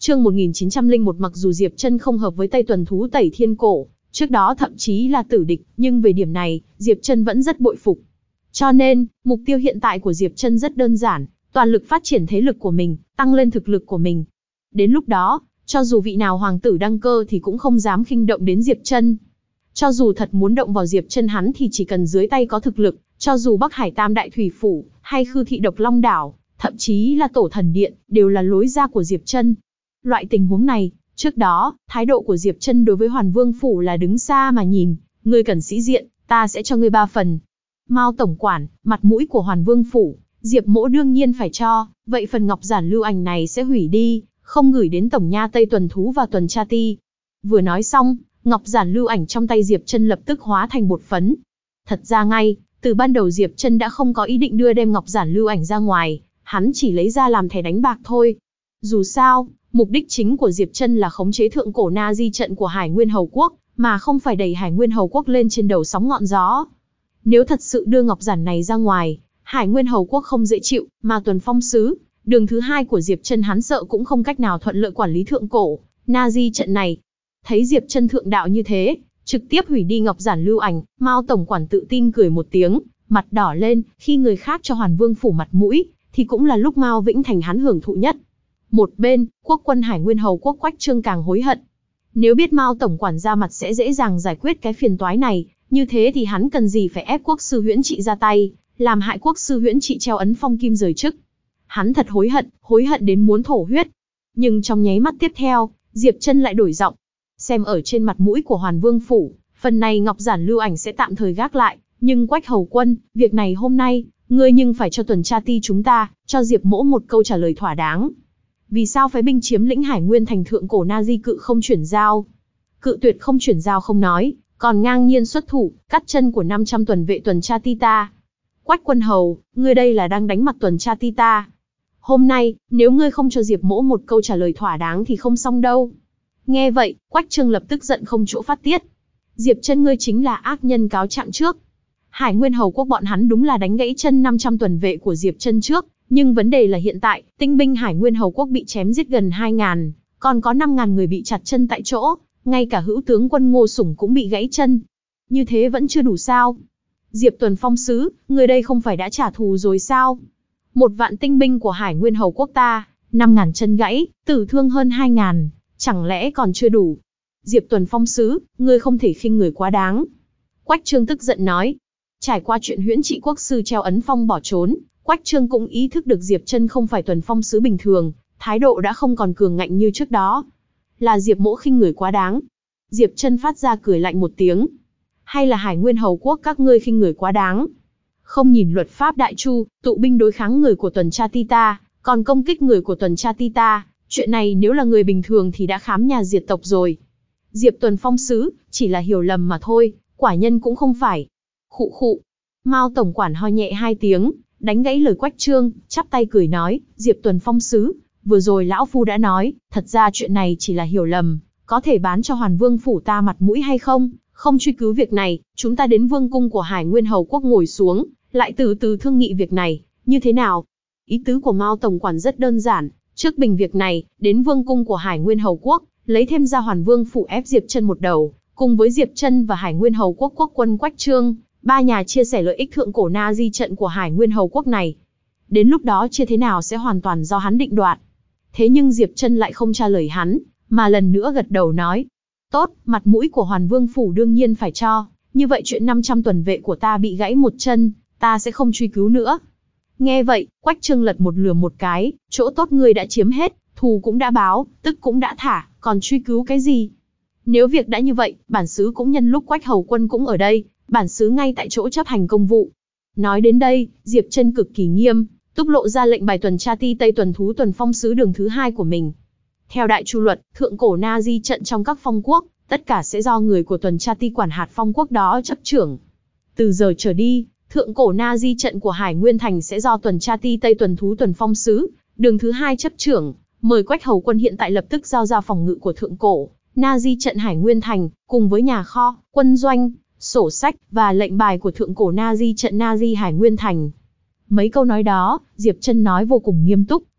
Chương 1901. Mặc dù Diệp Chân không hợp với Tây Tuần Thú Tẩy Thiên Cổ, trước đó thậm chí là tử địch, nhưng về điểm này, Diệp Chân vẫn rất bội phục. Cho nên, mục tiêu hiện tại của Diệp Chân rất đơn giản, toàn lực phát triển thế lực của mình, tăng lên thực lực của mình. Đến lúc đó, cho dù vị nào hoàng tử đăng cơ thì cũng không dám khinh động đến Diệp Chân. Cho dù thật muốn động vào Diệp Chân hắn thì chỉ cần dưới tay có thực lực, cho dù Bắc Hải Tam Đại Thủy Phủ, hay Khư Thị Độc Long Đảo, thậm chí là Tổ Thần Điện, đều là lối ra của Diệp Chân. Loại tình huống này, trước đó, thái độ của Diệp Chân đối với Hoàn Vương Phủ là đứng xa mà nhìn, ngươi cần sĩ diện, ta sẽ cho ngươi 3 phần. Mao tổng quản, mặt mũi của Hoàn Vương Phủ, Diệp Mỗ đương nhiên phải cho, vậy phần ngọc giản lưu ảnh này sẽ hủy đi, không gửi đến Tổng Nha Tây Tuần Thú và Tuần Tra Ti. Vừa nói xong, ngọc giản lưu ảnh trong tay Diệp Chân lập tức hóa thành bột phấn. Thật ra ngay, từ ban đầu Diệp Chân đã không có ý định đem ngọc giản lưu ảnh ra ngoài, hắn chỉ lấy ra làm thẻ đánh bạc thôi. Dù sao, mục đích chính của Diệp Chân là khống chế thượng cổ Na Di trận của Hải Nguyên Hầu Quốc, mà không phải đẩy Hải Nguyên Hầu Quốc lên trên đầu sóng ngọn gió. Nếu thật sự đưa ngọc giản này ra ngoài, Hải Nguyên Hầu Quốc không dễ chịu, mà Tuần Phong Sứ, đường thứ 2 của Diệp Chân hắn sợ cũng không cách nào thuận lợi quản lý thượng cổ Na Di trận này. Thấy Diệp Chân thượng đạo như thế, trực tiếp hủy đi ngọc giản lưu ảnh, Mao tổng quản tự tin cười một tiếng, mặt đỏ lên, khi người khác cho Hoàn Vương Phủ mặt mũi, thì cũng là lúc Mao Vĩnh Thành hắn hưởng thụ nhất. Một bên, quốc quân Hải Nguyên Hầu Quốc Quách Trương càng hối hận. Nếu biết Mao tổng quản ra mặt sẽ dễ dàng giải quyết cái phiền toái này, như thế thì hắn cần gì phải ép quốc sư Huyễn Trị ra tay, làm hại quốc sư Huyễn Trị treo ấn phong kim rời chức. Hắn thật hối hận đến muốn thổ huyết. Nhưng trong nháy mắt tiếp theo, Diệp Chân lại đổi giọng. Xem ở trên mặt mũi của Hoàn Vương Phủ, phần này ngọc giản lưu ảnh sẽ tạm thời gác lại, nhưng Quách hầu quân, việc này hôm nay, ngươi nhưng phải cho Tuần Tra Ti chúng ta, cho Diệp Mỗ một câu trả lời thỏa đáng. Vì sao phái binh chiếm lĩnh Hải Nguyên thành thượng cổ Na Di cự không chuyển giao? Cự tuyệt không chuyển giao không nói, còn ngang nhiên xuất thủ, cắt chân của 500 tuần vệ Tuần Tra Ti ta. Quách quân hầu, ngươi đây là đang đánh mặt Tuần Tra Ti ta. Hôm nay, nếu ngươi không cho Diệp Mỗ một câu trả lời thỏa đáng thì không xong đâu. Nghe vậy, Quách Trương lập tức giận không chỗ phát tiết. Diệp Chân ngươi chính là ác nhân cáo trạng trước. Hải Nguyên Hầu Quốc bọn hắn đúng là đánh gãy chân 500 tuần vệ của Diệp Chân trước, nhưng vấn đề là hiện tại, tinh binh Hải Nguyên Hầu Quốc bị chém giết gần 2.000, còn có 5.000 người bị chặt chân tại chỗ, ngay cả hữu tướng quân Ngô Sủng cũng bị gãy chân. Như thế vẫn chưa đủ sao? Diệp Tuần Phong Sứ, người đây không phải đã trả thù rồi sao? 1 vạn tinh binh của Hải Nguyên Hầu Quốc ta, 5.000 chân gãy, tử thương hơn 2.000, chẳng lẽ còn chưa đủ? Diệp Tuần Phong Sứ, ngươi không thể khinh người quá đáng. Quách Trương tức giận nói. Trải qua chuyện Huyễn Trị quốc sư treo ấn phong bỏ trốn, Quách Trương cũng ý thức được Diệp Chân không phải Tuần Phong Sứ bình thường, thái độ đã không còn cường ngạnh như trước đó. Là Diệp Mỗ khinh người quá đáng. Diệp Chân phát ra cười lạnh một tiếng. Hay là Hải Nguyên Hầu Quốc các ngươi khinh người quá đáng? Không nhìn luật pháp đại chu, tụ binh đối kháng người của Tuần Tra Ti ta, còn công kích người của Tuần Tra Ti ta, chuyện này nếu là người bình thường thì đã khám nhà diệt tộc rồi. Diệp Tuần Phong Sứ, chỉ là hiểu lầm mà thôi, quả nhân cũng không phải. Khụ khụ. Mao tổng quản ho nhẹ 2 tiếng, đánh gãy lời Quách Trương, chắp tay cười nói, Diệp Tuần Phong Sứ, vừa rồi lão phu đã nói, thật ra chuyện này chỉ là hiểu lầm, có thể bán cho Hoàn Vương Phủ ta mặt mũi hay không, không truy cứu việc này, chúng ta đến vương cung của Hải Nguyên Hầu Quốc ngồi xuống, lại từ từ thương nghị việc này, như thế nào? Ý tứ của Mao tổng quản rất đơn giản, trước bình việc này, đến vương cung của Hải Nguyên Hầu Quốc, lấy thêm ra Hoàn Vương Phủ ép Diệp Chân một đầu, cùng với Diệp Chân và Hải Nguyên Hầu Quốc quốc quân Quách Trương, 3 nhà chia sẻ lợi ích thượng cổ Na Di trận của Hải Nguyên Hầu Quốc này. Đến lúc đó chia thế nào sẽ hoàn toàn do hắn định đoạt. Thế nhưng Diệp Chân lại không trả lời hắn, mà lần nữa gật đầu nói. Tốt, mặt mũi của Hoàn Vương Phủ đương nhiên phải cho, như vậy chuyện 500 tuần vệ của ta bị gãy một chân, ta sẽ không truy cứu nữa. Nghe vậy, Quách Trương lật một lườm một cái, chỗ tốt ngươi đã chiếm hết, thù cũng đã báo, tức cũng đã thả, còn truy cứu cái gì? Nếu việc đã như vậy, bản xứ cũng nhân lúc Quách hầu quân cũng ở đây, bản xứ ngay tại chỗ chấp hành công vụ. Nói đến đây, Diệp Chân cực kỳ nghiêm túc lộ ra lệnh bài Tuần Tra Ti Tây Tuần Thú Tuần Phong Sứ đường thứ 2 của mình. Theo đại chu luật, thượng cổ Na Di trận trong các phong quốc, tất cả sẽ do người của Tuần Tra Ti quản hạt phong quốc đó chấp trưởng. Từ giờ trở đi, thượng cổ Na Di trận của Hải Nguyên Thành sẽ do Tuần Tra Ti Tây Tuần Thú Tuần Phong Sứ đường thứ 2 chấp trưởng. Mời Quách hầu quân hiện tại lập tức giao ra phòng ngự của thượng cổ Na Di trận Hải Nguyên Thành, cùng với nhà kho, quân doanh, sổ sách và lệnh bài của thượng cổ Na Di trận Na Di Hải Nguyên Thành. Mấy câu nói đó, Diệp Chân nói vô cùng nghiêm túc,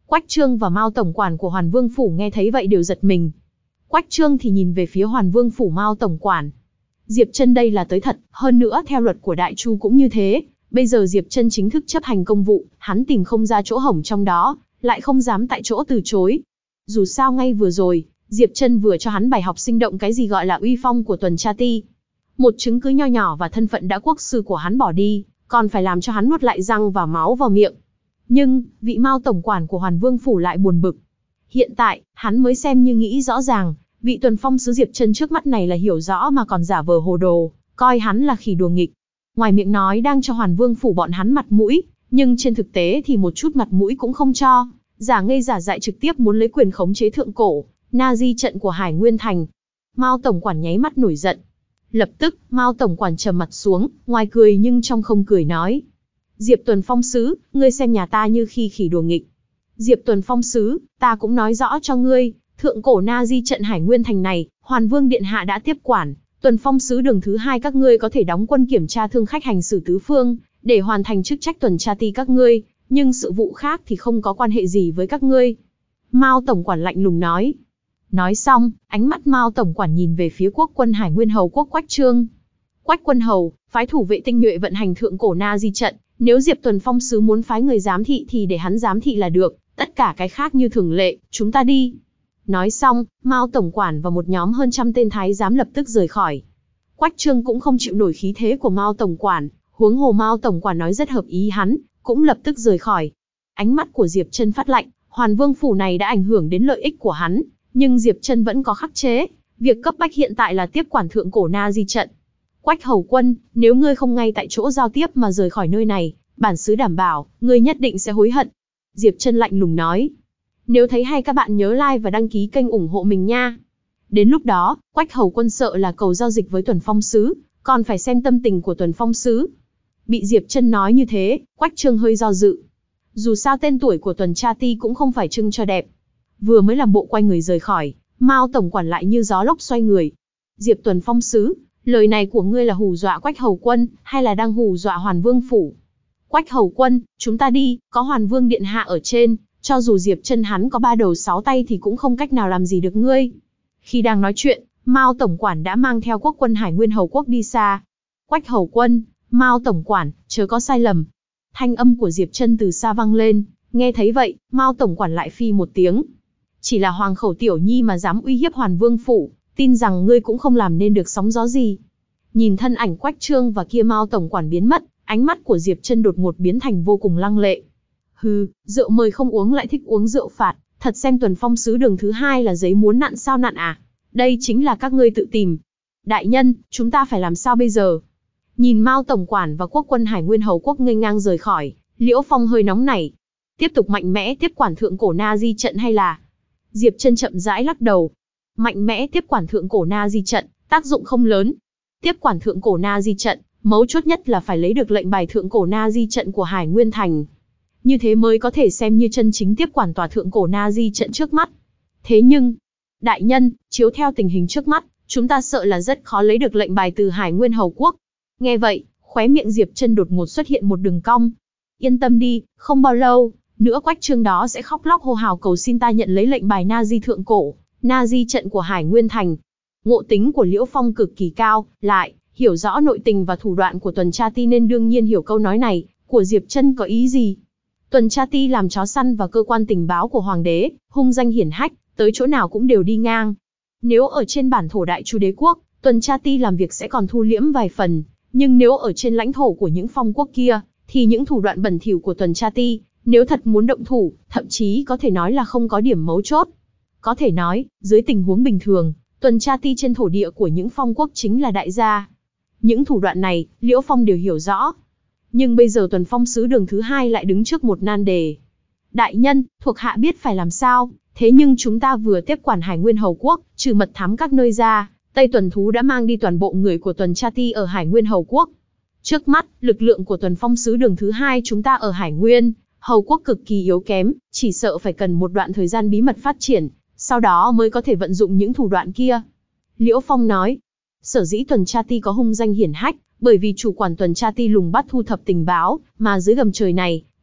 Quách Trương và Mao tổng quản của Hoàn Vương phủ nghe thấy vậy đều giật mình. Quách Trương thì nhìn về phía Hoàn Vương phủ Mao tổng quản. Diệp Trân đây là tới thật, hơn nữa theo luật của Đại Chu cũng như thế, bây giờ Diệp Trân chính thức chấp hành công vụ, hắn tìm không ra chỗ hổng trong đó, lại không dám tại chỗ từ chối. Dù sao ngay vừa rồi, Diệp Trân vừa cho hắn bài học sinh động cái gì gọi là uy phong của tuần tra ti. Một chứng cứ nho nhỏ và thân phận đã quốc sư của hắn bỏ đi, còn phải làm cho hắn nuốt lại răng và máu vào miệng. Nhưng, vị Mao tổng quản của Hoàn Vương phủ lại buồn bực. Hiện tại, hắn mới xem như nghĩ rõ ràng, vị tuần phong sứ Diệp Trân trước mắt này là hiểu rõ mà còn giả vờ hồ đồ, coi hắn là khỉ đùa nghịch. Ngoài miệng nói đang cho Hoàn Vương phủ bọn hắn mặt mũi, nhưng trên thực tế thì một chút mặt mũi cũng không cho, giả ngây giả dại trực tiếp muốn lấy quyền khống chế thượng cổ, na di trận của Hải Nguyên Thành. Mao tổng quản nháy mắt nổi giận. Lập tức, Mao tổng quản trầm mặt xuống, ngoài cười nhưng trong không cười nói. Diệp Tuần Phong sứ, ngươi xem nhà ta như khi khỉ đùa nghịch. Diệp Tuần Phong sứ, ta cũng nói rõ cho ngươi, thượng cổ na di trận Hải Nguyên Thành này, Hoàn Vương điện hạ đã tiếp quản, Tuần Phong sứ đường thứ 2 các ngươi có thể đóng quân kiểm tra thương khách hành xử tứ phương, để hoàn thành chức trách tuần tra ti các ngươi, nhưng sự vụ khác thì không có quan hệ gì với các ngươi. Mao tổng quản lạnh lùng nói. Nói xong, ánh mắt Mao tổng quản nhìn về phía quốc quân Hải Nguyên hầu quốc Quách Trương. Quách quân hầu, phái thủ vệ tinh nhuệ vận hành thượng cổ na di trận, nếu Diệp Tuần Phong sứ muốn phái người giám thị thì để hắn giám thị là được, tất cả cái khác như thường lệ, chúng ta đi. Nói xong, Mao tổng quản và một nhóm hơn trăm tên thái giám lập tức rời khỏi. Quách Trương cũng không chịu nổi khí thế của Mao tổng quản, huống hồ Mao tổng quản nói rất hợp ý hắn, cũng lập tức rời khỏi. Ánh mắt của Diệp Trân phát lạnh, Hoàn Vương phủ này đã ảnh hưởng đến lợi ích của hắn, nhưng Diệp Trân vẫn có khắc chế, việc cấp bách hiện tại là tiếp quản thượng cổ na di trận. Quách hầu quân, nếu ngươi không ngay tại chỗ giao tiếp mà rời khỏi nơi này, bản xứ đảm bảo, ngươi nhất định sẽ hối hận. Diệp Trân lạnh lùng nói. Nếu thấy hay các bạn nhớ like và đăng ký kênh ủng hộ mình nha. Đến lúc đó, Quách hầu quân sợ là cầu giao dịch với Tuần Phong sứ, còn phải xem tâm tình của Tuần Phong sứ. Bị Diệp Trân nói như thế, Quách Trương hơi do dự. Dù sao tên tuổi của tuần tra ti cũng không phải trưng cho đẹp. Vừa mới làm bộ quay người rời khỏi, Mao tổng quản lại như gió lốc xoay người. Diệp Tuần Phong sứ, lời này của ngươi là hù dọa Quách hầu quân, hay là đang hù dọa Hoàn Vương phủ? Quách hầu quân, chúng ta đi, có Hoàn Vương điện hạ ở trên, cho dù Diệp Trân hắn có 3 đầu 6 tay thì cũng không cách nào làm gì được ngươi. Khi đang nói chuyện, Mao tổng quản đã mang theo quốc quân Hải Nguyên hầu quốc đi xa. Quách hầu quân, Mao tổng quản, chớ có sai lầm. Thanh âm của Diệp Trân từ xa vang lên, nghe thấy vậy, Mao tổng quản lại phi một tiếng. Chỉ là hoàng khẩu tiểu nhi mà dám uy hiếp Hoàn Vương phủ, tin rằng ngươi cũng không làm nên được sóng gió gì. Nhìn thân ảnh Quách Trương và kia Mao tổng quản biến mất, ánh mắt của Diệp Trân đột ngột biến thành vô cùng lăng lệ. Hừ, rượu mời không uống lại thích uống rượu phạt, thật xem Tuần Phong sứ đường thứ 2 là giấy muốn nặn sao nặn à? Đây chính là các ngươi tự tìm. Đại nhân, chúng ta phải làm sao bây giờ? Nhìn Mao tổng quản và quốc quân Hải Nguyên hầu quốc nghênh ngang rời khỏi, Liễu Phong hơi nóng nảy. Tiếp tục mạnh mẽ tiếp quản thượng cổ na di trận hay là? Diệp Trân chậm rãi lắc đầu. Mạnh mẽ tiếp quản thượng cổ na di trận, tác dụng không lớn. Tiếp quản thượng cổ na di trận, mấu chốt nhất là phải lấy được lệnh bài thượng cổ na di trận của Hải Nguyên Thành. Như thế mới có thể xem như chân chính tiếp quản tòa thượng cổ na di trận trước mắt. Thế nhưng, đại nhân, chiếu theo tình hình trước mắt, chúng ta sợ là rất khó lấy được lệnh bài từ Hải Nguyên hầu quốc. Nghe vậy, khóe miệng Diệp Trân đột ngột xuất hiện một đường cong. Yên tâm đi, không bao lâu nữa Quách Trương đó sẽ khóc lóc hô hào cầu xin ta nhận lấy lệnh bài na di thượng cổ, na di trận của Hải Nguyên Thành. Ngộ tính của Liễu Phong cực kỳ cao, lại hiểu rõ nội tình và thủ đoạn của tuần tra ti nên đương nhiên hiểu câu nói này của Diệp Trân có ý gì. Tuần tra ti làm chó săn và cơ quan tình báo của hoàng đế, hung danh hiển hách, tới chỗ nào cũng đều đi ngang. Nếu ở trên bản thổ Đại Chu đế quốc, tuần tra ti làm việc sẽ còn thu liễm vài phần, nhưng nếu ở trên lãnh thổ của những phong quốc kia, thì những thủ đoạn bẩn thỉu của tuần tra ti, nếu thật muốn động thủ, thậm chí có thể nói là không có điểm mấu chốt. Có thể nói, dưới tình huống bình thường, tuần tra ti trên thổ địa của những phong quốc chính là đại gia. Những thủ đoạn này, Liễu Phong đều hiểu rõ. Nhưng bây giờ Tuần Phong sứ đường thứ 2 lại đứng trước một nan đề. Đại nhân, thuộc hạ biết phải làm sao, thế nhưng chúng ta vừa tiếp quản Hải Nguyên hầu quốc, trừ mật thám các nơi ra, Tây Tuần Thú đã mang đi toàn bộ người của tuần tra ti ở Hải Nguyên hầu quốc. Trước mắt, lực lượng của Tuần Phong sứ đường thứ 2 chúng ta ở Hải Nguyên hầu quốc cực kỳ yếu kém, chỉ sợ phải cần một đoạn thời gian bí mật phát triển, sau đó mới có thể vận dụng những thủ đoạn kia. Liễu Phong nói, sở dĩ tuần tra ti có hung danh hiển hách, bởi vì chủ quản tuần tra ti lùng bắt thu thập tình báo, mà dưới gầm trời này,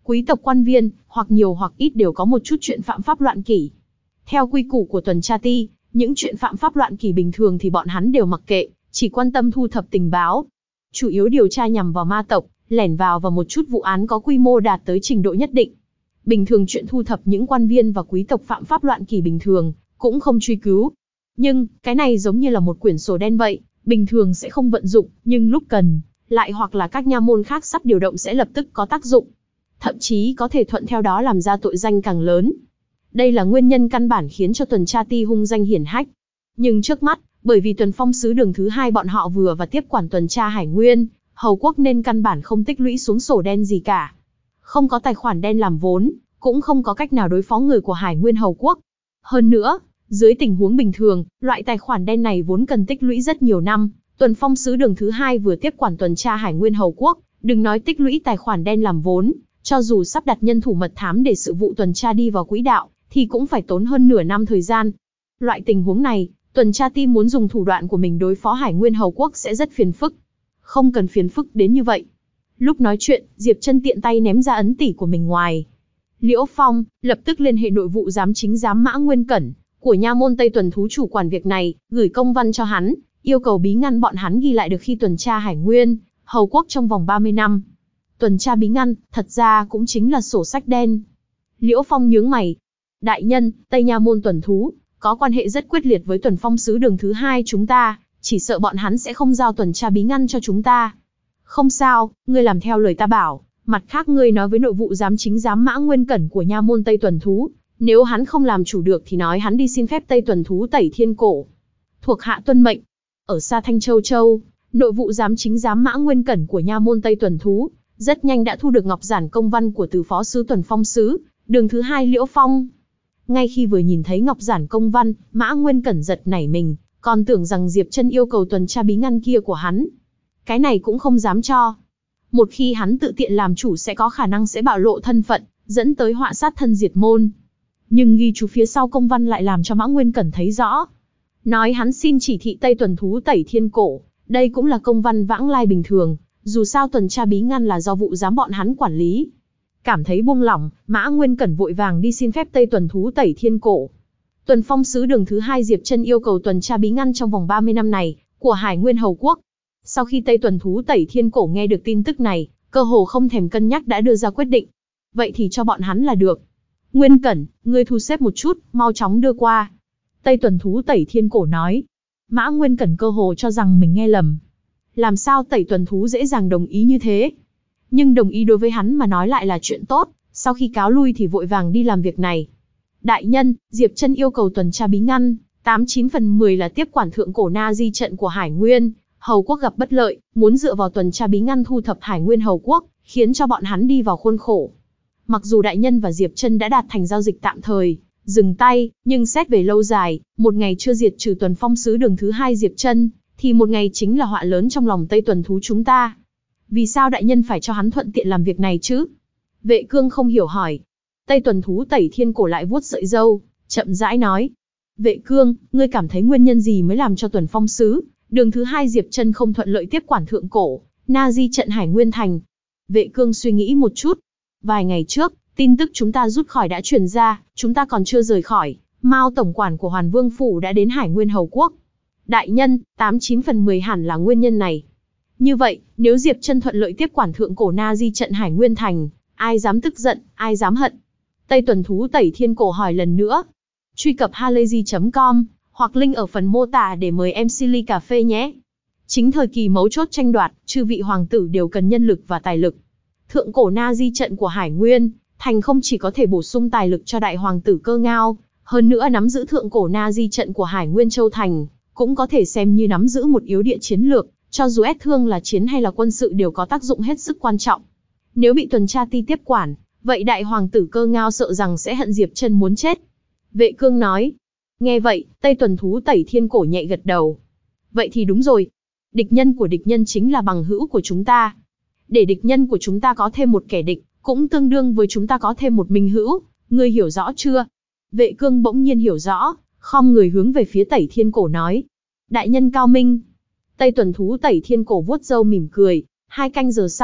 quý tộc quan viên, hoặc nhiều hoặc ít đều có một chút chuyện phạm pháp loạn kỷ. Theo quy củ của tuần tra ti, những chuyện phạm pháp loạn kỷ bình thường thì bọn hắn đều mặc kệ, chỉ quan tâm thu thập tình báo. Chủ yếu điều tra nhằm vào ma tộc, lẻn vào và một chút vụ án có quy mô đạt tới trình độ nhất định. Bình thường chuyện thu thập những quan viên và quý tộc phạm pháp loạn kỷ bình thường, cũng không truy cứu. Nhưng, cái này giống như là một quyển sổ đen vậy, bình thường sẽ không vận dụng, nhưng lúc cần, lại hoặc là các nha môn khác sắp điều động sẽ lập tức có tác dụng. Thậm chí có thể thuận theo đó làm ra tội danh càng lớn. Đây là nguyên nhân căn bản khiến cho tuần tra ti hung danh hiển hách. Nhưng trước mắt, bởi vì tuần phong sứ đường thứ hai bọn họ vừa và tiếp quản tuần tra Hải Nguyên, Hầu Quốc nên căn bản không tích lũy xuống sổ đen gì cả. Không có tài khoản đen làm vốn, cũng không có cách nào đối phó người của Hải Nguyên Hầu Quốc. Hơn nữa, dưới tình huống bình thường, loại tài khoản đen này vốn cần tích lũy rất nhiều năm. Tuần phong sứ đường thứ hai vừa tiếp quản tuần tra Hải Nguyên Hầu Quốc, đừng nói tích lũy tài khoản đen làm vốn, cho dù sắp đặt nhân thủ mật thám để sự vụ tuần tra đi vào quỹ đạo, thì cũng phải tốn hơn nửa năm thời gian. Loại tình huống này, tuần tra ti muốn dùng thủ đoạn của mình đối phó Hải Nguyên Hầu Quốc sẽ rất phiền phức. Không cần phiền phức đến như vậy. Lúc nói chuyện, Diệp Trân tiện tay ném ra ấn tỷ của mình ngoài. Liễu Phong lập tức liên hệ nội vụ giám chính giám Mã Nguyên Cẩn của nha môn Tây Tuần Thú chủ quản việc này, gửi công văn cho hắn, yêu cầu bí ngăn bọn hắn ghi lại được khi tuần tra Hải Nguyên Hầu Quốc trong vòng 30 năm. Tuần tra bí ngăn, thật ra cũng chính là sổ sách đen. Liễu Phong nhướng mày. Đại nhân, Tây Nha môn tuần thú có quan hệ rất quyết liệt với tuần phong sứ đường thứ hai chúng ta, chỉ sợ bọn hắn sẽ không giao tuần tra bí ngăn cho chúng ta. Không sao, ngươi làm theo lời ta bảo, mặt khác ngươi nói với nội vụ giám chính giám Mã Nguyên Cẩn của nha môn Tây Tuần Thú, nếu hắn không làm chủ được thì nói hắn đi xin phép Tây Tuần Thú tẩy thiên cổ. Thuộc hạ tuân mệnh. Ở xa Thanh Châu Châu, nội vụ giám chính giám Mã Nguyên Cẩn của nha môn Tây Tuần Thú rất nhanh đã thu được ngọc giản công văn của từ phó sứ tuần phong sứ đường thứ hai Liễu Phong. Ngay khi vừa nhìn thấy ngọc giản công văn, Mã Nguyên Cẩn giật nảy mình, còn tưởng rằng Diệp Trân yêu cầu tuần tra bí ngăn kia của hắn. Cái này cũng không dám cho. Một khi hắn tự tiện làm chủ sẽ có khả năng sẽ bạo lộ thân phận, dẫn tới họa sát thân diệt môn. Nhưng ghi chú phía sau công văn lại làm cho Mã Nguyên Cẩn thấy rõ. Nói hắn xin chỉ thị Tây Tuần Thú tẩy thiên cổ, đây cũng là công văn vãng lai bình thường, dù sao tuần tra bí ngăn là do vụ giám bọn hắn quản lý. Cảm thấy buông lỏng, Mã Nguyên Cẩn vội vàng đi xin phép Tây Tuần Thú tẩy thiên cổ. Tuần phong sứ đường thứ hai Diệp Trân yêu cầu tuần tra bí ngăn trong vòng 30 năm này, của Hải Nguyên Hầu Quốc. Sau khi Tây Tuần Thú tẩy thiên cổ nghe được tin tức này, cơ hồ không thèm cân nhắc đã đưa ra quyết định. Vậy thì cho bọn hắn là được. Nguyên Cẩn, ngươi thu xếp một chút, mau chóng đưa qua. Tây Tuần Thú tẩy thiên cổ nói. Mã Nguyên Cẩn cơ hồ cho rằng mình nghe lầm. Làm sao Tẩy Tuần Thú dễ dàng đồng ý như thế? Nhưng đồng ý đối với hắn mà nói lại là chuyện tốt, sau khi cáo lui thì vội vàng đi làm việc này. Đại nhân, Diệp Trân yêu cầu tuần tra bí ngăn, 89 phần 10 là tiếp quản thượng cổ Na Di trận của Hải Nguyên Hầu Quốc gặp bất lợi, muốn dựa vào tuần tra bí ngăn thu thập Hải Nguyên Hầu Quốc, khiến cho bọn hắn đi vào khuôn khổ. Mặc dù đại nhân và Diệp Trân đã đạt thành giao dịch tạm thời, dừng tay, nhưng xét về lâu dài, một ngày chưa diệt trừ tuần phong sứ đường thứ hai Diệp Trân, thì một ngày chính là họa lớn trong lòng Tây Tuần Thú chúng ta. Vì sao đại nhân phải cho hắn thuận tiện làm việc này chứ? Vệ Cương không hiểu hỏi. Tây Tuần Thú tẩy thiên cổ lại vuốt sợi râu, chậm rãi nói. Vệ Cương, ngươi cảm thấy nguyên nhân gì mới làm cho tuần phong sứ đường thứ hai Diệp Trân không thuận lợi tiếp quản thượng cổ Na Di trận Hải Nguyên Thành? Vệ Cương suy nghĩ một chút. Vài ngày trước, tin tức chúng ta rút khỏi đã truyền ra, chúng ta còn chưa rời khỏi, Mao tổng quản của Hoàn Vương phủ đã đến Hải Nguyên Hầu Quốc. Đại nhân, 89 phần 10 hẳn là nguyên nhân này. Như vậy, nếu Diệp Trân thuận lợi tiếp quản thượng cổ Na Di trận Hải Nguyên Thành, ai dám tức giận, ai dám hận? Tây Tuần Thú tẩy thiên cổ hỏi lần nữa. Truy cập halayzi.com hoặc link ở phần mô tả để mời MC ly cà phê nhé. Chính thời kỳ mấu chốt tranh đoạt, chư vị hoàng tử đều cần nhân lực và tài lực. Thượng cổ Na Di trận của Hải Nguyên Thành không chỉ có thể bổ sung tài lực cho đại hoàng tử Cơ Ngao, hơn nữa nắm giữ thượng cổ Na Di trận của Hải Nguyên Châu Thành, cũng có thể xem như nắm giữ một yếu địa chiến lược, cho dù ép thương là chiến hay là quân sự đều có tác dụng hết sức quan trọng. Nếu bị tuần tra ti tiếp quản, vậy đại hoàng tử Cơ Ngao sợ rằng sẽ hận Diệp Trân muốn chết. Vệ Cương nói. Nghe vậy, Tây Tuần Thú tẩy thiên cổ nhẹ gật đầu. Vậy thì đúng rồi. Địch nhân của địch nhân chính là bằng hữu của chúng ta. Để địch nhân của chúng ta có thêm một kẻ địch, cũng tương đương với chúng ta có thêm một minh hữu. Ngươi hiểu rõ chưa? Vệ Cương bỗng nhiên hiểu rõ, khom người hướng về phía tẩy thiên cổ nói. Đại nhân cao minh. Tây Tuần Thú tẩy thiên cổ vuốt râu mỉm cười. 2 canh giờ sau,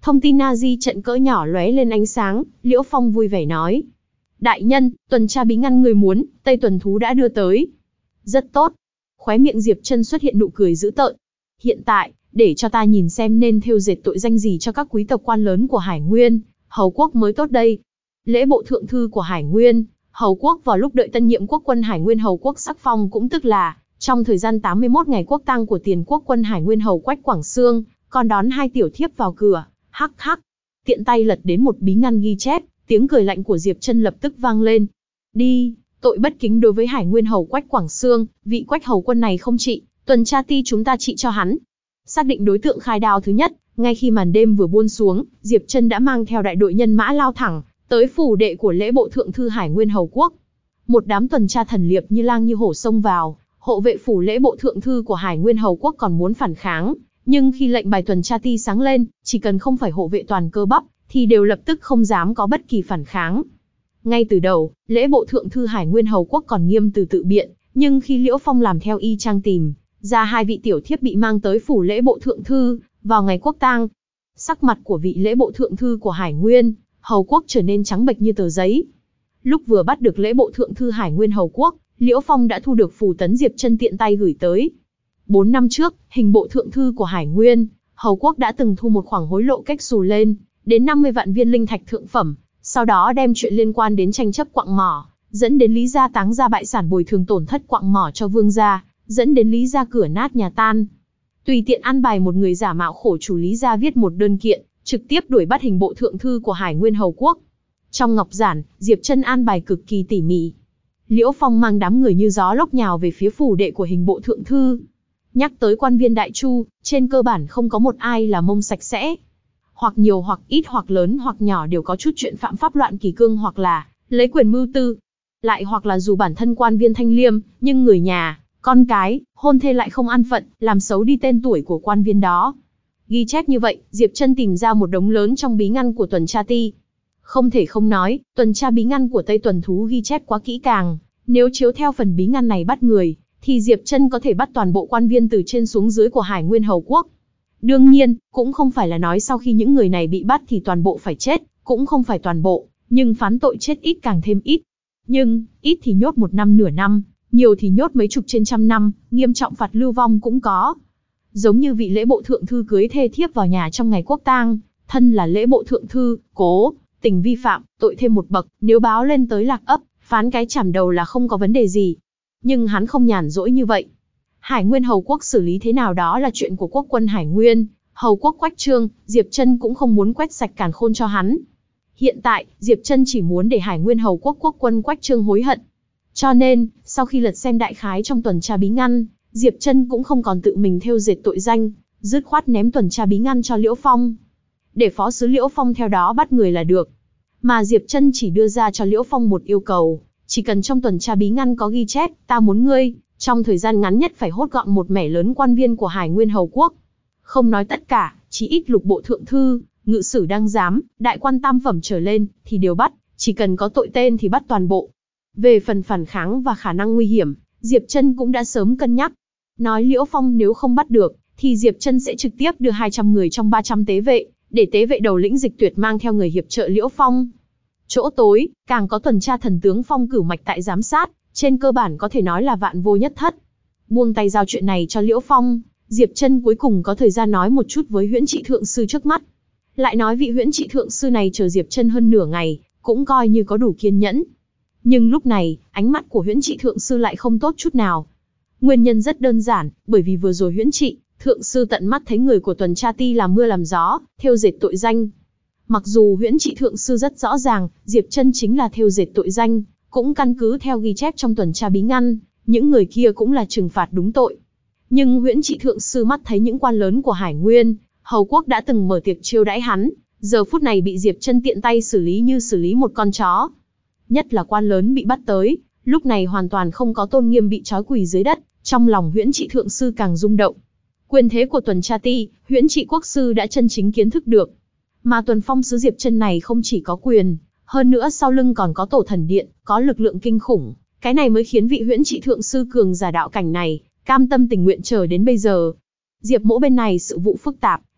Thông tin Nazi trận cỡ nhỏ lóe lên ánh sáng, Liễu Phong vui vẻ nói. Đại nhân, tuần tra bí ngăn người muốn, Tây tuần thú đã đưa tới. Rất tốt. Khóe miệng Diệp Trân xuất hiện nụ cười dữ tợn. Hiện tại, để cho ta nhìn xem nên thêu dệt tội danh gì cho các quý tộc quan lớn của Hải Nguyên, Hầu quốc mới tốt đây. Lễ bộ thượng thư của Hải Nguyên, Hầu quốc vào lúc đợi tân nhiệm quốc quân Hải Nguyên Hầu quốc sắc phong, cũng tức là trong thời gian 81 ngày quốc tang của tiền quốc quân Hải Nguyên Hầu Quách Quảng Xương, còn đón 2 tiểu thiếp vào cửa. Hắc hắc. Tiện tay lật đến một bí ngăn ghi chép, tiếng cười lạnh của Diệp Trân lập tức vang lên. Đi, tội bất kính đối với Hải Nguyên Hầu Quách Quảng Xương, vị Quách hầu quân này không trị, tuần tra ti chúng ta trị cho hắn. Xác định đối tượng khai đao thứ nhất, ngay khi màn đêm vừa buông xuống, Diệp Trân đã mang theo đại đội nhân mã lao thẳng tới phủ đệ của lễ bộ thượng thư Hải Nguyên Hầu quốc. Một đám tuần tra thần liệp như lang như hổ xông vào, hộ vệ phủ lễ bộ thượng thư của Hải Nguyên Hầu quốc còn muốn phản kháng, nhưng khi lệnh bài tuần tra ti sáng lên, chỉ cần không phải hộ vệ toàn cơ bắp, thì đều lập tức không dám có bất kỳ phản kháng. Ngay từ đầu, lễ bộ thượng thư Hải Nguyên Hầu quốc còn nghiêm từ tự biện, nhưng khi Liễu Phong làm theo y chang tìm ra 2 vị tiểu thiếp bị mang tới phủ lễ bộ thượng thư vào ngày quốc tang, sắc mặt của vị lễ bộ thượng thư của Hải Nguyên Hầu quốc trở nên trắng bệch như tờ giấy. Lúc vừa bắt được lễ bộ thượng thư Hải Nguyên Hầu quốc, Liễu Phong đã thu được phù tấn Diệp Trân tiện tay gửi tới. 4 năm trước, hình bộ thượng thư của Hải Nguyên Hầu quốc đã từng thu một khoản hối lộ cách xù lên đến 50 vạn viên linh thạch thượng phẩm, sau đó đem chuyện liên quan đến tranh chấp quặng mỏ, dẫn đến Lý gia táng ra bại sản bồi thường tổn thất quặng mỏ cho Vương gia, dẫn đến Lý gia cửa nát nhà tan. Tùy tiện an bài một người giả mạo khổ chủ Lý gia viết một đơn kiện, trực tiếp đuổi bắt hình bộ thượng thư của Hải Nguyên Hầu quốc. Trong ngọc giản, Diệp Trân an bài cực kỳ tỉ mỉ. Liễu Phong mang đám người như gió lốc nhào về phía phủ đệ của hình bộ thượng thư. Nhắc tới quan viên đại chu, trên cơ bản không có một ai là mông sạch sẽ. Hoặc nhiều hoặc ít, hoặc lớn hoặc nhỏ đều có chút chuyện phạm pháp loạn kỷ cương, hoặc là lấy quyền mưu tư. Lại hoặc là dù bản thân quan viên thanh liêm, nhưng người nhà, con cái, hôn thê lại không an phận, làm xấu đi tên tuổi của quan viên đó. Ghi chép như vậy, Diệp Trân tìm ra một đống lớn trong bí ngăn của tuần tra ti. Không thể không nói, tuần tra bí ngăn của Tây tuần thú ghi chép quá kỹ càng. Nếu chiếu theo phần bí ngăn này bắt người, thì Diệp Trân có thể bắt toàn bộ quan viên từ trên xuống dưới của Hải Nguyên Hầu quốc. Đương nhiên, cũng không phải là nói sau khi những người này bị bắt thì toàn bộ phải chết, cũng không phải toàn bộ, nhưng phán tội chết ít càng thêm ít. Nhưng, ít thì nhốt 1 năm nửa năm, nhiều thì nhốt mấy chục trên trăm năm, nghiêm trọng phạt lưu vong cũng có. Giống như vị lễ bộ thượng thư cưới thê thiếp vào nhà trong ngày quốc tang, thân là lễ bộ thượng thư, cố tình vi phạm, tội thêm một bậc, nếu báo lên tới Lạc ấp, phán cái chảm đầu là không có vấn đề gì. Nhưng hắn không nhàn rỗi như vậy. Hải Nguyên Hầu quốc xử lý thế nào đó là chuyện của quốc quân Hải Nguyên Hầu quốc Quách Trương, Diệp Trân cũng không muốn quét sạch càn khôn cho hắn. Hiện tại, Diệp Trân chỉ muốn để Hải Nguyên Hầu quốc quốc quân Quách Trương hối hận. Cho nên, sau khi lật xem đại khái trong tuần tra bí ngăn, Diệp Trân cũng không còn tự mình thêu dệt tội danh, dứt khoát ném tuần tra bí ngăn cho Liễu Phong. Để phó sứ Liễu Phong theo đó bắt người là được. Mà Diệp Trân chỉ đưa ra cho Liễu Phong một yêu cầu, chỉ cần trong tuần tra bí ngăn có ghi chép, ta muốn ngươi trong thời gian ngắn nhất phải hốt gọn một mẻ lớn quan viên của Hải Nguyên Hầu quốc. Không nói tất cả, chỉ ít lục bộ thượng thư, ngự sử đăng giám, đại quan tam phẩm trở lên, thì đều bắt, chỉ cần có tội tên thì bắt toàn bộ. Về phần phản kháng và khả năng nguy hiểm, Diệp Trân cũng đã sớm cân nhắc. Nói Liễu Phong nếu không bắt được, thì Diệp Trân sẽ trực tiếp đưa 200 người trong 300 tế vệ, để tế vệ đầu lĩnh Dịch Tuyệt mang theo người hiệp trợ Liễu Phong. Chỗ tối, càng có tuần tra thần tướng Phong Cửu Mạch tại giám sát, trên cơ bản có thể nói là vạn vô nhất thất. Buông tay giao chuyện này cho Liễu Phong, Diệp Trân cuối cùng có thời gian nói một chút với Huyễn Trị thượng sư trước mắt. Lại nói vị Huyễn Trị thượng sư này chờ Diệp Trân hơn nửa ngày, cũng coi như có đủ kiên nhẫn. Nhưng lúc này, ánh mắt của Huyễn Trị thượng sư lại không tốt chút nào. Nguyên nhân rất đơn giản, bởi vì vừa rồi Huyễn Trị thượng sư tận mắt thấy người của tuần tra ti làm mưa làm gió, thêu dệt tội danh. Mặc dù Huyễn Trị thượng sư rất rõ ràng, Diệp Trân chính là thêu dệt tội danh, cũng căn cứ theo ghi chép trong tuần tra bí ngăn, những người kia cũng là trừng phạt đúng tội. Nhưng Huyễn Trị thượng sư mắt thấy những quan lớn của Hải Nguyên Hầu quốc đã từng mở tiệc chiêu đãi hắn, giờ phút này bị Diệp Trân tiện tay xử lý như xử lý một con chó. Nhất là quan lớn bị bắt tới, lúc này hoàn toàn không có tôn nghiêm bị trói quỳ dưới đất, trong lòng Huyễn Trị thượng sư càng rung động. Quyền thế của tuần tra ti, Huyễn Trị quốc sư đã chân chính kiến thức được. Mà tuần phong sứ Diệp Trân này không chỉ có quyền, hơn nữa sau lưng còn có tổ thần điện, có lực lượng kinh khủng. Cái này mới khiến vị Huyễn Trị thượng sư cường giả đạo cảnh này cam tâm tình nguyện chờ đến bây giờ. Diệp Mỗ bên này sự vụ phức tạp,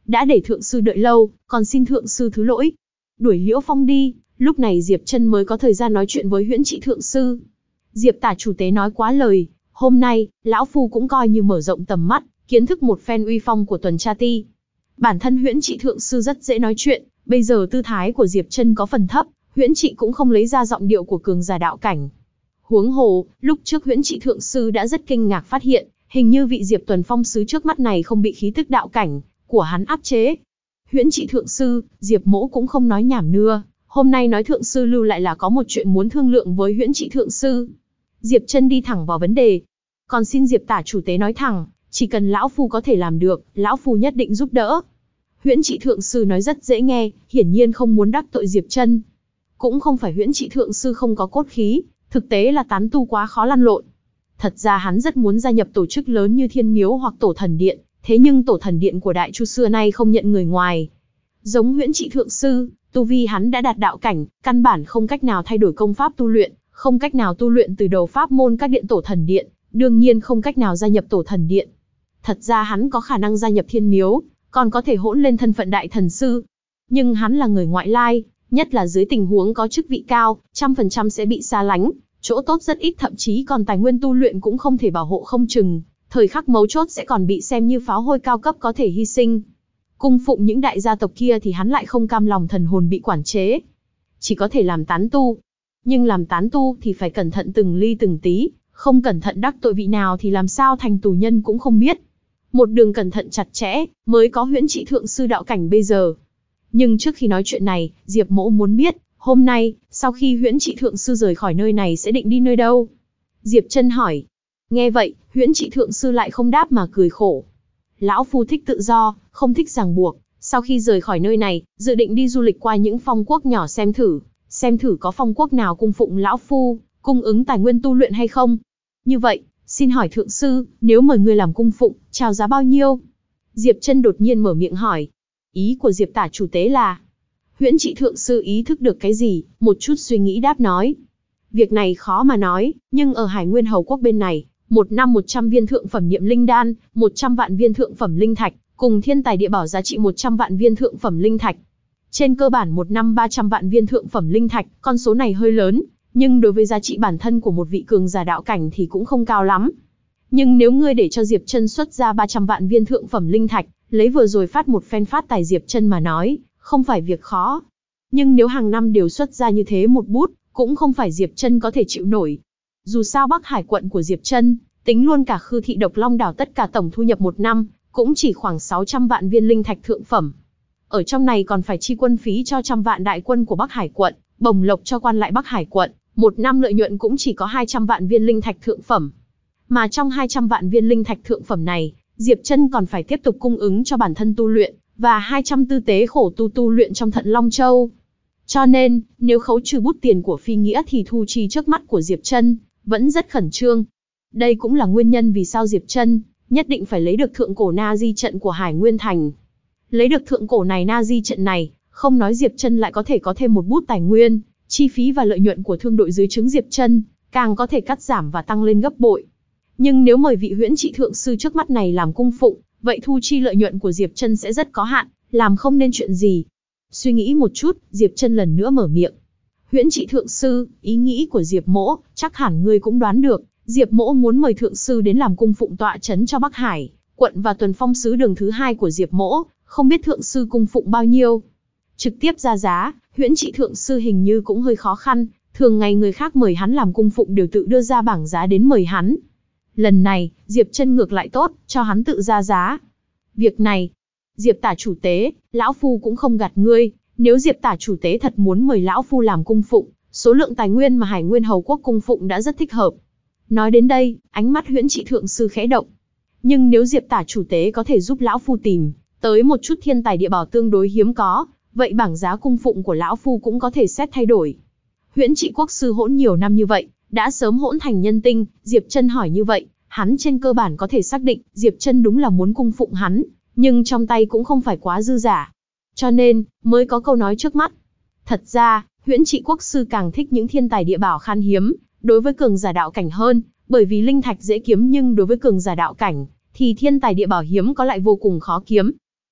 đã để thượng sư đợi lâu, còn xin thượng sư thứ lỗi. Đuổi Liễu Phong đi, lúc này Diệp Trân mới có thời gian nói chuyện với Huyễn Trị thượng sư. Diệp tả chủ tế nói quá lời, hôm nay, lão phu cũng coi như mở rộng tầm mắt, kiến thức một phen uy phong của tuần tra ti. Bản thân Huyễn Trị thượng sư rất dễ nói chuyện, bây giờ tư thái của Diệp Trân có phần thấp, Huyễn Trị cũng không lấy ra giọng điệu của cường giả đạo cảnh. Huống hồ, lúc trước Huyễn Trị thượng sư đã rất kinh ngạc phát hiện, hình như vị Diệp Tuần Phong sứ trước mắt này không bị khí tức đạo cảnh của hắn áp chế. Huyễn Trị thượng sư, Diệp Mỗ cũng không nói nhảm nữa, hôm nay nói thượng sư lưu lại là có một chuyện muốn thương lượng với Huyễn Trị thượng sư. Diệp Trân đi thẳng vào vấn đề. Còn xin Diệp tả chủ tế nói thẳng, chỉ cần lão phu có thể làm được, lão phu nhất định giúp đỡ. Huyễn Trị thượng sư nói rất dễ nghe, hiển nhiên không muốn đắc tội Diệp Trân. Cũng không phải Huyễn Trị thượng sư không có cốt khí, thực tế là tán tu quá khó lăn lộn. Thật ra hắn rất muốn gia nhập tổ chức lớn như Thiên Miếu hoặc Tổ Thần Điện, thế nhưng Tổ Thần Điện của Đại Chu xưa nay không nhận người ngoài. Giống Huyễn Trị thượng sư, tu vi hắn đã đạt đạo cảnh, căn bản không cách nào thay đổi công pháp tu luyện, không cách nào tu luyện từ đầu pháp môn các điện Tổ Thần Điện, đương nhiên không cách nào gia nhập Tổ Thần Điện. Thật ra hắn có khả năng gia nhập Thiên Miếu, còn có thể hỗn lên thân phận Đại Thần Sư. Nhưng hắn là người ngoại lai, nhất là dưới tình huống có chức vị cao, 100% sẽ bị xa lánh, chỗ tốt rất ít, thậm chí còn tài nguyên tu luyện cũng không thể bảo hộ không chừng, thời khắc mấu chốt sẽ còn bị xem như pháo hôi cao cấp có thể hy sinh. Cung phụng những đại gia tộc kia thì hắn lại không cam lòng thần hồn bị quản chế, chỉ có thể làm tán tu. Nhưng làm tán tu thì phải cẩn thận từng ly từng tí, không cẩn thận đắc tội vị nào thì làm sao thành tù nhân cũng không biết. Một đường cẩn thận chặt chẽ, mới có Huyễn Trị thượng sư đạo cảnh bây giờ. Nhưng trước khi nói chuyện này, Diệp Mỗ muốn biết, hôm nay, sau khi Huyễn Trị thượng sư rời khỏi nơi này sẽ định đi nơi đâu? Diệp Trân hỏi. Nghe vậy, Huyễn Trị thượng sư lại không đáp mà cười khổ. Lão phu thích tự do, không thích ràng buộc, sau khi rời khỏi nơi này, dự định đi du lịch qua những phong quốc nhỏ xem thử có phong quốc nào cung phụng lão phu, cung ứng tài nguyên tu luyện hay không. Như vậy, xin hỏi thượng sư, nếu mời người làm cung phụng, chào giá bao nhiêu? Diệp Trân đột nhiên mở miệng hỏi. Ý của Diệp tả chủ tế là... Huyễn Trị thượng sư ý thức được cái gì, một chút suy nghĩ đáp nói. Việc này khó mà nói, nhưng ở Hải Nguyên Hầu Quốc bên này, một năm 100 viên thượng phẩm niệm linh đan, 100 vạn viên thượng phẩm linh thạch, cùng thiên tài địa bảo giá trị 100 vạn viên thượng phẩm linh thạch. Trên cơ bản một năm 300 vạn viên thượng phẩm linh thạch, con số này hơi lớn, nhưng đối với giá trị bản thân của một vị cường giả đạo cảnh thì cũng không cao lắm. Nhưng nếu ngươi để cho Diệp Trân xuất ra 300 vạn viên thượng phẩm linh thạch, lấy vừa rồi phát một phen phát tài Diệp Trân mà nói, không phải việc khó. Nhưng nếu hàng năm đều xuất ra như thế một bút, cũng không phải Diệp Trân có thể chịu nổi. Dù sao Bắc Hải quận của Diệp Trân, tính luôn cả Khư Thị Độc Long đảo tất cả tổng thu nhập một năm, cũng chỉ khoảng 600 vạn viên linh thạch thượng phẩm. Ở trong này còn phải chi quân phí cho 100 vạn đại quân của Bắc Hải quận, bổng lộc cho quan lại Bắc Hải quận, một năm lợi nhuận cũng chỉ có 200 vạn viên linh thạch thượng phẩm. Mà trong 200 vạn viên linh thạch thượng phẩm này, Diệp Trân còn phải tiếp tục cung ứng cho bản thân tu luyện, và 200 tư tế khổ tu luyện trong Thận Long Châu. Cho nên, nếu khấu trừ bút tiền của phi nghĩa thì thu chi trước mắt của Diệp Trân vẫn rất khẩn trương. Đây cũng là nguyên nhân vì sao Diệp Trân nhất định phải lấy được thượng cổ Na Di trận của Hải Nguyên Thành. Lấy được thượng cổ này Na Di trận này, không nói Diệp Trân lại có thể có thêm một bút tài nguyên, chi phí và lợi nhuận của thương đội dưới trướng Diệp Trân càng có thể cắt giảm và tăng lên gấp bội. Nhưng nếu mời vị Huyễn Trị thượng sư trước mắt này làm cung phụng, vậy thu chi lợi nhuận của Diệp Trân sẽ rất có hạn, làm không nên chuyện gì. Suy nghĩ một chút, Diệp Trân lần nữa mở miệng. Huyễn Trị thượng sư, ý nghĩ của Diệp Mỗ, chắc hẳn ngươi cũng đoán được, Diệp Mỗ muốn mời thượng sư đến làm cung phụng tọa trấn cho Bắc Hải quận và Tuần Phong sứ đường thứ hai của Diệp Mỗ, không biết thượng sư cung phụng bao nhiêu. Trực tiếp ra giá, Huyễn Trị thượng sư hình như cũng hơi khó khăn, thường ngày người khác mời hắn làm cung phụng đều tự đưa ra bảng giá đến mời hắn. Lần này, Diệp Trân ngược lại tốt, cho hắn tự ra giá. Việc này, Diệp tả chủ tế, lão phu cũng không gạt ngươi, nếu Diệp tả chủ tế thật muốn mời lão phu làm cung phụng, số lượng tài nguyên mà Hải Nguyên Hầu Quốc cung phụng đã rất thích hợp. Nói đến đây, ánh mắt Huyễn Trị thượng sư khẽ động. Nhưng nếu Diệp tả chủ tế có thể giúp lão phu tìm tới một chút thiên tài địa bảo tương đối hiếm có, vậy bảng giá cung phụng của lão phu cũng có thể xét thay đổi. Huyễn Trị quốc sư hỗn nhiều năm như vậy, đã sớm hỗn thành nhân tinh, Diệp Trân hỏi như vậy, hắn trên cơ bản có thể xác định, Diệp Trân đúng là muốn cung phụng hắn, nhưng trong tay cũng không phải quá dư giả. Cho nên, mới có câu nói trước mắt. Thật ra, Huyễn Trị quốc sư càng thích những thiên tài địa bảo khan hiếm, đối với cường giả đạo cảnh hơn, bởi vì linh thạch dễ kiếm nhưng đối với cường giả đạo cảnh, thì thiên tài địa bảo hiếm có lại vô cùng khó kiếm.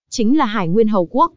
chính là Hải Nguyên Hầu Quốc,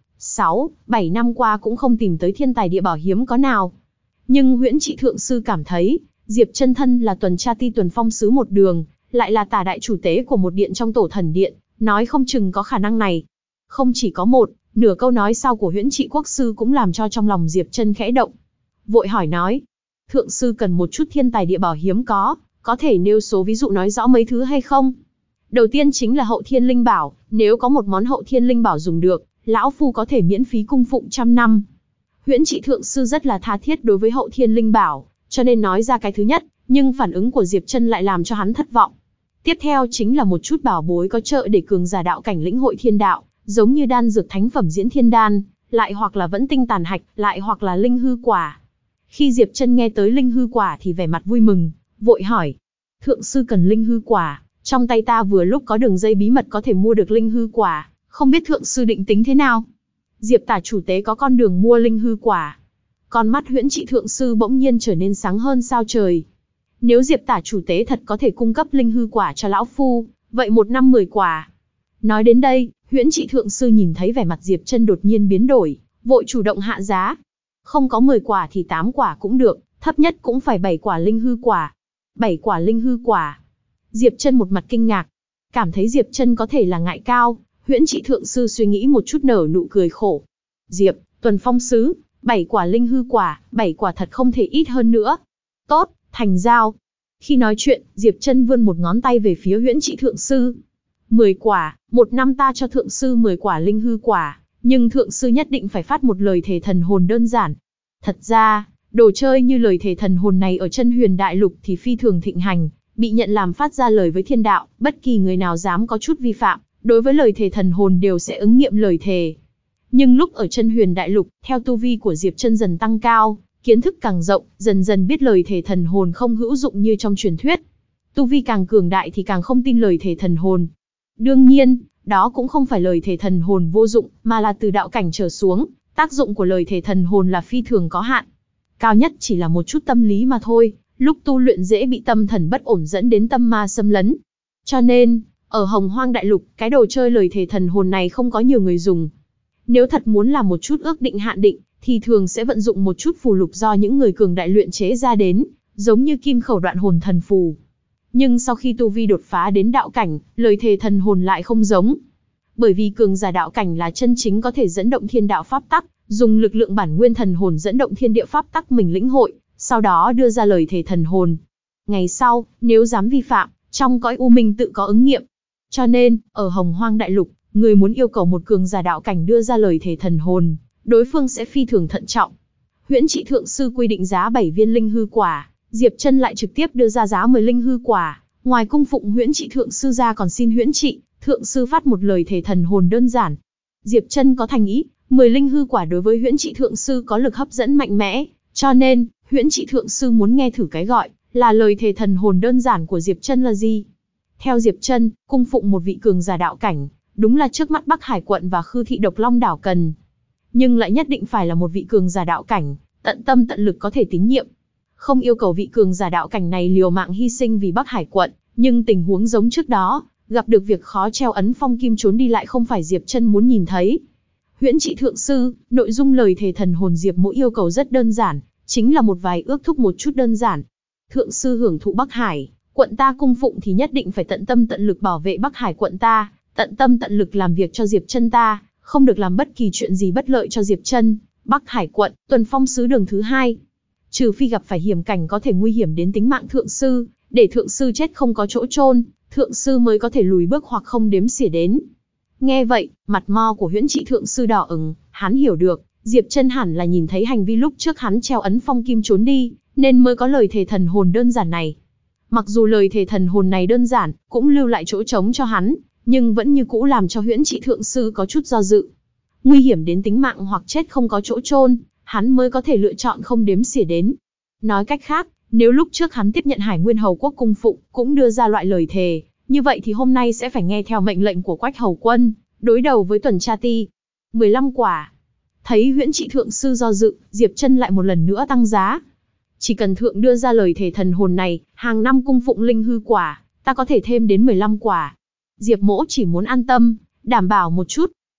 6-7 năm qua cũng không tìm tới thiên tài địa bảo hiếm có nào. Nhưng Huyễn Trị Thượng Sư cảm thấy, Diệp Chân thân là tuần tra ti tuần phong sứ một đường, lại là tả đại chủ tế của một điện trong tổ thần điện, nói không chừng có khả năng này. Không chỉ có một, nửa câu nói sau của Huyễn Trị Quốc Sư cũng làm cho trong lòng Diệp Chân khẽ động. Vội hỏi nói, Thượng Sư cần một chút thiên tài địa bảo hiếm có thể nêu số ví dụ nói rõ mấy thứ hay không? Đầu tiên chính là hậu thiên linh bảo, nếu có một món hậu thiên linh bảo dùng được, lão phu có thể miễn phí cung phụng 100 năm. Huyễn Trị Thượng Sư rất là tha thiết đối với hậu thiên linh bảo, cho nên nói ra cái thứ nhất, nhưng phản ứng của Diệp Chân lại làm cho hắn thất vọng. Tiếp theo chính là một chút bảo bối có trợ để cường giả đạo cảnh lĩnh hội thiên đạo, giống như đan dược thánh phẩm diễn thiên đan, lại hoặc là vẫn tinh tàn hạch, lại hoặc là linh hư quả. Khi Diệp Chân nghe tới linh hư quả thì vẻ mặt vui mừng, vội hỏi, Thượng Sư cần linh hư quả, trong tay ta vừa lúc có đường dây bí mật có thể mua được linh hư quả, không biết Thượng Sư định tính thế nào? Diệp tả chủ tế có con đường mua linh hư quả. Con mắt Huyễn Trị Thượng Sư bỗng nhiên trở nên sáng hơn sao trời. Nếu Diệp tả chủ tế thật có thể cung cấp linh hư quả cho lão phu, vậy 1 năm 10 quả. Nói đến đây, Huyễn Trị Thượng Sư nhìn thấy vẻ mặt Diệp Chân đột nhiên biến đổi, vội chủ động hạ giá. Không có 10 quả thì 8 quả cũng được, thấp nhất cũng phải 7 quả linh hư quả. 7 quả linh hư quả. Diệp Chân một mặt kinh ngạc, cảm thấy Diệp Chân có thể là ngại cao. Huyễn Trị Thượng Sư suy nghĩ một chút nở nụ cười khổ. Diệp, tuần phong sứ, 7 quả linh hư quả, 7 quả thật không thể ít hơn nữa. Tốt, thành giao. Khi nói chuyện, Diệp Chân vươn một ngón tay về phía Huyễn Trị Thượng Sư. 10 quả, 1 năm ta cho Thượng Sư 10 quả linh hư quả, nhưng Thượng Sư nhất định phải phát một lời thề thần hồn đơn giản. Thật ra, đồ chơi như lời thề thần hồn này ở Chân Huyền Đại Lục thì phi thường thịnh hành, bị nhận làm phát ra lời với thiên đạo, bất kỳ người nào dám có chút vi phạm, đối với lời thề thần hồn đều sẽ ứng nghiệm lời thề. Nhưng lúc ở Chân Huyền Đại Lục, theo tu vi của Diệp Chân dần tăng cao, kiến thức càng rộng, dần dần biết lời thề thần hồn không hữu dụng như trong truyền thuyết. Tu vi càng cường đại thì càng không tin lời thề thần hồn. Đương nhiên, đó cũng không phải lời thề thần hồn vô dụng, mà là từ đạo cảnh trở xuống, tác dụng của lời thề thần hồn là phi thường có hạn. Cao nhất chỉ là một chút tâm lý mà thôi, lúc tu luyện dễ bị tâm thần bất ổn dẫn đến tâm ma xâm lấn. Cho nên, ở Hồng Hoang Đại Lục, cái đồ chơi lời thề thần hồn này không có nhiều người dùng. Nếu thật muốn làm một chút ước định hạn định, thì thường sẽ vận dụng một chút phù lục do những người cường đại luyện chế ra đến, giống như kim khẩu đoạn hồn thần phù. Nhưng sau khi tu vi đột phá đến đạo cảnh, lời thề thần hồn lại không giống. Bởi vì cường giả đạo cảnh là chân chính có thể dẫn động thiên đạo pháp tắc, dùng lực lượng bản nguyên thần hồn dẫn động thiên địa pháp tắc mình lĩnh hội, sau đó đưa ra lời thề thần hồn. Ngày sau, nếu dám vi phạm, trong cõi u minh tự có ứng nghiệm. Cho nên, ở Hồng Hoang Đại Lục, người muốn yêu cầu một cường giả đạo cảnh đưa ra lời thề thần hồn, đối phương sẽ phi thường thận trọng. Huyễn Trị Thượng Sư quy định giá 7 viên linh hư quả, Diệp Chân lại trực tiếp đưa ra giá 10 linh hư quả, ngoài cung phụng Huyễn Trị Thượng Sư ra còn xin Huyễn Trị Thượng Sư phát một lời thề thần hồn đơn giản. Diệp Chân có thành ý, 10 linh hư quả đối với Huyễn Trị Thượng Sư có lực hấp dẫn mạnh mẽ, cho nên Huyễn Trị Thượng Sư muốn nghe thử cái gọi là lời thề thần hồn đơn giản của Diệp Chân là gì. Theo Diệp Chân, cung phụng một vị cường giả đạo cảnh, đúng là trước mắt Bắc Hải quận và Khư thị Độc Long đảo cần. Nhưng lại nhất định phải là một vị cường giả đạo cảnh, tận tâm tận lực có thể tín nhiệm. Không yêu cầu vị cường giả đạo cảnh này liều mạng hy sinh vì Bắc Hải quận, nhưng tình huống giống trước đó, gặp được việc khó treo ấn phong kim trốn đi lại không phải Diệp Chân muốn nhìn thấy. Huyễn Trị Thượng Sư, nội dung lời thề thần hồn Diệp Mỗ yêu cầu rất đơn giản, chính là một vài ước thúc một chút đơn giản. Thượng Sư hưởng thụ Bắc Hải quận ta cung phụng thì nhất định phải tận tâm tận lực bảo vệ Bắc Hải quận ta, tận tâm tận lực làm việc cho Diệp Chân ta, không được làm bất kỳ chuyện gì bất lợi cho Diệp Chân. Bắc Hải quận, tuần phong sứ đường thứ 2. Trừ phi gặp phải hiểm cảnh có thể nguy hiểm đến tính mạng Thượng Sư, để Thượng Sư chết không có chỗ chôn, Thượng Sư mới có thể lùi bước hoặc không đếm xỉa đến. Nghe vậy, mặt mo của Huyễn Trị Thượng Sư đỏ ửng, hắn hiểu được, Diệp Chân hẳn là nhìn thấy hành vi lúc trước hắn treo ấn phong kim trốn đi, nên mới có lời thề thần hồn đơn giản này. Mặc dù lời thề thần hồn này đơn giản, cũng lưu lại chỗ trống cho hắn, nhưng vẫn như cũ làm cho Huyễn Trị Thượng Sư có chút do dự. Nguy hiểm đến tính mạng hoặc chết không có chỗ chôn, hắn mới có thể lựa chọn không đếm xỉa đến. Nói cách khác, nếu lúc trước hắn tiếp nhận Hải Nguyên Hầu Quốc cung phụng, cũng đưa ra loại lời thề, như vậy thì hôm nay sẽ phải nghe theo mệnh lệnh của Quách Hầu Quân, đối đầu với tuần tra ti. 15 quả. Thấy Huyễn Trị Thượng Sư do dự, Diệp Chân lại một lần nữa tăng giá. Chỉ cần thượng đưa ra lời thề thần hồn này, hàng năm cung phụng linh hư quả, ta có thể thêm đến 15 quả. Diệp Mỗ chỉ muốn an tâm, đảm bảo một chút.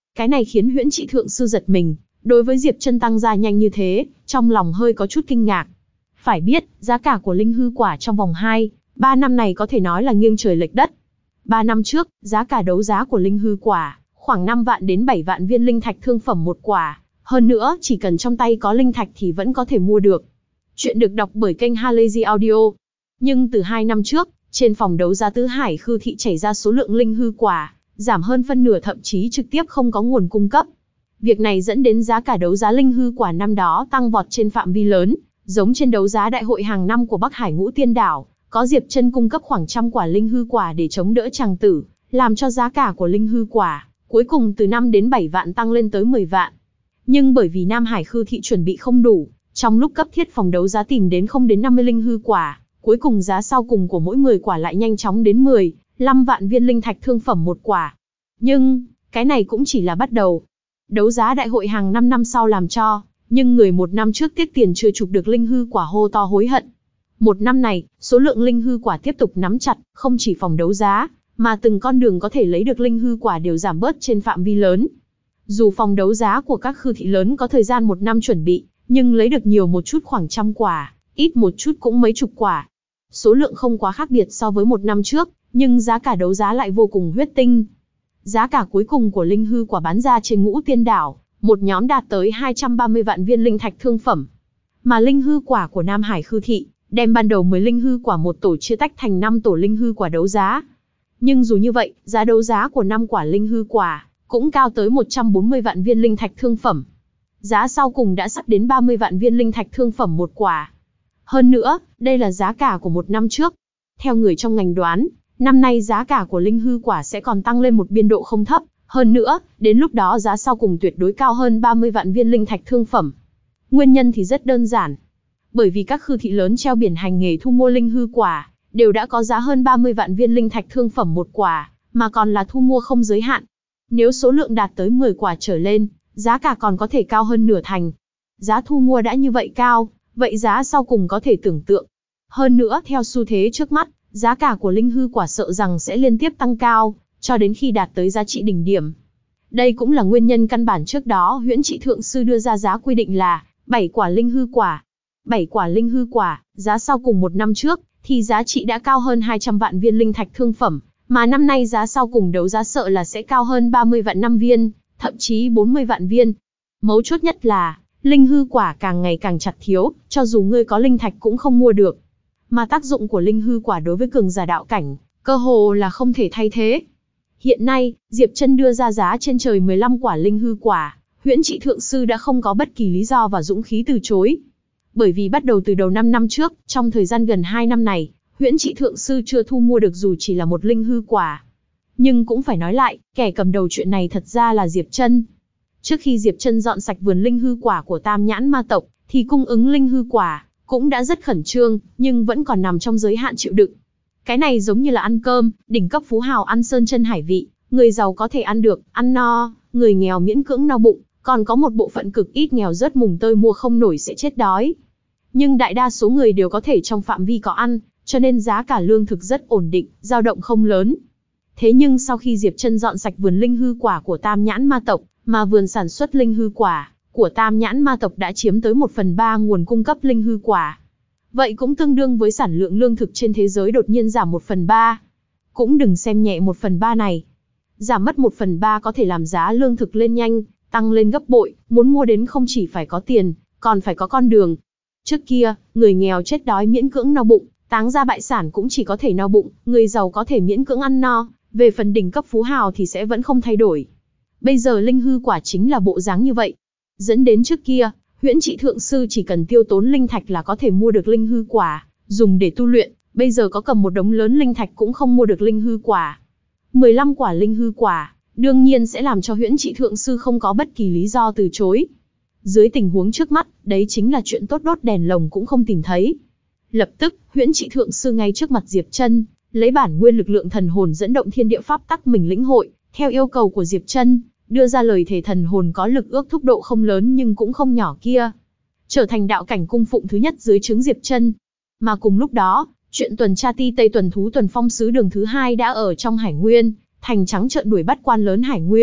Cái này khiến Huyễn Trị Thượng Sư giật mình, đối với Diệp Chân tăng gia nhanh như thế, trong lòng hơi có chút kinh ngạc. Phải biết, giá cả của linh hư quả trong vòng 2-3 năm này có thể nói là nghiêng trời lệch đất. 3 năm trước, giá cả đấu giá của linh hư quả khoảng 5 vạn đến 7 vạn viên linh thạch thương phẩm một quả, hơn nữa chỉ cần trong tay có linh thạch thì vẫn có thể mua được. Chuyện được đọc bởi kênh Halazy Audio. Nhưng từ 2 năm trước, trên phòng đấu giá Tứ Hải Khư Thị chảy ra số lượng linh hư quả giảm hơn phân nửa, thậm chí trực tiếp không có nguồn cung cấp. Việc này dẫn đến giá cả đấu giá linh hư quả năm đó tăng vọt trên phạm vi lớn, giống trên đấu giá đại hội hàng năm của Bắc Hải Ngũ Tiên Đảo, có Diệp Chân cung cấp khoảng trăm quả linh hư quả để chống đỡ chàng tử, làm cho giá cả của linh hư quả cuối cùng từ 5 đến 7 vạn tăng lên tới 10 vạn. Nhưng bởi vì Nam Hải Khư Thị chuẩn bị không đủ, trong lúc cấp thiết phòng đấu giá tìm đến không đến 50 linh hư quả, cuối cùng giá sau cùng của mỗi 10 quả lại nhanh chóng đến 15 vạn viên linh thạch thương phẩm một quả. Nhưng, cái này cũng chỉ là bắt đầu. Đấu giá đại hội hàng 5 năm sau làm cho, nhưng người một năm trước tiếc tiền chưa chụp được linh hư quả hô to hối hận. Một năm này, số lượng linh hư quả tiếp tục nắm chặt, không chỉ phòng đấu giá, mà từng con đường có thể lấy được linh hư quả đều giảm bớt trên phạm vi lớn. Dù phòng đấu giá của các khư thị lớn có thời gian 1 năm chuẩn bị, nhưng lấy được nhiều một chút khoảng trăm quả, ít một chút cũng mấy chục quả. Số lượng không quá khác biệt so với 1 năm trước, nhưng giá cả đấu giá lại vô cùng huyết tinh. Giá cả cuối cùng của linh hư quả bán ra trên Ngũ Tiên Đảo, một nhóm đạt tới 230 vạn viên linh thạch thương phẩm. Mà linh hư quả của Nam Hải Khư Thị, đem ban đầu 10 linh hư quả một tổ chia tách thành 5 tổ linh hư quả đấu giá. Nhưng dù như vậy, giá đấu giá của 5 quả linh hư quả cũng cao tới 140 vạn viên linh thạch thương phẩm. Giá sau cùng đã sắp đến 30 vạn viên linh thạch thương phẩm một quả. Hơn nữa, đây là giá cả của 1 năm trước. Theo người trong ngành đoán, năm nay giá cả của linh hư quả sẽ còn tăng lên một biên độ không thấp. Hơn nữa, đến lúc đó giá sau cùng tuyệt đối cao hơn 30 vạn viên linh thạch thương phẩm. Nguyên nhân thì rất đơn giản. Bởi vì các khư thị lớn treo biển hành nghề thu mua linh hư quả, đều đã có giá hơn 30 vạn viên linh thạch thương phẩm một quả, mà còn là thu mua không giới hạn. Nếu số lượng đạt tới 10 quả trở lên, giá cả còn có thể cao hơn nửa thành. Giá thu mua đã như vậy cao, vậy giá sau cùng có thể tưởng tượng. Hơn nữa, theo xu thế trước mắt, giá cả của linh hư quả sợ rằng sẽ liên tiếp tăng cao, cho đến khi đạt tới giá trị đỉnh điểm. Đây cũng là nguyên nhân căn bản trước đó Huyễn Trị Thượng Sư đưa ra giá quy định là 7 quả linh hư quả. 7 quả linh hư quả, giá sau cùng 1 năm trước, thì giá trị đã cao hơn 200 vạn viên linh thạch thương phẩm, mà năm nay giá sau cùng đấu giá sợ là sẽ cao hơn 30 vạn 5 viên, thậm chí 40 vạn viên. Mấu chốt nhất là, linh hư quả càng ngày càng chặt thiếu, cho dù ngươi có linh thạch cũng không mua được. Mà tác dụng của linh hư quả đối với cường giả đạo cảnh, cơ hồ là không thể thay thế. Hiện nay, Diệp Chân đưa ra giá trên trời 15 quả linh hư quả, Huyễn Trị Thượng Sư đã không có bất kỳ lý do và dũng khí từ chối. Bởi vì bắt đầu từ đầu 5 năm trước, trong thời gian gần 2 năm này, Huyễn Trị Thượng Sư chưa thu mua được dù chỉ là một linh hư quả. Nhưng cũng phải nói lại, kẻ cầm đầu chuyện này thật ra là Diệp Chân. Trước khi Diệp Chân dọn sạch vườn linh hư quả của Tam Nhãn Ma tộc, thì cung ứng linh hư quả cũng đã rất khẩn trương, nhưng vẫn còn nằm trong giới hạn chịu đựng. Cái này giống như là ăn cơm, đỉnh cấp phú hào ăn sơn chân hải vị, người giàu có thể ăn được, ăn no, người nghèo miễn cưỡng no bụng, còn có một bộ phận cực ít nghèo rớt mùng tơi mua không nổi sẽ chết đói. Nhưng đại đa số người đều có thể trong phạm vi có ăn, cho nên giá cả lương thực rất ổn định, dao động không lớn. Thế nhưng sau khi Diệp Chân dọn sạch vườn linh hư quả của Tam Nhãn Ma tộc, mà vườn sản xuất linh hư quả của Tam Nhãn Ma tộc đã chiếm tới 1/3 nguồn cung cấp linh hư quả. Vậy cũng tương đương với sản lượng lương thực trên thế giới đột nhiên giảm 1/3. Cũng đừng xem nhẹ 1/3 này. Giảm mất 1/3 có thể làm giá lương thực lên nhanh, tăng lên gấp bội, muốn mua đến không chỉ phải có tiền, còn phải có con đường. Trước kia, người nghèo chết đói miễn cưỡng no bụng, táng ra bại sản cũng chỉ có thể no bụng, người giàu có thể miễn cưỡng ăn no, về phần đỉnh cấp phú hào thì sẽ vẫn không thay đổi. Bây giờ linh hư quả chính là bộ dáng như vậy. Dẫn đến trước kia, Huyễn Trị Thượng Sư chỉ cần tiêu tốn linh thạch là có thể mua được linh hư quả, dùng để tu luyện, bây giờ có cầm một đống lớn linh thạch cũng không mua được linh hư quả. 15 quả linh hư quả, đương nhiên sẽ làm cho Huyễn Trị Thượng Sư không có bất kỳ lý do từ chối. Dưới tình huống trước mắt, đấy chính là chuyện tốt đốt đèn lồng cũng không tìm thấy. Lập tức, Huyễn Trị Thượng Sư ngay trước mặt Diệp Chân, lấy bản nguyên lực lượng thần hồn dẫn động thiên địa pháp tắc mình lĩnh hội, theo yêu cầu của Diệp Chân, đưa ra lời thề thần hồn có lực ước thúc độ không lớn nhưng cũng không nhỏ kia, trở thành đạo cảnh cung phụng thứ nhất dưới trướng Diệp Chân. Mà cùng lúc đó, chuyện tuần tra ti Tây tuần thú tuần phong sứ đường thứ 2 đã ở trong Hải Nguyên, thành trắng trợn đuổi bắt quan lớn Hải Nguyên,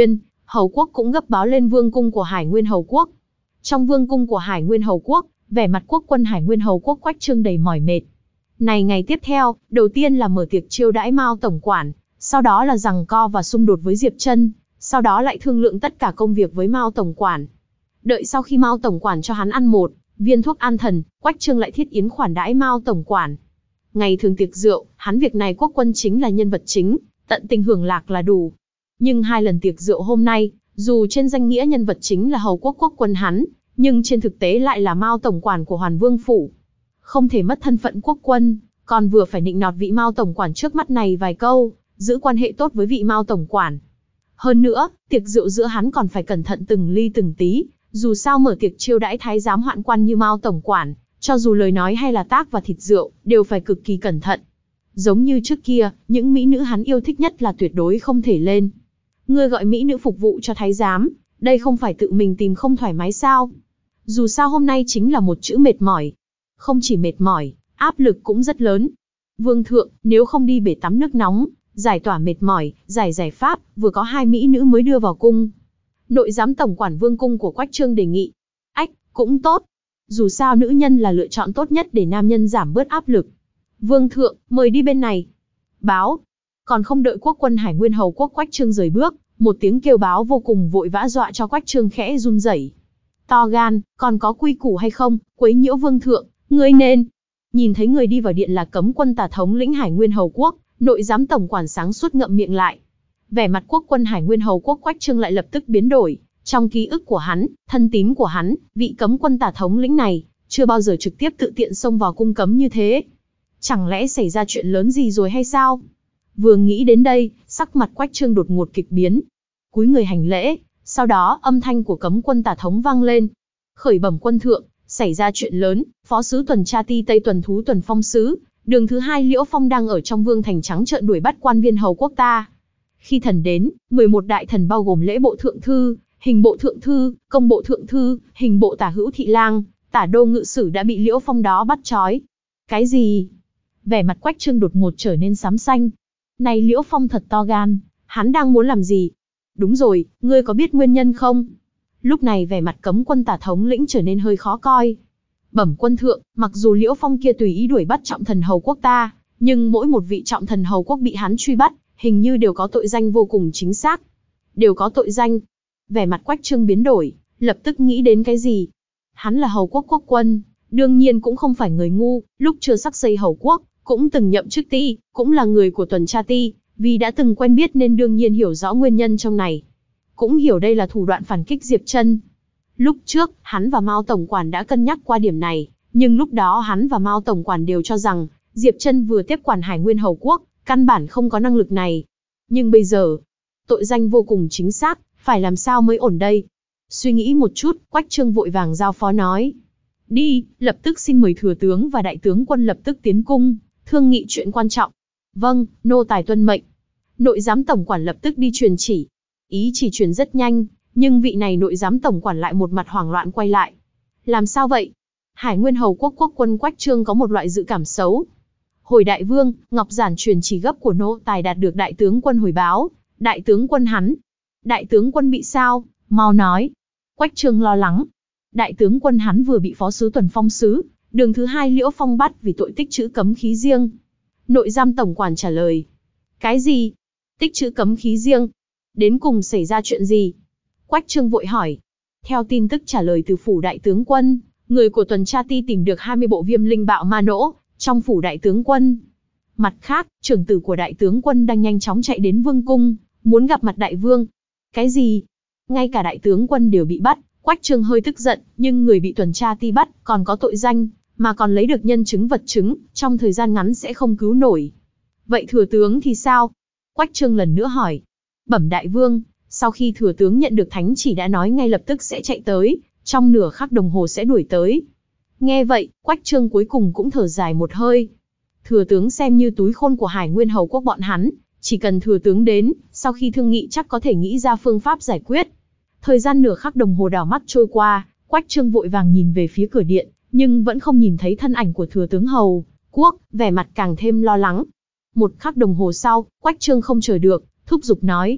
Hầu quốc cũng gấp báo lên vương cung của Hải Nguyên Hầu quốc. Trong vương cung của Hải Nguyên Hầu quốc, vẻ mặt quốc quân Hải Nguyên Hầu quốc Quách Trương đầy mỏi mệt. Này ngày tiếp theo, đầu tiên là mở tiệc chiêu đãi Mao tổng quản, sau đó là giằng co và xung đột với Diệp Trân, sau đó lại thương lượng tất cả công việc với Mao tổng quản. Đợi sau khi Mao tổng quản cho hắn ăn một viên thuốc an thần, Quách Trương lại thiết yến khoản đãi Mao tổng quản. Ngày thường tiệc rượu, hắn việc này quốc quân chính là nhân vật chính, tận tình hưởng lạc là đủ. Nhưng 2 lần tiệc rượu hôm nay, dù trên danh nghĩa nhân vật chính là hầu quốc quốc quân hắn, nhưng trên thực tế lại là Mao tổng quản của Hoàn Vương phủ. Không thể mất thân phận quốc quân, còn vừa phải nịnh nọt vị Mao tổng quản trước mắt này vài câu, giữ quan hệ tốt với vị Mao tổng quản. Hơn nữa, tiệc rượu giữa hắn còn phải cẩn thận từng ly từng tí, dù sao mở tiệc chiêu đãi thái giám hoạn quan như Mao tổng quản, cho dù lời nói hay là tác và thịt rượu, đều phải cực kỳ cẩn thận. Giống như trước kia, những mỹ nữ hắn yêu thích nhất là tuyệt đối không thể lên. Ngươi gọi mỹ nữ phục vụ cho thái giám, đây không phải tự mình tìm không thoải mái sao? Dù sao hôm nay chính là một chữ mệt mỏi. Không chỉ mệt mỏi, áp lực cũng rất lớn. Vương thượng, nếu không đi bể tắm nước nóng, giải tỏa mệt mỏi, giải pháp, vừa có 2 mỹ nữ mới đưa vào cung. Nội giám tổng quản vương cung của Quách Trương đề nghị. Ách, cũng tốt. Dù sao nữ nhân là lựa chọn tốt nhất để nam nhân giảm bớt áp lực. Vương thượng, mời đi bên này. Báo. Còn không đợi quốc quân Hải Nguyên Hầu quốc Quách Trương rời bước, một tiếng kêu báo vô cùng vội vã dọa cho Quách Trương khẽ run rẩy. To gan, còn có quy củ hay không, quấy nhiễu vương thượng, ngươi nên. Nhìn thấy người đi vào điện là cấm quân tả thống lĩnh Hải Nguyên Hầu quốc, nội giám tổng quản sáng suốt ngậm miệng lại. Vẻ mặt quốc quân Hải Nguyên Hầu quốc Quách Trương lại lập tức biến đổi. Trong ký ức của hắn, thân tín của hắn, vị cấm quân tả thống lĩnh này, chưa bao giờ trực tiếp tự tiện xông vào cung cấm như thế. Chẳng lẽ xảy ra chuyện lớn gì rồi hay sao? Vừa nghĩ đến đây, sắc mặt Quách Trương đột ngột kịch biến. Cúi người hành lễ, sau đó âm thanh của cấm quân tả thống vang lên. Khởi bẩm quân thượng, xảy ra chuyện lớn, phó sứ tuần tra ti Tây tuần thú tuần phong sứ, đường thứ 2 Liễu Phong đang ở trong vương thành trắng trợn đuổi bắt quan viên hầu quốc ta. Khi thần đến, 11 đại thần bao gồm lễ bộ thượng thư, hình bộ thượng thư, công bộ thượng thư, hình bộ tả hữu thị lang, tả đô ngự sử đã bị Liễu Phong đó bắt trói. Cái gì? Vẻ mặt Quách Trương đột ngột trở nên xám xanh. Này Liễu Phong thật to gan, hắn đang muốn làm gì? Đúng rồi, ngươi có biết nguyên nhân không? Lúc này vẻ mặt cấm quân tả thống lĩnh trở nên hơi khó coi. Bẩm quân thượng, mặc dù Liễu Phong kia tùy ý đuổi bắt trọng thần hầu quốc ta, nhưng mỗi một vị trọng thần hầu quốc bị hắn truy bắt, hình như đều có tội danh vô cùng chính xác. Đều có tội danh. Vẻ mặt Quách Trương biến đổi, lập tức nghĩ đến cái gì? Hắn là hầu quốc quốc quân, đương nhiên cũng không phải người ngu, lúc chưa sắc xây hầu quốc, cũng từng nhậm chức ti, cũng là người của tuần tra ti, vì đã từng quen biết nên đương nhiên hiểu rõ nguyên nhân trong này. Cũng hiểu đây là thủ đoạn phản kích Diệp Trân. Lúc trước, hắn và Mao tổng quản đã cân nhắc qua điểm này, nhưng lúc đó hắn và Mao tổng quản đều cho rằng, Diệp Trân vừa tiếp quản Hải Nguyên Hầu quốc, căn bản không có năng lực này. Nhưng bây giờ, tội danh vô cùng chính xác, phải làm sao mới ổn đây? Suy nghĩ một chút, Quách Trương vội vàng giao phó nói. Đi, lập tức xin mời thừa tướng và đại tướng quân lập tức tiến cung, thương nghị chuyện quan trọng. Vâng, nô tài tuân mệnh. Nội giám tổng quản lập tức đi truyền chỉ. Ý chỉ truyền rất nhanh, nhưng vị này nội giám tổng quản lại một mặt hoảng loạn quay lại. Làm sao vậy? Hải Nguyên Hầu quốc quốc quân Quách Trương có một loại dự cảm xấu. Hồi đại vương, ngọc giản truyền chỉ gấp của nô tài đạt được đại tướng quân hồi báo. Đại tướng quân hắn. Đại tướng quân bị sao? Mau nói. Quách Trương lo lắng. Đại tướng quân hắn vừa bị phó sứ tuần phong sứ, đường thứ 2 Liễu Phong bắt vì tội tích trữ cấm khí riêng. Nội giám tổng quản trả lời. Cái gì? Tích trữ cấm khí riêng? Đến cùng xảy ra chuyện gì? Quách Trương vội hỏi. Theo tin tức trả lời từ phủ đại tướng quân, người của tuần tra ti tìm được 20 bộ viêm linh bạo ma nỗ trong phủ đại tướng quân. Mặt khác, trưởng tử của đại tướng quân đang nhanh chóng chạy đến vương cung, muốn gặp mặt đại vương. Cái gì? Ngay cả đại tướng quân đều bị bắt. Quách Trương hơi tức giận, nhưng người bị tuần tra ti bắt còn có tội danh, mà còn lấy được nhân chứng vật chứng, trong thời gian ngắn sẽ không cứu nổi. Vậy thừa tướng thì sao? Quách Trương lần nữa hỏi. Bẩm đại vương, sau khi thừa tướng nhận được thánh chỉ đã nói ngay lập tức sẽ chạy tới, trong nửa khắc đồng hồ sẽ đuổi tới. Nghe vậy, Quách Trương cuối cùng cũng thở dài một hơi. Thừa tướng xem như túi khôn của Hải Nguyên Hầu quốc bọn hắn, chỉ cần thừa tướng đến, sau khi thương nghị chắc có thể nghĩ ra phương pháp giải quyết. Thời gian nửa khắc đồng hồ đảo mắt trôi qua, Quách Trương vội vàng nhìn về phía cửa điện, nhưng vẫn không nhìn thấy thân ảnh của thừa tướng hầu quốc, vẻ mặt càng thêm lo lắng. Một khắc đồng hồ sau, Quách Trương không chờ được, thúc giục nói.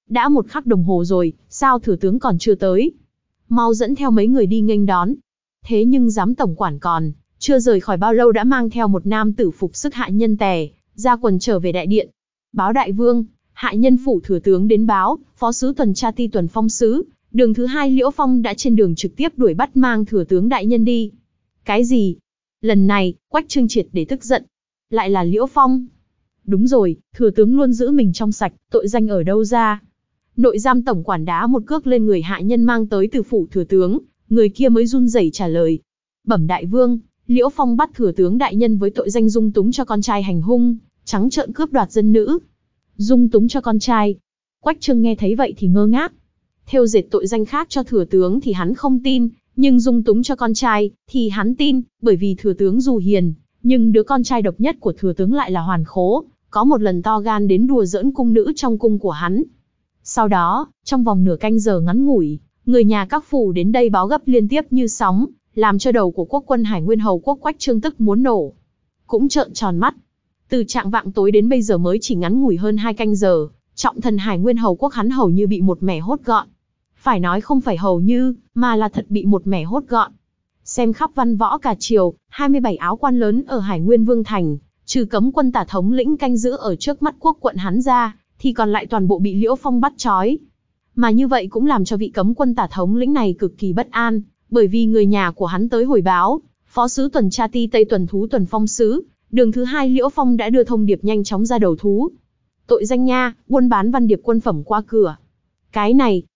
Đã 1 khắc đồng hồ rồi, sao thừa tướng còn chưa tới? Mau dẫn theo mấy người đi nghênh đón. Thế nhưng giám tổng quản còn chưa rời khỏi bao lâu đã mang theo một nam tử phục sức hạ nhân tè, ra quần trở về đại điện. Báo đại vương, hạ nhân phủ thừa tướng đến báo, phó sứ tuần tra ti tuần phong sứ, đường thứ 2 Liễu Phong đã trên đường trực tiếp đuổi bắt mang thừa tướng đại nhân đi. Cái gì? Lần này, Quách Trương triệt để tức giận. Lại là Liễu Phong. Đúng rồi, thừa tướng luôn giữ mình trong sạch, tội danh ở đâu ra? Nội giam tổng quản đá một cước lên người hạ nhân mang tới từ phủ thừa tướng, người kia mới run rẩy trả lời. Bẩm đại vương, Liễu Phong bắt thừa tướng đại nhân với tội danh dung túng cho con trai hành hung, trắng trợn cướp đoạt dân nữ. Dung túng cho con trai. Quách Trương nghe thấy vậy thì ngơ ngác. Thêu dệt tội danh khác cho thừa tướng thì hắn không tin, nhưng dung túng cho con trai thì hắn tin, bởi vì thừa tướng dù hiền, nhưng đứa con trai độc nhất của thừa tướng lại là hoàn khố, có một lần to gan đến đùa giỡn cung nữ trong cung của hắn. Sau đó, trong vòng nửa canh giờ ngắn ngủi, người nhà các phủ đến đây báo gấp liên tiếp như sóng, làm cho đầu của quốc quân Hải Nguyên Hầu quốc Quách Trương tức muốn nổ. Cũng trợn tròn mắt. Từ trạng vạng tối đến bây giờ mới chỉ ngắn ngủi hơn 2 canh giờ, trọng thần Hải Nguyên Hầu quốc hắn hầu như bị một mẻ hốt gọn. Phải nói không phải hầu như, mà là thật bị một mẻ hốt gọn. Xem khắp văn võ cả triều, 27 áo quan lớn ở Hải Nguyên Vương Thành, trừ cấm quân tả thống lĩnh canh giữ ở trước mắt quốc quận hắn ra, thì còn lại toàn bộ bị Liễu Phong bắt trói. Mà như vậy cũng làm cho vị cấm quân tả thống lĩnh này cực kỳ bất an, bởi vì người nhà của hắn tới hồi báo, phó sứ tuần tra ti Tây tuần thú tuần phong sứ, đường thứ 2 Liễu Phong đã đưa thông điệp nhanh chóng ra đầu thú. Tội danh nha, buôn bán văn điệp quân phẩm qua cửa. Cái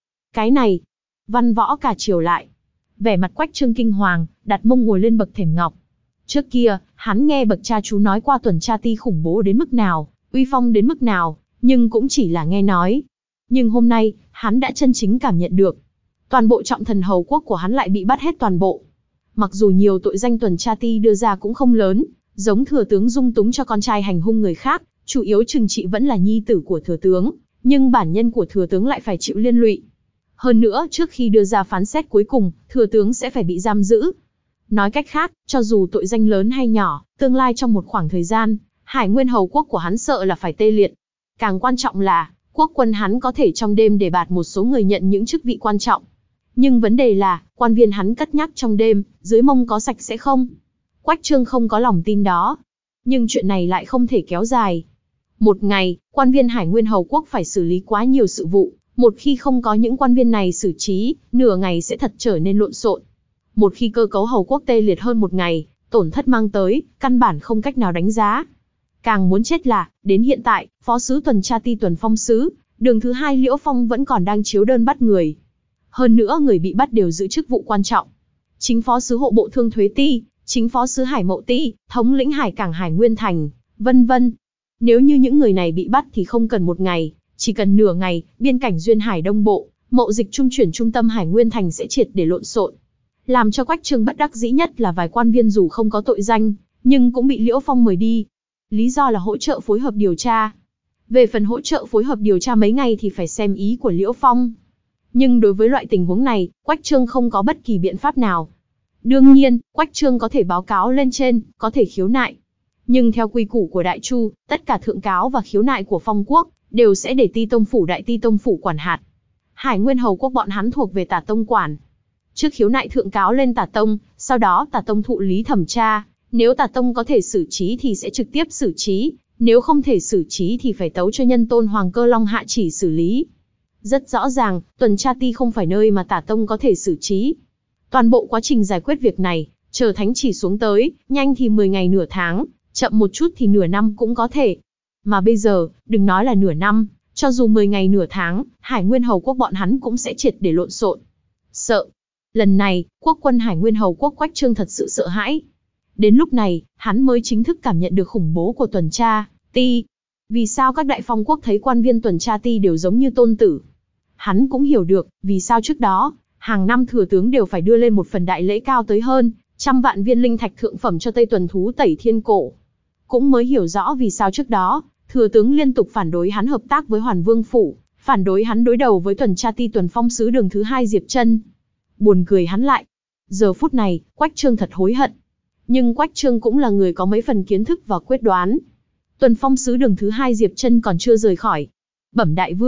này, văn võ cả triều lại. Vẻ mặt Quách Trương kinh hoàng, đặt mông ngồi lên bậc thềm ngọc. Trước kia, hắn nghe bậc cha chú nói qua tuần tra ti khủng bố đến mức nào, uy phong đến mức nào, nhưng cũng chỉ là nghe nói. Nhưng hôm nay, hắn đã chân chính cảm nhận được. Toàn bộ trọng thần hầu quốc của hắn lại bị bắt hết toàn bộ. Mặc dù nhiều tội danh tuần tra ti đưa ra cũng không lớn, giống thừa tướng dung túng cho con trai hành hung người khác, chủ yếu trừng trị vẫn là nhi tử của thừa tướng, nhưng bản nhân của thừa tướng lại phải chịu liên lụy. Hơn nữa, trước khi đưa ra phán xét cuối cùng, thừa tướng sẽ phải bị giam giữ. Nói cách khác, cho dù tội danh lớn hay nhỏ, tương lai trong một khoảng thời gian, Hải Nguyên Hầu quốc của hắn sợ là phải tê liệt. Càng quan trọng là, quốc quân hắn có thể trong đêm đề bạt một số người nhận những chức vị quan trọng. Nhưng vấn đề là, quan viên hắn cất nhắc trong đêm, dưới mông có sạch sẽ không? Quách Trương không có lòng tin đó. Nhưng chuyện này lại không thể kéo dài. Một ngày, quan viên Hải Nguyên Hầu quốc phải xử lý quá nhiều sự vụ. Một khi không có những quan viên này xử trí, nửa ngày sẽ thật trở nên lộn xộn. Một khi cơ cấu hầu quốc tê liệt hơn một ngày, tổn thất mang tới, căn bản không cách nào đánh giá. Càng muốn chết là, đến hiện tại, phó sứ tuần tra ti tuần phong sứ, đường thứ 2 Liễu Phong vẫn còn đang chiếu đơn bắt người. Hơn nữa người bị bắt đều giữ chức vụ quan trọng. Chính phó sứ hộ bộ thương thuế ti, chính phó sứ hải mậu ti, thống lĩnh hải cảng Hải Nguyên Thành, vân vân. Nếu như những người này bị bắt thì không cần một ngày, chỉ cần nửa ngày, biên cảnh duyên hải đông bộ, mậu dịch trung chuyển trung tâm Hải Nguyên Thành sẽ triệt để lộn xộn. Làm cho Quách Trương bất đắc dĩ nhất là vài quan viên dù không có tội danh, nhưng cũng bị Liễu Phong mời đi. Lý do là hỗ trợ phối hợp điều tra. Về phần hỗ trợ phối hợp điều tra mấy ngày thì phải xem ý của Liễu Phong. Nhưng đối với loại tình huống này, Quách Trương không có bất kỳ biện pháp nào. Đương nhiên, Quách Trương có thể báo cáo lên trên, có thể khiếu nại. Nhưng theo quy củ của Đại Chu, tất cả thượng cáo và khiếu nại của Phong quốc đều sẽ để Ti Tông phủ Đại Ti Tông phủ quản hạt. Hải Nguyên Hầu quốc bọn hắn thuộc về Tả Tông quản. Trước khiếu nại thượng cáo lên Tả Tông, sau đó Tả Tông thụ lý thẩm tra, nếu Tả Tông có thể xử trí thì sẽ trực tiếp xử trí, nếu không thể xử trí thì phải tấu cho nhân tôn Hoàng Cơ Long hạ chỉ xử lý. Rất rõ ràng, tuần tra ti không phải nơi mà Tả Tông có thể xử trí. Toàn bộ quá trình giải quyết việc này, chờ thánh chỉ xuống tới, nhanh thì 10 ngày nửa tháng, chậm một chút thì nửa năm cũng có thể. Mà bây giờ, đừng nói là nửa năm, cho dù 10 ngày nửa tháng, Hải Nguyên Hầu quốc bọn hắn cũng sẽ triệt để lộn xộn. Sợ. Lần này, quốc quân Hải Nguyên Hầu quốc Quách Trương thật sự sợ hãi. Đến lúc này, hắn mới chính thức cảm nhận được khủng bố của tuần tra ti. Vì sao các đại phong quốc thấy quan viên tuần tra ti đều giống như tôn tử? Hắn cũng hiểu được, vì sao trước đó, hàng năm thừa tướng đều phải đưa lên một phần đại lễ cao tới hơn 100 vạn viên linh thạch thượng phẩm cho Tây tuần thú Tẩy Thiên Cổ. Cũng mới hiểu rõ vì sao trước đó, thừa tướng liên tục phản đối hắn hợp tác với Hoàn Vương phủ, phản đối hắn đối đầu với tuần tra ti tuần phong sứ đường thứ 2 Diệp Chân. Buồn cười hắn lại. Giờ phút này, Quách Trương thật hối hận. Nhưng Quách Trương cũng là người có mấy phần kiến thức và quyết đoán. Tuần phong sứ đường thứ 2 Diệp Chân còn chưa rời khỏi. Bẩm đại vương,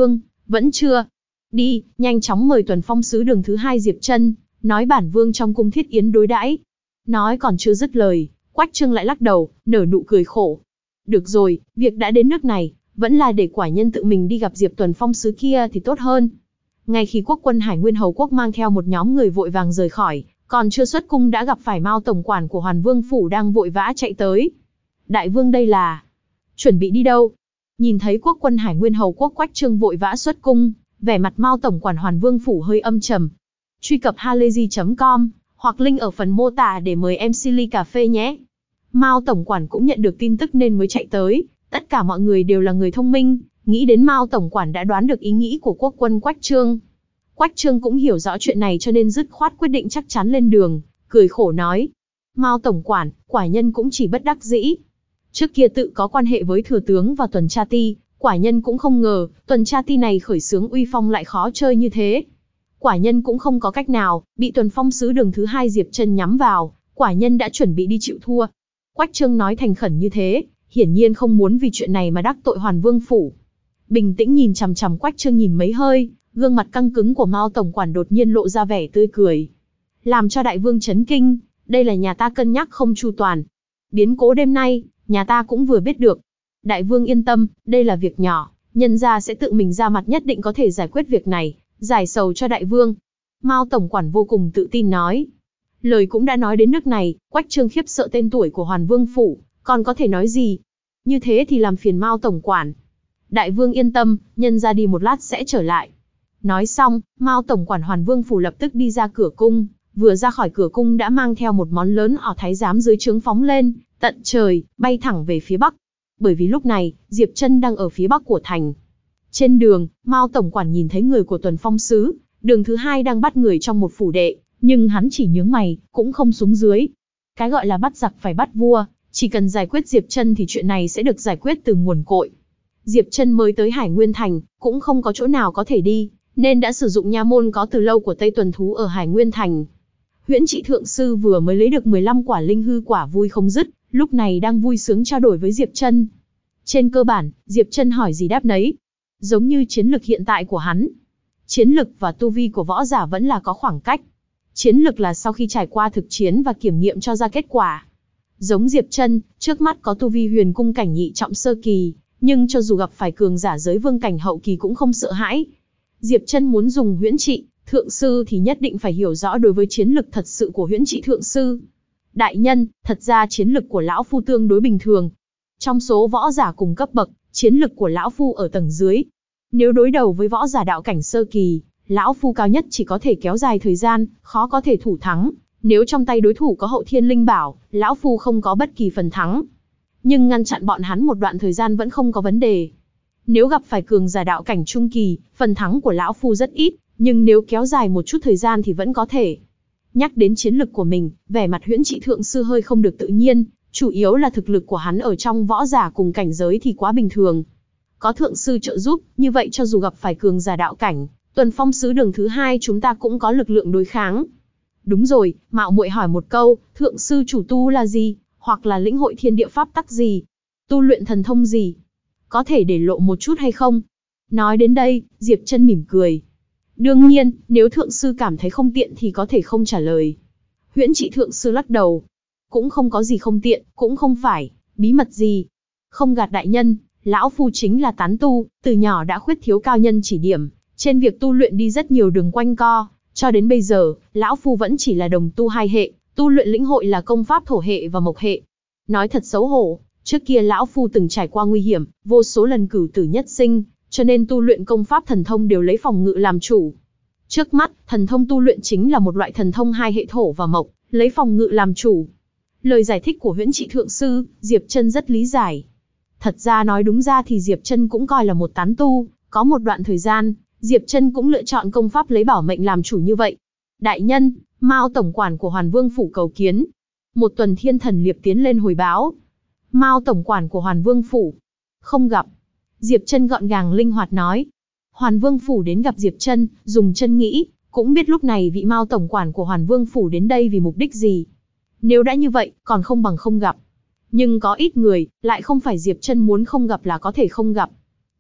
Vẫn chưa. Đi, nhanh chóng mời Tuần Phong sứ đường thứ hai Diệp Chân, nói bản vương trong cung thiết yến đối đãi. Nói còn chưa dứt lời, Quách Trương lại lắc đầu, nở nụ cười khổ. Được rồi, việc đã đến nước này, vẫn là để quả nhân tự mình đi gặp Diệp Tuần Phong sứ kia thì tốt hơn. Ngay khi quốc quân Hải Nguyên Hầu quốc mang theo một nhóm người vội vàng rời khỏi, còn chưa xuất cung đã gặp phải Mao tổng quản của Hoàn Vương phủ đang vội vã chạy tới. Đại vương đây là chuẩn bị đi đâu? Nhìn thấy quốc quân Hải Nguyên Hầu quốc Quách Trương vội vã xuất cung, vẻ mặt Mao tổng quản Hoàn Vương phủ hơi âm trầm. Truy cập halayzi.com hoặc link ở phần mô tả để mời MC ly cà phê nhé. Mao tổng quản cũng nhận được tin tức nên mới chạy tới. Tất cả mọi người đều là người thông minh, nghĩ đến Mao tổng quản đã đoán được ý nghĩ của quốc quân Quách Trương. Quách Trương cũng hiểu rõ chuyện này cho nên dứt khoát quyết định chắc chắn lên đường, cười khổ nói: Mao tổng quản, quả nhân cũng chỉ bất đắc dĩ. Trước kia tự có quan hệ với thừa tướng và tuần tra ti, quả nhân cũng không ngờ tuần tra ti này khởi xướng uy phong lại khó chơi như thế. Quả nhân cũng không có cách nào, bị Tuần Phong sứ đường thứ hai Diệp Chân nhắm vào, quả nhân đã chuẩn bị đi chịu thua. Quách Trương nói thành khẩn như thế, hiển nhiên không muốn vì chuyện này mà đắc tội Hoàn Vương phủ. Bình tĩnh nhìn chằm chằm Quách Trương nhìn mấy hơi, gương mặt căng cứng của Mao tổng quản đột nhiên lộ ra vẻ tươi cười, làm cho đại vương chấn kinh. Đây là nhà ta cân nhắc không chu toàn. Biến cố đêm nay, nhà ta cũng vừa biết được. Đại vương yên tâm, đây là việc nhỏ, nhân gia sẽ tự mình ra mặt nhất định có thể giải quyết việc này, giải sầu cho đại vương. Mao tổng quản vô cùng tự tin nói. Lời cũng đã nói đến nước này, Quách Trương khiếp sợ tên tuổi của Hoàn Vương phủ, còn có thể nói gì? Như thế thì làm phiền Mao tổng quản. Đại vương yên tâm, nhân ra đi một lát sẽ trở lại. Nói xong, Mao tổng quản Hoàn Vương phủ lập tức đi ra cửa cung, vừa ra khỏi cửa cung đã mang theo một món lớn ỏ thái giám dưới trướng phóng lên tận trời, bay thẳng về phía bắc. Bởi vì lúc này, Diệp Chân đang ở phía bắc của thành. Trên đường, Mao tổng quản nhìn thấy người của Tuần Phong sứ đường thứ hai đang bắt người trong một phủ đệ, nhưng hắn chỉ nhướng mày, cũng không xuống dưới. Cái gọi là bắt giặc phải bắt vua, chỉ cần giải quyết Diệp Chân thì chuyện này sẽ được giải quyết từ nguồn cội. Diệp Chân mới tới Hải Nguyên thành, cũng không có chỗ nào có thể đi, nên đã sử dụng nha môn có từ lâu của Tây Tuần thú ở Hải Nguyên thành. Huyễn Trị thượng sư vừa mới lấy được 15 quả linh hư quả vui không dứt, lúc này đang vui sướng trao đổi với Diệp Chân. Trên cơ bản, Diệp Chân hỏi gì đáp nấy. Giống như chiến lực hiện tại của hắn, chiến lực và tu vi của võ giả vẫn là có khoảng cách. Chiến lực là sau khi trải qua thực chiến và kiểm nghiệm cho ra kết quả. Giống Diệp Chân, trước mắt có tu vi huyền cung cảnh nhị trọng sơ kỳ, nhưng cho dù gặp phải cường giả giới vương cảnh hậu kỳ cũng không sợ hãi. Diệp Chân muốn dùng Huyễn Trị thượng sư thì nhất định phải hiểu rõ đối với chiến lực thật sự của Huyễn Trị thượng sư. Đại nhân, thật ra chiến lực của lão phu tương đối bình thường. Trong số võ giả cùng cấp bậc, chiến lực của lão phu ở tầng dưới. Nếu đối đầu với võ giả đạo cảnh sơ kỳ, lão phu cao nhất chỉ có thể kéo dài thời gian, khó có thể thủ thắng. Nếu trong tay đối thủ có hậu thiên linh bảo, lão phu không có bất kỳ phần thắng. Nhưng ngăn chặn bọn hắn một đoạn thời gian vẫn không có vấn đề. Nếu gặp phải cường giả đạo cảnh trung kỳ, phần thắng của lão phu rất ít, nhưng nếu kéo dài một chút thời gian thì vẫn có thể. Nhắc đến chiến lực của mình, vẻ mặt Huyễn Trị thượng sư hơi không được tự nhiên, chủ yếu là thực lực của hắn ở trong võ giả cùng cảnh giới thì quá bình thường. Có thượng sư trợ giúp, như vậy cho dù gặp phải cường giả đạo cảnh, Tuần Phong sứ đường thứ hai chúng ta cũng có lực lượng đối kháng. Đúng rồi, mạo muội hỏi một câu, thượng sư chủ tu là gì, hoặc là lĩnh hội thiên địa pháp tắc gì, tu luyện thần thông gì? Có thể để lộ một chút hay không? Nói đến đây, Diệp Chân mỉm cười. Đương nhiên, nếu thượng sư cảm thấy không tiện thì có thể không trả lời. Huyễn Trị thượng sư lắc đầu. Cũng không có gì không tiện, cũng không phải bí mật gì. Không gạt đại nhân, lão phu chính là tán tu, từ nhỏ đã khuyết thiếu cao nhân chỉ điểm, trên việc tu luyện đi rất nhiều đường quanh co, cho đến bây giờ, lão phu vẫn chỉ là đồng tu hai hệ, tu luyện lĩnh hội là công pháp thổ hệ và mộc hệ. Nói thật xấu hổ, trước kia lão phu từng trải qua nguy hiểm, vô số lần cửu tử nhất sinh, cho nên tu luyện công pháp thần thông đều lấy phòng ngự làm chủ. Trước mắt, thần thông tu luyện chính là một loại thần thông hai hệ thổ và mộc, lấy phòng ngự làm chủ. Lời giải thích của Huyễn Trị thượng sư, Diệp Chân rất lý giải. Thật ra nói đúng ra thì Diệp Chân cũng coi là một tán tu, có một đoạn thời gian, Diệp Chân cũng lựa chọn công pháp lấy bảo mệnh làm chủ như vậy. Đại nhân, Mao tổng quản của Hoàn Vương phủ cầu kiến. Một tuần thiên thần liệp tiến lên hồi báo. Mao tổng quản của Hoàn Vương phủ. Không gặp. Diệp Chân gọn gàng linh hoạt nói. Hoàn Vương phủ đến gặp Diệp Chân, dùng chân nghĩ, cũng biết lúc này vị Mao tổng quản của Hoàn Vương phủ đến đây vì mục đích gì. Nếu đã như vậy, còn không bằng không gặp. Nhưng có ít người, lại không phải Diệp Chân muốn không gặp là có thể không gặp.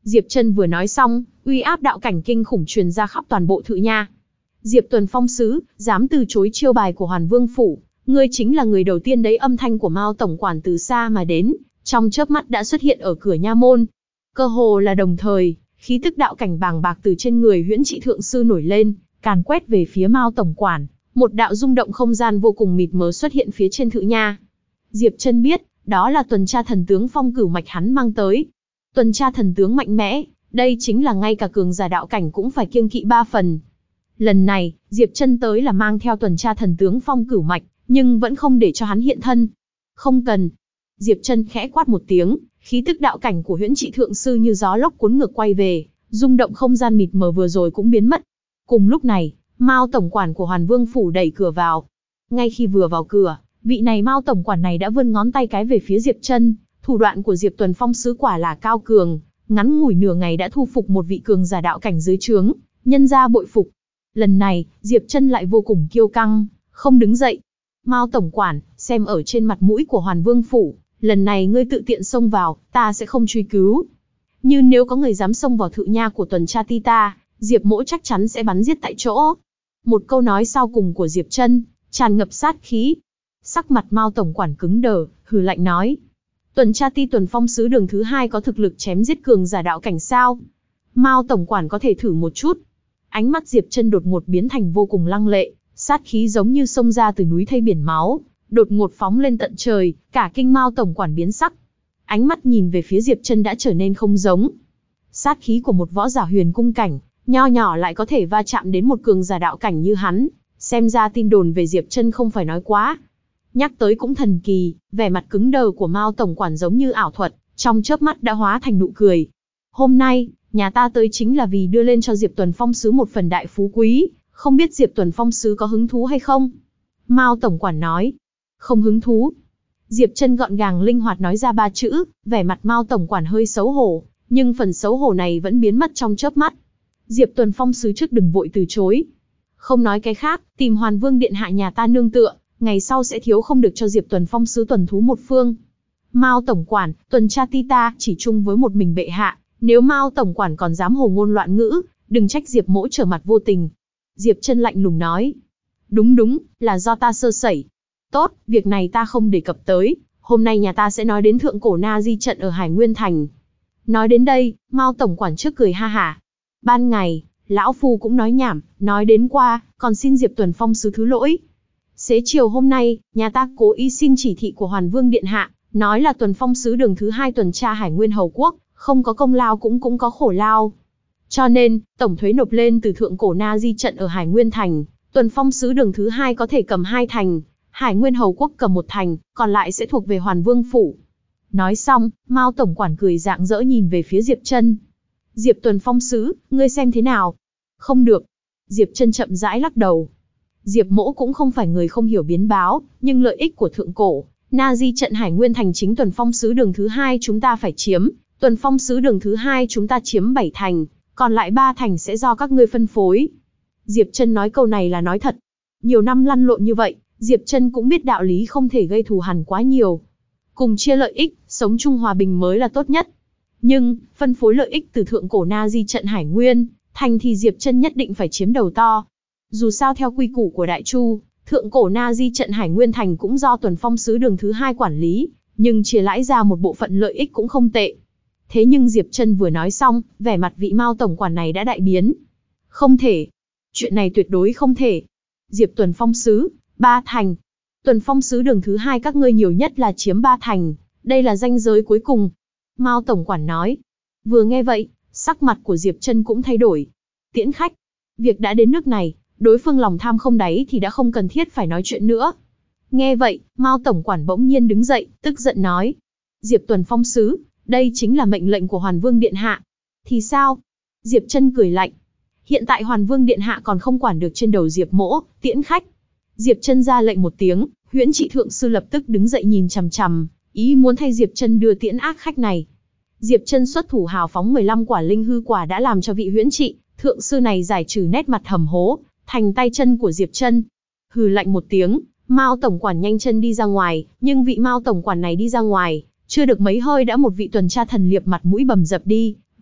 Diệp Trân vừa nói xong, uy áp đạo cảnh kinh khủng truyền ra khắp toàn bộ Thự Nha. Diệp Tuần Phong sứ, dám từ chối chiêu bài của Hoàn Vương phủ, ngươi chính là người đầu tiên đấy. Âm thanh của Mao tổng quản từ xa mà đến, trong chớp mắt đã xuất hiện ở cửa nha môn. Cơ hồ là đồng thời, khí tức đạo cảnh bàng bạc từ trên người Huyễn Trị thượng sư nổi lên, càn quét về phía Mao tổng quản. Một đạo rung động không gian vô cùng mịt mờ xuất hiện phía trên Thự Nha. Diệp Trân biết, đó là tuần tra thần tướng Phong Cửu Mạch hắn mang tới. Tuần tra thần tướng mạnh mẽ, đây chính là ngay cả cường giả đạo cảnh cũng phải kiêng kỵ 3 phần. Lần này, Diệp Trân tới là mang theo tuần tra thần tướng Phong Cửu Mạch, nhưng vẫn không để cho hắn hiện thân. Không cần. Diệp Trân khẽ quát một tiếng, khí tức đạo cảnh của Huyễn Trị thượng sư như gió lốc cuốn ngược quay về, rung động không gian mịt mờ vừa rồi cũng biến mất. Cùng lúc này, Mao tổng quản của Hoàn Vương phủ đẩy cửa vào. Ngay khi vừa vào cửa, vị này Mao tổng quản này đã vươn ngón tay cái về phía Diệp Trân. Thủ đoạn của Diệp Tuần Phong sứ quả là cao cường, ngắn ngủi nửa ngày đã thu phục một vị cường giả đạo cảnh dưới trướng, nhân ra bội phục. Lần này, Diệp Trân lại vô cùng kiêu căng, không đứng dậy. Mao tổng quản, xem ở trên mặt mũi của Hoàn Vương phủ, lần này ngươi tự tiện xông vào, ta sẽ không truy cứu. Nhưng nếu có người dám xông vào Thự Nha của tuần tra ti ta, Diệp mỗ chắc chắn sẽ bắn giết tại chỗ. Một câu nói sau cùng của Diệp Trân, tràn ngập sát khí. Sắc mặt Mao tổng quản cứng đờ, hừ lạnh nói. Tuần tra ti Tuần Phong sứ đường thứ 2 có thực lực chém giết cường giả đạo cảnh sao? Mao tổng quản có thể thử một chút. Ánh mắt Diệp Trân đột ngột biến thành vô cùng lăng lệ, sát khí giống như xông ra từ núi thây biển máu, đột ngột phóng lên tận trời, cả kinh Mao tổng quản biến sắc. Ánh mắt nhìn về phía Diệp Trân đã trở nên không giống. Sát khí của một võ giả huyền cung cảnh, nho nhỏ lại có thể va chạm đến một cường giả đạo cảnh như hắn, xem ra tin đồn về Diệp Trân không phải nói quá. Nhắc tới cũng thần kỳ, vẻ mặt cứng đờ của Mao tổng quản giống như ảo thuật, trong chớp mắt đã hóa thành nụ cười. Hôm nay, nhà ta tới chính là vì đưa lên cho Diệp Tuần Phong sứ một phần đại phú quý, không biết Diệp Tuần Phong sứ có hứng thú hay không? Mao tổng quản nói. Không hứng thú. Diệp Trân gọn gàng linh hoạt nói ra 3 chữ, vẻ mặt Mao tổng quản hơi xấu hổ, nhưng phần xấu hổ này vẫn biến mất trong chớp mắt. Diệp Tuần Phong sứ trước đừng vội từ chối. Không nói cái khác, tìm Hoàn Vương điện hạ nhà ta nương tựa, ngày sau sẽ thiếu không được cho Diệp Tuần Phong sứ tuần thú một phương. Mao tổng quản, tuần tra ti ta chỉ chung với một mình bệ hạ, nếu Mao tổng quản còn dám hồ ngôn loạn ngữ, đừng trách Diệp mỗ trở mặt vô tình. Diệp Trân lạnh lùng nói. Đúng, là do ta sơ sẩy. Tốt, việc này ta không đề cập tới, hôm nay nhà ta sẽ nói đến thượng cổ Na Di trận ở Hải Nguyên Thành. Nói đến đây, Mao tổng quản trước cười ha hả. Ban ngày, lão phu cũng nói nhảm, nói đến qua, còn xin Diệp Tuần Phong sứ thứ lỗi. Xế chiều hôm nay, nhà ta cố ý xin chỉ thị của Hoàn Vương điện hạ, nói là Tuần Phong sứ đường thứ 2 tuần tra Hải Nguyên Hầu Quốc, không có công lao cũng có khổ lao. Cho nên, tổng thuế nộp lên từ thượng cổ Na Di trận ở Hải Nguyên Thành, Tuần Phong sứ đường thứ 2 có thể cầm 2 thành, Hải Nguyên Hầu Quốc cầm 1 thành, còn lại sẽ thuộc về Hoàn Vương phủ. Nói xong, Mao tổng quản cười rạng rỡ nhìn về phía Diệp Trân. Diệp Tuần Phong sứ, ngươi xem thế nào? Không được. Diệp Trân chậm rãi lắc đầu. Diệp mỗ cũng không phải người không hiểu biến báo, nhưng lợi ích của thượng cổ Na Di trận Hải Nguyên Thành chính Tuần Phong sứ đường thứ 2 chúng ta phải chiếm, Tuần Phong sứ đường thứ 2 chúng ta chiếm 7 thành, còn lại 3 thành sẽ do các ngươi phân phối. Diệp Trân nói câu này là nói thật. Nhiều năm lăn lộn như vậy, Diệp Trân cũng biết đạo lý không thể gây thù hằn quá nhiều. Cùng chia lợi ích, sống chung hòa bình mới là tốt nhất. Nhưng, phân phối lợi ích từ thượng cổ Na Di trận Hải Nguyên Thành thì Diệp Trân nhất định phải chiếm đầu to. Dù sao theo quy củ của Đại Chu, thượng cổ Na Di trận Hải Nguyên Thành cũng do Tuần Phong sứ đường thứ 2 quản lý, nhưng chia lãi ra một bộ phận lợi ích cũng không tệ. Thế nhưng Diệp Trân vừa nói xong, vẻ mặt vị Mao tổng quản này đã đại biến. Không thể. Chuyện này tuyệt đối không thể. Diệp Tuần Phong sứ, 3 thành. Tuần Phong sứ đường thứ 2 các ngươi nhiều nhất là chiếm 3 thành. Đây là ranh giới cuối cùng. Mao tổng quản nói. Vừa nghe vậy, sắc mặt của Diệp Trân cũng thay đổi. Tiễn khách. Việc đã đến nước này, đối phương lòng tham không đáy thì đã không cần thiết phải nói chuyện nữa. Nghe vậy, Mao tổng quản bỗng nhiên đứng dậy, tức giận nói. Diệp Tuần Phong sứ, đây chính là mệnh lệnh của Hoàn Vương điện hạ. Thì sao? Diệp Trân cười lạnh. Hiện tại Hoàn Vương điện hạ còn không quản được trên đầu Diệp mỗ, tiễn khách. Diệp Trân ra lệnh một tiếng, Huyễn Trị thượng sư lập tức đứng dậy nhìn chằm chằm, ý muốn thay Diệp Trân đưa tiễn ác khách này. Diệp Trân xuất thủ hào phóng 15 quả linh hư quả đã làm cho vị Huyễn Trị thượng sư này giải trừ nét mặt hầm hố, thành tay chân của Diệp Trân. Hừ lạnh một tiếng, Mao tổng quản nhanh chân đi ra ngoài, nhưng vị Mao tổng quản này đi ra ngoài, chưa được mấy hơi đã một vị tuần tra thần liệp mặt mũi bầm dập đi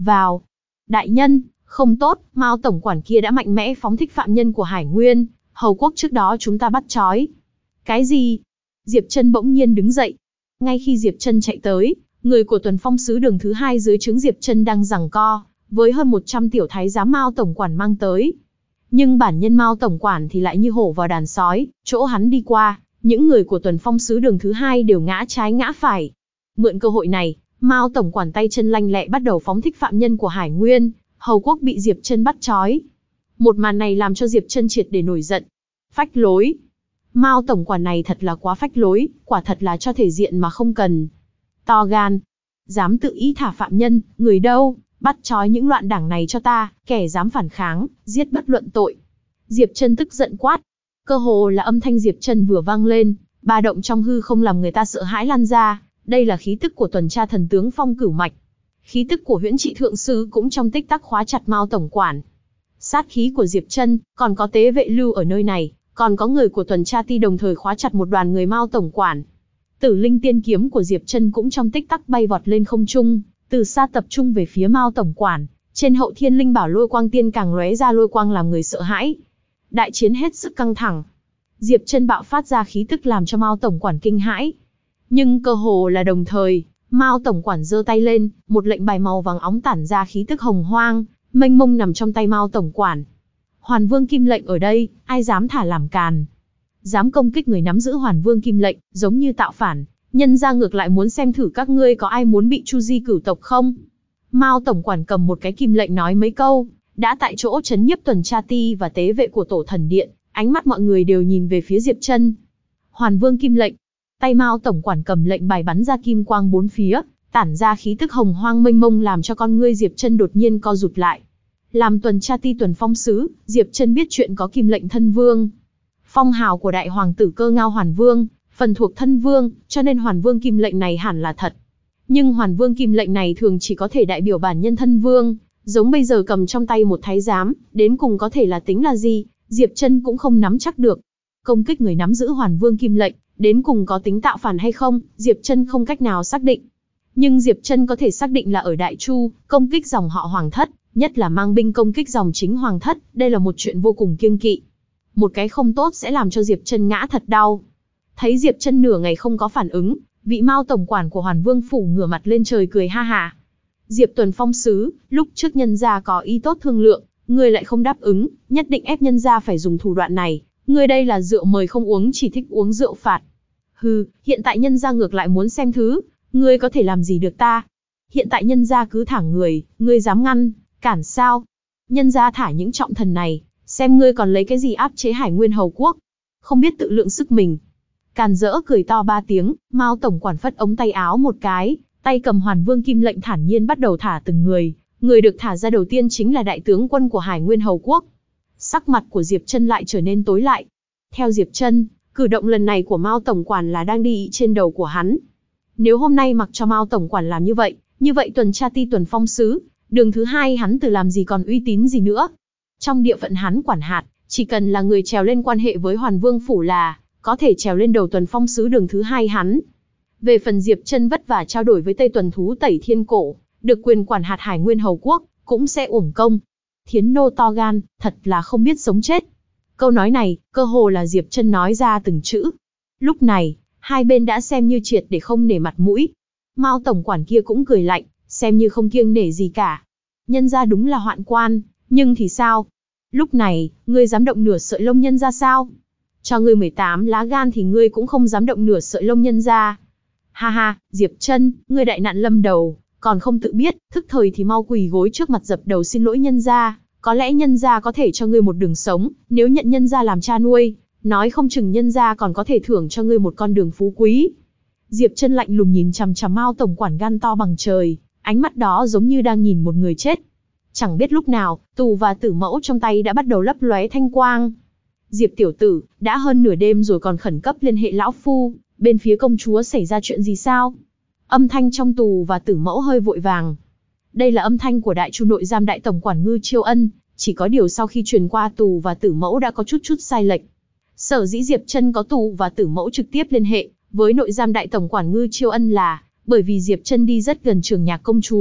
Vào. Đại nhân, không tốt, Mao tổng quản kia đã mạnh mẽ phóng thích phạm nhân của Hải Nguyên, Hầu Quốc trước đó chúng ta bắt trói. Cái gì? Diệp Trân bỗng nhiên đứng dậy. Ngay khi Diệp Trân chạy tới, người của Tuần Phong sứ đường thứ hai dưới trướng Diệp Trân đang giằng co, với hơn 100 tiểu thái giám Mao tổng quản mang tới. Nhưng bản nhân Mao tổng quản thì lại như hổ vào đàn sói, chỗ hắn đi qua, những người của Tuần Phong sứ đường thứ hai đều ngã trái ngã phải. Mượn cơ hội này, Mao tổng quản tay chân lanh lẹ bắt đầu phóng thích phạm nhân của Hải Nguyên, Hầu Quốc bị Diệp Trân bắt trói. Một màn này làm cho Diệp Trân triệt để nổi giận. Phách lối. Mao tổng quản này thật là quá phách lối, quả thật là cho thể diện mà không cần. To gan. Dám tự ý thả phạm nhân, người đâu, bắt trói những loạn đảng này cho ta, kẻ dám phản kháng, giết bất luận tội. Diệp Trân tức giận quát. Cơ hồ là âm thanh Diệp Trân vừa vang lên, ba động trong hư không làm người ta sợ hãi lan ra. Đây là khí tức của tuần tra thần tướng Phong Cửu Mạch. Khí tức của Huyễn Trị Thượng Sư cũng trong tích tắc khóa chặt Mao tổng quản. Sát khí của Diệp Trân, còn có tế vệ lưu ở nơi này, còn có người của tuần tra ti đồng thời khóa chặt một đoàn người Mao tổng quản. Tử Linh Tiên kiếm của Diệp Trân cũng trong tích tắc bay vọt lên không trung, từ xa tập trung về phía Mao tổng quản. Trên Hậu Thiên Linh Bảo Lôi Quang Tiên càng lóe ra lôi quang làm người sợ hãi. Đại chiến hết sức căng thẳng. Diệp Trân bạo phát ra khí tức làm cho Mao tổng quản kinh hãi. Nhưng cơ hồ là đồng thời, Mao tổng quản giơ tay lên, một lệnh bài màu vàng óng tản ra khí tức hồng hoang, mênh mông nằm trong tay Mao tổng quản. Hoàn Vương Kim lệnh ở đây, ai dám thả làm càn? Dám công kích người nắm giữ Hoàn Vương Kim lệnh, giống như tạo phản, nhân ra ngược lại muốn xem thử các ngươi có ai muốn bị chu di cửu tộc không? Mao tổng quản cầm một cái kim lệnh nói mấy câu, đã tại chỗ trấn nhiếp tuần tra ti và tế vệ của Tổ Thần Điện, ánh mắt mọi người đều nhìn về phía Diệp Trân. Hoàn Vương Kim lệnh. Tay Mao tổng quản cầm lệnh bài bắn ra kim quang bốn phía, tản ra khí tức hồng hoang mênh mông làm cho con ngươi Diệp Trân đột nhiên co rụt lại. Làm tuần tra ti Tuần Phong sứ, Diệp Trân biết chuyện có kim lệnh thân vương. Phong hào của đại hoàng tử Cơ Ngao Hoàn Vương, phần thuộc thân vương, cho nên Hoàn Vương Kim lệnh này hẳn là thật. Nhưng Hoàn Vương Kim lệnh này thường chỉ có thể đại biểu bản nhân thân vương, giống bây giờ cầm trong tay một thái giám, đến cùng có thể là tính là gì, Diệp Trân cũng không nắm chắc được. Công kích người nắm giữ Hoàn Vương Kim lệnh, đến cùng có tính tạo phản hay không, Diệp Trân không cách nào xác định. Nhưng Diệp Trân có thể xác định là ở Đại Chu, công kích dòng họ Hoàng thất, nhất là mang binh công kích dòng chính Hoàng thất, đây là một chuyện vô cùng kiêng kỵ. Một cái không tốt sẽ làm cho Diệp Trân ngã thật đau. Thấy Diệp Trân nửa ngày không có phản ứng, vị Mao tổng quản của Hoàn Vương phủ ngửa mặt lên trời cười ha hả. Diệp Tuần Phong sứ, lúc trước nhân gia có ý tốt thương lượng, ngươi lại không đáp ứng, nhất định ép nhân gia phải dùng thủ đoạn này. Ngươi đây là rượu mời không uống, chỉ thích uống rượu phạt. Hừ, hiện tại nhân gia ngược lại muốn xem thứ, ngươi có thể làm gì được ta? Hiện tại nhân gia cứ thả người, ngươi dám ngăn cản sao? Nhân gia thả những trọng thần này, xem ngươi còn lấy cái gì áp chế Hải Nguyên Hầu Quốc? Không biết tự lượng sức mình. Càn rỡ cười to ba tiếng, Mao tổng quản phất ống tay áo một cái, tay cầm Hoàn Vương Kim lệnh thản nhiên bắt đầu thả từng người. Người được thả ra đầu tiên chính là đại tướng quân của Hải Nguyên Hầu Quốc. Sắc mặt của Diệp Trân lại trở nên tối lại. Theo Diệp Trân, cử động lần này của Mao tổng quản là đang đi trên đầu của hắn. Nếu hôm nay mặc cho Mao tổng quản làm như vậy tuần tra ti Tuần Phong sứ, đường thứ hai hắn từ làm gì còn uy tín gì nữa. Trong địa phận hắn quản hạt, chỉ cần là người trèo lên quan hệ với Hoàn Vương phủ là có thể trèo lên đầu Tuần Phong sứ đường thứ hai hắn. Về phần Diệp Trân vất vả trao đổi với Tây Tuần thú Tẩy Thiên Cổ, được quyền quản hạt Hải Nguyên Hầu Quốc, cũng sẽ uổng công. Thiến nô to gan, thật là không biết sống chết. Câu nói này, cơ hồ là Diệp Trân nói ra từng chữ. Lúc này, hai bên đã xem như triệt để không nể mặt mũi. Mao tổng quản kia cũng cười lạnh, xem như không kiêng nể gì cả. Nhân gia đúng là hoạn quan, nhưng thì sao? Lúc này, ngươi dám động nửa sợi lông nhân gia sao? Cho ngươi 18 lá gan thì ngươi cũng không dám động nửa sợi lông nhân gia. Ha ha, Diệp Trân, ngươi đại nạn lâm đầu, còn không tự biết, thức thời thì mau quỳ gối trước mặt dập đầu xin lỗi nhân gia. Có lẽ nhân gia có thể cho ngươi một đường sống, nếu nhận nhân gia làm cha nuôi, nói không chừng nhân gia còn có thể thưởng cho ngươi một con đường phú quý. Diệp Trân lạnh lùng nhìn chằm chằm Mao tổng quản gan to bằng trời, ánh mắt đó giống như đang nhìn một người chết. Chẳng biết lúc nào, tù và tử mẫu trong tay đã bắt đầu lấp lóe thanh quang. Diệp tiểu tử, đã hơn nửa đêm rồi còn khẩn cấp liên hệ lão phu, bên phía công chúa xảy ra chuyện gì sao? Âm thanh trong tù và tử mẫu hơi vội vàng. Đây là âm thanh của đại chu nội giam đại tổng quản Ngư Chiêu Ân, chỉ có điều sau khi truyền qua tù và tử mẫu đã có chút sai lệch. Sở dĩ Diệp Trân có tù và tử mẫu trực tiếp liên hệ với nội giam đại tổng quản Ngư Chiêu Ân là bởi vì Diệp Trân đi rất gần trường nhạc công chúa,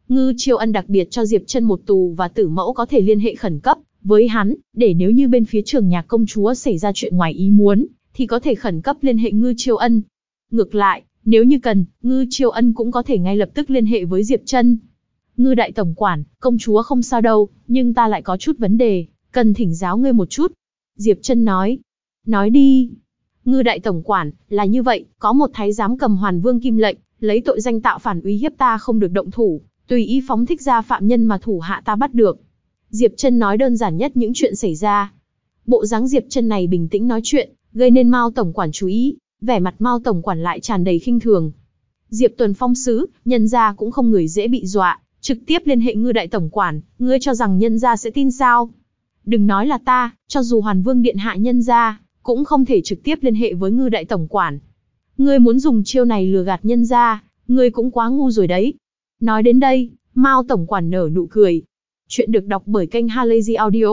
Ngư Chiêu Ân đặc biệt cho Diệp Chân một tù và tử mẫu có thể liên hệ khẩn cấp với hắn, để nếu như bên phía Trường Nhạc công chúa xảy ra chuyện ngoài ý muốn, thì có thể khẩn cấp liên hệ Ngư Chiêu Ân. Ngược lại, nếu như cần, Ngư Chiêu Ân cũng có thể ngay lập tức liên hệ với Diệp Chân. Ngư đại tổng quản, công chúa không sao đâu, nhưng ta lại có chút vấn đề, cần thỉnh giáo ngươi một chút. Diệp Chân nói. Nói đi. Ngư đại tổng quản, là như vậy, có một thái giám cầm Hoàn Vương kim lệnh, lấy tội danh tạo phản uy hiếp ta không được động thủ, tùy ý phóng thích ra phạm nhân mà thủ hạ ta bắt được. Diệp Chân nói đơn giản nhất những chuyện xảy ra. Bộ dáng Diệp Chân này bình tĩnh nói chuyện, gây nên Mao tổng quản chú ý, vẻ mặt Mao tổng quản lại tràn đầy khinh thường. Diệp Tuần Phong sứ, nhân gia cũng không người dễ bị dọa, trực tiếp liên hệ Ngư đại tổng quản, ngươi cho rằng nhân gia sẽ tin sao? Đừng nói là ta, cho dù Hoàn Vương điện hạ nhân gia, cũng không thể trực tiếp liên hệ với Ngư đại tổng quản. Ngươi muốn dùng chiêu này lừa gạt nhân gia, ngươi cũng quá ngu rồi đấy. Nói đến đây, Mao tổng quản nở nụ cười. Chuyện được đọc bởi kênh Halazy Audio.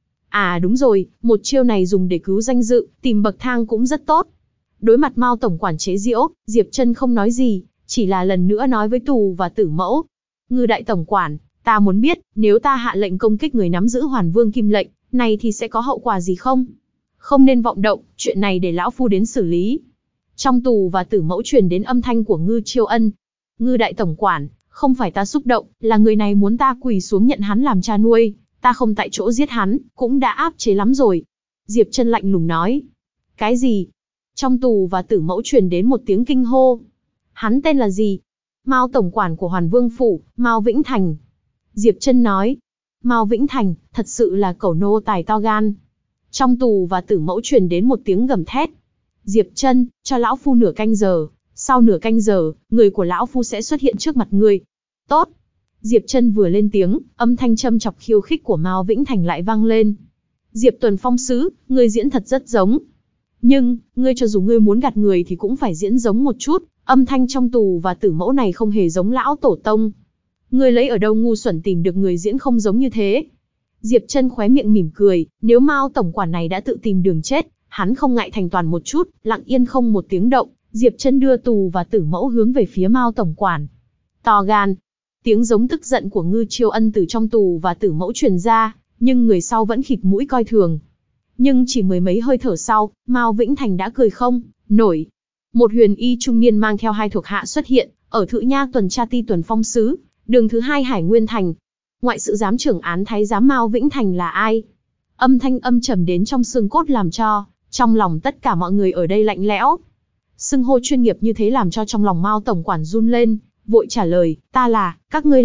À đúng rồi, một chiêu này dùng để cứu danh dự, tìm bậc thang cũng rất tốt. Đối mặt Mao tổng quản chế giễu, Diệp Chân không nói gì, chỉ là lần nữa nói với tù và tử mẫu. Ngư đại tổng quản, ta muốn biết, nếu ta hạ lệnh công kích người nắm giữ Hoàn Vương kim lệnh, này thì sẽ có hậu quả gì không? Không nên vọng động, chuyện này để lão phu đến xử lý. Trong tù và tử mẫu truyền đến âm thanh của Ngư Chiêu Ân. Ngư đại tổng quản, không phải ta xúc động, là người này muốn ta quỳ xuống nhận hắn làm cha nuôi, ta không tại chỗ giết hắn, cũng đã áp chế lắm rồi. Diệp Chân lạnh lùng nói. Cái gì? Trong tù và tử mẫu truyền đến một tiếng kinh hô. Hắn tên là gì? Mao tổng quản của Hoàn Vương phủ, Mao Vĩnh Thành. Diệp Chân nói. Mao Vĩnh Thành, thật sự là cẩu nô tài to gan. Trong tù và tử mẫu truyền đến một tiếng gầm thét. Diệp Chân, cho lão phu nửa canh giờ, sau nửa canh giờ, người của lão phu sẽ xuất hiện trước mặt ngươi. Tốt. Diệp Chân vừa lên tiếng, âm thanh châm chọc khiêu khích của Mao Vĩnh Thành lại vang lên. Diệp Tuần Phong sứ, ngươi diễn thật rất giống. Nhưng, ngươi cho dù ngươi muốn gạt người thì cũng phải diễn giống một chút, âm thanh trong tù và tử mẫu này không hề giống lão tổ tông. Ngươi lấy ở đâu ngu xuẩn tìm được người diễn không giống như thế? Diệp Chân khóe miệng mỉm cười, nếu Mao tổng quản này đã tự tìm đường chết, hắn không ngại thành toàn một chút, lặng yên không một tiếng động, Diệp Chân đưa tù và tử mẫu hướng về phía Mao tổng quản. To gan. Tiếng giống tức giận của Ngư Chiêu Ân từ trong tù và tử mẫu truyền ra, nhưng người sau vẫn khịt mũi coi thường. Nhưng chỉ mười mấy hơi thở sau, Mao Vĩnh Thành đã cười không nổi. Một huyền y trung niên mang theo hai thuộc hạ xuất hiện, ở Thự Nha tuần tra ti Tuần Phong sứ, đường thứ 2 Hải Nguyên Thành. Ngoại sự giám trưởng án thái giám Mao Vĩnh Thành là ai? Âm thanh âm trầm đến trong xương cốt làm cho trong lòng tất cả mọi người ở đây lạnh lẽo. Xưng hô chuyên nghiệp như thế làm cho trong lòng Mao tổng quản run lên, vội trả lời, ta là, các ngươi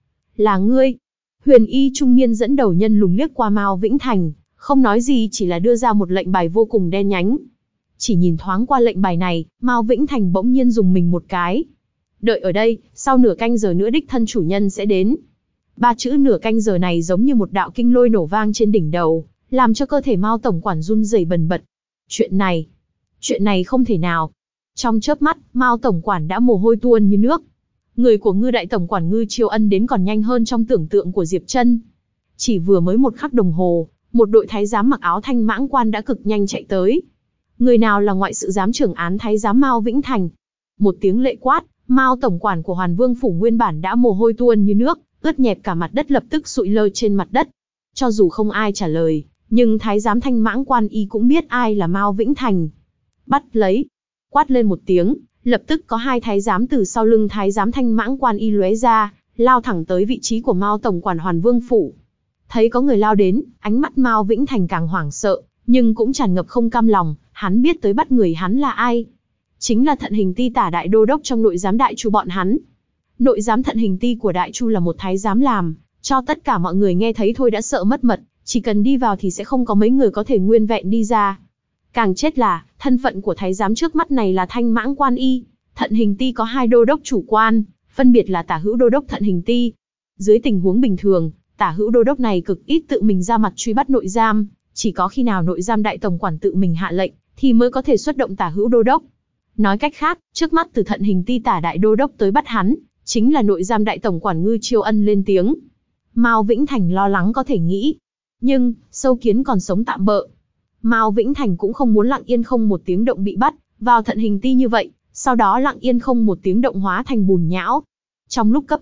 là ngươi. Huyền y trung niên dẫn đầu nhân lùng liếc qua Mao Vĩnh Thành, không nói gì chỉ là đưa ra một lệnh bài vô cùng đen nhánh. Chỉ nhìn thoáng qua lệnh bài này, Mao Vĩnh Thành bỗng nhiên dùng mình một cái. Đợi ở đây, sau nửa canh giờ nữa đích thân chủ nhân sẽ đến. 3 chữ nửa canh giờ này giống như một đạo kinh lôi nổ vang trên đỉnh đầu, làm cho cơ thể Mao tổng quản run rẩy bần bật. Chuyện này không thể nào. Trong chớp mắt, Mao tổng quản đã mồ hôi tuôn như nước. Người của Ngư đại tổng quản Ngư Chiêu Ân đến còn nhanh hơn trong tưởng tượng của Diệp Chân. Chỉ vừa mới một khắc đồng hồ, một đội thái giám mặc áo thanh mãng quan đã cực nhanh chạy tới. Người nào là ngoại sự giám trưởng án thái giám Mao Vĩnh Thành? Một tiếng lệ quát, Mao tổng quản của Hoàn Vương phủ nguyên bản đã mồ hôi tuôn như nước, ướt nhẹp cả mặt đất lập tức sụi lơ trên mặt đất. Cho dù không ai trả lời, nhưng thái giám thanh mãng quan y cũng biết ai là Mao Vĩnh Thành. Bắt lấy. Quát lên một tiếng, lập tức có 2 thái giám từ sau lưng thái giám thanh mãng quan y lóe ra, lao thẳng tới vị trí của Mao tổng quản Hoàn Vương phủ. Thấy có người lao đến, ánh mắt Mao Vĩnh Thành càng hoảng sợ, nhưng cũng tràn ngập không cam lòng, hắn biết tới bắt người hắn là ai. Chính là Thận Hình Ti Tả đại đô đốc trong nội giám Đại Chu bọn hắn. Nội giám Thận Hình Ti của Đại Chu là một thái giám làm, cho tất cả mọi người nghe thấy thôi đã sợ mất mật, chỉ cần đi vào thì sẽ không có mấy người có thể nguyên vẹn đi ra. Càng chết là, thân phận của thái giám trước mắt này là Thanh Mãng Quan Y. Thận Hình Ti có 2 đô đốc chủ quan, phân biệt là Tả Hữu Đô đốc Thận Hình Ti. Dưới tình huống bình thường, Tả Hữu Đô đốc này cực ít tự mình ra mặt truy bắt nội giam, chỉ có khi nào nội giam đại tổng quản tự mình hạ lệnh, thì mới có thể xuất động Tả Hữu Đô đốc. Nói cách khác, trước mắt từ Thận Hình Ti Tả đại đô đốc tới bắt hắn, chính là nội giam đại tổng quản Ngư Chiêu Ân lên tiếng. Mao Vĩnh Thành lo lắng có thể nghĩ, nhưng sâu kiến còn sống tạm bợ. Mao Vĩnh Thành cũng không muốn lặng yên không một tiếng động bị bắt vào Thận Hình Ti như vậy, sau đó lặng yên không một tiếng động hóa thành bùn nhão. Trong lúc cấp thiết,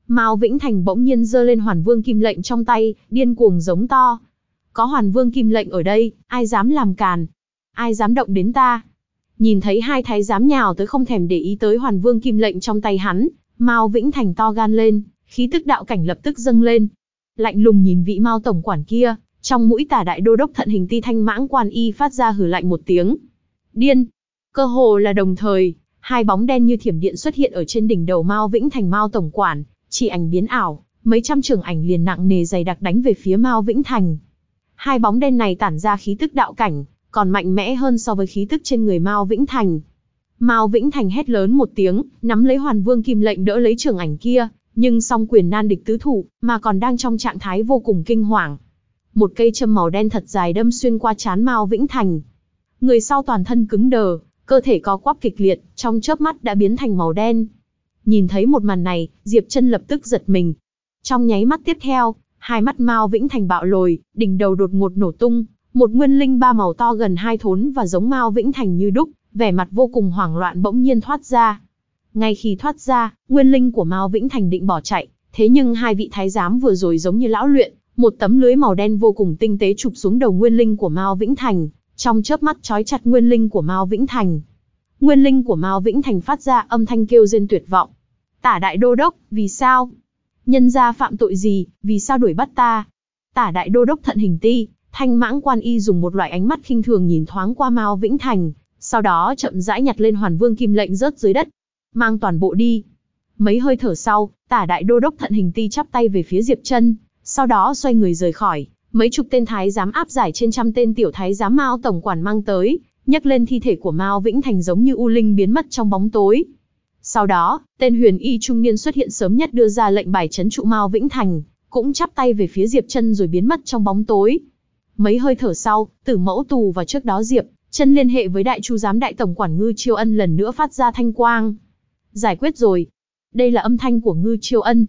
Mao Vĩnh Thành bỗng nhiên giơ lên Hoàn Vương Kim Lệnh trong tay, điên cuồng giống to. Có Hoàn Vương Kim Lệnh ở đây, ai dám làm càn? Ai dám động đến ta? Nhìn thấy hai thái giám nhào tới không thèm để ý tới Hoàn Vương Kim Lệnh trong tay hắn, Mao Vĩnh Thành to gan lên, khí tức đạo cảnh lập tức dâng lên. Lạnh lùng nhìn vị Mao tổng quản kia, trong mũi Tả Đại Đô đốc Thận Hình Ti Thanh Mãng Quan Y phát ra hừ lạnh một tiếng. Điên! Cơ hồ là đồng thời, hai bóng đen như thiểm điện xuất hiện ở trên đỉnh đầu Mao Vĩnh Thành. Mao tổng quản, chỉ ảnh biến ảo, mấy trăm trường ảnh liền nặng nề dày đặc đánh về phía Mao Vĩnh Thành. Hai bóng đen này tản ra khí tức đạo cảnh, còn mạnh mẽ hơn so với khí tức trên người Mao Vĩnh Thành. Mao Vĩnh Thành hét lớn một tiếng, nắm lấy Hoàn Vương Kim Lệnh đỡ lấy trường ảnh kia, nhưng song quyền nan địch tứ thủ, mà còn đang trong trạng thái vô cùng kinh hoàng. Một cây châm màu đen thật dài đâm xuyên qua trán Mao Vĩnh Thành. Người sau toàn thân cứng đờ, cơ thể co quắp kịch liệt, trong chớp mắt đã biến thành màu đen. Nhìn thấy một màn này, Diệp Chân lập tức giật mình. Trong nháy mắt tiếp theo, hai mắt Mao Vĩnh Thành bạo lồi, đỉnh đầu đột ngột nổ tung, một nguyên linh ba màu to gần 2 thốn và giống Mao Vĩnh Thành như đúc, vẻ mặt vô cùng hoảng loạn bỗng nhiên thoát ra. Ngay khi thoát ra, nguyên linh của Mao Vĩnh Thành định bỏ chạy, thế nhưng hai vị thái giám vừa rồi giống như lão luyện, một tấm lưới màu đen vô cùng tinh tế chụp xuống đầu nguyên linh của Mao Vĩnh Thành, trong chớp mắt trói chặt nguyên linh của Mao Vĩnh Thành. Nguyên linh của Mao Vĩnh Thành phát ra âm thanh kêu rên tuyệt vọng. Tả Đại Đô đốc, vì sao? Nhân gia phạm tội gì, vì sao đuổi bắt ta? Tả Đại Đô đốc Thận Hình Ti, Thanh Mãng Quan Y dùng một loại ánh mắt khinh thường nhìn thoáng qua Mao Vĩnh Thành, sau đó chậm rãi nhặt lên Hoàn Vương Kim Lệnh rớt dưới đất. Mang toàn bộ đi. Mấy hơi thở sau, Tả Đại Đô đốc Thận Hình Ti chắp tay về phía Diệp Chân, sau đó xoay người rời khỏi. Mấy chục tên thái giám áp giải trên trăm tên tiểu thái giám Mao tổng quản mang tới, nhấc lên thi thể của Mao Vĩnh Thành giống như u linh biến mất trong bóng tối. Sau đó, tên huyền y trung niên xuất hiện sớm nhất đưa ra lệnh bài trấn trụ Mao Vĩnh Thành, cũng chắp tay về phía Diệp Chân rồi biến mất trong bóng tối. Mấy hơi thở sau, Tử Mẫu Tù và trước đó Diệp Chân liên hệ với Đại Chu giám đại tổng quản Ngư Chiêu Ân lần nữa phát ra thanh quang. Giải quyết rồi. Đây là âm thanh của Ngư Chiêu Ân.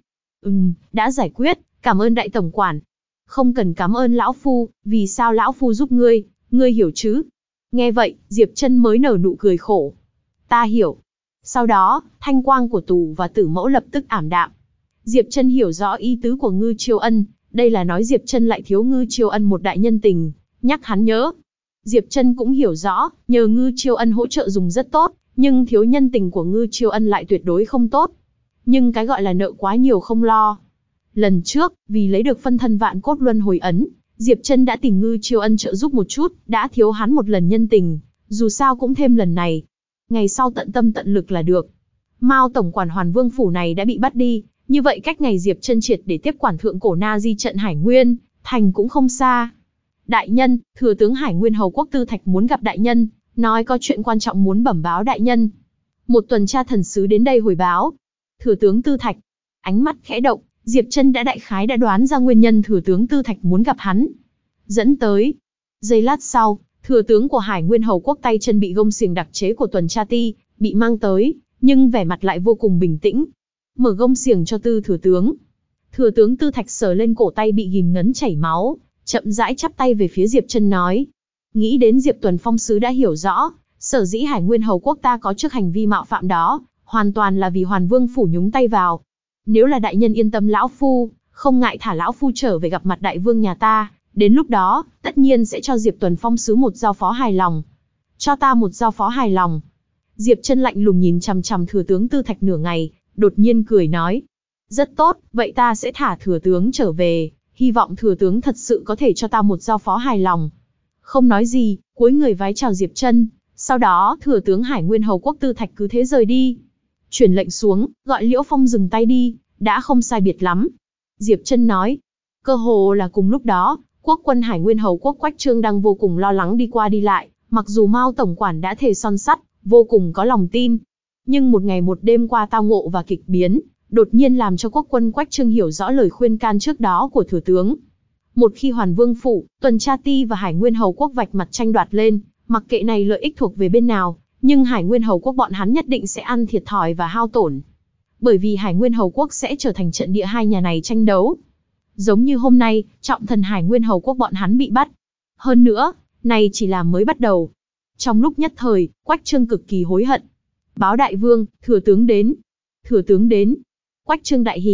Đã giải quyết, cảm ơn đại tổng quản. Không cần cảm ơn lão phu, vì sao lão phu giúp ngươi hiểu chứ? Nghe vậy, Diệp Chân mới nở nụ cười khổ. Ta hiểu. Sau đó, thanh quang của Tù và Tử Mẫu lập tức ảm đạm. Diệp Chân hiểu rõ ý tứ của Ngư Chiêu Ân, đây là nói Diệp Chân lại thiếu Ngư Chiêu Ân một đại nhân tình, nhắc hắn nhớ. Diệp Chân cũng hiểu rõ, nhờ Ngư Chiêu Ân hỗ trợ dùng rất tốt, nhưng thiếu nhân tình của Ngư Chiêu Ân lại tuyệt đối không tốt. Nhưng cái gọi là nợ quá nhiều không lo. Lần trước, vì lấy được phân thân vạn cốt luân hồi ấn, Diệp Chân đã tìm Ngư Chiêu Ân trợ giúp một chút, đã thiếu hắn một lần nhân tình, dù sao cũng thêm lần này. Ngày sau tận tâm tận lực là được. Mao tổng quản Hoàn Vương phủ này đã bị bắt đi, như vậy cách ngày Diệp Chân triệt để tiếp quản thượng cổ Na Di trận Hải Nguyên thành cũng không xa. Đại nhân, thừa tướng Hải Nguyên hầu quốc Tư Thạch muốn gặp đại nhân, nói có chuyện quan trọng muốn bẩm báo đại nhân. Một tuần tra thần sứ đến đây hồi báo. Thừa tướng Tư Thạch, ánh mắt khẽ động, Diệp Chân đã đại khái đoán ra nguyên nhân thừa tướng Tư Thạch muốn gặp hắn. Dẫn tới. Giây lát sau, thừa tướng của Hải Nguyên hầu quốc tay chân bị gông xiềng đặc chế của tuần tra ti bị mang tới, nhưng vẻ mặt lại vô cùng bình tĩnh. Mở gông xiềng cho Tư thừa tướng. Thừa tướng Tư Thạch sờ lên cổ tay bị ghim ngấn chảy máu, chậm rãi chắp tay về phía Diệp Chân nói: nghĩ đến Diệp Tuần Phong sứ đã hiểu rõ, sở dĩ Hải Nguyên hầu quốc ta có trước hành vi mạo phạm đó, hoàn toàn là vì Hoàn Vương phủ nhúng tay vào. Nếu là đại nhân yên tâm lão phu, không ngại thả lão phu trở về gặp mặt đại vương nhà ta, đến lúc đó, tất nhiên sẽ cho Diệp Tuần Phong sứ một giao phó hài lòng. Cho ta một giao phó hài lòng. Diệp Chân lạnh lùng nhìn chằm chằm thừa tướng Tư Thạch nửa ngày, đột nhiên cười nói: rất tốt, vậy ta sẽ thả thừa tướng trở về, hy vọng thừa tướng thật sự có thể cho ta một giao phó hài lòng. Không nói gì, cúi người vái chào Diệp Chân, sau đó thừa tướng Hải Nguyên hầu quốc Tư Thạch cứ thế rời đi. Truyền lệnh xuống, gọi Liễu Phong dừng tay đi, đã không sai biệt lắm. Diệp Chân nói. Cơ hồ là cùng lúc đó, quốc quân Hải Nguyên hầu quốc Quách Trương đang vô cùng lo lắng đi qua đi lại, mặc dù Mao tổng quản đã thề son sắt, vô cùng có lòng tin, nhưng một ngày một đêm qua tao ngộ và kịch biến, đột nhiên làm cho quốc quân Quách Trương hiểu rõ lời khuyên can trước đó của thừa tướng. Một khi Hoàn Vương phủ, tuần tra ti và Hải Nguyên hầu quốc vạch mặt tranh đoạt lên, mặc kệ này lợi ích thuộc về bên nào, nhưng Hải Nguyên hầu quốc bọn hắn nhất định sẽ ăn thiệt thòi và hao tổn. Bởi vì Hải Nguyên hầu quốc sẽ trở thành trận địa hai nhà này tranh đấu. Giống như hôm nay, trọng thần Hải Nguyên hầu quốc bọn hắn bị bắt. Hơn nữa, này chỉ là mới bắt đầu. Trong lúc nhất thời, Quách Trương cực kỳ hối hận. Báo đại vương, thừa tướng đến. Thừa tướng đến. Quách Trương đại hỉ,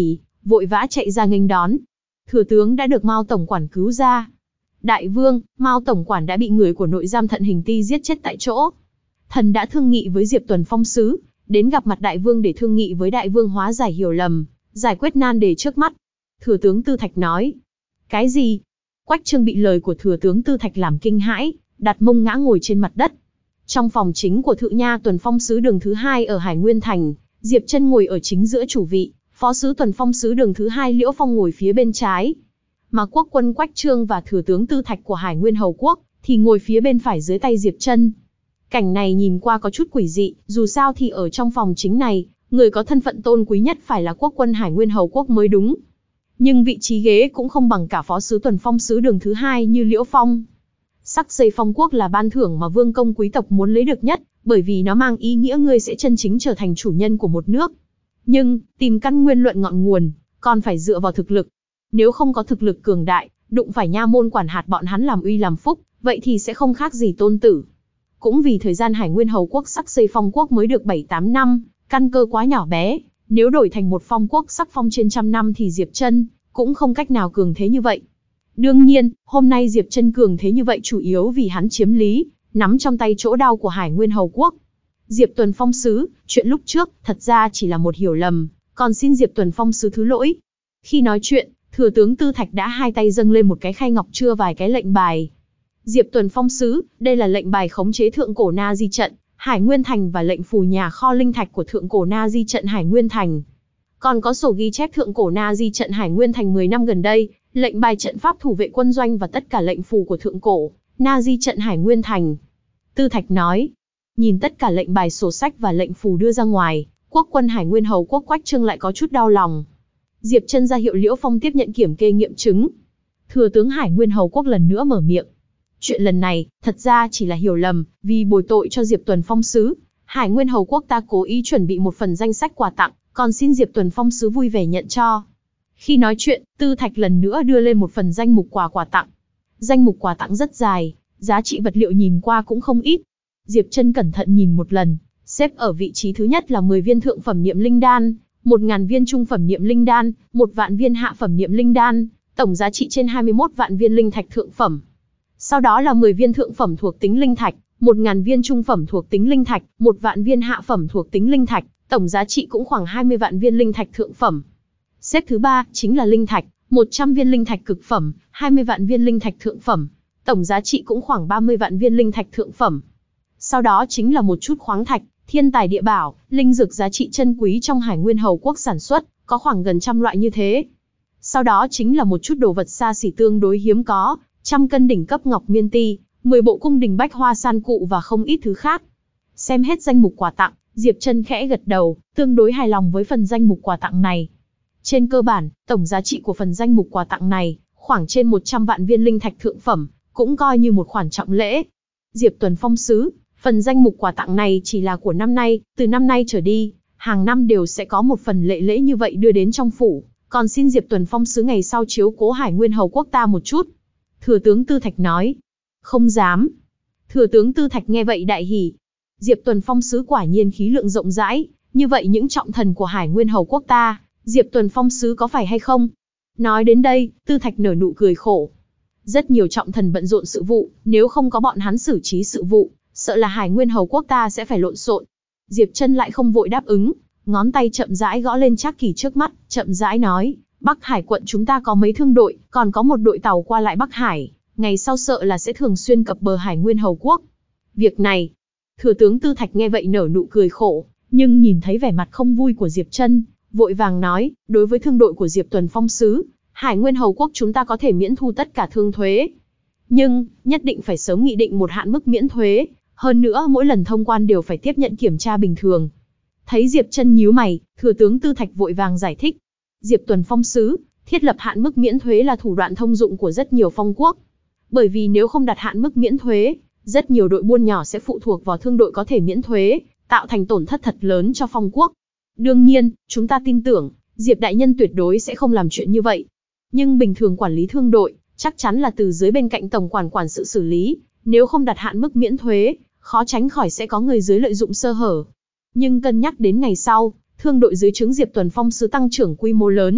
vội vã chạy ra nghênh đón. Thừa tướng đã được Mao tổng quản cứu ra. Đại vương, Mao tổng quản đã bị người của nội giam Thận Hình Ti giết chết tại chỗ. Thần đã thương nghị với Diệp Tuần Phong sứ, đến gặp mặt đại vương để thương nghị với đại vương hóa giải hiểu lầm, giải quyết nan đề trước mắt. Thừa tướng Tư Thạch nói. Cái gì? Quách Trương bị lời của thừa tướng Tư Thạch làm kinh hãi, đặt mông ngã ngồi trên mặt đất. Trong phòng chính của Thự Nha Tuần Phong sứ đường thứ 2 ở Hải Nguyên Thành, Diệp Chân ngồi ở chính giữa chủ vị, phó sứ Tuần Phong sứ đường thứ 2 Liễu Phong ngồi phía bên trái. Mà quốc quân Quách Trương và thừa tướng Tư Thạch của Hải Nguyên Hầu Quốc thì ngồi phía bên phải dưới tay Diệp Chân. Cảnh này nhìn qua có chút quỷ dị, dù sao thì ở trong phòng chính này, người có thân phận tôn quý nhất phải là quốc quân Hải Nguyên Hầu Quốc mới đúng. Nhưng vị trí ghế cũng không bằng cả phó sứ Tuần Phong sứ đường thứ 2 như Liễu Phong. Sắc dây phong quốc là ban thưởng mà vương công quý tộc muốn lấy được nhất, bởi vì nó mang ý nghĩa ngươi sẽ chân chính trở thành chủ nhân của một nước. Nhưng, tìm căn nguyên luận ngọn nguồn, còn phải dựa vào thực lực. Nếu không có thực lực cường đại, đụng phải nha môn quản hạt bọn hắn làm uy làm phúc, vậy thì sẽ không khác gì tôn tử. Cũng vì thời gian Hải Nguyên Hầu Quốc sắc xây phong quốc mới được 7-8 năm, căn cơ quá nhỏ bé, nếu đổi thành một phong quốc sắc phong trên 100 năm thì Diệp Chân cũng không cách nào cường thế như vậy. Đương nhiên, hôm nay Diệp Chân cường thế như vậy chủ yếu vì hắn chiếm lý, nắm trong tay chỗ đao của Hải Nguyên Hầu Quốc. Diệp Tuần Phong sứ, chuyện lúc trước thật ra chỉ là một hiểu lầm, còn xin Diệp Tuần Phong sứ thứ lỗi. Khi nói chuyện, thừa tướng Tư Thạch đã hai tay dâng lên một cái khay ngọc chưa vài cái lệnh bài. Diệp Tuần Phong sứ, đây là lệnh bài khống chế thượng cổ Na Di trận Hải Nguyên Thành và lệnh phù nhà kho linh thạch của thượng cổ Na Di trận Hải Nguyên Thành. Còn có sổ ghi chép thượng cổ Na Di trận Hải Nguyên Thành 10 năm gần đây, lệnh bài trận pháp thủ vệ quân doanh và tất cả lệnh phù của thượng cổ Na Di trận Hải Nguyên Thành. Tư Thạch nói. Nhìn tất cả lệnh bài sổ sách và lệnh phù đưa ra ngoài, quốc quân Hải Nguyên Hầu Quốc Quách Trương lại có chút đau lòng. Diệp Chân ra hiệu Liễu Phong tiếp nhận kiểm kê nghiệm chứng. Thừa tướng Hải Nguyên Hầu Quốc lần nữa mở miệng. Chuyện lần này, thật ra chỉ là hiểu lầm, vì bồi tội cho Diệp Tuần Phong sứ, Hải Nguyên Hầu Quốc ta cố ý chuẩn bị một phần danh sách quà tặng, còn xin Diệp Tuần Phong sứ vui vẻ nhận cho. Khi nói chuyện, Tư Thạch lần nữa đưa lên một phần danh mục quà tặng. Danh mục quà tặng rất dài, giá trị vật liệu nhìn qua cũng không ít. Diệp Chân cẩn thận nhìn một lần, xếp ở vị trí thứ nhất là 10 viên thượng phẩm niệm linh đan, 1000 viên trung phẩm niệm linh đan, 1 vạn viên hạ phẩm niệm linh đan, tổng giá trị trên 21 vạn viên linh thạch thượng phẩm. Sau đó là 10 viên thượng phẩm thuộc tính linh thạch, 1000 viên trung phẩm thuộc tính linh thạch, 1 vạn viên hạ phẩm thuộc tính linh thạch, tổng giá trị cũng khoảng 20 vạn viên linh thạch thượng phẩm. Xếp thứ 3 chính là linh thạch, 100 viên linh thạch cực phẩm, 20 vạn viên linh thạch thượng phẩm, tổng giá trị cũng khoảng 30 vạn viên linh thạch thượng phẩm. Sau đó chính là một chút khoáng thạch, thiên tài địa bảo, linh dược giá trị chân quý trong Hải Nguyên Hầu Quốc sản xuất, có khoảng gần 100 loại như thế. Sau đó chính là một chút đồ vật xa xỉ tương đối hiếm có, 100 cân đỉnh cấp ngọc miên ti, 10 bộ cung đình bách hoa san cụ và không ít thứ khác. Xem hết danh mục quà tặng, Diệp Chân khẽ gật đầu, tương đối hài lòng với phần danh mục quà tặng này. Trên cơ bản, tổng giá trị của phần danh mục quà tặng này, khoảng trên 100 vạn viên linh thạch thượng phẩm, cũng coi như một khoản trọng lễ. Diệp Tuần Phong sứ, phần danh mục quà tặng này chỉ là của năm nay, từ năm nay trở đi, hàng năm đều sẽ có một phần lễ như vậy đưa đến trong phủ, còn xin Diệp Tuần Phong sứ ngày sau chiếu cố Hải Nguyên Hầu Quốc ta một chút. Thừa tướng Tư Thạch nói. Không dám. Thừa tướng Tư Thạch nghe vậy đại hỉ. Diệp Tuần Phong sứ quả nhiên khí lượng rộng rãi, như vậy những trọng thần của Hải Nguyên Hầu Quốc ta, Diệp Tuần Phong sứ có phải hay không? Nói đến đây, Tư Thạch nở nụ cười khổ. Rất nhiều trọng thần bận rộn sự vụ, nếu không có bọn hắn xử trí sự vụ, sợ là Hải Nguyên Hầu Quốc ta sẽ phải lộn xộn. Diệp Chân lại không vội đáp ứng, ngón tay chậm rãi gõ lên trác kỳ trước mắt, chậm rãi nói, Bắc Hải quận chúng ta có mấy thương đội, còn có một đội tàu qua lại Bắc Hải, ngày sau sợ là sẽ thường xuyên cập bờ Hải Nguyên Hầu Quốc. Việc này, Thừa tướng Tư Thạch nghe vậy nở nụ cười khổ, nhưng nhìn thấy vẻ mặt không vui của Diệp Chân, vội vàng nói, đối với thương đội của Diệp Tuần Phong sứ, Hải Nguyên Hầu Quốc chúng ta có thể miễn thu tất cả thương thuế. Nhưng, nhất định phải sớm nghị định một hạn mức miễn thuế, hơn nữa mỗi lần thông quan đều phải tiếp nhận kiểm tra bình thường. Thấy Diệp Chân nhíu mày, Thừa tướng Tư Thạch vội vàng giải thích. Diệp Tuần Phong sứ, thiết lập hạn mức miễn thuế là thủ đoạn thông dụng của rất nhiều phong quốc. Bởi vì nếu không đặt hạn mức miễn thuế, rất nhiều đội buôn nhỏ sẽ phụ thuộc vào thương đội có thể miễn thuế, tạo thành tổn thất thật lớn cho phong quốc. Đương nhiên, chúng ta tin tưởng, Diệp đại nhân tuyệt đối sẽ không làm chuyện như vậy. Nhưng bình thường quản lý thương đội, chắc chắn là từ dưới bên cạnh tổng quản sự xử lý, nếu không đặt hạn mức miễn thuế, khó tránh khỏi sẽ có người dưới lợi dụng sơ hở. Nhưng cân nhắc đến ngày sau, thương đội dưới trướng Diệp Tuần Phong sứ tăng trưởng quy mô lớn,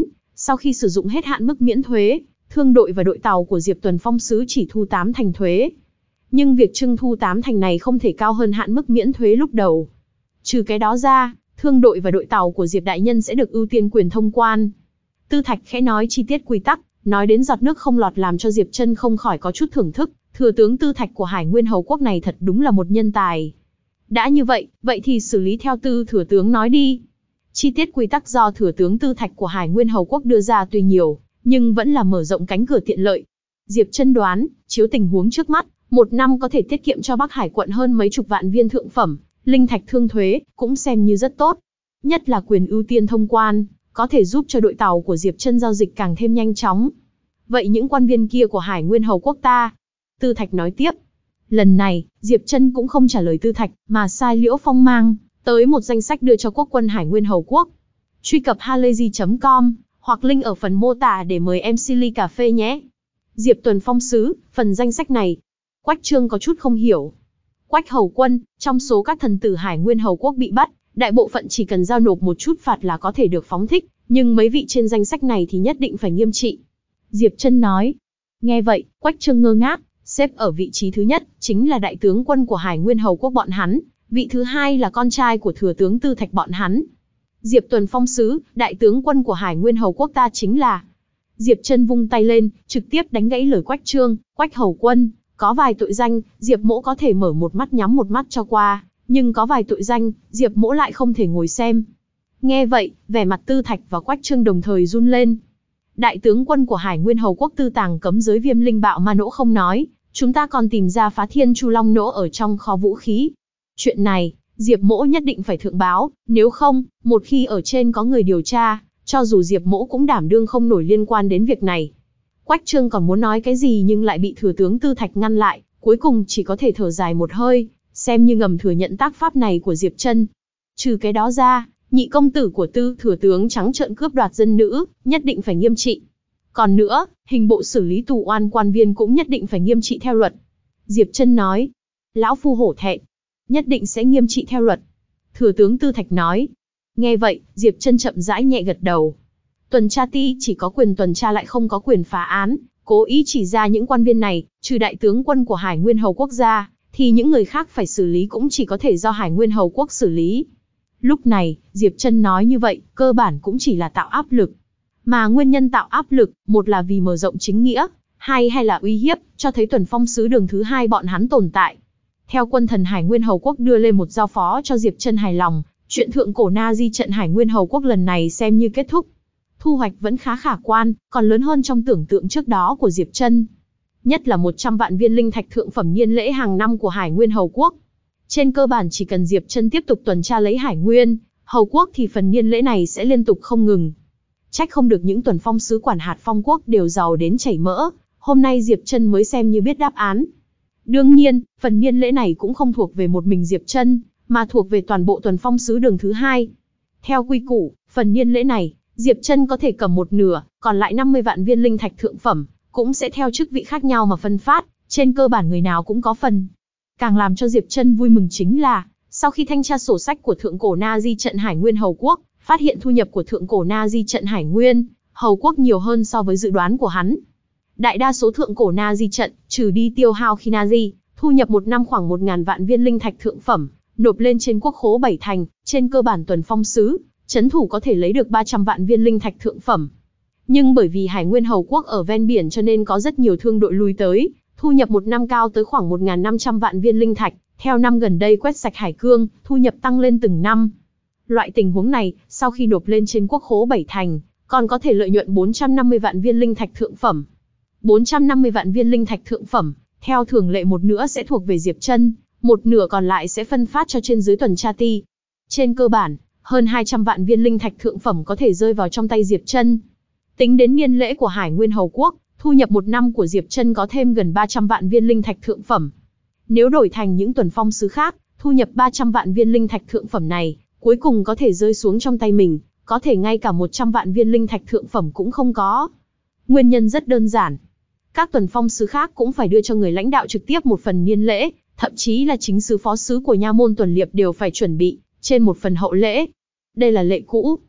Sau khi sử dụng hết hạn mức miễn thuế, thương đội và đội tàu của Diệp Tuần Phong Sứ chỉ thu 8 thành thuế. Nhưng việc trưng thu 8 thành này không thể cao hơn hạn mức miễn thuế lúc đầu. Trừ cái đó ra, thương đội và đội tàu của Diệp Đại Nhân sẽ được ưu tiên quyền thông quan. Tư Thạch khẽ nói chi tiết quy tắc, nói đến giọt nước không lọt làm cho Diệp Chân không khỏi có chút thưởng thức. Thừa tướng Tư Thạch của Hải Nguyên Hầu Quốc này thật đúng là một nhân tài. Đã như vậy, vậy thì xử lý theo Tư thừa tướng nói đi. Chi tiết quy tắc do Thừa tướng Tư Thạch của Hải Nguyên Hầu Quốc đưa ra tuy nhiều, nhưng vẫn là mở rộng cánh cửa tiện lợi. Diệp Chân đoán, chiếu tình huống trước mắt, một năm có thể tiết kiệm cho Bắc Hải quận hơn mấy chục vạn viên thượng phẩm, linh thạch thương thuế, cũng xem như rất tốt. Nhất là quyền ưu tiên thông quan, có thể giúp cho đội tàu của Diệp Chân giao dịch càng thêm nhanh chóng. Vậy những quan viên kia của Hải Nguyên Hầu Quốc ta? Tư Thạch nói tiếp. Lần này, Diệp Chân cũng không trả lời Tư Thạch, mà sai Liễu Phong mang tới một danh sách đưa cho quốc quân Hải Nguyên Hầu Quốc. Truy cập halayzi.com hoặc link ở phần mô tả để mời MC ly cà phê nhé. Diệp Tuần Phong Sứ, phần danh sách này. Quách Trương có chút không hiểu. Quách Hầu Quân, trong số các thần tử Hải Nguyên Hầu Quốc bị bắt, đại bộ phận chỉ cần giao nộp một chút phạt là có thể được phóng thích, nhưng mấy vị trên danh sách này thì nhất định phải nghiêm trị. Diệp Chân nói. Nghe vậy, Quách Trương ngơ ngác, xếp ở vị trí thứ nhất, chính là đại tướng quân của Hải Nguyên Hầu Quốc bọn hắn, vị thứ hai là con trai của thừa tướng Tư Thạch bọn hắn. Diệp Tuần Phong Sứ, đại tướng quân của Hải Nguyên Hầu Quốc ta chính là. Diệp Chân vung tay lên, trực tiếp đánh gãy lời Quách Trương. Quách Hầu Quân, có vài tội danh, Diệp Mỗ có thể mở một mắt nhắm một mắt cho qua, nhưng có vài tội danh, Diệp Mỗ lại không thể ngồi xem. Nghe vậy, vẻ mặt Tư Thạch và Quách Trương đồng thời run lên. Đại tướng quân của Hải Nguyên Hầu Quốc Tư Tàng cấm giới Viêm Linh Bạo Ma Nỗ không nói, chúng ta còn tìm ra Phá Thiên Chu Long Nỗ ở trong kho vũ khí. Chuyện này, Diệp Mỗ nhất định phải thượng báo, nếu không, một khi ở trên có người điều tra, cho dù Diệp Mỗ cũng đảm đương không nổi liên quan đến việc này. Quách Trương còn muốn nói cái gì nhưng lại bị thừa tướng Tư Thạch ngăn lại, cuối cùng chỉ có thể thở dài một hơi, xem như ngầm thừa nhận tác pháp này của Diệp Chân. Trừ cái đó ra, nhị công tử của Tư thừa tướng trắng trợn cướp đoạt dân nữ, nhất định phải nghiêm trị. Còn nữa, hình bộ xử lý tù oan quan viên cũng nhất định phải nghiêm trị theo luật. Diệp Chân nói. Lão phu hổ thẹn, nhất định sẽ nghiêm trị theo luật. Thừa tướng Tư Thạch nói. Nghe vậy, Diệp Chân chậm rãi nhẹ gật đầu. Tuần tra ti chỉ có quyền tuần tra lại không có quyền phá án, cố ý chỉ ra những quan viên này, trừ đại tướng quân của Hải Nguyên Hầu Quốc gia, thì những người khác phải xử lý cũng chỉ có thể do Hải Nguyên Hầu Quốc xử lý. Lúc này, Diệp Chân nói như vậy, cơ bản cũng chỉ là tạo áp lực. Mà nguyên nhân tạo áp lực, một là vì mở rộng chính nghĩa, hai là uy hiếp, cho thấy Tuần Phong Sứ đường thứ hai bọn hắn tồn tại. Theo quân thần Hải Nguyên Hầu Quốc đưa lên một giao phó cho Diệp Chân hài lòng, chuyện thượng cổ Na Di trận Hải Nguyên Hầu Quốc lần này xem như kết thúc. Thu hoạch vẫn khá khả quan, còn lớn hơn trong tưởng tượng trước đó của Diệp Chân. Nhất là 100 vạn viên linh thạch thượng phẩm niên lễ hàng năm của Hải Nguyên Hầu Quốc. Trên cơ bản chỉ cần Diệp Chân tiếp tục tuần tra lấy Hải Nguyên Hầu Quốc thì phần niên lễ này sẽ liên tục không ngừng. Trách không được những Tuần Phong Sứ quản hạt Phong Quốc đều giàu đến chảy mỡ, hôm nay Diệp Chân mới xem như biết đáp án. Đương nhiên, phần niên lễ này cũng không thuộc về một mình Diệp Chân, mà thuộc về toàn bộ Tuần Phong Sứ đường thứ hai. Theo quy củ, phần niên lễ này, Diệp Chân có thể cầm một nửa, còn lại 50 vạn viên linh thạch thượng phẩm, cũng sẽ theo chức vị khác nhau mà phân phát, trên cơ bản người nào cũng có phần. Càng làm cho Diệp Chân vui mừng chính là, sau khi thanh tra sổ sách của thượng cổ Na Di trận Hải Nguyên Hầu Quốc, phát hiện thu nhập của thượng cổ Na Di trận Hải Nguyên Hầu Quốc nhiều hơn so với dự đoán của hắn. Đại đa số thượng cổ Na Di trận, trừ đi tiêu hao khi Na Di, thu nhập một năm khoảng 1000 vạn viên linh thạch thượng phẩm, nộp lên trên quốc khố 7 thành, trên cơ bản Tuần Phong Sứ, trấn thủ có thể lấy được 300 vạn viên linh thạch thượng phẩm. Nhưng bởi vì Hải Nguyên Hầu Quốc ở ven biển cho nên có rất nhiều thương đội lui tới, thu nhập một năm cao tới khoảng 1500 vạn viên linh thạch, theo năm gần đây quét sạch hải cương, thu nhập tăng lên từng năm. Loại tình huống này, sau khi nộp lên trên quốc khố 7 thành, còn có thể lợi nhuận 450 vạn viên linh thạch thượng phẩm. 450 vạn viên linh thạch thượng phẩm, theo thường lệ một nửa sẽ thuộc về Diệp Chân, một nửa còn lại sẽ phân phát cho trên dưới tuần tra ti. Trên cơ bản, hơn 200 vạn viên linh thạch thượng phẩm có thể rơi vào trong tay Diệp Chân. Tính đến niên lễ của Hải Nguyên Hầu Quốc, thu nhập một năm của Diệp Chân có thêm gần 300 vạn viên linh thạch thượng phẩm. Nếu đổi thành những Tuần Phong Sứ khác, thu nhập 300 vạn viên linh thạch thượng phẩm này, cuối cùng có thể rơi xuống trong tay mình, có thể ngay cả 100 vạn viên linh thạch thượng phẩm cũng không có. Nguyên nhân rất đơn giản. Các Tuần Phong Sứ khác cũng phải đưa cho người lãnh đạo trực tiếp một phần niên lễ, thậm chí là chính sứ phó sứ của nha môn tuần liệp đều phải chuẩn bị trên một phần hậu lễ. Đây là lệ cũ.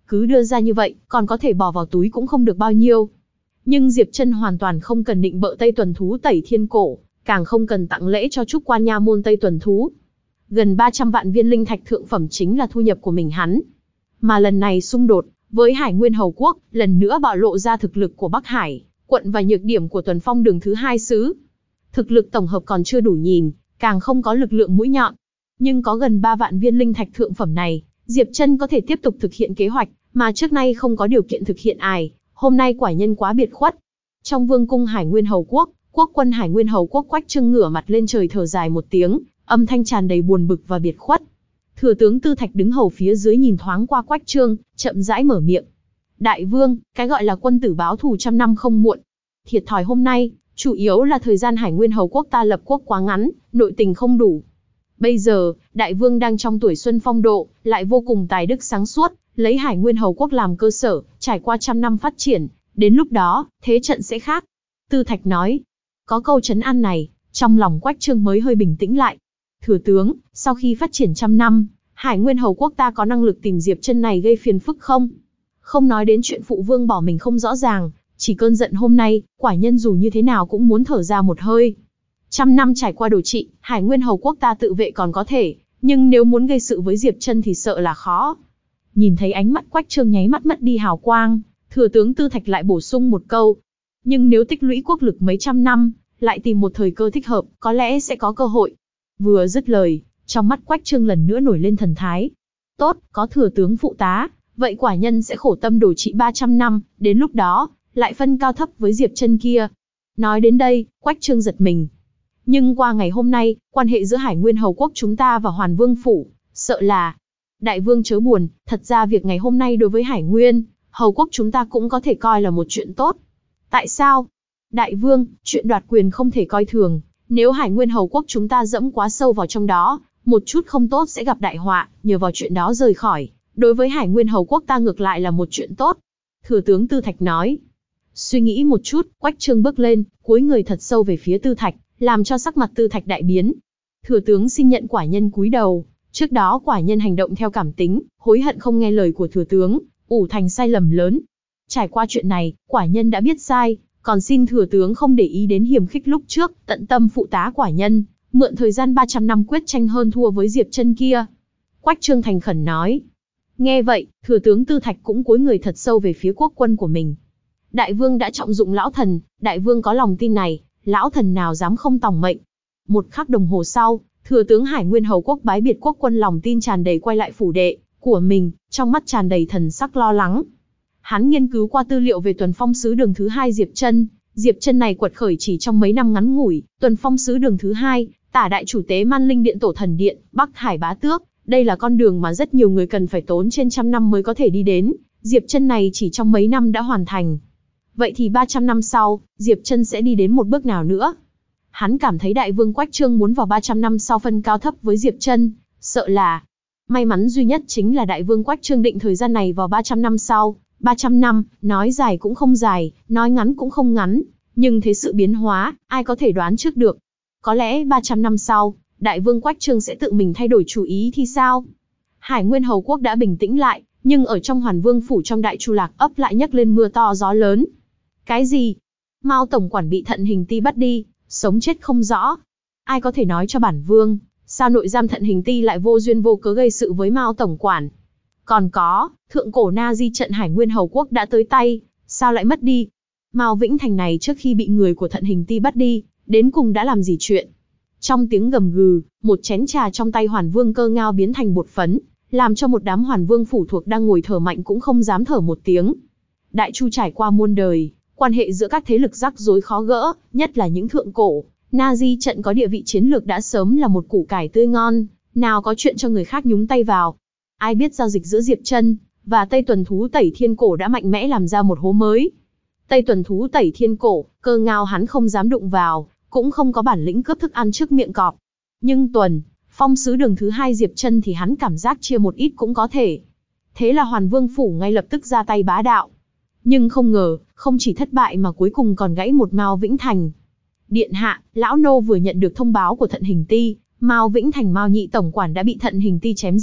cứ đưa ra như vậy, còn có thể bỏ vào túi cũng không được bao nhiêu. Nhưng Diệp Trân hoàn toàn không cần định bợ Tây Tuần Thú Tẩy Thiên Cổ, càng không cần tặng lễ cho trúc quan nha môn Tây Tuần Thú. Gần 300 vạn viên linh thạch thượng phẩm chính là thu nhập của mình hắn. Mà lần này xung đột với Hải Nguyên Hầu Quốc, lần nữa bạo lộ ra thực lực của Bắc Hải quận và nhược điểm của Tuần Phong Đường thứ hai xứ. Thực lực tổng hợp còn chưa đủ nhìn, càng không có lực lượng mũi nhọn. Nhưng có gần 3 vạn viên linh thạch thượng phẩm này, Diệp Trân có thể tiếp tục thực hiện kế hoạch, mà trước nay không có điều kiện thực hiện hôm nay quả nhân quá biệt khuất. Trong vương cung Hải Nguyên Hầu Quốc, quốc quân Hải Nguyên Hầu Quốc Quách Trương ngửa mặt lên trời thở dài một tiếng, âm thanh tràn đầy buồn bực và biệt khuất. Thừa tướng Tư Thạch đứng hầu phía dưới nhìn thoáng qua Quách Trương, chậm rãi mở miệng. Đại vương, cái gọi là quân tử báo thù trăm năm không muộn. Thiệt thòi hôm nay, chủ yếu là thời gian Hải Nguyên Hầu Quốc ta lập quốc quá ngắn, nội tình không đủ. Bây giờ, đại vương đang trong tuổi xuân phong độ, lại vô cùng tài đức sáng suốt, lấy Hải Nguyên Hầu Quốc làm cơ sở, trải qua trăm năm phát triển, đến lúc đó, thế trận sẽ khác. Tư Thạch nói, có câu trấn an này, trong lòng Quách Trương mới hơi bình tĩnh lại. Thừa tướng, sau khi phát triển trăm năm, Hải Nguyên Hầu Quốc ta có năng lực tìm Diệp Trân này gây phiền phức không? Không nói đến chuyện phụ vương bỏ mình không rõ ràng, chỉ cơn giận hôm nay, quả nhân dù như thế nào cũng muốn thở ra một hơi. Trăm năm trải qua đồ trị, Hải Nguyên Hầu Quốc ta tự vệ còn có thể, nhưng nếu muốn gây sự với Diệp Trân thì sợ là khó. Nhìn thấy ánh mắt Quách Trương nháy mắt mất đi hào quang, thừa tướng Tư Thạch lại bổ sung một câu. Nhưng nếu tích lũy quốc lực mấy trăm năm, lại tìm một thời cơ thích hợp, có lẽ sẽ có cơ hội. Vừa dứt lời, trong mắt Quách Trương lần nữa nổi lên thần thái. Tốt, có thừa tướng phụ tá, vậy quả nhân sẽ khổ tâm đồ trị 300 năm, đến lúc đó, lại phân cao thấp với Diệp Trân kia. Nói đến đây, Quách Trương giật mình. Nhưng qua ngày hôm nay, quan hệ giữa Hải Nguyên Hầu Quốc chúng ta và Hoàn Vương Phủ, sợ là... Đại vương chớ buồn, thật ra việc ngày hôm nay đối với Hải Nguyên Hầu Quốc chúng ta cũng có thể coi là một chuyện tốt. Tại sao? Đại vương, chuyện đoạt quyền không thể coi thường. Nếu Hải Nguyên Hầu Quốc chúng ta dẫm quá sâu vào trong đó, một chút không tốt sẽ gặp đại họa, nhờ vào chuyện đó rời khỏi. Đối với Hải Nguyên Hầu Quốc ta ngược lại là một chuyện tốt. Thừa tướng Tư Thạch nói. Suy nghĩ một chút, Quách Trương bước lên, cúi người thật sâu về phía Tư Thạch, làm cho sắc mặt Tư Thạch đại biến. Thừa tướng xin nhận quả nhân cúi đầu. Trước đó quả nhân hành động theo cảm tính, hối hận không nghe lời của thừa tướng, ủ thành sai lầm lớn. Trải qua chuyện này, quả nhân đã biết sai, còn xin thừa tướng không để ý đến hiềm khích lúc trước, tận tâm phụ tá quả nhân, mượn thời gian 300 năm quyết tranh hơn thua với Diệp Trân kia. Quách Trương thành khẩn nói. Nghe vậy, thừa tướng Tư Thạch cũng cúi người thật sâu về phía quốc quân của mình. Đại vương đã trọng dụng lão thần, đại vương có lòng tin này, lão thần nào dám không tòng mệnh. Một khắc đồng hồ sau, thừa tướng Hải Nguyên Hầu Quốc bái biệt quốc quân lòng tin tràn đầy quay lại phủ đệ của mình, trong mắt tràn đầy thần sắc lo lắng. Hắn nghiên cứu qua tư liệu về Tuần Phong Sứ Đường thứ hai Diệp Trân. Diệp Trân này quật khởi chỉ trong mấy năm ngắn ngủi. Tuần Phong Sứ Đường thứ hai, tả đại chủ tế Man Linh Điện Tổ Thần Điện, Bắc Hải Bá Tước, đây là con đường mà rất nhiều người cần phải tốn trên trăm năm mới có thể đi đến. Diệp Trân này chỉ trong mấy năm đã hoàn thành. Vậy thì 300 năm sau, Diệp Trân sẽ đi đến một bước nào nữa? Hắn cảm thấy đại vương Quách Trương muốn vào 300 năm sau phân cao thấp với Diệp Trân, sợ là... May mắn duy nhất chính là đại vương Quách Trương định thời gian này vào 300 năm sau. 300 năm, nói dài cũng không dài, nói ngắn cũng không ngắn, nhưng thế sự biến hóa, ai có thể đoán trước được. Có lẽ 300 năm sau, đại vương Quách Trương sẽ tự mình thay đổi chủ ý thì sao? Hải Nguyên Hầu Quốc đã bình tĩnh lại, nhưng ở trong Hoàn Vương Phủ trong Đại Chu Lạc ấp lại nhấc lên mưa to gió lớn. Cái gì? Mao tổng quản bị Thận Hình Ti bắt đi, sống chết không rõ. Ai có thể nói cho bản vương, sao nội giam Thận Hình Ti lại vô duyên vô cớ gây sự với Mao tổng quản? Còn có, thượng cổ Na Di trận Hải Nguyên Hầu Quốc đã tới tay, sao lại mất đi? Mao Vĩnh Thành này trước khi bị người của Thận Hình Ti bắt đi, đến cùng đã làm gì chuyện? Trong tiếng gầm gừ, một chén trà trong tay Hoàn Vương Cơ Ngao biến thành bột phấn, làm cho một đám Hoàn Vương phủ thuộc đang ngồi thở mạnh cũng không dám thở một tiếng. Đại Chu trải qua muôn đời, quan hệ giữa các thế lực rắc rối khó gỡ, nhất là những thượng cổ, Na Di trận có địa vị chiến lược đã sớm là một củ cải tươi ngon, nào có chuyện cho người khác nhúng tay vào. Ai biết giao dịch giữa Diệp Trân và Tây Tuần Thú Tẩy Thiên Cổ đã mạnh mẽ làm ra một hố mới. Tây Tuần Thú Tẩy Thiên Cổ, Cơ Ngao hắn không dám đụng vào, cũng không có bản lĩnh cướp thức ăn trước miệng cọp. Nhưng Tuần Phong Sứ Đường thứ hai Diệp Trân thì hắn cảm giác chia một ít cũng có thể. Thế là Hoàn Vương Phủ ngay lập tức ra tay bá đạo. Nhưng không ngờ, không chỉ thất bại mà cuối cùng còn gãy một Mao Vĩnh Thành. Điện hạ, lão nô vừa nhận được thông báo của Thận Hình Ti, Mao Vĩnh Thành Mao nhị tổng quản đã bị Thận Hình Ti chém giết.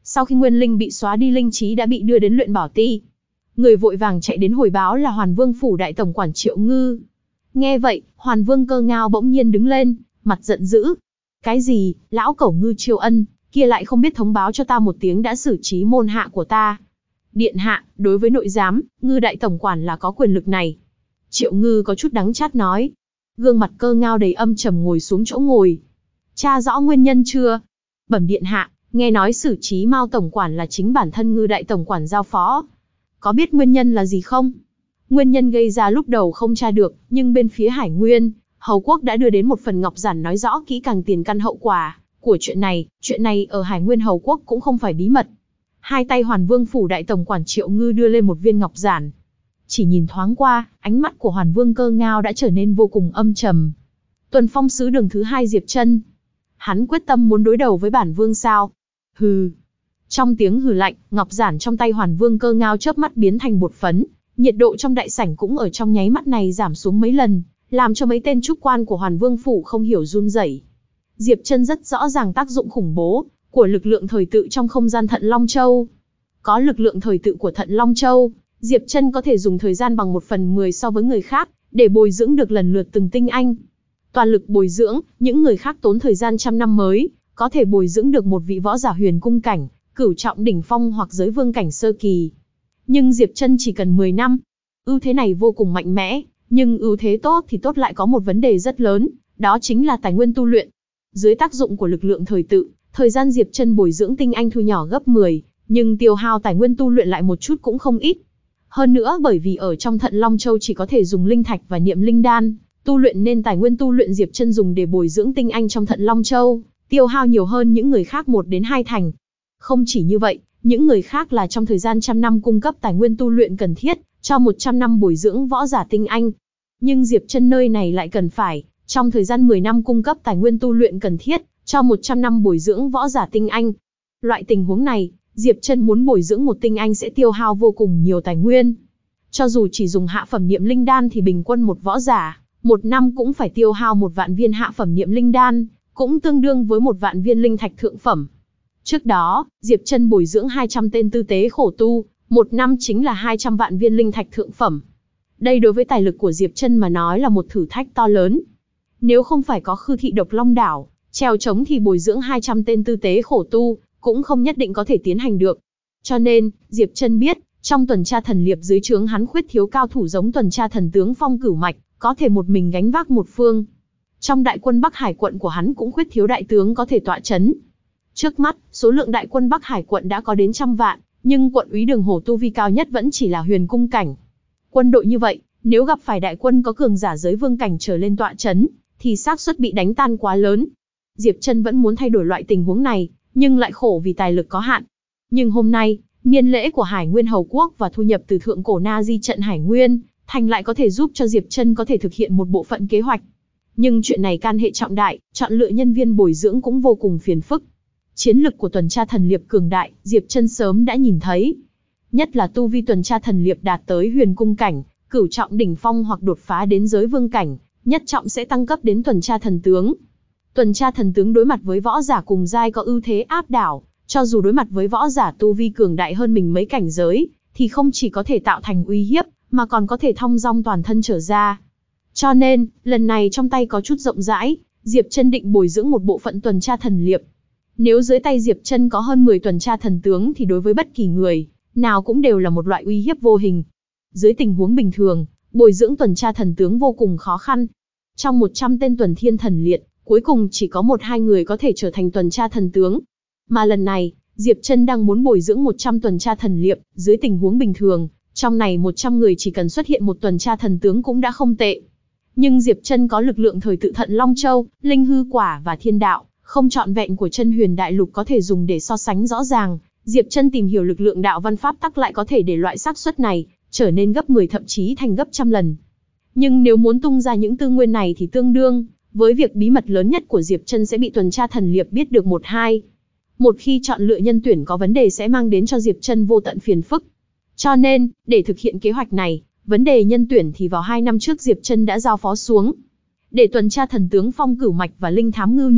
Sau khi nguyên linh bị xóa đi, linh trí đã bị đưa đến luyện bảo ti. Người vội vàng chạy đến hồi báo là Hoàn Vương phủ đại tổng quản Triệu Ngư. Nghe vậy, Hoàn Vương Cơ Ngao bỗng nhiên đứng lên, mặt giận dữ. Cái gì, lão cẩu Ngư Chiêu Ân, kia lại không biết thông báo cho ta một tiếng đã xử trí môn hạ của ta. Điện hạ, đối với nội giám, Ngư đại tổng quản là có quyền lực này. Triệu Ngư có chút đắng chát nói. Gương mặt Cơ Ngao đầy âm trầm ngồi xuống chỗ ngồi. Tra rõ nguyên nhân chưa? Bẩm điện hạ, nghe nói xử trí Mao tổng quản là chính bản thân Ngư đại tổng quản giao phó. Có biết nguyên nhân là gì không? Nguyên nhân gây ra lúc đầu không tra được, nhưng bên phía Hải Nguyên, Hầu Quốc đã đưa đến một phần ngọc giản nói rõ kỹ càng tiền căn hậu quả của chuyện này ở Hải Nguyên Hầu Quốc cũng không phải bí mật. Hai tay Hoàn Vương phủ đại tổng quản Triệu Ngư đưa lên một viên ngọc giản. Chỉ nhìn thoáng qua, ánh mắt của Hoàn Vương Cơ Ngao đã trở nên vô cùng âm trầm. Tuần Phong sứ đường thứ 2 Diệp Chân, hắn quyết tâm muốn đối đầu với bản vương sao? Hừ. Trong tiếng hừ lạnh, ngọc giản trong tay Hoàn Vương Cơ Ngao chớp mắt biến thành bột phấn, nhiệt độ trong đại sảnh cũng ở trong nháy mắt này giảm xuống mấy lần, làm cho mấy tên trúc quan của Hoàn Vương phủ không hiểu run rẩy. Diệp Chân rất rõ ràng tác dụng khủng bố của lực lượng thời tự trong không gian Thận Long Châu. Có lực lượng thời tự của Thận Long Châu, Diệp Chân có thể dùng thời gian bằng 1/10 so với người khác, để bồi dưỡng được lần lượt từng tinh anh. Toàn lực bồi dưỡng, những người khác tốn thời gian trăm năm mới, có thể bồi dưỡng được một vị võ giả huyền cung cảnh, cửu trọng đỉnh phong hoặc giới vương cảnh sơ kỳ. Nhưng Diệp Chân chỉ cần 10 năm. Ưu thế này vô cùng mạnh mẽ, nhưng ưu thế tốt thì tốt lại có một vấn đề rất lớn, đó chính là tài nguyên tu luyện. Dưới tác dụng của lực lượng thời tự, thời gian Diệp Chân bồi dưỡng tinh anh thu nhỏ gấp 10, nhưng tiêu hao tài nguyên tu luyện lại một chút cũng không ít. Hơn nữa bởi vì ở trong Thận Long Châu chỉ có thể dùng linh thạch và niệm linh đan tu luyện, nên tài nguyên tu luyện Diệp Chân dùng để bồi dưỡng tinh anh trong Thận Long Châu tiêu hao nhiều hơn những người khác 1 đến 2 thành. Không chỉ như vậy, những người khác là trong thời gian trăm năm cung cấp tài nguyên tu luyện cần thiết cho 100 năm bồi dưỡng võ giả tinh anh. Nhưng Diệp Chân nơi này lại cần phải trong thời gian 10 năm cung cấp tài nguyên tu luyện cần thiết cho 100 năm bồi dưỡng võ giả tinh anh. Loại tình huống này, Diệp Chân muốn bồi dưỡng một tinh anh sẽ tiêu hao vô cùng nhiều tài nguyên. Cho dù chỉ dùng hạ phẩm niệm linh đan thì bình quân một võ giả, 1 năm cũng phải tiêu hao 1 vạn viên hạ phẩm niệm linh đan, cũng tương đương với 1 vạn viên linh thạch thượng phẩm. Trước đó, Diệp Chân bồi dưỡng 200 tên tư tế khổ tu, 1 năm chính là 200 vạn viên linh thạch thượng phẩm. Đây đối với tài lực của Diệp Chân mà nói là một thử thách to lớn. Nếu không phải có Khư Thị Độc Long Đảo treo chống thì bồi dưỡng 200 tên tư tế khổ tu cũng không nhất định có thể tiến hành được. Cho nên, Diệp Chân biết, trong tuần tra thần liệp dưới trướng hắn khuyết thiếu cao thủ giống tuần tra thần tướng Phong Cửu Mạch, có thể một mình gánh vác một phương. Trong đại quân Bắc Hải quận của hắn cũng khuyết thiếu đại tướng có thể tọa chấn. Trước mắt, số lượng đại quân Bắc Hải quận đã có đến 100 vạn, nhưng quận úy Đường Hổ tu vi cao nhất vẫn chỉ là huyền cung cảnh. Quân đội như vậy, nếu gặp phải đại quân có cường giả giới vương cảnh trở lên tọa chấn, thì xác suất bị đánh tan quá lớn. Diệp Chân vẫn muốn thay đổi loại tình huống này, nhưng lại khổ vì tài lực có hạn. Nhưng hôm nay, niên lễ của Hải Nguyên Hầu Quốc và thu nhập từ thượng cổ Na Di trận Hải Nguyên thành lại có thể giúp cho Diệp Chân có thể thực hiện một bộ phận kế hoạch. Nhưng chuyện này can hệ trọng đại, chọn lựa nhân viên bồi dưỡng cũng vô cùng phiền phức. Chiến lực của tuần tra thần liệp cường đại, Diệp Chân sớm đã nhìn thấy. Nhất là tu vi tuần tra thần liệp đạt tới huyền cung cảnh, cửu trọng đỉnh phong hoặc đột phá đến giới vương cảnh, nhất trọng sẽ tăng cấp đến tuần tra thần tướng. Tuần tra thần tướng đối mặt với võ giả cùng giai có ưu thế áp đảo, cho dù đối mặt với võ giả tu vi cường đại hơn mình mấy cảnh giới, thì không chỉ có thể tạo thành uy hiếp, mà còn có thể thong dong toàn thân trở ra. Cho nên, lần này trong tay có chút rộng rãi, Diệp Chân định bồi dưỡng một bộ phận tuần tra thần liệp. Nếu dưới tay Diệp Chân có hơn 10 tuần tra thần tướng thì đối với bất kỳ người nào cũng đều là một loại uy hiếp vô hình. Dưới tình huống bình thường, bồi dưỡng tuần tra thần tướng vô cùng khó khăn. Trong 100 tên tuần thiên thần liệt, cuối cùng chỉ có 1-2 người có thể trở thành tuần tra thần tướng. Mà lần này, Diệp Chân đang muốn bồi dưỡng 100 tuần tra thần liệp, dưới tình huống bình thường, trong này 100 người chỉ cần xuất hiện một tuần tra thần tướng cũng đã không tệ. Nhưng Diệp Chân có lực lượng thời tự Thận Long Châu, linh hư quả và thiên đạo, không trọn vẹn của Chân Huyền Đại Lục có thể dùng để so sánh rõ ràng. Diệp Chân tìm hiểu lực lượng đạo văn pháp tắc lại có thể để loại xác suất này trở nên gấp 10 thậm chí thành gấp trăm lần. Nhưng nếu muốn tung ra những tư nguyên này thì tương đương với việc bí mật lớn nhất của Diệp Chân sẽ bị tuần tra thần liệp biết được 1-2. Một khi chọn lựa nhân tuyển có vấn đề sẽ mang đến cho Diệp Chân vô tận phiền phức. Cho nên, để thực hiện kế hoạch này, vấn đề nhân tuyển thì vào 2 năm trước Diệp Chân đã giao phó xuống. Để tuần tra thần tướng Phong Cửu Mạch và linh thám Ngưu Nhị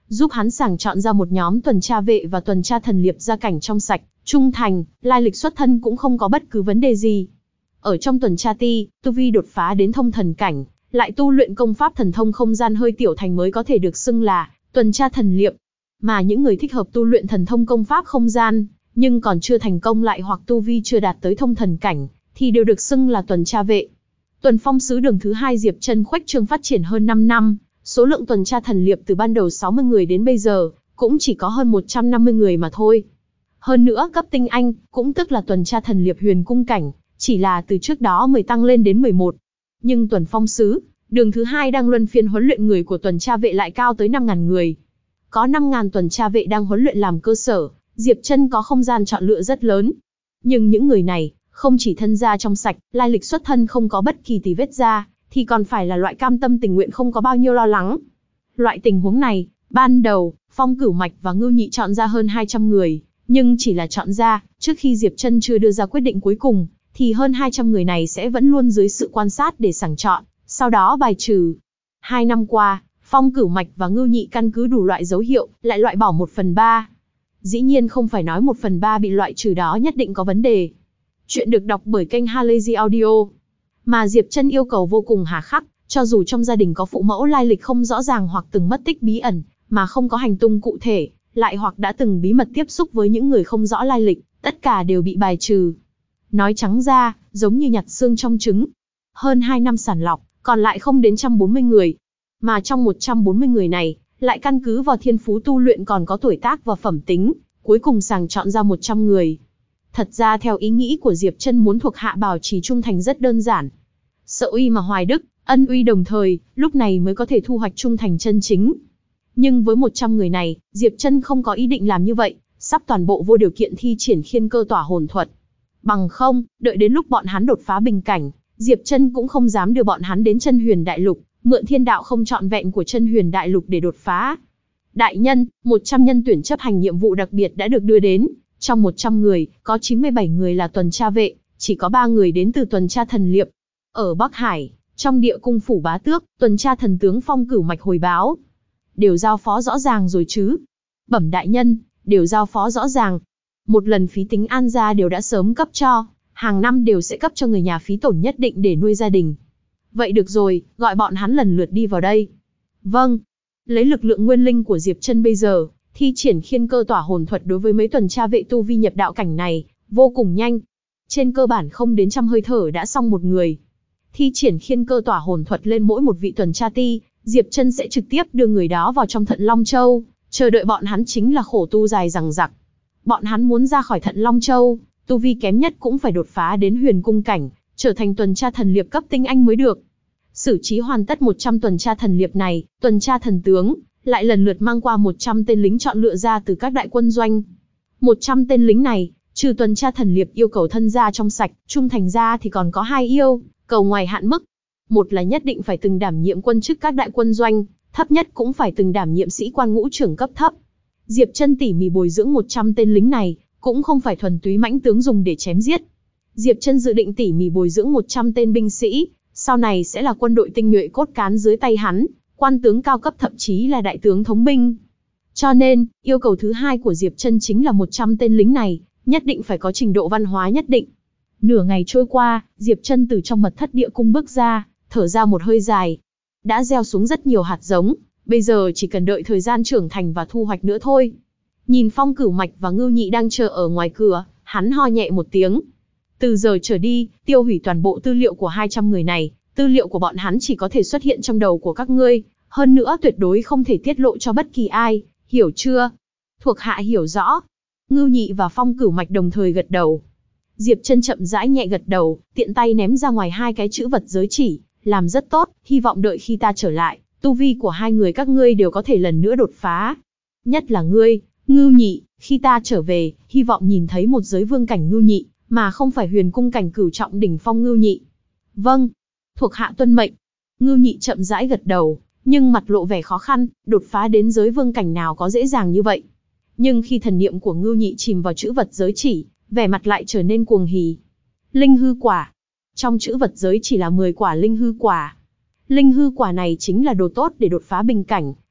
giúp hắn sàng chọn ra một nhóm tuần tra vệ và tuần tra thần liệp gia cảnh trong sạch, trung thành, lai lịch xuất thân cũng không có bất cứ vấn đề gì. Ở trong tuần tra ti, tu vi đột phá đến thông thần cảnh, lại tu luyện công pháp thần thông không gian hơi tiểu thành mới có thể được xưng là tuần tra thần liệp. Mà những người thích hợp tu luyện thần thông công pháp không gian, nhưng còn chưa thành công lại hoặc tu vi chưa đạt tới thông thần cảnh, thì đều được xưng là tuần tra vệ. Tuần phong sứ đường thứ 2 Diệp Chân khuếch trương phát triển hơn 5 năm, số lượng tuần tra thần liệp từ ban đầu 60 người đến bây giờ, cũng chỉ có hơn 150 người mà thôi. Hơn nữa cấp tinh anh, cũng tức là tuần tra thần liệp huyền cung cảnh, chỉ là từ trước đó 10 tăng lên đến 11. Nhưng tuần phong sứ, đường thứ 2 đang luân phiên huấn luyện người của tuần tra vệ lại cao tới 5.000 người. Có 5.000 tuần tra vệ đang huấn luyện làm cơ sở, Diệp Chân có không gian chọn lựa rất lớn. Nhưng những người này, không chỉ thân gia trong sạch, lai lịch xuất thân không có bất kỳ tì vết ra, thì còn phải là loại cam tâm tình nguyện không có bao nhiêu lo lắng. Loại tình huống này, ban đầu, Phong Cửu Mạch và Ngưu Nhị chọn ra hơn 200 người, nhưng chỉ là chọn ra, trước khi Diệp Chân chưa đưa ra quyết định cuối cùng, thì hơn 200 người này sẽ vẫn luôn dưới sự quan sát để sàng chọn, sau đó bài trừ. 2 năm qua, Phong Cửu Mạch và Ngưu Nhị căn cứ đủ loại dấu hiệu, lại loại bỏ 1/3. Dĩ nhiên không phải nói 1/3 bị loại trừ đó nhất định có vấn đề. Chuyện được đọc bởi kênh Halazy Audio. Mà Diệp Chân yêu cầu vô cùng hà khắc, cho dù trong gia đình có phụ mẫu lai lịch không rõ ràng hoặc từng mất tích bí ẩn, mà không có hành tung cụ thể, lại hoặc đã từng bí mật tiếp xúc với những người không rõ lai lịch, tất cả đều bị bài trừ. Nói trắng ra, giống như nhặt xương trong trứng. Hơn 2 năm sàng lọc, còn lại không đến 140 người. Mà trong 140 người này, lại căn cứ vào thiên phú tu luyện còn có tuổi tác và phẩm tính, cuối cùng sàng chọn ra 100 người. Thật ra theo ý nghĩ của Diệp Chân muốn thuộc hạ bảo trì trung thành rất đơn giản. Sợ uy mà hoài đức, ân uy đồng thời, lúc này mới có thể thu hoạch trung thành chân chính. Nhưng với 100 người này, Diệp Chân không có ý định làm như vậy, sắp toàn bộ vô điều kiện thi triển Khiên Cơ Tỏa Hồn Thuật. Bằng không, đợi đến lúc bọn hắn đột phá bình cảnh, Diệp Chân cũng không dám đưa bọn hắn đến Chân Huyền Đại Lục, mượn thiên đạo không trọn vẹn của Chân Huyền Đại Lục để đột phá. Đại nhân, 100 nhân tuyển chấp hành nhiệm vụ đặc biệt đã được đưa đến. Trong 100 người, có 97 người là tuần tra vệ, chỉ có 3 người đến từ tuần tra thần liệp. Ở Bắc Hải, trong địa cung phủ bá tước, tuần tra thần tướng Phong Cửu Mạch hồi báo. Đều giao phó rõ ràng rồi chứ? Bẩm đại nhân, đều giao phó rõ ràng. Một lần phí tính an gia đều đã sớm cấp cho, hàng năm đều sẽ cấp cho người nhà phí tổn nhất định để nuôi gia đình. Vậy được rồi, gọi bọn hắn lần lượt đi vào đây. Vâng. Lấy lực lượng nguyên linh của Diệp Chân bây giờ, thi triển Khiên Cơ Tỏa Hồn Thuật đối với mấy tuần tra vệ tu vi nhập đạo cảnh này, vô cùng nhanh. Trên cơ bản không đến trăm hơi thở đã xong một người. Thi triển Khiên Cơ Tỏa Hồn Thuật lên mỗi một vị tuần tra ti, Diệp Chân sẽ trực tiếp đưa người đó vào trong Thận Long Châu, chờ đợi bọn hắn chính là khổ tu dài dằng dặc. Bọn hắn muốn ra khỏi Thận Long Châu, tu vi kém nhất cũng phải đột phá đến huyền cung cảnh, trở thành tuần tra thần liệp cấp tinh anh mới được. Xử trí hoàn tất 100 tuần tra thần liệp này, tuần tra thần tướng lại lần lượt mang qua 100 tên lính chọn lựa ra từ các đại quân doanh. 100 tên lính này, trừ tuần tra thần liệp yêu cầu thân gia trong sạch, trung thành ra thì còn có 2 yêu cầu ngoài hạn mức. Một là nhất định phải từng đảm nhiệm quân chức các đại quân doanh, thấp nhất cũng phải từng đảm nhiệm sĩ quan ngũ trưởng cấp thấp. Diệp Chân tỉ mỉ bồi dưỡng 100 tên lính này, cũng không phải thuần túy mãnh tướng dùng để chém giết. Diệp Chân dự định tỉ mỉ bồi dưỡng 100 tên binh sĩ, sau này sẽ là quân đội tinh nhuệ cốt cán dưới tay hắn, quan tướng cao cấp thậm chí là đại tướng thống binh. Cho nên, yêu cầu thứ 2 của Diệp Chân chính là 100 tên lính này, nhất định phải có trình độ văn hóa nhất định. Nửa ngày trôi qua, Diệp Chân từ trong mật thất địa cung bước ra, thở ra một hơi dài. Đã gieo xuống rất nhiều hạt giống, bây giờ chỉ cần đợi thời gian trưởng thành và thu hoạch nữa thôi. Nhìn Phong Cửu Mạch và Ngưu Nhị đang chờ ở ngoài cửa, hắn ho nhẹ một tiếng. Từ giờ trở đi, tiêu hủy toàn bộ tư liệu của 200 người này, tư liệu của bọn hắn chỉ có thể xuất hiện trong đầu của các ngươi, hơn nữa tuyệt đối không thể tiết lộ cho bất kỳ ai, hiểu chưa? Thuộc hạ hiểu rõ. Ngưu Nhị và Phong Cửu Mạch đồng thời gật đầu. Diệp Chân chậm rãi nhẹ gật đầu, tiện tay ném ra ngoài 2 cái chữ vật giới chỉ, làm rất tốt, hy vọng đợi khi ta trở lại, tu vi của 2 người các ngươi đều có thể lần nữa đột phá. Nhất là ngươi, Ngưu Nhị, khi ta trở về, hy vọng nhìn thấy một giới vương cảnh Ngưu Nhị, mà không phải huyền cung cảnh cửu trọng đỉnh phong Ngưu Nhị. Vâng, thuộc hạ tuân mệnh. Ngưu Nhị chậm rãi gật đầu, nhưng mặt lộ vẻ khó khăn, đột phá đến giới vương cảnh nào có dễ dàng như vậy. Nhưng khi thần niệm của Ngưu Nhị chìm vào chữ vật giới chỉ, vẻ mặt lại trở nên cuồng hỉ. Linh hư quả. Trong chữ vật giới chỉ là 10 quả linh hư quả. Linh hư quả này chính là đồ tốt để đột phá bình cảnh,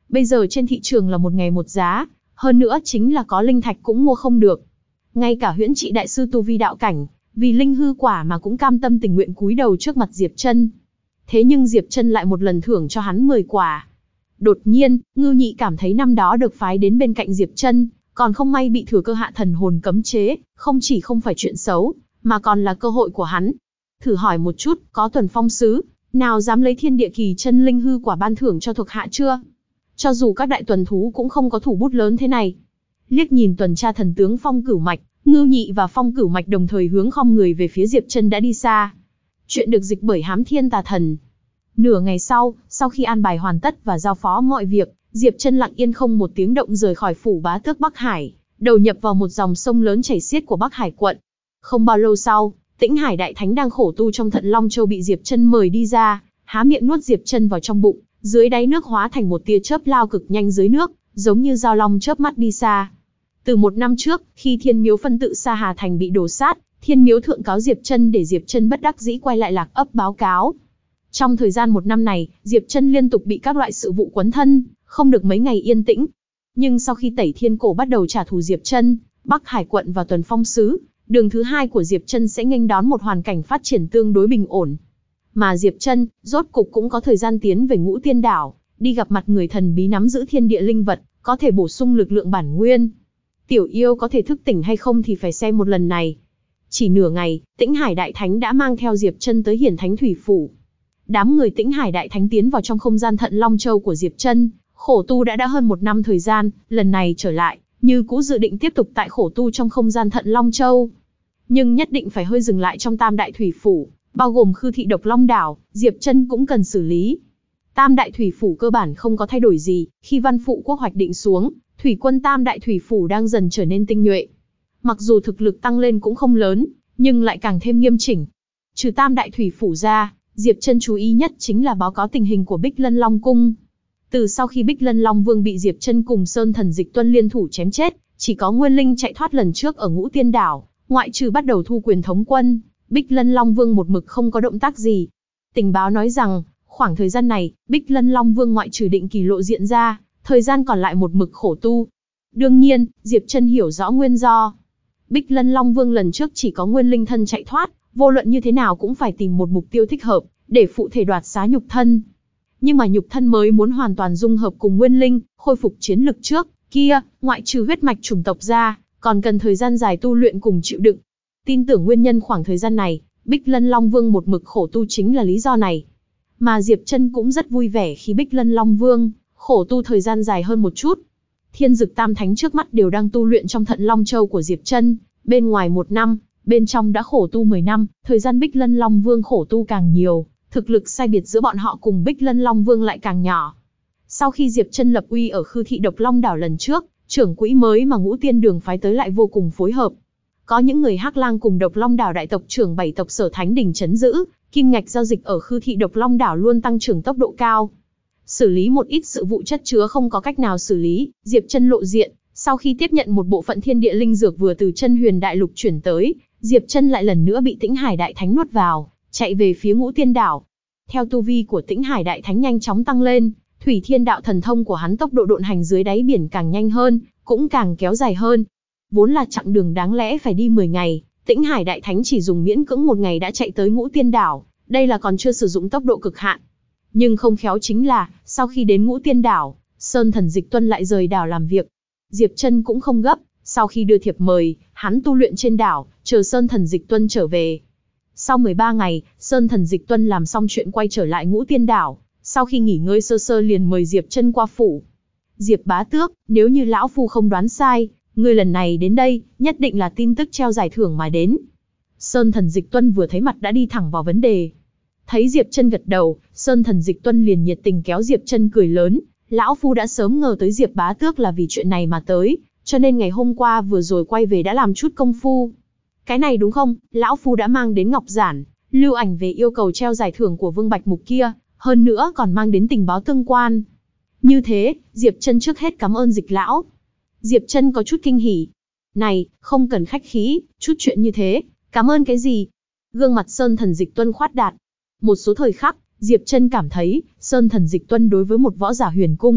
Bây giờ trên thị trường là một ngày một giá, hơn nữa chính là có linh thạch cũng mua không được. Ngay cả Huyễn Trị đại sư tu vi đạo cảnh, vì linh hư quả mà cũng cam tâm tình nguyện cúi đầu trước mặt Diệp Chân. Thế nhưng Diệp Chân lại một lần thưởng cho hắn 10 quả. Đột nhiên, Ngưu Nhị cảm thấy năm đó được phái đến bên cạnh Diệp Chân, còn không may bị thừa cơ hạ thần hồn cấm chế, không chỉ không phải chuyện xấu, mà còn là cơ hội của hắn. Thử hỏi một chút, có Tuần Phong sứ nào dám lấy thiên địa kỳ chân linh hư quả ban thưởng cho thuộc hạ chưa? Cho dù các đại tuần thú cũng không có thủ bút lớn thế này. Liếc nhìn tuần tra thần tướng Phong Cửu Mạch, Ngưu Nhị và Phong Cửu Mạch đồng thời hướng khom người về phía Diệp Chân đã đi xa. Chuyện được dịch bởi Hám Thiên Tà Thần. Nửa ngày sau khi an bài hoàn tất và giao phó mọi việc, Diệp Chân lặng yên không một tiếng động rời khỏi phủ bá tước Bắc Hải, đầu nhập vào một dòng sông lớn chảy xiết của Bắc Hải quận. Không bao lâu sau, Tĩnh Hải Đại Thánh đang khổ tu trong Thận Long Châu bị Diệp Chân mời đi ra, há miệng nuốt Diệp Chân vào trong bụng, dưới đáy nước hóa thành một tia chớp lao cực nhanh dưới nước, giống như dao long chớp mắt đi xa. Từ 1 năm trước, khi Thiên Miếu phân tự Sa Hà Thành bị đổ sát, Thiên Miếu thượng cáo Diệp Chân để Diệp Chân bất đắc dĩ quay lại Lạc Ấp báo cáo. Trong thời gian 1 năm này, Diệp Chân liên tục bị các loại sự vụ quấn thân, không được mấy ngày yên tĩnh. Nhưng sau khi Tẩy Thiên Cổ bắt đầu trả thù Diệp Chân, Bắc Hải quận và Tuần Phong sứ, đường thứ 2 của Diệp Chân sẽ nghênh đón một hoàn cảnh phát triển tương đối bình ổn. Mà Diệp Chân, rốt cục cũng có thời gian tiến về Ngũ Tiên Đảo, đi gặp mặt người thần bí nắm giữ thiên địa linh vật, có thể bổ sung lực lượng bản nguyên. Tiểu yêu có thể thức tỉnh hay không thì phải xem một lần này. Chỉ nửa ngày, Tĩnh Hải Đại Thánh đã mang theo Diệp Chân tới Hiển Thánh Thủy Phủ. Đám người Tĩnh Hải Đại Thánh tiến vào trong không gian Thận Long Châu của Diệp Chân, khổ tu đã 1 năm thời gian, lần này trở lại, như cũ dự định tiếp tục tại khổ tu trong không gian Thận Long Châu. Nhưng nhất định phải hơi dừng lại trong Tam Đại Thủy Phủ, bao gồm Khư Thị Độc Long Đảo, Diệp Chân cũng cần xử lý. Tam Đại Thủy Phủ cơ bản không có thay đổi gì, khi Văn Phụ Quốc hoạch định xuống, thủy quân Tam Đại Thủy Phủ đang dần trở nên tinh nhuệ. Mặc dù thực lực tăng lên cũng không lớn, nhưng lại càng thêm nghiêm chỉnh. Trừ Tam Đại Thủy Phủ ra, Diệp Chân chú ý nhất chính là báo cáo tình hình của Bích Lân Long Cung. Từ sau khi Bích Lân Long Vương bị Diệp Chân cùng Sơn Thần Dịch Tuân liên thủ chém chết, chỉ có Nguyên Linh chạy thoát lần trước ở Ngũ Tiên Đảo, ngoại trừ bắt đầu thu quyền thống quân, Bích Lân Long Vương một mực không có động tác gì. Tình báo nói rằng, khoảng thời gian này, Bích Lân Long Vương ngoại trừ định kỳ lộ diện ra, thời gian còn lại một mực khổ tu. Đương nhiên, Diệp Chân hiểu rõ nguyên do. Bích Lân Long Vương lần trước chỉ có Nguyên Linh thân chạy thoát, vô luận như thế nào cũng phải tìm một mục tiêu thích hợp, để phụ thể đoạt xá nhục thân. Nhưng mà nhục thân mới muốn hoàn toàn dung hợp cùng Nguyên Linh, khôi phục chiến lực trước kia, ngoại trừ huyết mạch chủng tộc ra, còn cần thời gian dài tu luyện cùng chịu đựng. Tin tưởng nguyên nhân khoảng thời gian này, Bích Lân Long Vương một mực khổ tu chính là lý do này. Mà Diệp Chân cũng rất vui vẻ khi Bích Lân Long Vương khổ tu thời gian dài hơn một chút. Thiên Dực Tam Thánh trước mắt đều đang tu luyện trong Thận Long Châu của Diệp Chân, bên ngoài 1 năm, bên trong đã khổ tu 10 năm, thời gian Bích Lân Long Vương khổ tu càng nhiều, thực lực sai biệt giữa bọn họ cùng Bích Lân Long Vương lại càng nhỏ. Sau khi Diệp Chân lập uy ở Khư Thị Độc Long Đảo lần trước, trưởng quỹ mới mà Ngũ Tiên Đường phái tới lại vô cùng phối hợp. Có những người Hắc Lang cùng Độc Long Đảo đại tộc trưởng 7 tộc Sở Thánh Đình trấn giữ, kim ngạch giao dịch ở Khư Thị Độc Long Đảo luôn tăng trưởng tốc độ cao. Xử lý một ít sự vụ chất chứa không có cách nào xử lý, Diệp Chân lộ diện, sau khi tiếp nhận một bộ phận thiên địa linh dược vừa từ Chân Huyền Đại Lục chuyển tới, Diệp Chân lại lần nữa bị Tĩnh Hải Đại Thánh nuốt vào, chạy về phía Ngũ Tiên Đảo. Theo tu vi của Tĩnh Hải Đại Thánh nhanh chóng tăng lên, Thủy Thiên Đạo thần thông của hắn tốc độ độn hành dưới đáy biển càng nhanh hơn, cũng càng kéo dài hơn. Vốn là chặng đường đáng lẽ phải đi 10 ngày, Tĩnh Hải Đại Thánh chỉ dùng miễn cưỡng 1 ngày đã chạy tới Ngũ Tiên Đảo, đây là còn chưa sử dụng tốc độ cực hạn. Nhưng không khéo chính là, sau khi đến Ngũ Tiên Đảo, Sơn Thần Dịch Tuân lại rời đảo làm việc. Diệp Chân cũng không gấp, sau khi đưa thiệp mời, hắn tu luyện trên đảo, chờ Sơn Thần Dịch Tuân trở về. Sau 13 ngày, Sơn Thần Dịch Tuân làm xong chuyện quay trở lại Ngũ Tiên Đảo, sau khi nghỉ ngơi sơ sơ liền mời Diệp Chân qua phủ. Diệp bá tước, nếu như lão phu không đoán sai, ngươi lần này đến đây, nhất định là tin tức treo giải thưởng mà đến. Sơn Thần Dịch Tuân vừa thấy mặt đã đi thẳng vào vấn đề. Thấy Diệp Chân gật đầu, Sơn Thần Dịch Tuân liền nhiệt tình kéo Diệp Chân cười lớn, lão phu đã sớm ngờ tới Diệp bá tước là vì chuyện này mà tới, cho nên ngày hôm qua vừa rồi quay về đã làm chút công phu. Cái này đúng không, lão phu đã mang đến ngọc giản, lưu ảnh về yêu cầu treo giải thưởng của Vương Bạch Mục kia, hơn nữa còn mang đến tình báo tương quan. Như thế, Diệp Chân trước hết cảm ơn Dịch lão. Diệp Chân có chút kinh hỉ. Này, không cần khách khí, chút chuyện như thế, cảm ơn cái gì? Gương mặt Sơn Thần Dịch Tuân khoát đạt. Một số thời khắc, Diệp Chân cảm thấy, Sơn Thần Dịch Tuân đối với một võ giả huyền cung,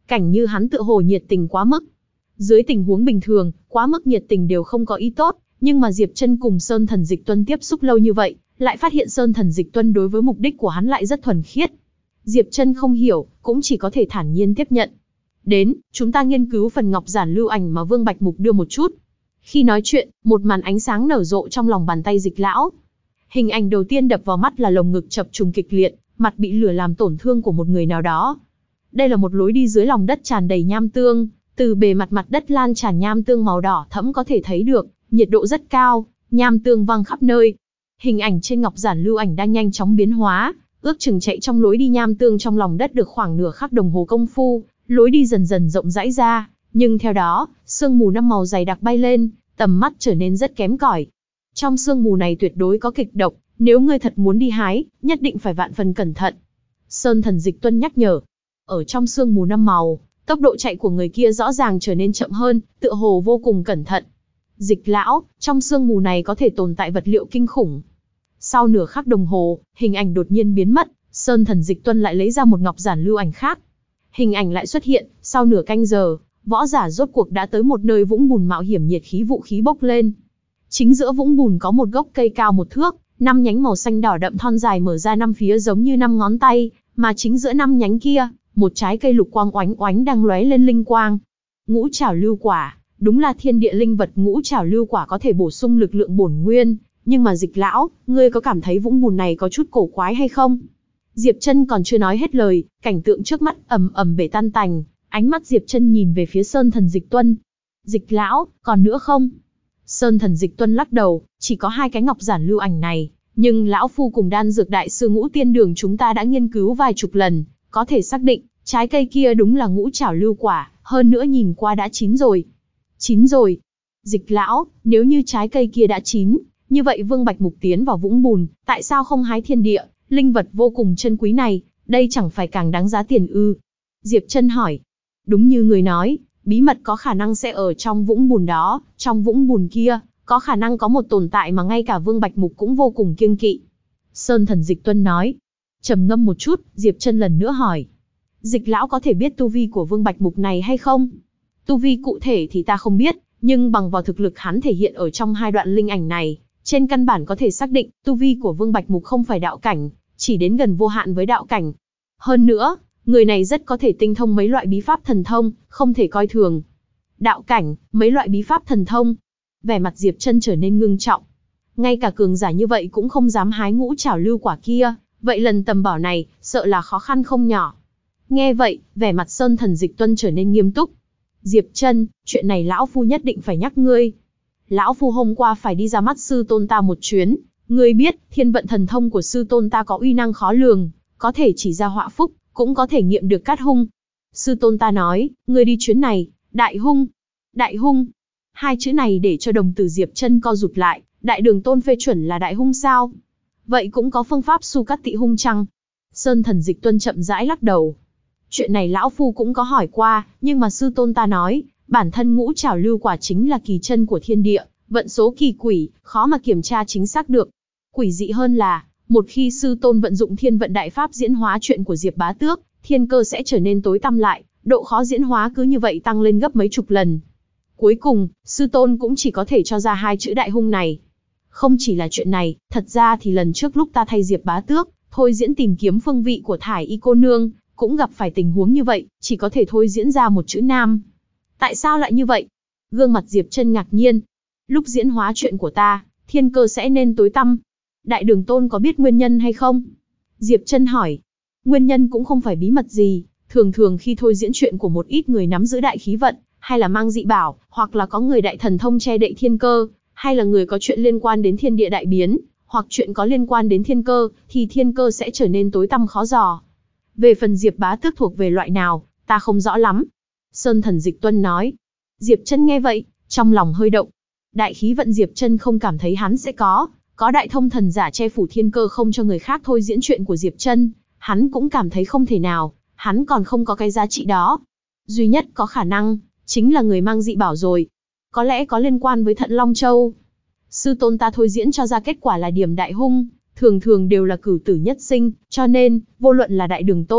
cảnh như hắn tựa hồ nhiệt tình quá mức. Dưới tình huống bình thường, quá mức nhiệt tình đều không có ý tốt, nhưng mà Diệp Chân cùng Sơn Thần Dịch Tuân tiếp xúc lâu như vậy, lại phát hiện Sơn Thần Dịch Tuân đối với mục đích của hắn lại rất thuần khiết. Diệp Chân không hiểu, cũng chỉ có thể thản nhiên tiếp nhận. Đến, chúng ta nghiên cứu phần ngọc giản lưu ảnh mà Vương Bạch Mục đưa một chút. Khi nói chuyện, một màn ánh sáng nở rộ trong lòng bàn tay Dịch lão. Hình ảnh đầu tiên đập vào mắt là lồng ngực chập trùng kịch liệt, mặt bị lửa làm tổn thương của một người nào đó. Đây là một lối đi dưới lòng đất tràn đầy nham tương, từ bề mặt mặt đất lan tràn nham tương màu đỏ thẫm có thể thấy được, nhiệt độ rất cao, nham tương văng khắp nơi. Hình ảnh trên ngọc giản lưu ảnh đang nhanh chóng biến hóa, ước chừng chạy trong lối đi nham tương trong lòng đất được khoảng nửa khắc đồng hồ công phu, lối đi dần dần rộng rãi ra, nhưng theo đó, sương mù năm màu dày đặc bay lên, tầm mắt trở nên rất kém cỏi. Trong sương mù này tuyệt đối có kịch độc, nếu ngươi thật muốn đi hái, nhất định phải vạn phần cẩn thận. Sơn Thần Dịch Tuân nhắc nhở. Ở trong sương mù năm màu, tốc độ chạy của người kia rõ ràng trở nên chậm hơn, tựa hồ vô cùng cẩn thận. Dịch lão, trong sương mù này có thể tồn tại vật liệu kinh khủng. Sau nửa khắc đồng hồ, hình ảnh đột nhiên biến mất, Sơn Thần Dịch Tuân lại lấy ra một ngọc giản lưu ảnh khác. Hình ảnh lại xuất hiện, sau nửa canh giờ, võ giả rốt cuộc đã tới một nơi vũng bùn mạo hiểm, nhiệt khí vũ khí bốc lên. Chính giữa vũng bùn có một gốc cây cao 1 thước, 5 nhánh màu xanh đỏ đậm thon dài mở ra 5 phía giống như 5 ngón tay, mà chính giữa 5 nhánh kia, một trái cây lục quang oánh oánh đang lóe lên linh quang. Ngũ trảo lưu quả, đúng là thiên địa linh vật. Ngũ trảo lưu quả có thể bổ sung lực lượng bổn nguyên, nhưng mà Dịch lão, ngươi có cảm thấy vũng bùn này có chút cổ quái hay không? Diệp Chân còn chưa nói hết lời, cảnh tượng trước mắt ầm ầm bể tan tành, ánh mắt Diệp Chân nhìn về phía Sơn Thần Dịch Tuân. Dịch lão, còn nữa không? Sơn Thần Dịch Tuân lắc đầu, chỉ có 2 cái ngọc giản lưu ảnh này, nhưng lão phu cùng đan dược đại sư Ngũ Tiên Đường chúng ta đã nghiên cứu vài chục lần, có thể xác định, trái cây kia đúng là ngũ trảo lưu quả, hơn nữa nhìn qua đã chín rồi. Chín rồi. Dịch lão, nếu như trái cây kia đã chín, như vậy Vương Bạch Mục tiến vào vũng bùn, tại sao không hái thiên địa, linh vật vô cùng chân quý này, đây chẳng phải càng đáng giá tiền ư? Diệp Chân hỏi. Đúng như người nói, bí mật có khả năng sẽ ở trong vũng bùn đó, trong vũng bùn kia, có khả năng có một tồn tại mà ngay cả Vương Bạch Mục cũng vô cùng kiêng kỵ. Sơn Thần Dịch Tuân nói. Trầm ngâm một chút, Diệp Chân lần nữa hỏi. Dịch lão có thể biết tu vi của Vương Bạch Mục này hay không? Tu vi cụ thể thì ta không biết, nhưng bằng vào thực lực hắn thể hiện ở trong 2 đoạn linh ảnh này, trên căn bản có thể xác định, tu vi của Vương Bạch Mục không phải đạo cảnh, chỉ đến gần vô hạn với đạo cảnh. Hơn nữa, người này rất có thể tinh thông mấy loại bí pháp thần thông, không thể coi thường. Đạo cảnh, mấy loại bí pháp thần thông. Vẻ mặt Diệp Chân trở nên ngưng trọng. Ngay cả cường giả như vậy cũng không dám hái ngũ trảo lưu quả kia, vậy lần tầm bảo này, sợ là khó khăn không nhỏ. Nghe vậy, vẻ mặt Sơn Thần Dịch Tuân trở nên nghiêm túc. Diệp Chân, chuyện này lão phu nhất định phải nhắc ngươi. Lão phu hôm qua phải đi ra mắt sư tôn ta một chuyến, ngươi biết, thiên vận thần thông của sư tôn ta có uy năng khó lường, có thể chỉ ra họa phúc, cũng có thể nghiệm được cát hung. Sư tôn ta nói, ngươi đi chuyến này, đại hung. Đại hung. 2 chữ này để cho đồng tử Diệp Chân co rụt lại, đại đường tôn phê chuẩn là đại hung sao? Vậy cũng có phương pháp su cát tị hung chăng? Sơn Thần Dịch Tuân chậm rãi lắc đầu. Chuyện này lão phu cũng có hỏi qua, nhưng mà sư tôn ta nói, bản thân ngũ trảo lưu quả chính là kỳ chân của thiên địa, vận số kỳ quỷ, khó mà kiểm tra chính xác được. Quỷ dị hơn là, một khi sư tôn vận dụng thiên vận đại pháp diễn hóa chuyện của Diệp Bá Tước, thiên cơ sẽ trở nên tối tăm lại, độ khó diễn hóa cứ như vậy tăng lên gấp mấy chục lần. Cuối cùng, sư tôn cũng chỉ có thể cho ra 2 chữ đại hung này. Không chỉ là chuyện này, thật ra thì lần trước lúc ta thay Diệp Bá Tước, thôi diễn tìm kiếm phương vị của Thải Y cô nương, cũng gặp phải tình huống như vậy, chỉ có thể thôi diễn ra một chữ nam. Tại sao lại như vậy? Gương mặt Diệp Chân ngạc nhiên. Lúc diễn hóa chuyện của ta, thiên cơ sẽ nên tối tăm. Đại đường tôn có biết nguyên nhân hay không? Diệp Chân hỏi. Nguyên nhân cũng không phải bí mật gì, thường khi thôi diễn chuyện của một ít người nắm giữ đại khí vận, hay là mang dị bảo, hoặc là có người đại thần thông che đậy thiên cơ, hay là người có chuyện liên quan đến thiên địa đại biến, hoặc chuyện có liên quan đến thiên cơ, thì thiên cơ sẽ trở nên tối tăm khó dò. Về phần Diệp Bá Tước thuộc về loại nào, ta không rõ lắm. Sơn Thần Dịch Tuân nói. Diệp Chân nghe vậy, trong lòng hơi động. Đại khí vận Diệp Chân không cảm thấy hắn sẽ có đại thông thần giả che phủ thiên cơ không cho người khác thôi diễn chuyện của Diệp Chân, hắn cũng cảm thấy không thể nào, hắn còn không có cái giá trị đó. Duy nhất có khả năng, chính là người mang dị bảo rồi. Có lẽ có liên quan với Thận Long Châu. Sư tôn ta thôi diễn cho ra kết quả là điểm đại hung, thường đều là cửu tử nhất sinh, cho nên, vô luận là đại đường tôn,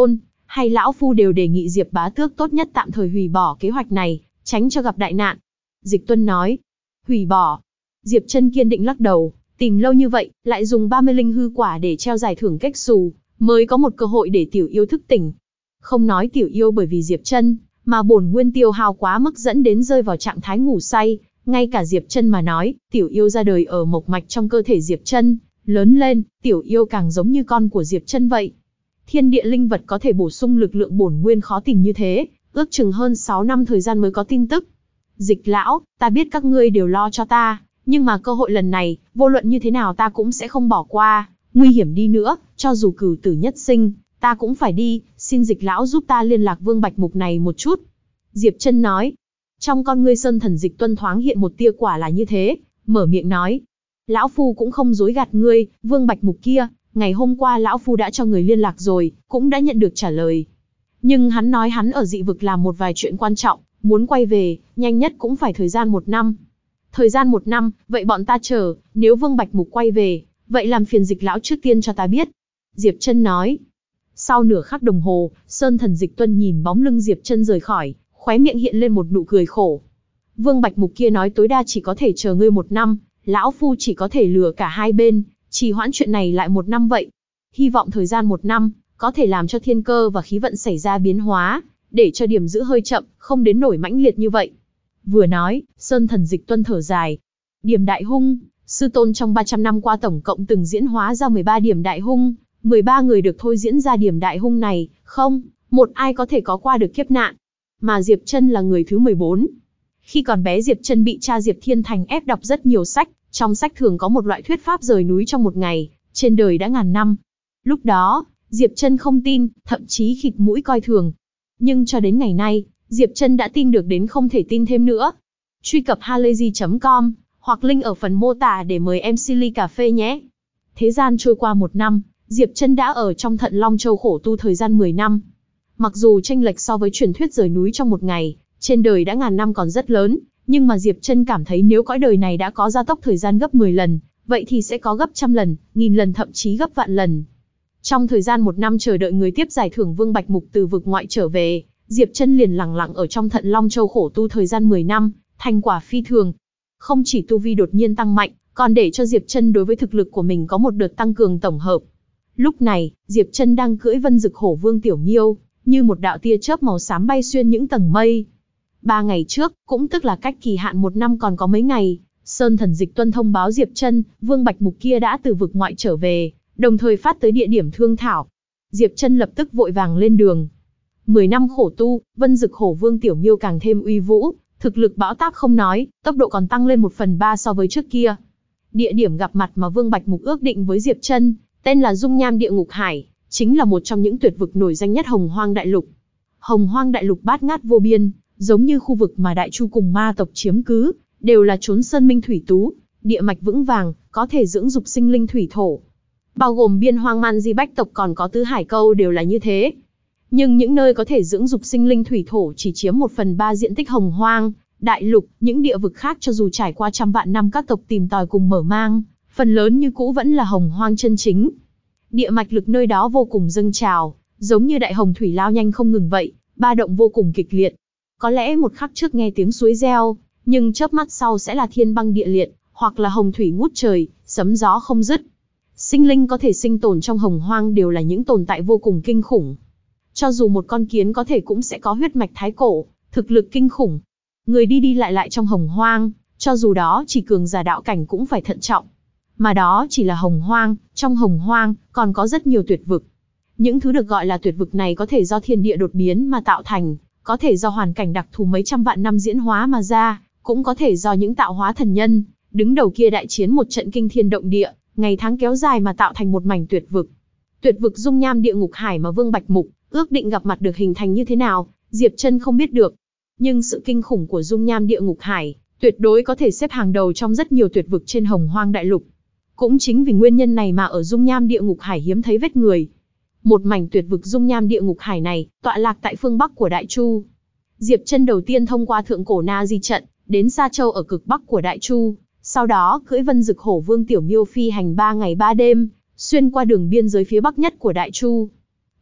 hay lão phu đều đề nghị Diệp bá tước tốt nhất tạm thời hủy bỏ kế hoạch này, tránh cho gặp đại nạn. Dịch Tuân nói. Hủy bỏ. Diệp Chân kiên định lắc đầu, tìm lâu như vậy, lại dùng 30 linh hư quả để treo giải thưởng cách xù, mới có một cơ hội để tiểu yêu thức tỉnh. Không nói tiểu yêu bởi vì Diệp Chân, mà bổn nguyên tiêu hao quá mức dẫn đến rơi vào trạng thái ngủ say, ngay cả Diệp Chân mà nói, tiểu yêu ra đời ở mộc mạch trong cơ thể Diệp Chân, lớn lên, tiểu yêu càng giống như con của Diệp Chân vậy. Thiên địa linh vật có thể bổ sung lực lượng bổn nguyên khó tìm như thế, ước chừng hơn 6 năm thời gian mới có tin tức. Dịch lão, ta biết các ngươi đều lo cho ta, nhưng mà cơ hội lần này, vô luận như thế nào ta cũng sẽ không bỏ qua, nguy hiểm đi nữa, cho dù cửu tử nhất sinh, ta cũng phải đi, xin Dịch lão giúp ta liên lạc Vương Bạch Mục này một chút. Diệp Chân nói. Trong con ngươi Sơn Thần Dịch Tuân thoáng hiện một tia quả là như thế, mở miệng nói. Lão phu cũng không dối gạt ngươi, Vương Bạch Mục kia, ngày hôm qua lão phu đã cho người liên lạc rồi, cũng đã nhận được trả lời. Nhưng hắn nói hắn ở dị vực làm một vài chuyện quan trọng, muốn quay về, nhanh nhất cũng phải thời gian 1 năm. Thời gian 1 năm, vậy bọn ta chờ, nếu Vương Bạch Mục quay về, vậy làm phiền Dịch lão trước tiên cho ta biết. Diệp Chân nói. Sau nửa khắc đồng hồ, Sơn Thần Dịch Tuân nhìn bóng lưng Diệp Chân rời khỏi, khóe miệng hiện lên một nụ cười khổ. Vương Bạch Mục kia nói tối đa chỉ có thể chờ ngươi 1 năm, lão phu chỉ có thể lừa cả hai bên, trì hoãn chuyện này lại 1 năm vậy. Hy vọng thời gian 1 năm, có thể làm cho thiên cơ và khí vận xảy ra biến hóa, để cho điểm giữ hơi chậm, không đến nổi mãnh liệt như vậy. Vừa nói, Sơn Thần Dịch Tuân thở dài. Điểm đại hung, sư tôn trong 300 năm qua tổng cộng từng diễn hóa ra 13 điểm đại hung, 13 người được thôi diễn ra điểm đại hung này, không, một ai có thể có qua được kiếp nạn. Mà Diệp Chân là người thứ 14. Khi còn bé Diệp Chân bị cha Diệp Thiên Thành ép đọc rất nhiều sách, trong sách thường có một loại thuyết pháp rời núi trong 1 ngày, trên đời đã ngàn năm. Lúc đó, Diệp Chân không tin, thậm chí khịt mũi coi thường. Nhưng cho đến ngày nay, Diệp Chân đã tin được đến không thể tin thêm nữa. Truy cập halayzi.com hoặc link ở phần mô tả để mời em Silly cà phê nhé. Thế gian trôi qua 1 năm, Diệp Chân đã ở trong Thận Long Châu khổ tu thời gian 10 năm. Mặc dù chênh lệch so với truyền thuyết rời núi trong 1 ngày, trên đời đã ngàn năm còn rất lớn, nhưng mà Diệp Chân cảm thấy nếu cõi đời này đã có gia tốc thời gian gấp 10 lần, vậy thì sẽ có gấp trăm lần, nghìn lần thậm chí gấp vạn lần. Trong thời gian 1 năm chờ đợi người tiếp giải thưởng Vương Bạch Mục từ vực ngoại trở về, Diệp Chân liền lẳng lặng ở trong Thận Long Châu khổ tu thời gian 10 năm, thành quả phi thường. Không chỉ tu vi đột nhiên tăng mạnh, còn để cho Diệp Chân đối với thực lực của mình có một đợt tăng cường tổng hợp. Lúc này, Diệp Chân đang cưỡi Vân Dực Hổ Vương Tiểu Miêu, như một đạo tia chớp màu xám bay xuyên những tầng mây. 3 ngày trước, cũng tức là cách kỳ hạn 1 năm còn có mấy ngày, Sơn Thần Dịch Tuân thông báo Diệp Chân, Vương Bạch Mục kia đã từ vực ngoại trở về, đồng thời phát tới địa điểm thương thảo. Diệp Chân lập tức vội vàng lên đường. 10 năm khổ tu, Vân Dực Hổ Vương Tiểu Miêu càng thêm uy vũ, thực lực bão táp không nói, tốc độ còn tăng lên 1/3 so với trước kia. Địa điểm gặp mặt mà Vương Bạch Mục ước định với Diệp Chân, tên là Dung Nham Địa Ngục Hải, chính là một trong những tuyệt vực nổi danh nhất Hồng Hoang Đại Lục. Hồng Hoang Đại Lục bát ngát vô biên, giống như khu vực mà Đại Chu cùng ma tộc chiếm cứ, đều là chốn sơn minh thủy tú, địa mạch vững vàng, có thể dưỡng dục sinh linh thủy thổ. Bao gồm Biên Hoang Man Di Bách tộc còn có Tứ Hải Câu đều là như thế. Nhưng những nơi có thể dưỡng dục sinh linh thủy thổ chỉ chiếm 1/3 diện tích Hồng Hoang Đại Lục, những địa vực khác cho dù trải qua trăm vạn năm các tộc tìm tòi cùng mở mang, phần lớn như cũ vẫn là Hồng Hoang chân chính. Địa mạch lực nơi đó vô cùng dâng trào, giống như đại hồng thủy lao nhanh không ngừng vậy, ba động vô cùng kịch liệt. Có lẽ một khắc trước nghe tiếng suối reo, nhưng chớp mắt sau sẽ là thiên băng địa liệt, hoặc là hồng thủy ngút trời, sấm gió không dứt. Sinh linh có thể sinh tồn trong Hồng Hoang đều là những tồn tại vô cùng kinh khủng. Cho dù một con kiến có thể cũng sẽ có huyết mạch thái cổ, thực lực kinh khủng. Người đi đi lại lại trong Hồng Hoang, cho dù đó chỉ cường giả đạo cảnh cũng phải thận trọng. Mà đó chỉ là Hồng Hoang, trong Hồng Hoang còn có rất nhiều tuyệt vực. Những thứ được gọi là tuyệt vực này có thể do thiên địa đột biến mà tạo thành, có thể do hoàn cảnh đặc thù mấy trăm vạn năm diễn hóa mà ra, cũng có thể do những tạo hóa thần nhân, đứng đầu kia đại chiến một trận kinh thiên động địa, ngày tháng kéo dài mà tạo thành một mảnh tuyệt vực. Tuyệt vực Dung Nham Địa Ngục Hải mà Vương Bạch Mục ước định gặp mặt được hình thành như thế nào, Diệp Chân không biết được. Nhưng sự kinh khủng của Dung Nham Địa Ngục Hải, tuyệt đối có thể xếp hàng đầu trong rất nhiều tuyệt vực trên Hồng Hoang Đại Lục. Cũng chính vì nguyên nhân này mà ở Dung Nham Địa Ngục Hải hiếm thấy vết người. Một mảnh tuyệt vực Dung Nham Địa Ngục Hải này, tọa lạc tại phương Bắc của Đại Chu. Diệp Chân đầu tiên thông qua Thượng Cổ Na Di trận, đến Sa Châu ở cực Bắc của Đại Chu, sau đó cưỡi Vân Dực Hổ Vương Tiểu Miêu phi hành 3 ngày 3 đêm, xuyên qua đường biên giới phía bắc nhất của Đại Chu.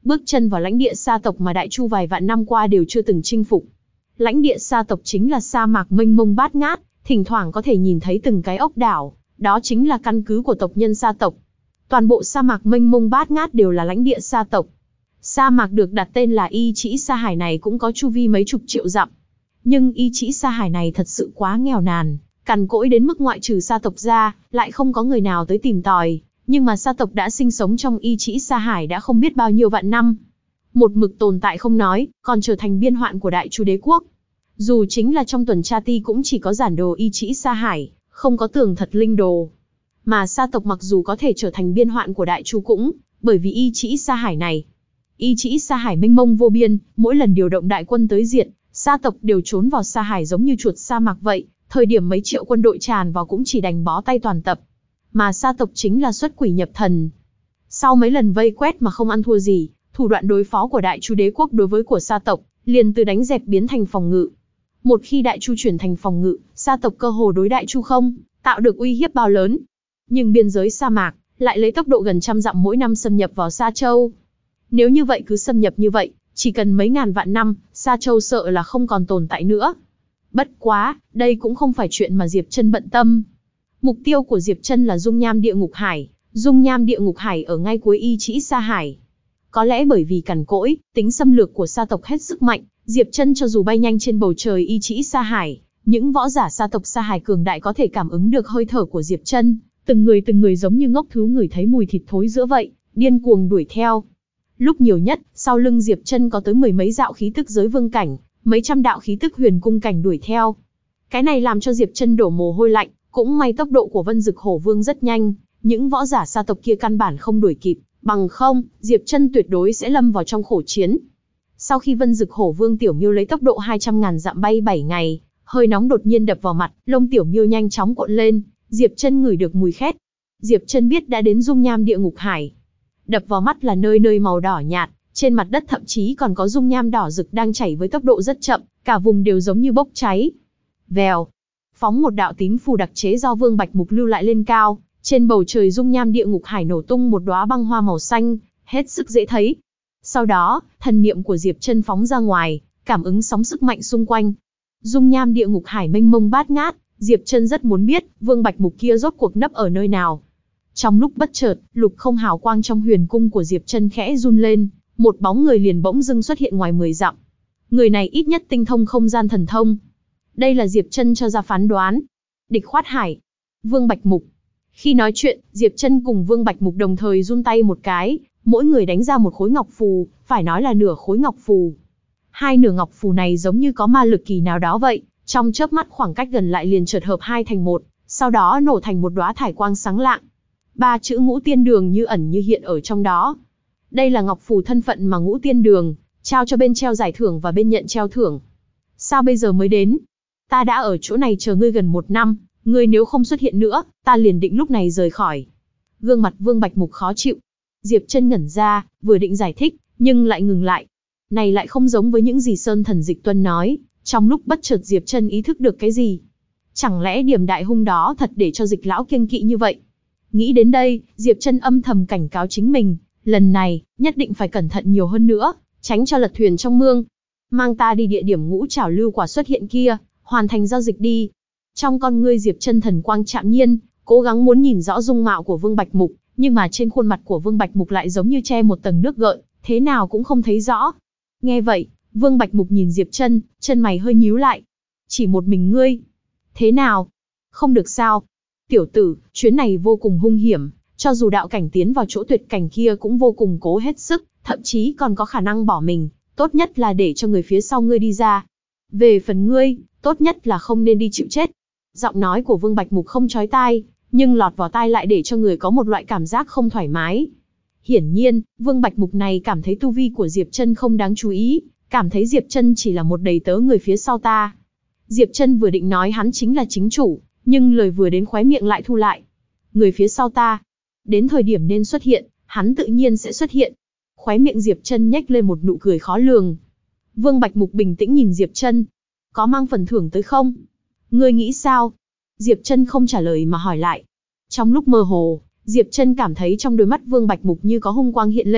bước chân vào lãnh địa sa tộc mà Đại Chu vài vạn năm qua đều chưa từng chinh phục. Lãnh địa sa tộc chính là sa mạc mênh mông bát ngát, thỉnh thoảng có thể nhìn thấy từng cái ốc đảo, đó chính là căn cứ của tộc nhân sa tộc. Toàn bộ sa mạc mênh mông bát ngát đều là lãnh địa sa tộc. Sa mạc được đặt tên là Y Trĩ Sa Hải này cũng có chu vi mấy chục triệu dặm. Nhưng Y Trĩ Sa Hải này thật sự quá nghèo nàn, cằn cỗi đến mức ngoại trừ sa tộc ra, lại không có người nào tới tìm tòi. Nhưng mà sa tộc đã sinh sống trong Y Trĩ Sa Hải đã không biết bao nhiêu vạn năm. Một mực tồn tại không nói, còn trở thành biên hoạn của Đại Chu đế quốc. Dù chính là trong tuần tra ti cũng chỉ có giản đồ Y Trĩ Sa Hải, không có tường thật linh đồ. Mà sa tộc mặc dù có thể trở thành biên hoạn của Đại Chu cũng bởi vì Y Trĩ Sa Hải này. Y Trĩ Sa Hải mênh mông vô biên, mỗi lần điều động đại quân tới diện, sa tộc đều trốn vào sa hải giống như chuột sa mạc vậy, thời điểm mấy triệu quân đội tràn vào cũng chỉ đành bó tay toàn tập. Mà sa tộc chính là xuất quỷ nhập thần. Sau mấy lần vây quét mà không ăn thua gì, thủ đoạn đối phó của Đại Chu đế quốc đối với của sa tộc, liền từ đánh dẹp biến thành phòng ngự. Một khi Đại Chu chuyển thành phòng ngự, sa tộc cơ hồ đối Đại Chu không tạo được uy hiếp bao lớn. Nhưng biên giới sa mạc lại lấy tốc độ gần trăm dặm mỗi năm xâm nhập vào Sa Châu. Nếu như vậy cứ xâm nhập như vậy, chỉ cần mấy ngàn vạn năm, Sa Châu sợ là không còn tồn tại nữa. Bất quá, đây cũng không phải chuyện mà Diệp Chân bận tâm. Mục tiêu của Diệp Chân là Dung Nham Địa Ngục Hải. Dung Nham Địa Ngục Hải ở ngay cuối Y Trĩ Sa Hải. Có lẽ bởi vì cằn cỗi, tính xâm lược của sa tộc hết sức mạnh, Diệp Chân cho dù bay nhanh trên bầu trời Y Trĩ Sa Hải, những võ giả sa tộc Sa Hải cường đại có thể cảm ứng được hơi thở của Diệp Chân, từng người giống như ngốc thú ngửi thấy mùi thịt thối giữa vậy, điên cuồng đuổi theo. Lúc nhiều nhất, sau lưng Diệp Chân có tới mười mấy đạo khí tức giới vương cảnh, mấy trăm đạo khí tức huyền cung cảnh đuổi theo. Cái này làm cho Diệp Chân đổ mồ hôi lạnh, cũng may tốc độ của Vân Dực Hổ Vương rất nhanh, những võ giả sa tộc kia căn bản không đuổi kịp, bằng không, Diệp Chân tuyệt đối sẽ lâm vào trong khổ chiến. Sau khi Vân Dực Hổ Vương Tiểu Miêu lấy tốc độ 200.000 dặm bay 7 ngày, hơi nóng đột nhiên đập vào mặt, lông Tiểu Miêu nhanh chóng cuộn lên, Diệp Chân ngửi được mùi khét. Diệp Chân biết đã đến Dung Nham Địa Ngục Hải. Đập vào mắt là nơi nơi màu đỏ nhạt, trên mặt đất thậm chí còn có dung nham đỏ rực đang chảy với tốc độ rất chậm, cả vùng đều giống như bốc cháy. Vèo, phóng một đạo tím phù đặc chế do Vương Bạch Mục lưu lại lên cao, trên bầu trời Dung Nham Địa Ngục Hải nổ tung một đóa băng hoa màu xanh, hết sức dễ thấy. Sau đó, thần niệm của Diệp Chân phóng ra ngoài, cảm ứng sóng sức mạnh xung quanh. Dung Nham Địa Ngục Hải mênh mông bát ngát, Diệp Chân rất muốn biết, Vương Bạch Mục kia rốt cuộc nấp ở nơi nào. Trong lúc bất chợt, lục không hào quang trong huyền cung của Diệp Chân khẽ run lên, một bóng người liền bỗng dưng xuất hiện ngoài 10 dặm. Người này ít nhất tinh thông không gian thần thông. Đây là Diệp Chân cho ra phán đoán. Địch Khoát Hải, Vương Bạch Mục. Khi nói chuyện, Diệp Chân cùng Vương Bạch Mục đồng thời run tay một cái, mỗi người đánh ra một khối ngọc phù, phải nói là nửa khối ngọc phù. Hai nửa ngọc phù này giống như có ma lực kỳ nào đó vậy, trong chớp mắt khoảng cách gần lại liền chợt hợp hai thành một, sau đó nổ thành một đóa thải quang sáng lạng. Ba chữ Ngũ Tiên Đường như ẩn như hiện ở trong đó. Đây là ngọc phù thân phận mà Ngũ Tiên Đường trao cho bên treo giải thưởng và bên nhận treo thưởng. Sao bây giờ mới đến? Ta đã ở chỗ này chờ ngươi gần 1 năm, ngươi nếu không xuất hiện nữa, ta liền định lúc này rời khỏi. Gương mặt Vương Bạch Mục khó chịu. Diệp Chân ngẩn ra, vừa định giải thích, nhưng lại ngừng lại. Này lại không giống với những gì Sơn Thần Dịch Tuân nói, trong lúc bất chợt Diệp Chân ý thức được cái gì. Chẳng lẽ điểm đại hung đó thật để cho Dịch lão kiêng kỵ như vậy? Nghĩ đến đây, Diệp Chân âm thầm cảnh cáo chính mình, lần này, nhất định phải cẩn thận nhiều hơn nữa, tránh cho lật thuyền trong mương. Mang ta đi địa điểm Ngũ Trảo Lưu Quả xuất hiện kia, hoàn thành giao dịch đi. Trong con ngươi Diệp Chân thần quang chạm nhiên, cố gắng muốn nhìn rõ dung mạo của Vương Bạch Mục, nhưng mà trên khuôn mặt của Vương Bạch Mục lại giống như che một tầng nước gợn, thế nào cũng không thấy rõ. Nghe vậy, Vương Bạch Mục nhìn Diệp Chân, chân mày hơi nhíu lại. Chỉ một mình ngươi? Thế nào? Không được sao? Tiểu tử, chuyến này vô cùng hung hiểm, cho dù đạo cảnh tiến vào chỗ tuyệt cảnh kia cũng vô cùng cố hết sức, thậm chí còn có khả năng bỏ mình, tốt nhất là để cho người phía sau ngươi đi ra. Về phần ngươi, tốt nhất là không nên đi chịu chết. Giọng nói của Vương Bạch Mục không chói tai, nhưng lọt vào tai lại để cho người có một loại cảm giác không thoải mái. Hiển nhiên, Vương Bạch Mục này cảm thấy tu vi của Diệp Chân không đáng chú ý, cảm thấy Diệp Chân chỉ là một đầy tớ người phía sau ta. Diệp Chân vừa định nói hắn chính là chính chủ, nhưng lời vừa đến khóe miệng lại thu lại. Người phía sau ta, đến thời điểm nên xuất hiện, hắn tự nhiên sẽ xuất hiện. Khóe miệng Diệp Chân nhếch lên một nụ cười khó lường. Vương Bạch Mục bình tĩnh nhìn Diệp Chân, có mang phần thưởng tới không? Ngươi nghĩ sao? Diệp Chân không trả lời mà hỏi lại. Trong lúc mơ hồ, Diệp Chân cảm thấy trong đôi mắt Vương Bạch Mục như có hung quang hiện lên,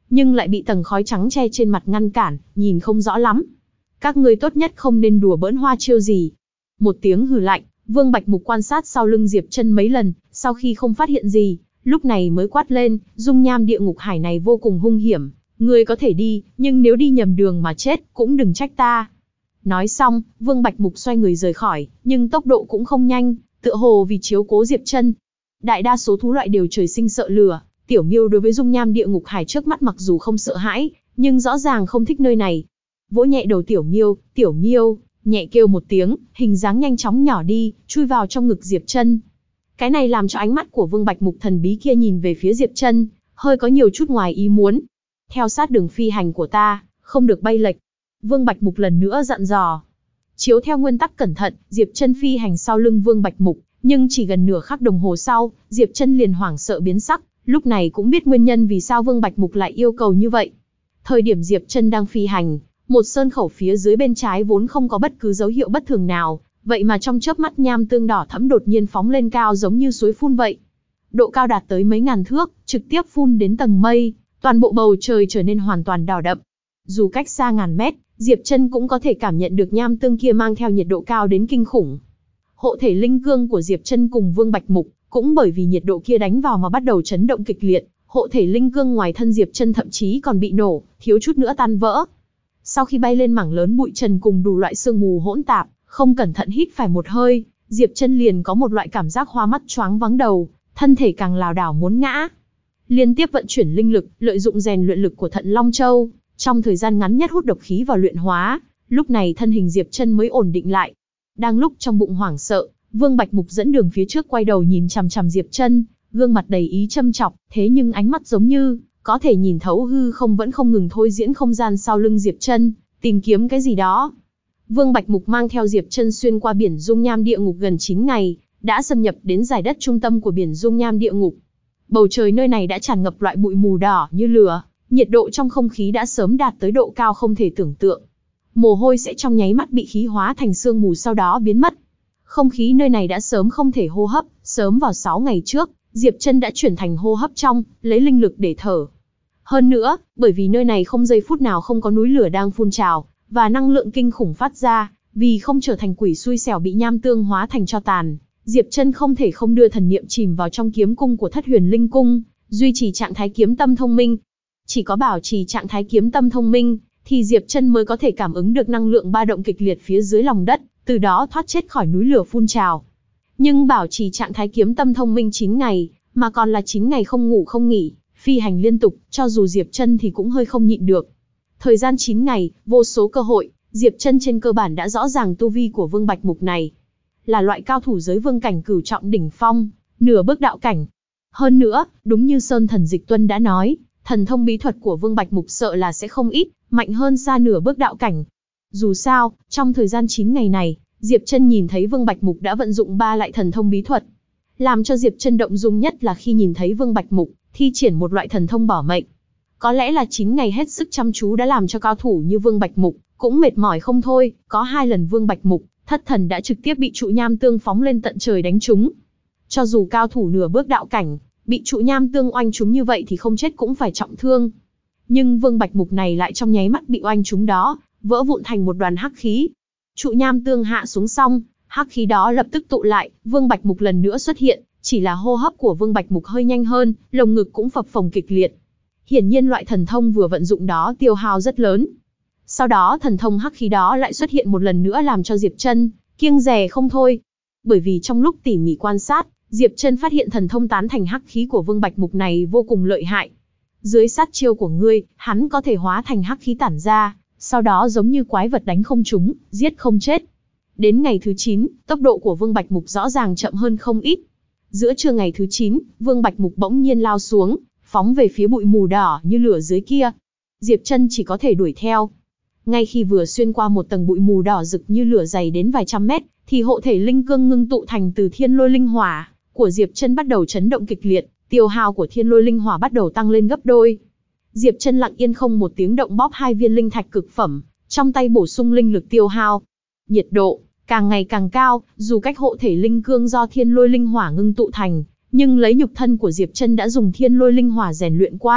nhưng lại bị tầng khói trắng che trên mặt ngăn cản, nhìn không rõ lắm. Các ngươi tốt nhất không nên đùa bỡn hoa chiêu gì. Một tiếng hừ lạnh, Vương Bạch Mục quan sát sau lưng Diệp Chân mấy lần, sau khi không phát hiện gì, lúc này mới quát lên, dung nham địa ngục hải này vô cùng hung hiểm, ngươi có thể đi, nhưng nếu đi nhầm đường mà chết, cũng đừng trách ta. Nói xong, Vương Bạch Mục xoay người rời khỏi, nhưng tốc độ cũng không nhanh, tựa hồ vì chiếu cố Diệp Chân. Đại đa số thú loại đều trời sinh sợ lửa, Tiểu Miêu đối với dung nham địa ngục hải trước mắt mặc dù không sợ hãi, nhưng rõ ràng không thích nơi này. Vỗ nhẹ đầu Tiểu Miêu, nhẹ kêu một tiếng, hình dáng nhanh chóng nhỏ đi, chui vào trong ngực Diệp Chân. Cái này làm cho ánh mắt của Vương Bạch Mục thần bí kia nhìn về phía Diệp Chân, hơi có nhiều chút ngoài ý muốn. Theo sát đường phi hành của ta, không được bay lệch. Vương Bạch Mục lần nữa dặn dò. Chiếu theo nguyên tắc cẩn thận, Diệp Chân phi hành sau lưng Vương Bạch Mục, nhưng chỉ gần nửa khắc đồng hồ sau, Diệp Chân liền hoảng sợ biến sắc, lúc này cũng biết nguyên nhân vì sao Vương Bạch Mục lại yêu cầu như vậy. Thời điểm Diệp Chân đang phi hành, một sơn khẩu phía dưới bên trái vốn không có bất cứ dấu hiệu bất thường nào, vậy mà trong chớp mắt nham tương đỏ thẫm đột nhiên phóng lên cao giống như suối phun vậy. Độ cao đạt tới mấy ngàn thước, trực tiếp phun đến tầng mây, toàn bộ bầu trời trở nên hoàn toàn đỏ đậm. Dù cách xa ngàn mét, Diệp Chân cũng có thể cảm nhận được nham tương kia mang theo nhiệt độ cao đến kinh khủng. Hộ thể linh cương của Diệp Chân cùng Vương Bạch Mục cũng bởi vì nhiệt độ kia đánh vào mà bắt đầu chấn động kịch liệt, hộ thể linh cương ngoài thân Diệp Chân thậm chí còn bị nổ, thiếu chút nữa tan vỡ. Sau khi bay lên mảng lớn bụi trần cùng đủ loại sương mù hỗn tạp, không cẩn thận hít phải một hơi, Diệp Chân liền có một loại cảm giác hoa mắt choáng váng đầu, thân thể càng lảo đảo muốn ngã. Liên tiếp vận chuyển linh lực, lợi dụng rèn luyện lực của Thận Long Châu, trong thời gian ngắn nhất hút độc khí vào luyện hóa, lúc này thân hình Diệp Chân mới ổn định lại. Đang lúc trong bụng hoảng sợ, Vương Bạch Mục dẫn đường phía trước quay đầu nhìn chằm chằm Diệp Chân, gương mặt đầy ý châm chọc, thế nhưng ánh mắt giống như có thể nhìn thấu hư không vẫn không ngừng thôi diễn không gian sau lưng Diệp Chân, tìm kiếm cái gì đó. Vương Bạch Mục mang theo Diệp Chân xuyên qua biển dung nham địa ngục gần 9 ngày, đã xâm nhập đến dải đất trung tâm của biển dung nham địa ngục. Bầu trời nơi này đã tràn ngập loại bụi mù đỏ như lửa, nhiệt độ trong không khí đã sớm đạt tới độ cao không thể tưởng tượng. Mồ hôi sẽ trong nháy mắt bị khí hóa thành sương mù sau đó biến mất. Không khí nơi này đã sớm không thể hô hấp, sớm vào 6 ngày trước, Diệp Chân đã chuyển thành hô hấp trong, lấy linh lực để thở. Hơn nữa, bởi vì nơi này không giây phút nào không có núi lửa đang phun trào, và năng lượng kinh khủng phát ra, vì không trở thành quỷ xui xẻo bị nham tương hóa thành tro tàn, Diệp Chân không thể không đưa thần niệm chìm vào trong kiếm cung của Thất Huyền Linh Cung, duy trì trạng thái kiếm tâm thông minh. Chỉ có bảo trì trạng thái kiếm tâm thông minh, thì Diệp Chân mới có thể cảm ứng được năng lượng ba động kịch liệt phía dưới lòng đất, từ đó thoát chết khỏi núi lửa phun trào. Nhưng bảo trì trạng thái kiếm tâm thông minh 9 ngày, mà còn là 9 ngày không ngủ không nghỉ, phi hành liên tục, cho dù Diệp Chân thì cũng hơi không nhịn được. Thời gian 9 ngày, vô số cơ hội, Diệp Chân trên cơ bản đã rõ ràng tu vi của Vương Bạch Mục này. Là loại cao thủ giới vương cảnh cửu trọng đỉnh phong, nửa bước đạo cảnh. Hơn nữa, đúng như Sơn Thần Dịch Tuân đã nói, thần thông bí thuật của Vương Bạch Mục sợ là sẽ không ít, mạnh hơn xa nửa bước đạo cảnh. Dù sao, trong thời gian 9 ngày này, Diệp Chân nhìn thấy Vương Bạch Mục đã vận dụng 3 loại thần thông bí thuật. Làm cho Diệp Chân động dung nhất là khi nhìn thấy Vương Bạch Mục thi triển một loại thần thông bỏ mệnh. Có lẽ là 9 ngày hết sức chăm chú đã làm cho cao thủ như Vương Bạch Mục cũng mệt mỏi không thôi, có 2 lần Vương Bạch Mục thất thần đã trực tiếp bị trụ nham tương phóng lên tận trời đánh trúng. Cho dù cao thủ nửa bước đạo cảnh, bị trụ nham tương oanh trúng như vậy thì không chết cũng phải trọng thương. Nhưng Vương Bạch Mục này lại trong nháy mắt bị oanh trúng đó, vỡ vụn thành một đoàn hắc khí. Trụ nham tương hạ xuống xong, hắc khí đó lập tức tụ lại, Vương Bạch Mục lần nữa xuất hiện, chỉ là hô hấp của Vương Bạch Mục hơi nhanh hơn, lồng ngực cũng phập phồng kịch liệt. Hiển nhiên loại thần thông vừa vận dụng đó tiêu hao rất lớn. Sau đó thần thông hắc khí đó lại xuất hiện một lần nữa làm cho Diệp Chân kiêng dè không thôi. Bởi vì trong lúc tỉ mỉ quan sát, Diệp Chân phát hiện thần thông tán thành hắc khí của Vương Bạch Mục này vô cùng lợi hại. Dưới sát chiêu của ngươi, hắn có thể hóa thành hắc khí tản ra, sau đó giống như quái vật đánh không trúng, giết không chết. Đến ngày thứ 9, tốc độ của Vương Bạch Mục rõ ràng chậm hơn không ít. Giữa trưa ngày thứ 9, Vương Bạch Mục bỗng nhiên lao xuống, phóng về phía bụi mù đỏ như lửa dưới kia. Diệp Chân chỉ có thể đuổi theo. Ngay khi vừa xuyên qua một tầng bụi mù đỏ rực như lửa dày đến vài trăm mét, thì hộ thể linh cương ngưng tụ thành từ thiên lôi linh hỏa của Diệp Chân bắt đầu chấn động kịch liệt, tiêu hao của thiên lôi linh hỏa bắt đầu tăng lên gấp đôi. Diệp Chân lặng yên không một tiếng động bóp 2 viên linh thạch cực phẩm, trong tay bổ sung linh lực tiêu hao. Nhiệt độ càng ngày càng cao, dù cách hộ thể linh cương do thiên lôi linh hỏa ngưng tụ thành, nhưng lấy nhục thân của Diệp Chân đã dùng thiên lôi linh hỏa rèn luyện qua,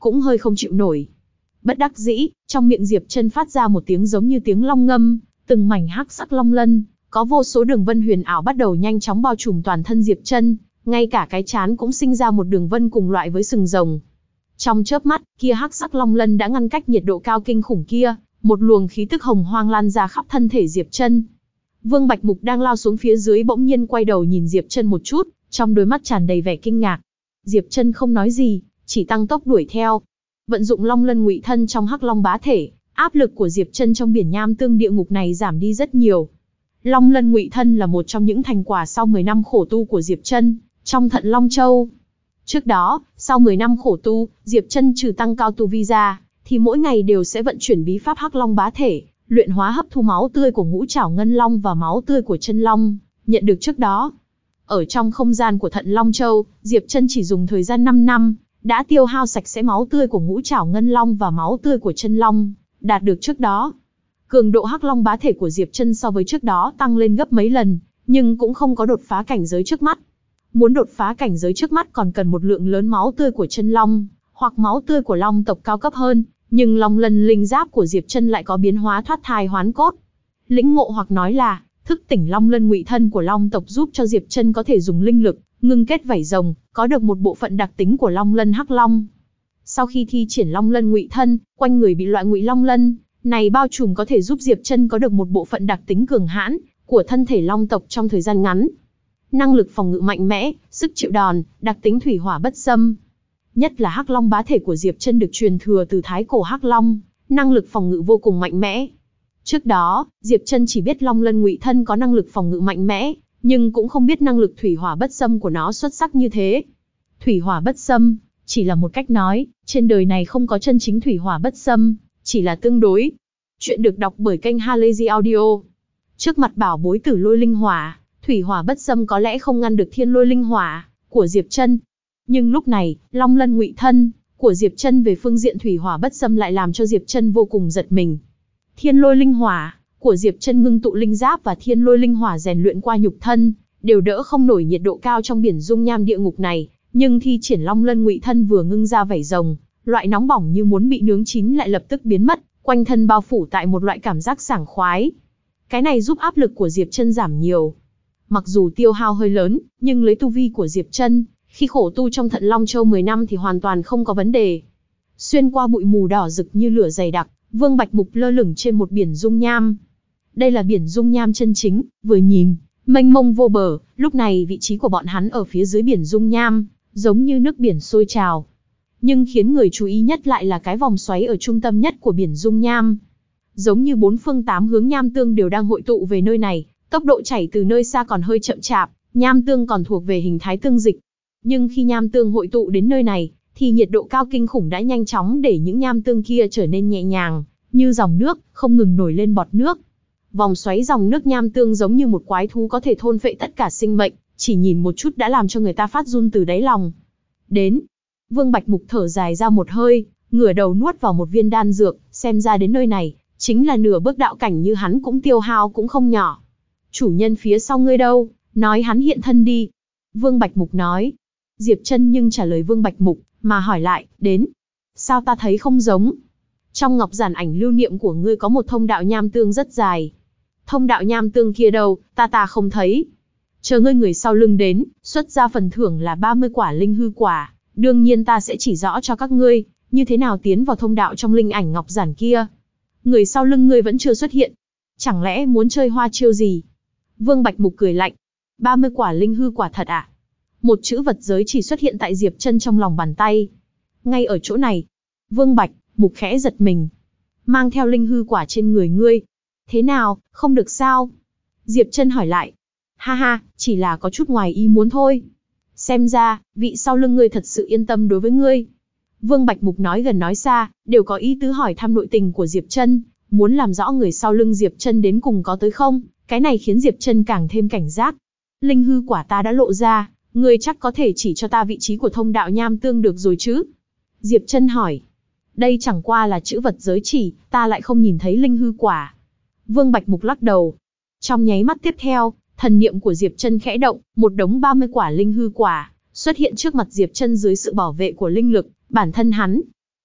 cũng hơi không chịu nổi. Bất đắc dĩ, trong miệng Diệp Chân phát ra một tiếng giống như tiếng long ngâm, từng mảnh hắc sắc long lân, có vô số đường vân huyền ảo bắt đầu nhanh chóng bao trùm toàn thân Diệp Chân, ngay cả cái trán cũng sinh ra một đường vân cùng loại với sừng rồng. Trong chớp mắt, kia hắc sắc long lân đã ngăn cách nhiệt độ cao kinh khủng kia, một luồng khí tức hồng hoang lan ra khắp thân thể Diệp Chân. Vương Bạch Mục đang lao xuống phía dưới bỗng nhiên quay đầu nhìn Diệp Chân một chút, trong đôi mắt tràn đầy vẻ kinh ngạc. Diệp Chân không nói gì, chỉ tăng tốc đuổi theo. Vận dụng Long Lân Ngụy Thân trong Hắc Long Bá Thể, áp lực của Diệp Chân trong biển nham tương địa ngục này giảm đi rất nhiều. Long Lân Ngụy Thân là một trong những thành quả sau 10 năm khổ tu của Diệp Chân trong Thận Long Châu. Trước đó, sau 10 năm khổ tu, Diệp Chân trừ tăng cao tu vi ra, thì mỗi ngày đều sẽ vận chuyển bí pháp Hắc Long Bá Thể, luyện hóa hấp thu máu tươi của ngũ trảo ngân long và máu tươi của chân long, nhận được trước đó. Ở trong không gian của Thận Long Châu, Diệp Chân chỉ dùng thời gian 5 năm, đã tiêu hao sạch sẽ máu tươi của ngũ trảo ngân long và máu tươi của chân long, đạt được trước đó. Cường độ Hắc Long Bá Thể của Diệp Chân so với trước đó tăng lên gấp mấy lần, nhưng cũng không có đột phá cảnh giới trước mắt. Muốn đột phá cảnh giới trước mắt còn cần một lượng lớn máu tươi của chân long, hoặc máu tươi của long tộc cao cấp hơn, nhưng Long Lân linh giáp của Diệp Chân lại có biến hóa thoát thai hoán cốt. Lĩnh ngộ hoặc nói là thức tỉnh Long Lân Ngụy Thân của long tộc giúp cho Diệp Chân có thể dùng linh lực ngưng kết vảy rồng, có được một bộ phận đặc tính của Long Lân Hắc Long. Sau khi thi triển Long Lân Ngụy Thân, quanh người bị loại Ngụy Long Lân này bao trùm có thể giúp Diệp Chân có được một bộ phận đặc tính cường hãn của thân thể long tộc trong thời gian ngắn. Năng lực phòng ngự mạnh mẽ, sức chịu đòn, đặc tính thủy hỏa bất xâm. Nhất là Hắc Long Bá Thể của Diệp Chân được truyền thừa từ thái cổ Hắc Long, năng lực phòng ngự vô cùng mạnh mẽ. Trước đó, Diệp Chân chỉ biết Long Lân Ngụy Thân có năng lực phòng ngự mạnh mẽ, nhưng cũng không biết năng lực thủy hỏa bất xâm của nó xuất sắc như thế. Thủy hỏa bất xâm chỉ là một cách nói, trên đời này không có chân chính thủy hỏa bất xâm, chỉ là tương đối. Chuyện được đọc bởi kênh Halazy Audio. Trước mặt bảo bối Tử Lôi Linh Hỏa, thủy hỏa bất xâm có lẽ không ngăn được Thiên Lôi Linh Hỏa của Diệp Chân. Nhưng lúc này, Long Lân Ngụy Thân của Diệp Chân về phương diện thủy hỏa bất xâm lại làm cho Diệp Chân vô cùng giật mình. Thiên Lôi Linh Hỏa của Diệp Chân ngưng tụ linh giáp và Thiên Lôi Linh Hỏa rèn luyện qua nhục thân, đều đỡ không nổi nhiệt độ cao trong biển dung nham địa ngục này, nhưng thi triển Long Lân Ngụy Thân vừa ngưng ra vảy rồng, loại nóng bỏng như muốn bị nướng chín lại lập tức biến mất, quanh thân bao phủ tại một loại cảm giác sảng khoái. Cái này giúp áp lực của Diệp Chân giảm nhiều. Mặc dù tiêu hao hơi lớn, nhưng lấy tu vi của Diệp Chân, khi khổ tu trong Thận Long Châu 10 năm thì hoàn toàn không có vấn đề. Xuyên qua bụi mù đỏ rực như lửa dày đặc, Vương Bạch Mục lơ lửng trên một biển dung nham. Đây là biển dung nham chân chính, vừa nhìn, mênh mông vô bờ, lúc này vị trí của bọn hắn ở phía dưới biển dung nham, giống như nước biển sôi trào. Nhưng khiến người chú ý nhất lại là cái vòng xoáy ở trung tâm nhất của biển dung nham. Giống như 4 phương 8 hướng nham tương đều đang hội tụ về nơi này, tốc độ chảy từ nơi xa còn hơi chậm chạp, nham tương còn thuộc về hình thái tương dịch. Nhưng khi nham tương hội tụ đến nơi này, thì nhiệt độ cao kinh khủng đã nhanh chóng để những nham tương kia trở nên nhẹ nhàng, như dòng nước, không ngừng nổi lên bọt nước. Vòng xoáy dòng nước nham tương giống như một quái thú có thể thôn phệ tất cả sinh mệnh, chỉ nhìn một chút đã làm cho người ta phát run từ đáy lòng. Đến, Vương Bạch Mục thở dài ra một hơi, ngửa đầu nuốt vào một viên đan dược, xem ra đến nơi này, chính là nửa bước đạo cảnh như hắn cũng tiêu hao cũng không nhỏ. Chủ nhân phía sau ngươi đâu, nói hắn hiện thân đi. Vương Bạch Mục nói. Diệp Chân nhưng trả lời Vương Bạch Mục, mà hỏi lại, đến. Sao ta thấy không giống? Trong ngọc giản ảnh lưu niệm của ngươi có một thông đạo nham tương rất dài. Thông đạo nham tương kia đâu, ta không thấy. Chờ ngươi người sau lưng đến, xuất ra phần thưởng là 30 quả linh hư quả. Đương nhiên ta sẽ chỉ rõ cho các ngươi, như thế nào tiến vào thông đạo trong linh ảnh ngọc giản kia. Người sau lưng ngươi vẫn chưa xuất hiện. Chẳng lẽ muốn chơi hoa chiêu gì? Vương Bạch Mục cười lạnh. 30 quả linh hư quả thật à? Một chữ vật giới chỉ xuất hiện tại Diệp Chân trong lòng bàn tay. Ngay ở chỗ này. Vương Bạch Mục khẽ giật mình. Mang theo linh hư quả trên người ngươi. Thế nào, không được sao? Diệp Chân hỏi lại. Ha ha, chỉ là có chút ngoài ý muốn thôi. Xem ra, vị sau lưng ngươi thật sự yên tâm đối với ngươi. Vương Bạch Mục nói gần nói xa, đều có ý tứ hỏi thăm nội tình của Diệp Chân, muốn làm rõ người sau lưng Diệp Chân đến cùng có tới không, cái này khiến Diệp Chân càng thêm cảnh giác. Linh hư quả ta đã lộ ra, ngươi chắc có thể chỉ cho ta vị trí của thông đạo nham tương được rồi chứ? Diệp Chân hỏi. Đây chẳng qua là chữ vật giới chỉ, ta lại không nhìn thấy linh hư quả. Vương Bạch Mục lắc đầu. Trong nháy mắt tiếp theo, thần niệm của Diệp Chân khẽ động, một đống 30 quả linh hư quả xuất hiện trước mặt Diệp Chân dưới sự bảo vệ của linh lực bản thân hắn.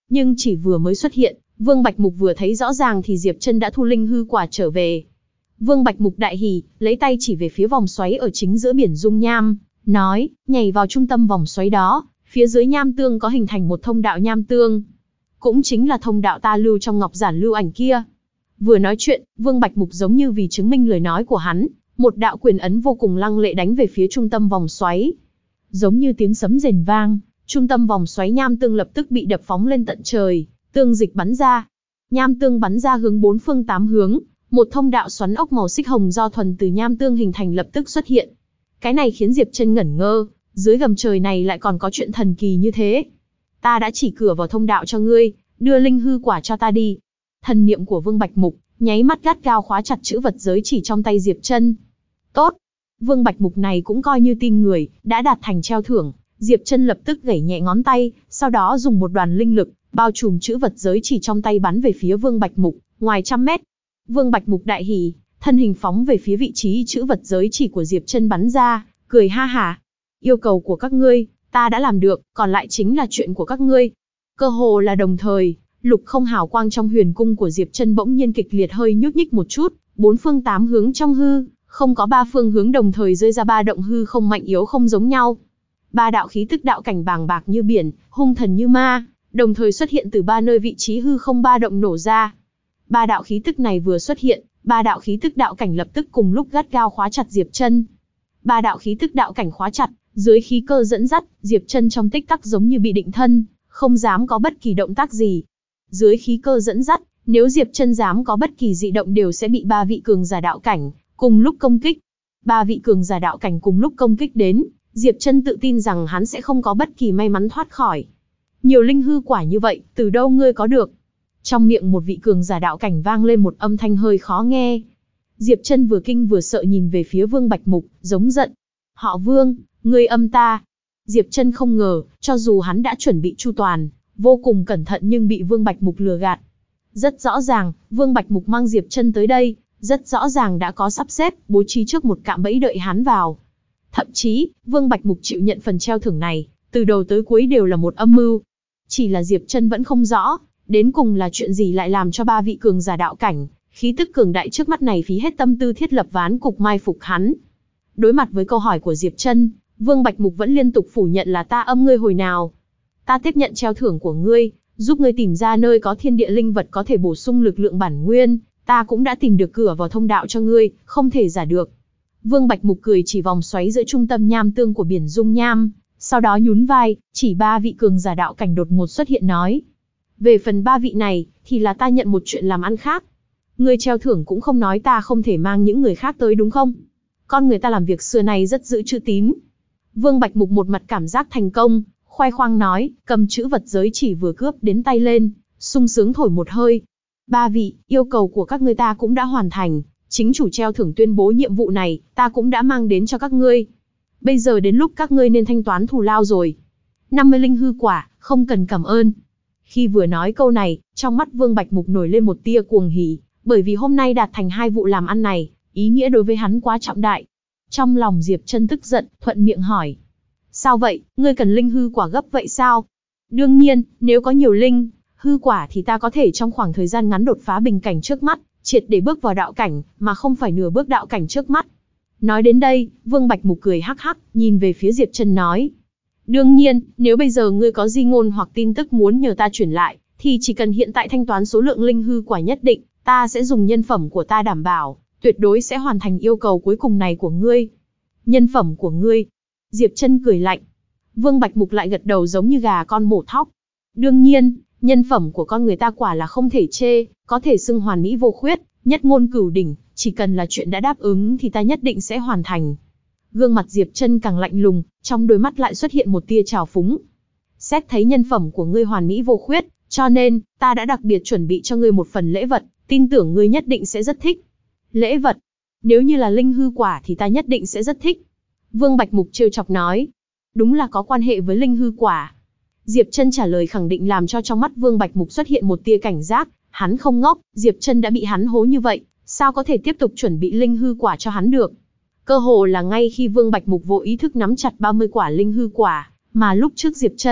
Nhưng chỉ vừa mới xuất hiện, Vương Bạch Mục vừa thấy rõ ràng thì Diệp Chân đã thu linh hư quả trở về. Vương Bạch Mục đại hỉ, lấy tay chỉ về phía vòng xoáy ở chính giữa biển dung nham, nói, nhảy vào trung tâm vòng xoáy đó, phía dưới nham tương có hình thành một thông đạo nham tương. Cũng chính là thông đạo ta lưu trong ngọc giản lưu ảnh kia. Vừa nói chuyện, Vương Bạch Mục giống như vì chứng minh lời nói của hắn, một đạo quyền ấn vô cùng lăng lệ đánh về phía trung tâm vòng xoáy. Giống như tiếng sấm rền vang, trung tâm vòng xoáy nham tương lập tức bị đập phóng lên tận trời, tương dịch bắn ra. Nham tương bắn ra hướng bốn phương tám hướng, một thông đạo xoắn ốc màu xích hồng do thuần từ nham tương hình thành lập tức xuất hiện. Cái này khiến Diệp Chân ngẩn ngơ, dưới gầm trời này lại còn có chuyện thần kỳ như thế. Ta đã chỉ cửa vào thông đạo cho ngươi, đưa linh hư quả cho ta đi. Thần niệm của Vương Bạch Mục nháy mắt gắt gao khóa chặt chữ vật giới chỉ trong tay Diệp Chân. Tốt, Vương Bạch Mục này cũng coi như tin người, đã đạt thành treo thưởng. Diệp Chân lập tức gảy nhẹ ngón tay, sau đó dùng một đoàn linh lực bao trùm chữ vật giới chỉ trong tay bắn về phía Vương Bạch Mục, ngoài trăm mét. Vương Bạch Mục đại hỉ, thân hình phóng về phía vị trí chữ vật giới chỉ của Diệp Chân bắn ra, cười ha hả. Yêu cầu của các ngươi, ta đã làm được, còn lại chính là chuyện của các ngươi. Cơ hồ là đồng thời, lục không hào quang trong huyền cung của Diệp Chân bỗng nhiên kịch liệt hơi nhúc nhích một chút, bốn phương tám hướng trong hư, không có ba phương hướng đồng thời rơi ra ba động hư không mạnh yếu không giống nhau. Ba đạo khí tức đạo cảnh bàng bạc như biển, hung thần như ma, đồng thời xuất hiện từ ba nơi vị trí hư không ba động nổ ra. Ba đạo khí tức này vừa xuất hiện, ba đạo khí tức đạo cảnh lập tức cùng lúc gắt gao khóa chặt Diệp Chân. Ba đạo khí tức đạo cảnh khóa chặt, dưới khí cơ dẫn dắt, Diệp Chân trong tích tắc giống như bị định thân, không dám có bất kỳ động tác gì. Dưới khí cơ dẫn dắt, nếu Diệp Chân dám có bất kỳ dị động đều sẽ bị ba vị cường giả đạo cảnh cùng lúc công kích. Ba vị cường giả đạo cảnh cùng lúc công kích đến, Diệp Chân tự tin rằng hắn sẽ không có bất kỳ may mắn thoát khỏi. Nhiều linh hư quả như vậy, từ đâu ngươi có được? Trong miệng một vị cường giả đạo cảnh vang lên một âm thanh hơi khó nghe. Diệp Chân vừa kinh vừa sợ nhìn về phía Vương Bạch Mục, giống giận. Họ Vương, ngươi âm ta. Diệp Chân không ngờ, cho dù hắn đã chuẩn bị chu toàn, vô cùng cẩn thận nhưng bị Vương Bạch Mục lừa gạt. Rất rõ ràng, Vương Bạch Mục mang Diệp Chân tới đây, rất rõ ràng đã có sắp xếp, bố trí trước một cạm bẫy đợi hắn vào. Thậm chí, Vương Bạch Mục chịu nhận phần treo thưởng này, từ đầu tới cuối đều là một âm mưu. Chỉ là Diệp Chân vẫn không rõ, đến cùng là chuyện gì lại làm cho ba vị cường giả đạo cảnh, khí tức cường đại trước mắt này phí hết tâm tư thiết lập ván cục mai phục hắn. Đối mặt với câu hỏi của Diệp Chân, Vương Bạch Mục vẫn liên tục phủ nhận là ta âm ngươi hồi nào. Ta tiếp nhận treo thưởng của ngươi, giúp ngươi tìm ra nơi có thiên địa linh vật có thể bổ sung lực lượng bản nguyên, ta cũng đã tìm được cửa vào thông đạo cho ngươi, không thể giả được. Vương Bạch Mục cười chỉ vòng xoáy giữa trung tâm nham tương của biển dung nham, sau đó nhún vai, chỉ ba vị cường giả đạo cảnh đột ngột xuất hiện nói. Về phần ba vị này, thì là ta nhận một chuyện làm ăn khác. Ngươi treo thưởng cũng không nói ta không thể mang những người khác tới đúng không? Con người ta làm việc xưa nay rất giữ chữ tín. Vương Bạch Mục một mặt cảm giác thành công, khoe khoang nói, cầm chữ vật giới chỉ vừa cướp đến tay lên, sung sướng thổi một hơi. Ba vị, yêu cầu của các ngươi ta cũng đã hoàn thành, chính chủ treo thưởng tuyên bố nhiệm vụ này, ta cũng đã mang đến cho các ngươi. Bây giờ đến lúc các ngươi nên thanh toán thù lao rồi. 50 linh hư quả, không cần cảm ơn. Khi vừa nói câu này, trong mắt Vương Bạch Mục nổi lên một tia cuồng hỉ, bởi vì hôm nay đạt thành 2 vụ làm ăn này, ý nghĩa đối với hắn quá trọng đại. Trong lòng Diệp Chân tức giận, thuận miệng hỏi. Sao vậy, ngươi cần linh hư quả gấp vậy sao? Đương nhiên, nếu có nhiều linh hư quả thì ta có thể trong khoảng thời gian ngắn đột phá bình cảnh trước mắt, triệt để bước vào đạo cảnh, mà không phải nửa bước đạo cảnh trước mắt. Nói đến đây, Vương Bạch Mục cười hắc hắc, nhìn về phía Diệp Chân nói. Đương nhiên, nếu bây giờ ngươi có di ngôn hoặc tin tức muốn nhờ ta chuyển lại, thì chỉ cần hiện tại thanh toán số lượng linh hư quả nhất định, ta sẽ dùng nhân phẩm của ta đảm bảo, tuyệt đối sẽ hoàn thành yêu cầu cuối cùng này của ngươi. Nhân phẩm của ngươi? Diệp Chân cười lạnh. Vương Bạch Mục lại gật đầu giống như gà con mổ thóc. Đương nhiên, nhân phẩm của con người ta quả là không thể chê, có thể xưng hoàn mỹ vô khuyết, nhất ngôn cửu đỉnh, chỉ cần là chuyện đã đáp ứng thì ta nhất định sẽ hoàn thành. Gương mặt Diệp Chân càng lạnh lùng, trong đôi mắt lại xuất hiện một tia trào phúng. Xét thấy nhân phẩm của ngươi hoàn mỹ vô khuyết, cho nên, ta đã đặc biệt chuẩn bị cho ngươi một phần lễ vật, tin tưởng ngươi nhất định sẽ rất thích. Lễ vật? Nếu như là linh hư quả thì ta nhất định sẽ rất thích. Vương Bạch Mục trêu chọc nói. Đúng là có quan hệ với linh hư quả. Diệp Chân trả lời khẳng định làm cho trong mắt Vương Bạch Mục xuất hiện một tia cảnh giác, hắn không ngốc, Diệp Chân đã bị hắn hố như vậy, sao có thể tiếp tục chuẩn bị linh hư quả cho hắn được. Cơ hồ là ngay khi Vương Bạch Mục vô ý thức nắm chặt 30 quả linh hư quả, mà lúc trước Diệp Chân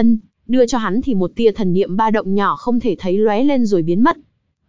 đưa cho hắn thì một tia thần niệm ba động nhỏ không thể thấy lóe lên rồi biến mất.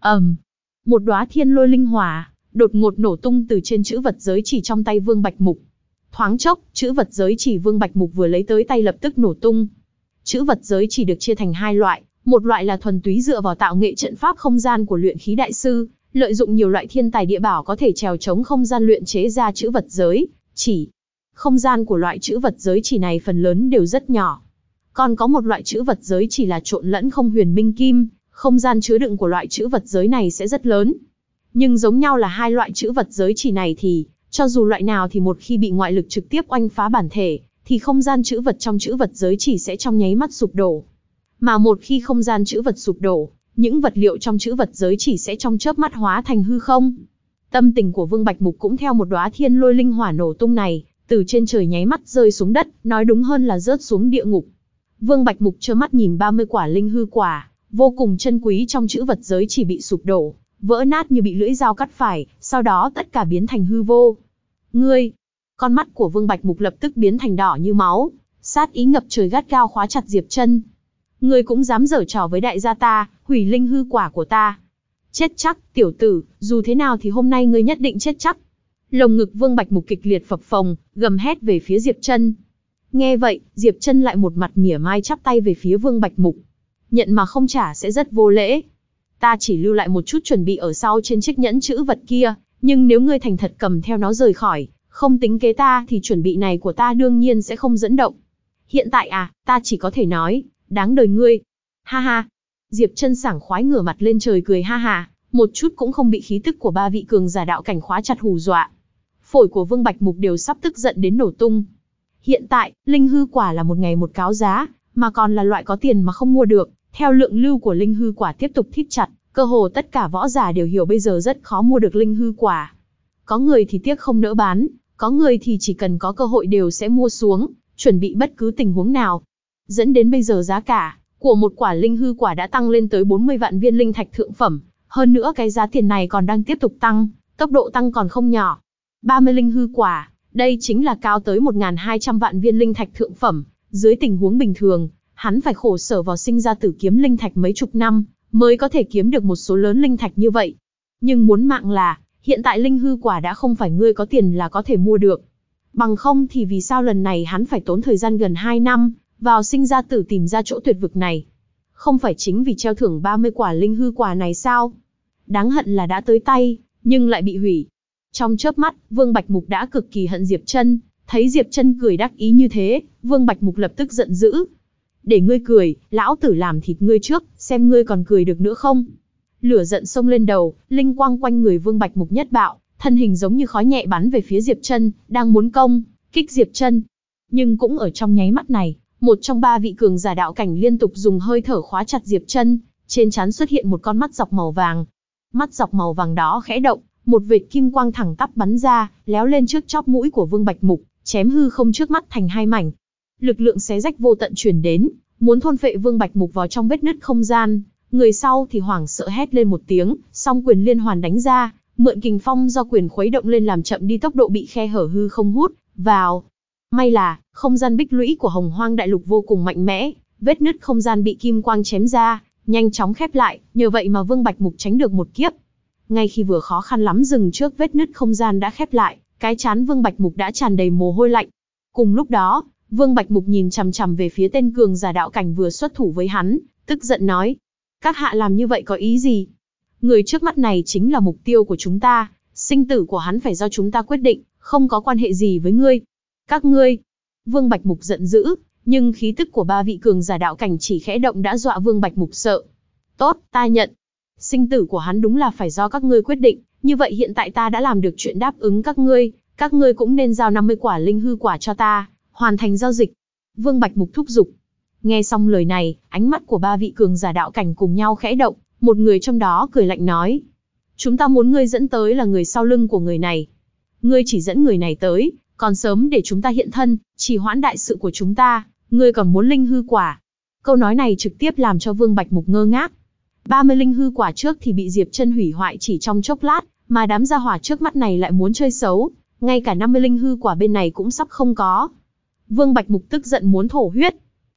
Một đóa thiên lôi linh hỏa đột ngột nổ tung từ trên chữ vật giới chỉ trong tay Vương Bạch Mục. Thoáng chốc, chữ vật giới chỉ Vương Bạch Mục vừa lấy tới tay lập tức nổ tung. Chữ vật giới chỉ được chia thành hai loại, một loại là thuần túy dựa vào tạo nghệ trận pháp không gian của luyện khí đại sư, lợi dụng nhiều loại thiên tài địa bảo có thể trèo chống không gian luyện chế ra chữ vật giới chỉ. Không gian của loại chữ vật giới chỉ này phần lớn đều rất nhỏ. Còn có một loại chữ vật giới chỉ là trộn lẫn không huyền minh kim, không gian chứa đựng của loại chữ vật giới này sẽ rất lớn. Nhưng giống nhau là hai loại chữ vật giới chỉ này thì, cho dù loại nào thì một khi bị ngoại lực trực tiếp oanh phá bản thể, thì không gian chữ vật trong chữ vật giới chỉ sẽ trong nháy mắt sụp đổ. Mà một khi không gian chữ vật sụp đổ, những vật liệu trong chữ vật giới chỉ sẽ trong chớp mắt hóa thành hư không. Tâm tình của Vương Bạch Mục cũng theo một đóa thiên lôi linh hỏa nổ tung này, từ trên trời nháy mắt rơi xuống đất, nói đúng hơn là rớt xuống địa ngục. Vương Bạch Mục trơ mắt nhìn 30 quả linh hư quả, vô cùng chân quý trong chữ vật giới chỉ bị sụp đổ, vỡ nát như bị lưỡi dao cắt phải, sau đó tất cả biến thành hư vô. Ngươi! Con mắt của Vương Bạch Mục lập tức biến thành đỏ như máu, sát ý ngập trời gắt gao khóa chặt Diệp Chân. Ngươi cũng dám giở trò với đại gia ta, hủy linh hư quả của ta. Chết chắc, tiểu tử, dù thế nào thì hôm nay ngươi nhất định chết chắc. Lồng ngực Vương Bạch Mục kịch liệt phập phồng, gầm hét về phía Diệp Chân. Nghe vậy, Diệp Chân lại một mặt mỉa mai chắp tay về phía Vương Bạch Mục. Nhận mà không trả sẽ rất vô lễ. Ta chỉ lưu lại một chút chuẩn bị ở sau trên chiếc nhẫn chữ vật kia, nhưng nếu ngươi thành thật cầm theo nó rời khỏi, không tính kế ta thì chuẩn bị này của ta đương nhiên sẽ không dẫn động. Hiện tại ta chỉ có thể nói, đáng đời ngươi. Ha ha. Diệp Chân sảng khoái ngửa mặt lên trời cười ha ha, một chút cũng không bị khí tức của ba vị cường giả đạo cảnh khóa chặt hù dọa. Phổi của Vương Bạch Mục đều sắp tức giận đến nổ tung. Hiện tại, linh hư quả là một ngày một cáo giá, mà còn là loại có tiền mà không mua được. Theo lượng lưu của linh hư quả tiếp tục thít chặt, cơ hồ tất cả võ giả đều hiểu bây giờ rất khó mua được linh hư quả. Có người thì tiếc không nỡ bán, có người thì chỉ cần có cơ hội đều sẽ mua xuống, chuẩn bị bất cứ tình huống nào. Dẫn đến bây giờ giá cả của một quả linh hư quả đã tăng lên tới 40 vạn viên linh thạch thượng phẩm, hơn nữa cái giá tiền này còn đang tiếp tục tăng, tốc độ tăng còn không nhỏ. 30 linh hư quả, đây chính là cao tới 1.200 vạn viên linh thạch thượng phẩm, dưới tình huống bình thường, hắn phải khổ sở vào sinh ra tử kiếm linh thạch mấy chục năm, mới có thể kiếm được một số lớn linh thạch như vậy. Nhưng muốn mạng là, hiện tại linh hư quả đã không phải ngươi có tiền là có thể mua được. Bằng không thì vì sao lần này hắn phải tốn thời gian gần 2 năm, vào sinh ra tử tìm ra chỗ tuyệt vực này. Không phải chính vì treo thưởng 30 quả linh hư quả này sao? Đáng hận là đã tới tay, nhưng lại bị hủy. Trong chớp mắt, Vương Bạch Mục đã cực kỳ hận Diệp Chân, thấy Diệp Chân cười đắc ý như thế, Vương Bạch Mục lập tức giận dữ. Để ngươi cười, lão tử làm thịt ngươi trước, xem ngươi còn cười được nữa không? Lửa giận xông lên đầu, linh quang quanh người Vương Bạch Mục nhất bạo, thân hình giống như khói nhẹ bắn về phía Diệp Chân, đang muốn công kích Diệp Chân. Nhưng cũng ở trong nháy mắt này, một trong ba vị cường giả đạo cảnh liên tục dùng hơi thở khóa chặt Diệp Chân, trên trán xuất hiện một con mắt dọc màu vàng. Mắt dọc màu vàng đó khẽ động, một vệt kim quang thẳng tắp bắn ra, léo lên trước chóp mũi của Vương Bạch Mục, chém hư không trước mắt thành hai mảnh. Lực lượng xé rách vô tận truyền đến, muốn thôn phệ Vương Bạch Mục vào trong vết nứt không gian. Người sau thì hoảng sợ hét lên một tiếng, song quyền liên hoàn đánh ra, mượn kình phong do quyền khuấy động lên làm chậm đi tốc độ bị khe hở hư không hút vào. May là, không gian bích lũy của Hồng Hoang Đại Lục vô cùng mạnh mẽ, vết nứt không gian bị kim quang chém ra, nhanh chóng khép lại, nhờ vậy mà Vương Bạch Mục tránh được một kiếp. Ngay khi vừa khó khăn lắm dừng trước vết nứt không gian đã khép lại, cái trán Vương Bạch Mục đã tràn đầy mồ hôi lạnh. Cùng lúc đó, Vương Bạch Mục nhìn chằm chằm về phía tên cường giả đạo cảnh vừa xuất thủ với hắn, tức giận nói: các hạ làm như vậy có ý gì? Người trước mắt này chính là mục tiêu của chúng ta, sinh tử của hắn phải do chúng ta quyết định, không có quan hệ gì với ngươi. Các ngươi! Vương Bạch Mục giận dữ, nhưng khí tức của ba vị cường giả đạo cảnh chỉ khẽ động đã dọa Vương Bạch Mục sợ. Tốt, ta nhận. Sinh tử của hắn đúng là phải do các ngươi quyết định, như vậy hiện tại ta đã làm được chuyện đáp ứng các ngươi cũng nên giao 50 quả linh hư quả cho ta, hoàn thành giao dịch. Vương Bạch Mục thúc giục. Nghe xong lời này, ánh mắt của ba vị cường giả đạo cảnh cùng nhau khẽ động, một người trong đó cười lạnh nói: chúng ta muốn ngươi dẫn tới là người sau lưng của người này. Ngươi chỉ dẫn người này tới, còn sớm để chúng ta hiện thân, trì hoãn đại sự của chúng ta, ngươi còn muốn linh hư quả. Câu nói này trực tiếp làm cho Vương Bạch Mục ngơ ngác. 30 linh hư quả trước thì bị Diệp Chân hủy hoại chỉ trong chốc lát, mà đám gia hỏa trước mắt này lại muốn chơi xấu, ngay cả 50 linh hư quả bên này cũng sắp không có. Vương Bạch Mục tức giận muốn thổ huyết.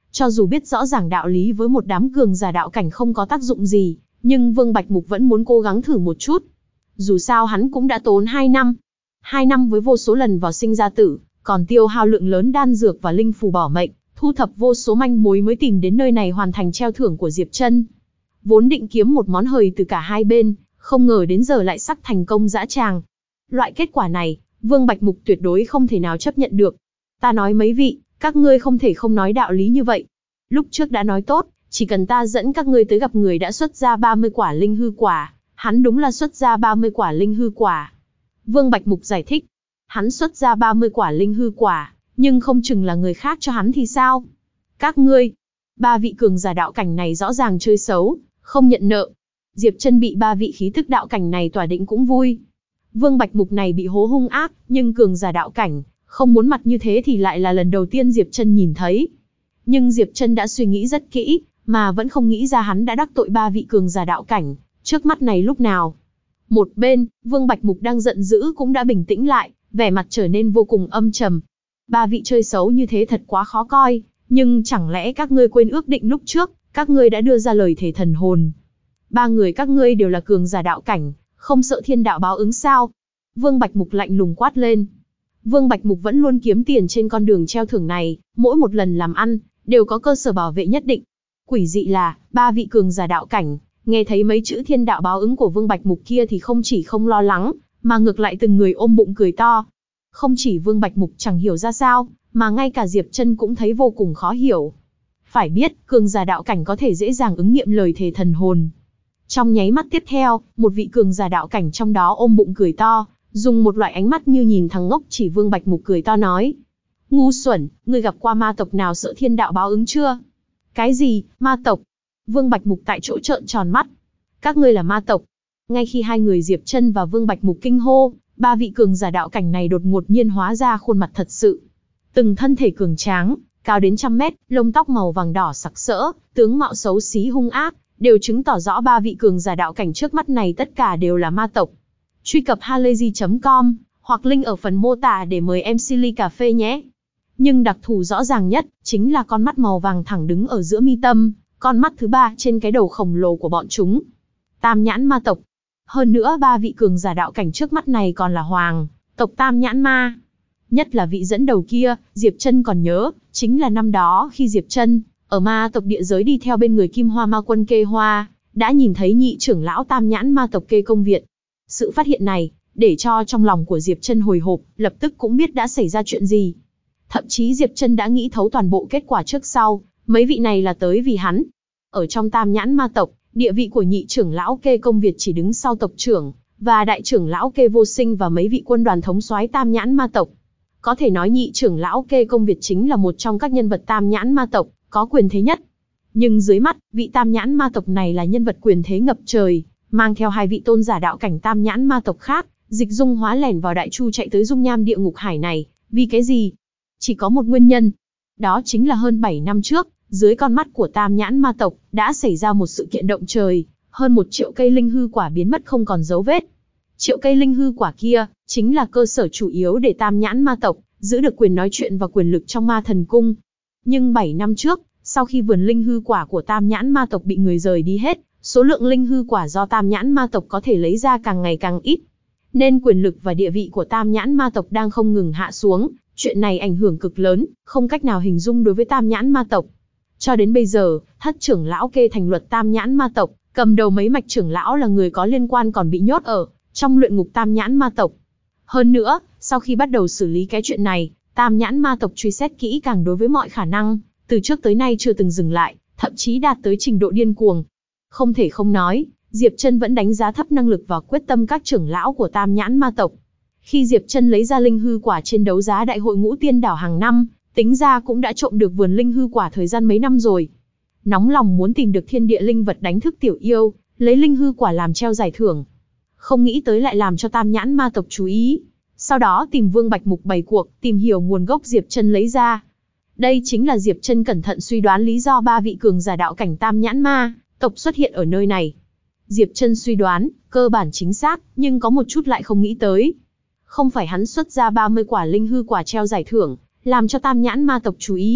Cho dù biết rõ ràng đạo lý với một đám cường giả đạo cảnh không có tác dụng gì, nhưng Vương Bạch Mục vẫn muốn cố gắng thử một chút. Dù sao hắn cũng đã tốn 2 năm. 2 năm với vô số lần vào sinh ra tử, còn tiêu hao lượng lớn đan dược và linh phù bỏ mệnh, thu thập vô số manh mối mới tìm đến nơi này hoàn thành treo thưởng của Diệp Chân. Vốn định kiếm một món hời từ cả hai bên, không ngờ đến giờ lại sắp thành công dã tràng. Loại kết quả này, Vương Bạch Mục tuyệt đối không thể nào chấp nhận được. Ta nói mấy vị, các ngươi không thể không nói đạo lý như vậy. Lúc trước đã nói tốt, chỉ cần ta dẫn các ngươi tới gặp người đã xuất ra 30 quả linh hư quả, hắn đúng là xuất ra 30 quả linh hư quả. Vương Bạch Mục giải thích, hắn xuất ra 30 quả linh hư quả, nhưng không chừng là người khác cho hắn thì sao? Các ngươi, ba vị cường giả đạo cảnh này rõ ràng chơi xấu, không nhận nợ. Diệp Chân bị ba vị khí tức đạo cảnh này tỏa định cũng vui. Vương Bạch Mục này bị hố hung ác, nhưng cường giả đạo cảnh, không muốn mặt như thế thì lại là lần đầu tiên Diệp Chân nhìn thấy. Nhưng Diệp Chân đã suy nghĩ rất kỹ, mà vẫn không nghĩ ra hắn đã đắc tội ba vị cường giả đạo cảnh, trước mắt này lúc nào. Một bên, Vương Bạch Mục đang giận dữ cũng đã bình tĩnh lại, vẻ mặt trở nên vô cùng âm trầm. Ba vị chơi xấu như thế thật quá khó coi, nhưng chẳng lẽ các ngươi quên ước định lúc trước, các ngươi đã đưa ra lời thề thần hồn. Ba người các ngươi đều là cường giả đạo cảnh, không sợ thiên đạo báo ứng sao? Vương Bạch Mục lạnh lùng quát lên. Vương Bạch Mục vẫn luôn kiếm tiền trên con đường treo thưởng này, mỗi một lần làm ăn, đều có cơ sở bảo vệ nhất định. Quỷ dị là, ba vị cường giả đạo cảnh, nghe thấy mấy chữ thiên đạo báo ứng của Vương Bạch Mục kia thì không chỉ không lo lắng, mà ngược lại từng người ôm bụng cười to. Không chỉ Vương Bạch Mục chẳng hiểu ra sao, mà ngay cả Diệp Chân cũng thấy vô cùng khó hiểu. Phải biết, cường giả đạo cảnh có thể dễ dàng ứng nghiệm lời thề thần hồn. Trong nháy mắt tiếp theo, một vị cường giả đạo cảnh trong đó ôm bụng cười to, dùng một loại ánh mắt như nhìn thằng ngốc chỉ Vương Bạch Mục cười to nói. Ngu xuẩn, ngươi gặp qua ma tộc nào sợ thiên đạo báo ứng chưa? Cái gì, ma tộc? Vương Bạch Mục tại chỗ trợn tròn mắt. Các ngươi là ma tộc. Ngay khi hai người Diệp Chân và Vương Bạch Mục kinh hô, ba vị cường giả đạo cảnh này đột ngột nhiên hóa ra khuôn mặt thật sự. Từng thân thể cường tráng, cao đến 100 mét, lông tóc màu vàng đỏ sặc sỡ, tướng mạo xấu xí hung ác, đều chứng tỏ rõ ba vị cường giả đạo cảnh trước mắt này tất cả đều là ma tộc. Truy cập halayzi.com hoặc link ở phần mô tả để mời em Silly Cà Phê nhé. Nhưng đặc thù rõ ràng nhất chính là con mắt màu vàng thẳng đứng ở giữa mi tâm, con mắt thứ ba trên cái đầu khổng lồ của bọn chúng. Tam nhãn ma tộc. Hơn nữa ba vị cường giả đạo cảnh trước mắt này còn là hoàng tộc Tam nhãn ma. Nhất là vị dẫn đầu kia, Diệp Chân còn nhớ, chính là năm đó khi Diệp Chân ở ma tộc địa giới đi theo bên người Kim Hoa Ma Quân Kê Hoa, đã nhìn thấy nhị trưởng lão Tam nhãn ma tộc Kê Công Việt. Sự phát hiện này, để cho trong lòng của Diệp Chân hồi hộp, lập tức cũng biết đã xảy ra chuyện gì. Thậm chí Diệp Chân đã nghĩ thấu toàn bộ kết quả trước sau, mấy vị này là tới vì hắn. Ở trong Tam nhãn ma tộc, địa vị của nhị trưởng lão Kê Công Việt chỉ đứng sau tộc trưởng, và đại trưởng lão Kê Vô Sinh và mấy vị quân đoàn thống soái Tam nhãn ma tộc. Có thể nói nhị trưởng lão Kê Công Việt chính là một trong các nhân vật Tam nhãn ma tộc, có quyền thế nhất. Nhưng dưới mắt, vị Tam nhãn ma tộc này là nhân vật quyền thế ngập trời, mang theo hai vị tôn giả đạo cảnh Tam nhãn ma tộc khác, dịch dung hóa lẻn vào đại chu chạy tới dung nham địa ngục hải này, vì cái gì? Chỉ có một nguyên nhân. Đó chính là hơn 7 năm trước, dưới con mắt của Tam nhãn ma tộc, đã xảy ra một sự kiện động trời, hơn 1 triệu cây linh hư quả biến mất không còn dấu vết. Triệu cây linh hư quả kia, chính là cơ sở chủ yếu để Tam nhãn ma tộc giữ được quyền nói chuyện và quyền lực trong ma thần cung. Nhưng 7 năm trước, sau khi vườn linh hư quả của Tam nhãn ma tộc bị người rời đi hết, số lượng linh hư quả do Tam nhãn ma tộc có thể lấy ra càng ngày càng ít. Nên quyền lực và địa vị của Tam nhãn ma tộc đang không ngừng hạ xuống, chuyện này ảnh hưởng cực lớn, không cách nào hình dung đối với Tam nhãn ma tộc. Cho đến bây giờ, thất trưởng lão Kê thành luật Tam nhãn ma tộc, cầm đầu mấy mạch trưởng lão là người có liên quan còn bị nhốt ở trong luyện ngục Tam nhãn ma tộc. Hơn nữa, sau khi bắt đầu xử lý cái chuyện này, Tam nhãn ma tộc truy xét kỹ càng đối với mọi khả năng, từ trước tới nay chưa từng dừng lại, thậm chí đạt tới trình độ điên cuồng. Không thể không nói, Diệp Chân vẫn đánh giá thấp năng lực và quyết tâm các trưởng lão của Tam nhãn ma tộc. Khi Diệp Chân lấy ra linh hư quả trên đấu giá đại hội Ngũ Tiên Đảo hàng năm, tính ra cũng đã trộm được vườn linh hư quả thời gian mấy năm rồi. Nóng lòng muốn tìm được thiên địa linh vật đánh thức tiểu yêu, lấy linh hư quả làm treo giải thưởng. Không nghĩ tới lại làm cho Tam nhãn ma tộc chú ý. Sau đó tìm Vương Bạch Mục bày cuộc, tìm hiểu nguồn gốc Diệp Chân lấy ra. Đây chính là Diệp Chân cẩn thận suy đoán lý do ba vị cường giả đạo cảnh Tam nhãn ma tộc xuất hiện ở nơi này. Diệp Chân suy đoán, cơ bản chính xác, nhưng có một chút lại không nghĩ tới. Không phải hắn xuất ra 30 quả linh hư quả treo giải thưởng, làm cho Tam nhãn ma tộc chú ý,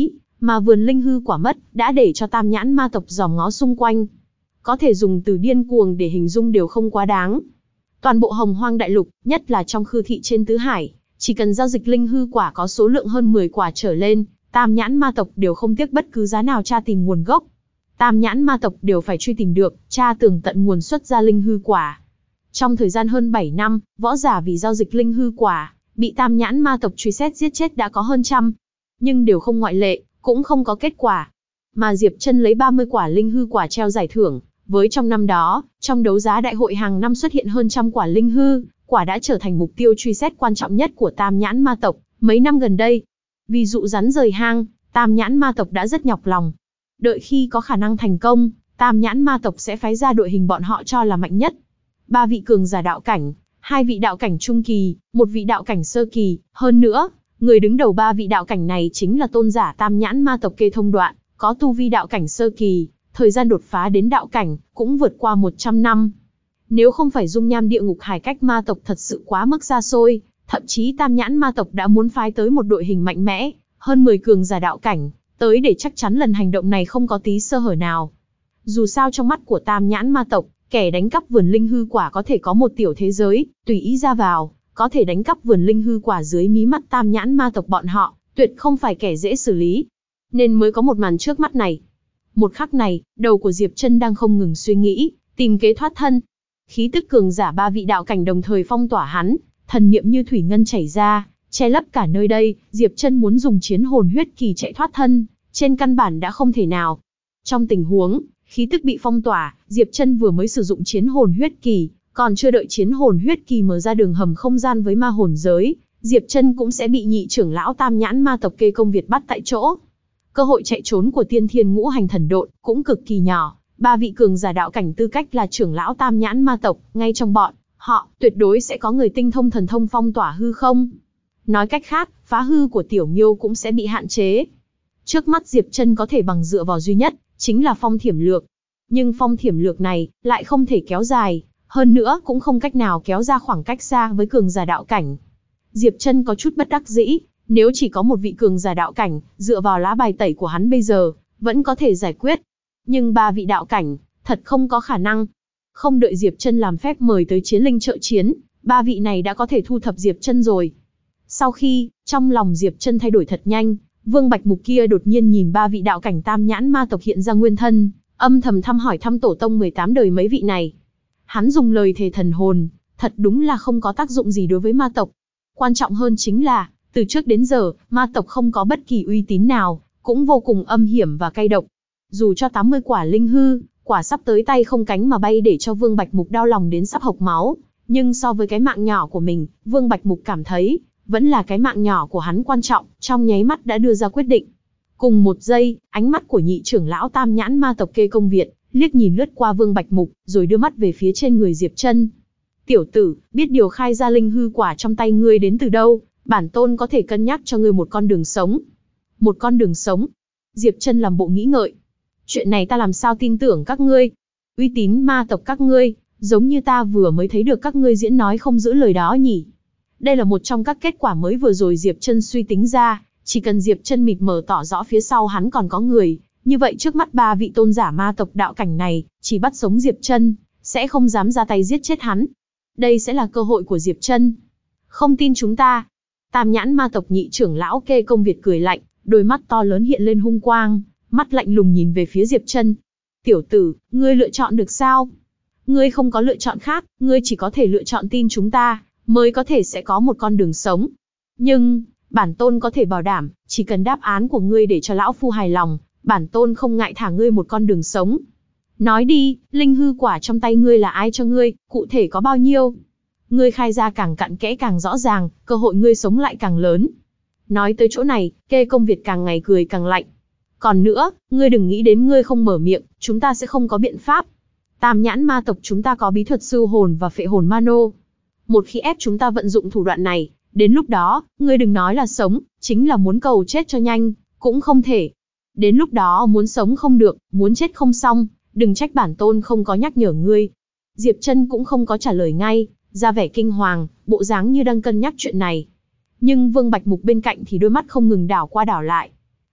mà vườn linh hư quả mất, đã để cho tam nhãn ma tộc dòm ngó xung quanh. Có thể dùng từ điên cuồng để hình dung đều không quá đáng. Toàn bộ Hồng Hoang Đại Lục, nhất là trong Khư Thị trên Tứ Hải, chỉ cần giao dịch linh hư quả có số lượng hơn 10 quả trở lên, tam nhãn ma tộc đều không tiếc bất cứ giá nào tra tìm nguồn gốc. Tam nhãn ma tộc đều phải truy tìm được, tra tường tận nguồn xuất ra linh hư quả. Trong thời gian hơn 7 năm, võ giả vì giao dịch linh hư quả, bị tam nhãn ma tộc truy xét giết chết đã có hơn trăm. Nhưng đều không ngoại lệ, cũng không có kết quả. Mà Diệp Chân lấy 30 quả linh hư quả treo giải thưởng, với trong năm đó, trong đấu giá đại hội hàng năm xuất hiện hơn trăm quả linh hư, quả đã trở thành mục tiêu truy xét quan trọng nhất của tam nhãn ma tộc mấy năm gần đây. Vì dụ rắn rời hang, tam nhãn ma tộc đã rất nhọc lòng. Đợi khi có khả năng thành công, tam nhãn ma tộc sẽ phái ra đội hình bọn họ cho là mạnh nhất. 3 vị cường giả đạo cảnh, 2 vị đạo cảnh trung kỳ, 1 vị đạo cảnh sơ kỳ, hơn nữa, người đứng đầu 3 vị đạo cảnh này chính là tôn giả tam nhãn ma tộc Kê Thông Đoạn, có tu vi đạo cảnh sơ kỳ, thời gian đột phá đến đạo cảnh, cũng vượt qua 100 năm. Nếu không phải dung nham địa ngục hải cách ma tộc thật sự quá mức xa xôi, thậm chí tam nhãn ma tộc đã muốn phái tới một đội hình mạnh mẽ, hơn 10 cường giả đạo cảnh, tới để chắc chắn lần hành động này không có tí sơ hở nào. Dù sao trong mắt của tam nhãn ma tộc, kẻ đánh cắp vườn linh hư quả có thể có một tiểu thế giới, tùy ý ra vào, có thể đánh cắp vườn linh hư quả dưới mí mắt tam nhãn ma tộc bọn họ, tuyệt không phải kẻ dễ xử lý. Nên mới có một màn trước mắt này. Một khắc này, đầu của Diệp Chân đang không ngừng suy nghĩ, tìm kế thoát thân. Khí tức cường giả 3 vị đạo cảnh đồng thời phong tỏa hắn, thần niệm như thủy ngân chảy ra, che lấp cả nơi đây. Diệp Chân muốn dùng chiến hồn huyết kỳ chạy thoát thân, trên căn bản đã không thể nào. Trong tình huống khí tức bị phong tỏa, Diệp Chân vừa mới sử dụng chiến hồn huyết kỳ, còn chưa đợi chiến hồn huyết kỳ mở ra đường hầm không gian với ma hồn giới, Diệp Chân cũng sẽ bị nhị trưởng lão tam nhãn ma tộc Kê Công Việt bắt tại chỗ. Cơ hội chạy trốn của Tiên Thiên Ngũ Hành Thần Độn cũng cực kỳ nhỏ, 3 vị cường giả đạo cảnh tư cách là trưởng lão tam nhãn ma tộc, ngay trong bọn họ, tuyệt đối sẽ có người tinh thông thần thông phong tỏa hư không. Nói cách khác, phá hư của Tiểu Miêu cũng sẽ bị hạn chế. Trước mắt Diệp Chân có thể bằng dựa vào duy nhất, chính là phong thiểm lược. Nhưng phong thiểm lược này, lại không thể kéo dài, hơn nữa cũng không cách nào kéo ra khoảng cách xa với cường giả đạo cảnh. Diệp Chân có chút bất đắc dĩ, nếu chỉ có một vị cường giả đạo cảnh, dựa vào lá bài tẩy của hắn bây giờ, vẫn có thể giải quyết. Nhưng 3 vị đạo cảnh, thật không có khả năng. Không đợi Diệp Chân làm phép mời tới chiến linh trợ chiến, 3 vị này đã có thể thu thập Diệp Chân rồi. Sau khi, trong lòng Diệp Chân thay đổi thật nhanh, Vương Bạch Mục kia đột nhiên nhìn 3 vị đạo cảnh tam nhãn ma tộc hiện ra nguyên thân, âm thầm thăm hỏi thăm tổ tông 18 đời mấy vị này. Hắn dùng lời thề thần hồn, thật đúng là không có tác dụng gì đối với ma tộc. Quan trọng hơn chính là, từ trước đến giờ, ma tộc không có bất kỳ uy tín nào, cũng vô cùng âm hiểm và cay độc. Dù cho 80 quả linh hư, quả sắp tới tay không cánh mà bay để cho Vương Bạch Mục đau lòng đến sắp hộc máu, nhưng so với cái mạng nhỏ của mình, Vương Bạch Mục cảm thấy, vẫn là cái mạng nhỏ của hắn quan trọng, trong nháy mắt đã đưa ra quyết định. Cùng một giây, ánh mắt của nhị trưởng lão tam nhãn ma tộc Kê Công Việt, liếc nhìn lướt qua Vương Bạch Mục, rồi đưa mắt về phía trên người Diệp Chân. Tiểu tử, biết điều khai ra linh hư quả trong tay ngươi đến từ đâu, bản tôn có thể cân nhắc cho ngươi một con đường sống. Một con đường sống? Diệp Chân làm bộ nghĩ ngợi. Chuyện này ta làm sao tin tưởng các ngươi? Uy tín ma tộc các ngươi, giống như ta vừa mới thấy được các ngươi diễn nói không giữ lời đó nhỉ? Đây là một trong các kết quả mới vừa rồi Diệp Chân suy tính ra, chỉ cần Diệp Chân mịt mờ tỏ rõ phía sau hắn còn có người, như vậy trước mắt 3 vị tôn giả ma tộc đạo cảnh này, chỉ bắt sống Diệp Chân, sẽ không dám ra tay giết chết hắn. Đây sẽ là cơ hội của Diệp Chân. Không tin chúng ta? Tam nhãn ma tộc nhị trưởng lão Kê Công Việt cười lạnh, đôi mắt to lớn hiện lên hung quang, mắt lạnh lùng nhìn về phía Diệp Chân. Tiểu tử, ngươi lựa chọn được sao? Ngươi không có lựa chọn khác, ngươi chỉ có thể lựa chọn tin chúng ta, mới có thể sẽ có một con đường sống. Nhưng, bản tôn có thể bảo đảm, chỉ cần đáp án của ngươi để cho lão phu hài lòng, bản tôn không ngại thả ngươi một con đường sống. Nói đi, linh hư quả trong tay ngươi là ai cho ngươi, cụ thể có bao nhiêu? Ngươi khai ra càng cặn kẽ càng rõ ràng, cơ hội ngươi sống lại càng lớn. Nói tới chỗ này, Kê Công Việt càng ngày cười càng lạnh. Còn nữa, ngươi đừng nghĩ đến ngươi không mở miệng, chúng ta sẽ không có biện pháp. Tam nhãn ma tộc chúng ta có bí thuật sư hồn và phệ hồn ma nô. Một khi ép chúng ta vận dụng thủ đoạn này, đến lúc đó, ngươi đừng nói là sống, chính là muốn cầu chết cho nhanh, cũng không thể. Đến lúc đó muốn sống không được, muốn chết không xong, đừng trách bản tôn không có nhắc nhở ngươi. Diệp Chân cũng không có trả lời ngay, ra vẻ kinh hoàng, bộ dáng như đang cân nhắc chuyện này. Nhưng Vương Bạch Mục bên cạnh thì đôi mắt không ngừng đảo qua đảo lại.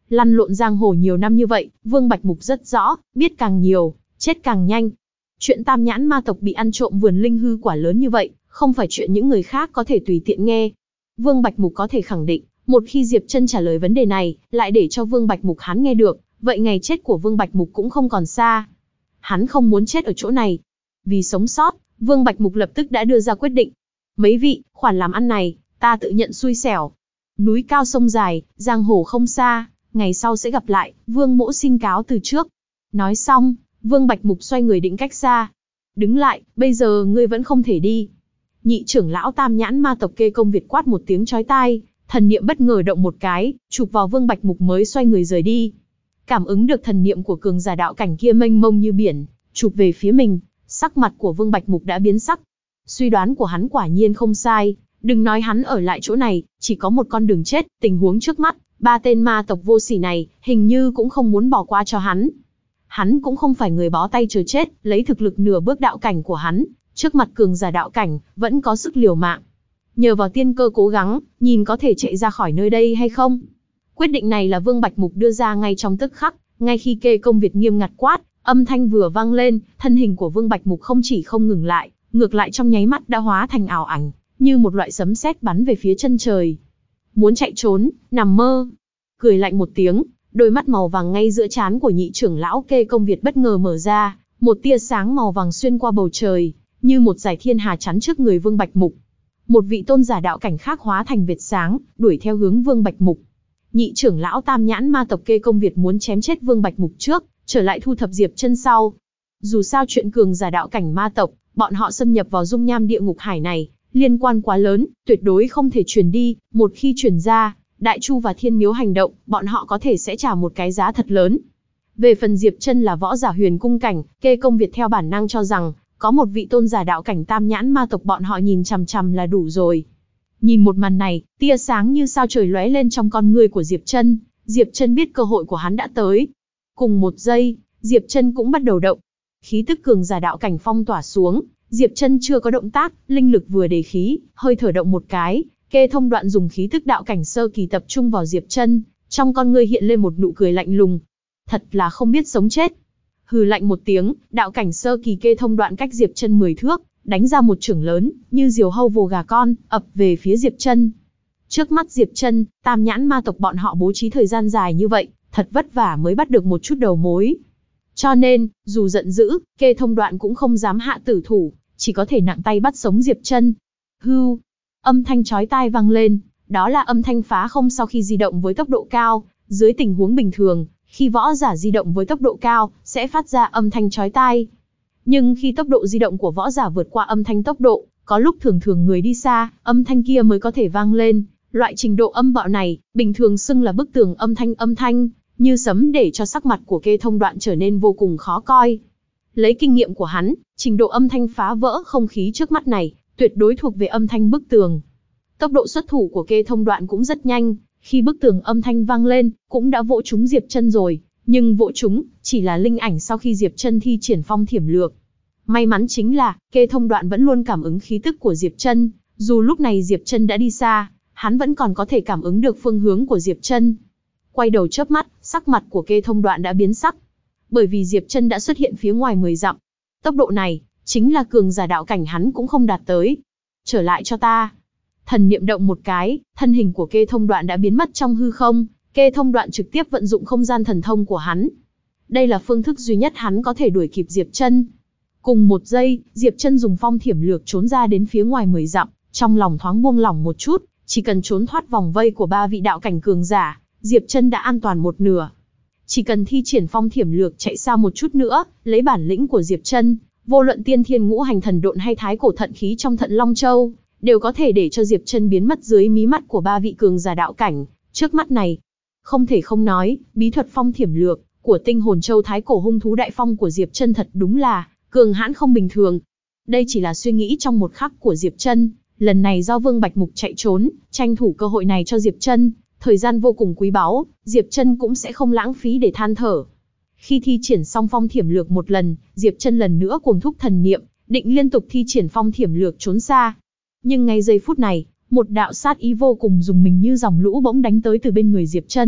Lăn lộn giang hồ nhiều năm như vậy, Vương Bạch Mục rất rõ, biết càng nhiều, chết càng nhanh. Chuyện Tam Nhãn ma tộc bị ăn trộm vườn linh hư quả lớn như vậy, không phải chuyện những người khác có thể tùy tiện nghe. Vương Bạch Mục có thể khẳng định, một khi Diệp Chân trả lời vấn đề này, lại để cho Vương Bạch Mục hắn nghe được, vậy ngày chết của Vương Bạch Mục cũng không còn xa. Hắn không muốn chết ở chỗ này. Vì sống sót, Vương Bạch Mục lập tức đã đưa ra quyết định. Mấy vị, khoản làm ăn này, ta tự nhận xui xẻo. Núi cao sông dài, giang hồ không xa, ngày sau sẽ gặp lại, Vương mỗ xin cáo từ trước. Nói xong, Vương Bạch Mục xoay người định cách xa. Đứng lại, bây giờ ngươi vẫn không thể đi. Nhị trưởng lão Tam Nhãn ma tộc Kê Công Việt quát một tiếng chói tai, thần niệm bất ngờ động một cái, chụp vào Vương Bạch Mục mới xoay người rời đi. Cảm ứng được thần niệm của cường giả đạo cảnh kia mênh mông như biển, chụp về phía mình, sắc mặt của Vương Bạch Mục đã biến sắc. Suy đoán của hắn quả nhiên không sai, đừng nói hắn ở lại chỗ này, chỉ có một con đường chết, tình huống trước mắt, ba tên ma tộc vô sỉ này, hình như cũng không muốn bỏ qua cho hắn. Hắn cũng không phải người bó tay chờ chết, lấy thực lực nửa bước đạo cảnh của hắn, trước mặt cường giả đạo cảnh, vẫn có sức liều mạng. Nhờ vào tiên cơ cố gắng, nhìn có thể chạy ra khỏi nơi đây hay không. Quyết định này là Vương Bạch Mục đưa ra ngay trong tức khắc, ngay khi Kê Công Việt nghiêm ngặt quát, âm thanh vừa vang lên, thân hình của Vương Bạch Mục không chỉ không ngừng lại, ngược lại trong nháy mắt đã hóa thành ảo ảnh, như một loại sấm sét bắn về phía chân trời. Muốn chạy trốn, nằm mơ. Cười lạnh một tiếng, đôi mắt màu vàng ngay giữa trán của nhị trưởng lão Kê Công Việt bất ngờ mở ra, một tia sáng màu vàng xuyên qua bầu trời, như một dải thiên hà chắn trước người Vương Bạch Mục. Một vị tôn giả đạo cảnh khác hóa thành vệt sáng, đuổi theo hướng Vương Bạch Mục. Nhị trưởng lão Tam Nhãn ma tộc Kê Công Việt muốn chém chết Vương Bạch Mục trước, trở lại thu thập Diệp Chân sau. Dù sao chuyện cường giả đạo cảnh ma tộc, bọn họ xâm nhập vào dung nham địa ngục hải này, liên quan quá lớn, tuyệt đối không thể truyền đi, một khi truyền ra, Đại Chu và Thiên Miếu hành động, bọn họ có thể sẽ trả một cái giá thật lớn. Về phần Diệp Chân là võ giả huyền cung cảnh, Kê Công Việt theo bản năng cho rằng, có một vị tôn giả đạo cảnh Tam Nhãn ma tộc bọn họ nhìn chằm chằm là đủ rồi. Nhìn một màn này, tia sáng như sao trời lóe lên trong con ngươi của Diệp Chân biết cơ hội của hắn đã tới. Cùng một giây, Diệp Chân cũng bắt đầu động. Khí tức cường giả đạo cảnh phong tỏa xuống, Diệp Chân chưa có động tác, linh lực vừa đề khí, hơi thở động một cái, Kê Thông Đoạn dùng khí tức đạo cảnh sơ kỳ tập trung vào Diệp Chân, trong con ngươi hiện lên một nụ cười lạnh lùng. Thật là không biết sống chết. Hừ lạnh một tiếng, đạo cảnh sơ kỳ Kê Thông Đoạn cách Diệp Chân 10 thước, đánh ra một chưởng lớn, như diều hâu vồ gà con, ập về phía Diệp Chân. Trước mắt Diệp Chân, Tam Nhãn ma tộc bọn họ bố trí thời gian dài như vậy, thật vất vả mới bắt được một chút đầu mối. Cho nên, dù giận dữ, Kê Thông Đoạn cũng không dám hạ tử thủ, chỉ có thể nặng tay bắt sống Diệp Chân. Hưu, âm thanh chói tai vang lên, đó là âm thanh phá không sau khi di động với tốc độ cao. Dưới tình huống bình thường, khi võ giả di động với tốc độ cao, sẽ phát ra âm thanh chói tai. Nhưng khi tốc độ di động của võ giả vượt qua âm thanh tốc độ, có lúc thường người đi xa, âm thanh kia mới có thể vang lên. Loại trình độ âm bạo này, bình thường xưng là bức tường âm thanh, như sấm để cho sắc mặt của Kê Thông Đoạn trở nên vô cùng khó coi. Lấy kinh nghiệm của hắn, trình độ âm thanh phá vỡ không khí trước mắt này, tuyệt đối thuộc về âm thanh bức tường. Tốc độ xuất thủ của Kê Thông Đoạn cũng rất nhanh, khi bức tường âm thanh vang lên, cũng đã vỗ trúng Diệp Chân rồi, nhưng vỗ trúng chỉ là linh ảnh sau khi Diệp Chân thi triển phong thiểm lược. May mắn chính là, Kê Thông Đoạn vẫn luôn cảm ứng khí tức của Diệp Chân, dù lúc này Diệp Chân đã đi xa, hắn vẫn còn có thể cảm ứng được phương hướng của Diệp Chân. Quay đầu chớp mắt, sắc mặt của Kê Thông Đoạn đã biến sắc, bởi vì Diệp Chân đã xuất hiện phía ngoài 10 dặm. Tốc độ này, chính là cường giả đạo cảnh hắn cũng không đạt tới. Trở lại cho ta. Thần niệm động một cái, thân hình của Kê Thông Đoạn đã biến mất trong hư không. Kê Thông Đoạn trực tiếp vận dụng không gian thần thông của hắn. Đây là phương thức duy nhất hắn có thể đuổi kịp Diệp Chân. Cùng một giây, Diệp Chân dùng phong thiểm lược trốn ra đến phía ngoài 10 dặm, trong lòng thoáng buông lỏng một chút, chỉ cần trốn thoát vòng vây của ba vị đạo cảnh cường giả, Diệp Chân đã an toàn một nửa. Chỉ cần thi triển phong thiểm lược chạy xa một chút nữa, lấy bản lĩnh của Diệp Chân, vô luận tiên thiên ngũ hành thần độn hay thái cổ thận khí trong Thận Long Châu, đều có thể để cho Diệp Chân biến mất dưới mí mắt của ba vị cường giả đạo cảnh trước mắt này. Không thể không nói, bí thuật phong thiểm lược của Tinh Hồn Châu thái cổ hung thú đại phong của Diệp Chân thật đúng là cường hãn không bình thường. Đây chỉ là suy nghĩ trong một khắc của Diệp Chân, lần này do Vương Bạch Mục chạy trốn, tranh thủ cơ hội này cho Diệp Chân, thời gian vô cùng quý báu, Diệp Chân cũng sẽ không lãng phí để than thở. Khi thi triển xong phong thiểm lược một lần, Diệp Chân lần nữa cuồng thúc thần niệm, định liên tục thi triển phong thiểm lược trốn xa. Nhưng ngay giây phút này, một đạo sát ý vô cùng dùng mình như dòng lũ bỗng đánh tới từ bên người Diệp Chân,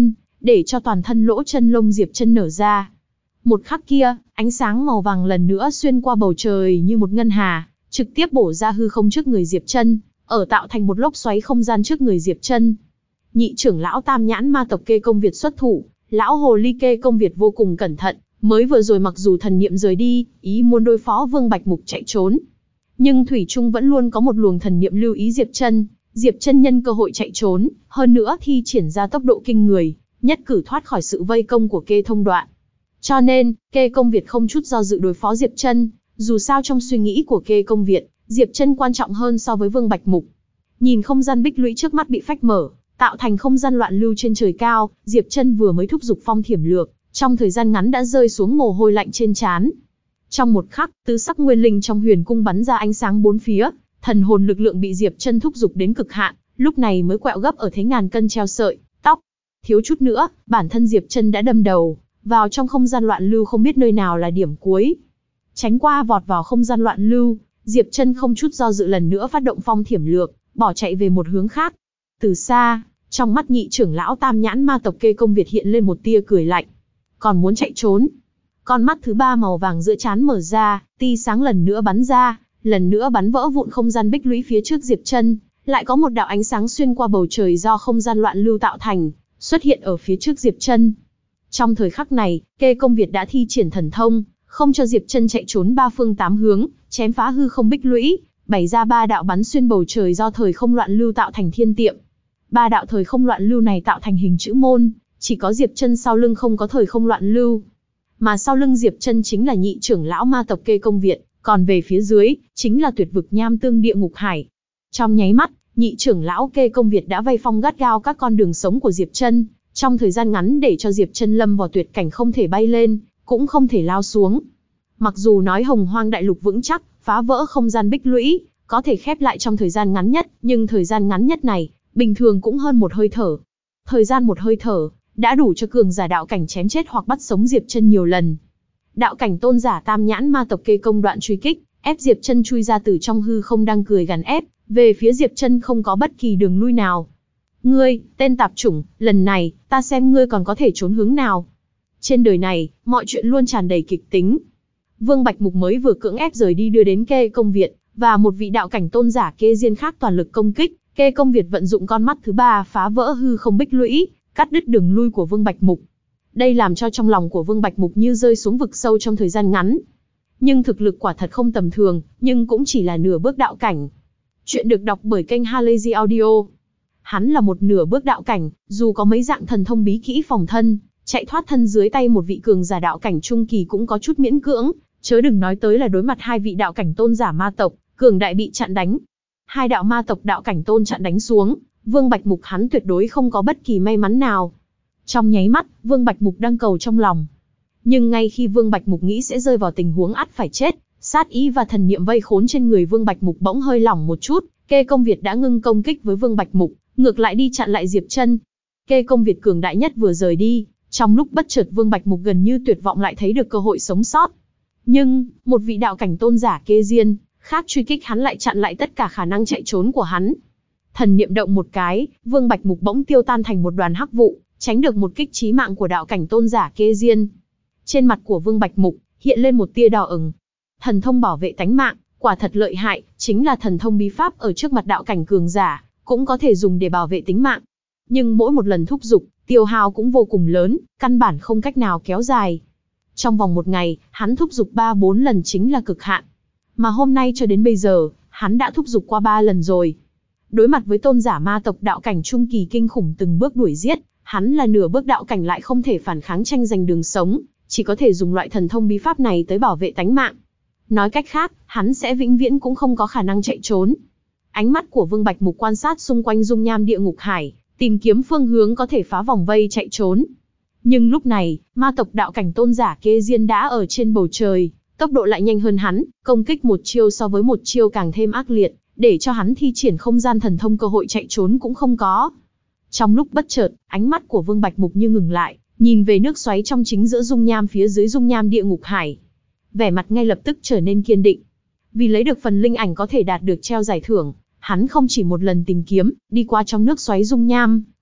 để cho toàn thân lỗ chân lông Diệp Chân nở ra. Một khắc kia, ánh sáng màu vàng lần nữa xuyên qua bầu trời như một ngân hà, trực tiếp bổ ra hư không trước người Diệp Chân, ở tạo thành một lốc xoáy không gian trước người Diệp Chân. Nhị trưởng lão Tam Nhãn ma tộc Kê Công Việt xuất thủ, lão hồ ly Kê Công Việt vô cùng cẩn thận, mới vừa rồi mặc dù thần niệm rời đi, ý muốn đối phó Vương Bạch Mục chạy trốn, nhưng thủy chung vẫn luôn có một luồng thần niệm lưu ý Diệp Chân. Diệp Chân nhân cơ hội chạy trốn, hơn nữa thi triển ra tốc độ kinh người, nhất cử thoát khỏi sự vây công của Kê Thông Đoạn. Cho nên, Kê Công Việt không chút do dự đối phó Diệp Chân, dù sao trong suy nghĩ của Kê Công Việt, Diệp Chân quan trọng hơn so với Vương Bạch Mục. Nhìn không gian bích lũy trước mắt bị phách mở, tạo thành không gian loạn lưu trên trời cao, Diệp Chân vừa mới thúc giục phong thiểm lược, trong thời gian ngắn đã rơi xuống mồ hôi lạnh trên trán. Trong một khắc, tứ sắc nguyên linh trong huyền cung bắn ra ánh sáng bốn phía, thần hồn lực lượng bị Diệp Chân thúc giục đến cực hạn, lúc này mới quẹo gấp ở thế ngàn cân treo sợi tóc. Thiếu chút nữa, bản thân Diệp Chân đã đâm đầu vào trong không gian loạn lưu không biết nơi nào là điểm cuối. Tránh qua vọt vào không gian loạn lưu, Diệp Chân không chút do dự lần nữa phát động phong thiểm lược, bỏ chạy về một hướng khác. Từ xa, trong mắt nhị trưởng lão Tam Nhãn ma tộc Kê Công Việt hiện lên một tia cười lạnh. Còn muốn chạy trốn? Con mắt thứ ba màu vàng giữa trán mở ra, tia sáng lần nữa bắn ra, lần nữa bắn vỡ vụn không gian bích lũy phía trước Diệp Chân, lại có một đạo ánh sáng xuyên qua bầu trời do không gian loạn lưu tạo thành, xuất hiện ở phía trước Diệp Chân. Trong thời khắc này, Kê Công Việt đã thi triển thần thông, không cho Diệp Chân chạy trốn ba phương tám hướng, chém phá hư không bích lũy, bày ra ba đạo bắn xuyên bầu trời do thời không loạn lưu tạo thành thiên tiệm. Ba đạo thời không loạn lưu này tạo thành hình chữ môn, chỉ có Diệp Chân sau lưng không có thời không loạn lưu, mà sau lưng Diệp Chân chính là nhị trưởng lão ma tộc Kê Công Việt, còn về phía dưới chính là tuyệt vực nham tương địa ngục hải. Trong nháy mắt, nhị trưởng lão Kê Công Việt đã vây phong gắt gao các con đường sống của Diệp Chân, trong thời gian ngắn để cho Diệp Chân lâm vào tuyệt cảnh không thể bay lên, cũng không thể lao xuống. Mặc dù nói Hồng Hoang đại lục vững chắc, phá vỡ không gian bích lũy, có thể khép lại trong thời gian ngắn nhất, nhưng thời gian ngắn nhất này, bình thường cũng hơn một hơi thở. Thời gian một hơi thở, đã đủ cho cường giả đạo cảnh chém chết hoặc bắt sống Diệp Chân nhiều lần. Đạo cảnh tôn giả Tam Nhãn ma tộc Kê Công Đoạn truy kích, ép Diệp Chân chui ra từ trong hư không đang cười gằn ép, về phía Diệp Chân không có bất kỳ đường lui nào. Ngươi, tên tạp chủng, lần này, ta xem ngươi còn có thể trốn hướng nào. Trên đời này, mọi chuyện luôn tràn đầy kịch tính. Vương Bạch Mục mới vừa cưỡng ép rời đi đưa đến Kê Công Việt, và một vị đạo cảnh tôn giả Kê Diên khác toàn lực công kích. Kê Công Việt vận dụng con mắt thứ ba phá vỡ hư không bích lũy, cắt đứt đường lui của Vương Bạch Mục. Đây làm cho trong lòng của Vương Bạch Mục như rơi xuống vực sâu trong thời gian ngắn. Nhưng thực lực quả thật không tầm thường, nhưng cũng chỉ là nửa bước đạo cảnh. Chuyện được đọc bởi kênh Halazy Audio. Hắn là một nửa bước đạo cảnh, dù có mấy dạng thần thông bí kỹ phòng thân, chạy thoát thân dưới tay một vị cường giả đạo cảnh trung kỳ cũng có chút miễn cưỡng, chớ đừng nói tới là đối mặt hai vị đạo cảnh tôn giả ma tộc, cường đại bị chặn đánh. Hai đạo ma tộc đạo cảnh tôn chặn đánh xuống, Vương Bạch Mục hắn tuyệt đối không có bất kỳ may mắn nào. Trong nháy mắt, Vương Bạch Mục đăng cầu trong lòng. Nhưng ngay khi Vương Bạch Mục nghĩ sẽ rơi vào tình huống ắt phải chết, sát ý và thần niệm vây khốn trên người Vương Bạch Mục bỗng hơi lỏng một chút, Kê Công Việt đã ngưng công kích với Vương Bạch Mục, ngược lại đi chặn lại Diệp Chân. Kê Công Việt cường đại nhất vừa rời đi, trong lúc bất chợt Vương Bạch Mục gần như tuyệt vọng lại thấy được cơ hội sống sót. Nhưng, một vị đạo cảnh tôn giả Kê Diên khác truy kích hắn lại chặn lại tất cả khả năng chạy trốn của hắn. Thần niệm động một cái, Vương Bạch Mục bỗng tiêu tan thành một đoàn hắc vụ, tránh được một kích chí mạng của đạo cảnh tôn giả Kê Diên. Trên mặt của Vương Bạch Mục hiện lên một tia đỏ ửng. Thần thông bảo vệ tánh mạng, quả thật lợi hại, chính là thần thông bí pháp ở trước mặt đạo cảnh cường giả, cũng có thể dùng để bảo vệ tính mạng. Nhưng mỗi một lần thúc giục, tiêu hao cũng vô cùng lớn, căn bản không cách nào kéo dài. Trong vòng một ngày, hắn thúc giục 3-4 lần chính là cực hạn. Mà hôm nay cho đến bây giờ, hắn đã thúc giục qua 3 lần rồi. Đối mặt với tôn giả ma tộc đạo cảnh trung kỳ kinh khủng từng bước đuổi giết, hắn là nửa bước đạo cảnh lại không thể phản kháng tranh giành đường sống, chỉ có thể dùng loại thần thông bí pháp này tới bảo vệ tánh mạng. Nói cách khác, hắn sẽ vĩnh viễn cũng không có khả năng chạy trốn. Ánh mắt của Vương Bạch Mục quan sát xung quanh dung nham địa ngục hải, tìm kiếm phương hướng có thể phá vòng vây chạy trốn. Nhưng lúc này, ma tộc đạo cảnh tôn giả Kê Diên đã ở trên bầu trời, tốc độ lại nhanh hơn hắn, công kích một chiêu so với một chiêu càng thêm ác liệt, để cho hắn thi triển không gian thần thông cơ hội chạy trốn cũng không có. Trong lúc bất chợt, ánh mắt của Vương Bạch Mục như ngừng lại, nhìn về nước xoáy trong chính giữa dung nham phía dưới dung nham địa ngục hải. Vẻ mặt ngay lập tức trở nên kiên định. Vì lấy được phần linh ảnh có thể đạt được treo giải thưởng, hắn không chỉ một lần tìm kiếm, đi qua trong nước xoáy dung nham,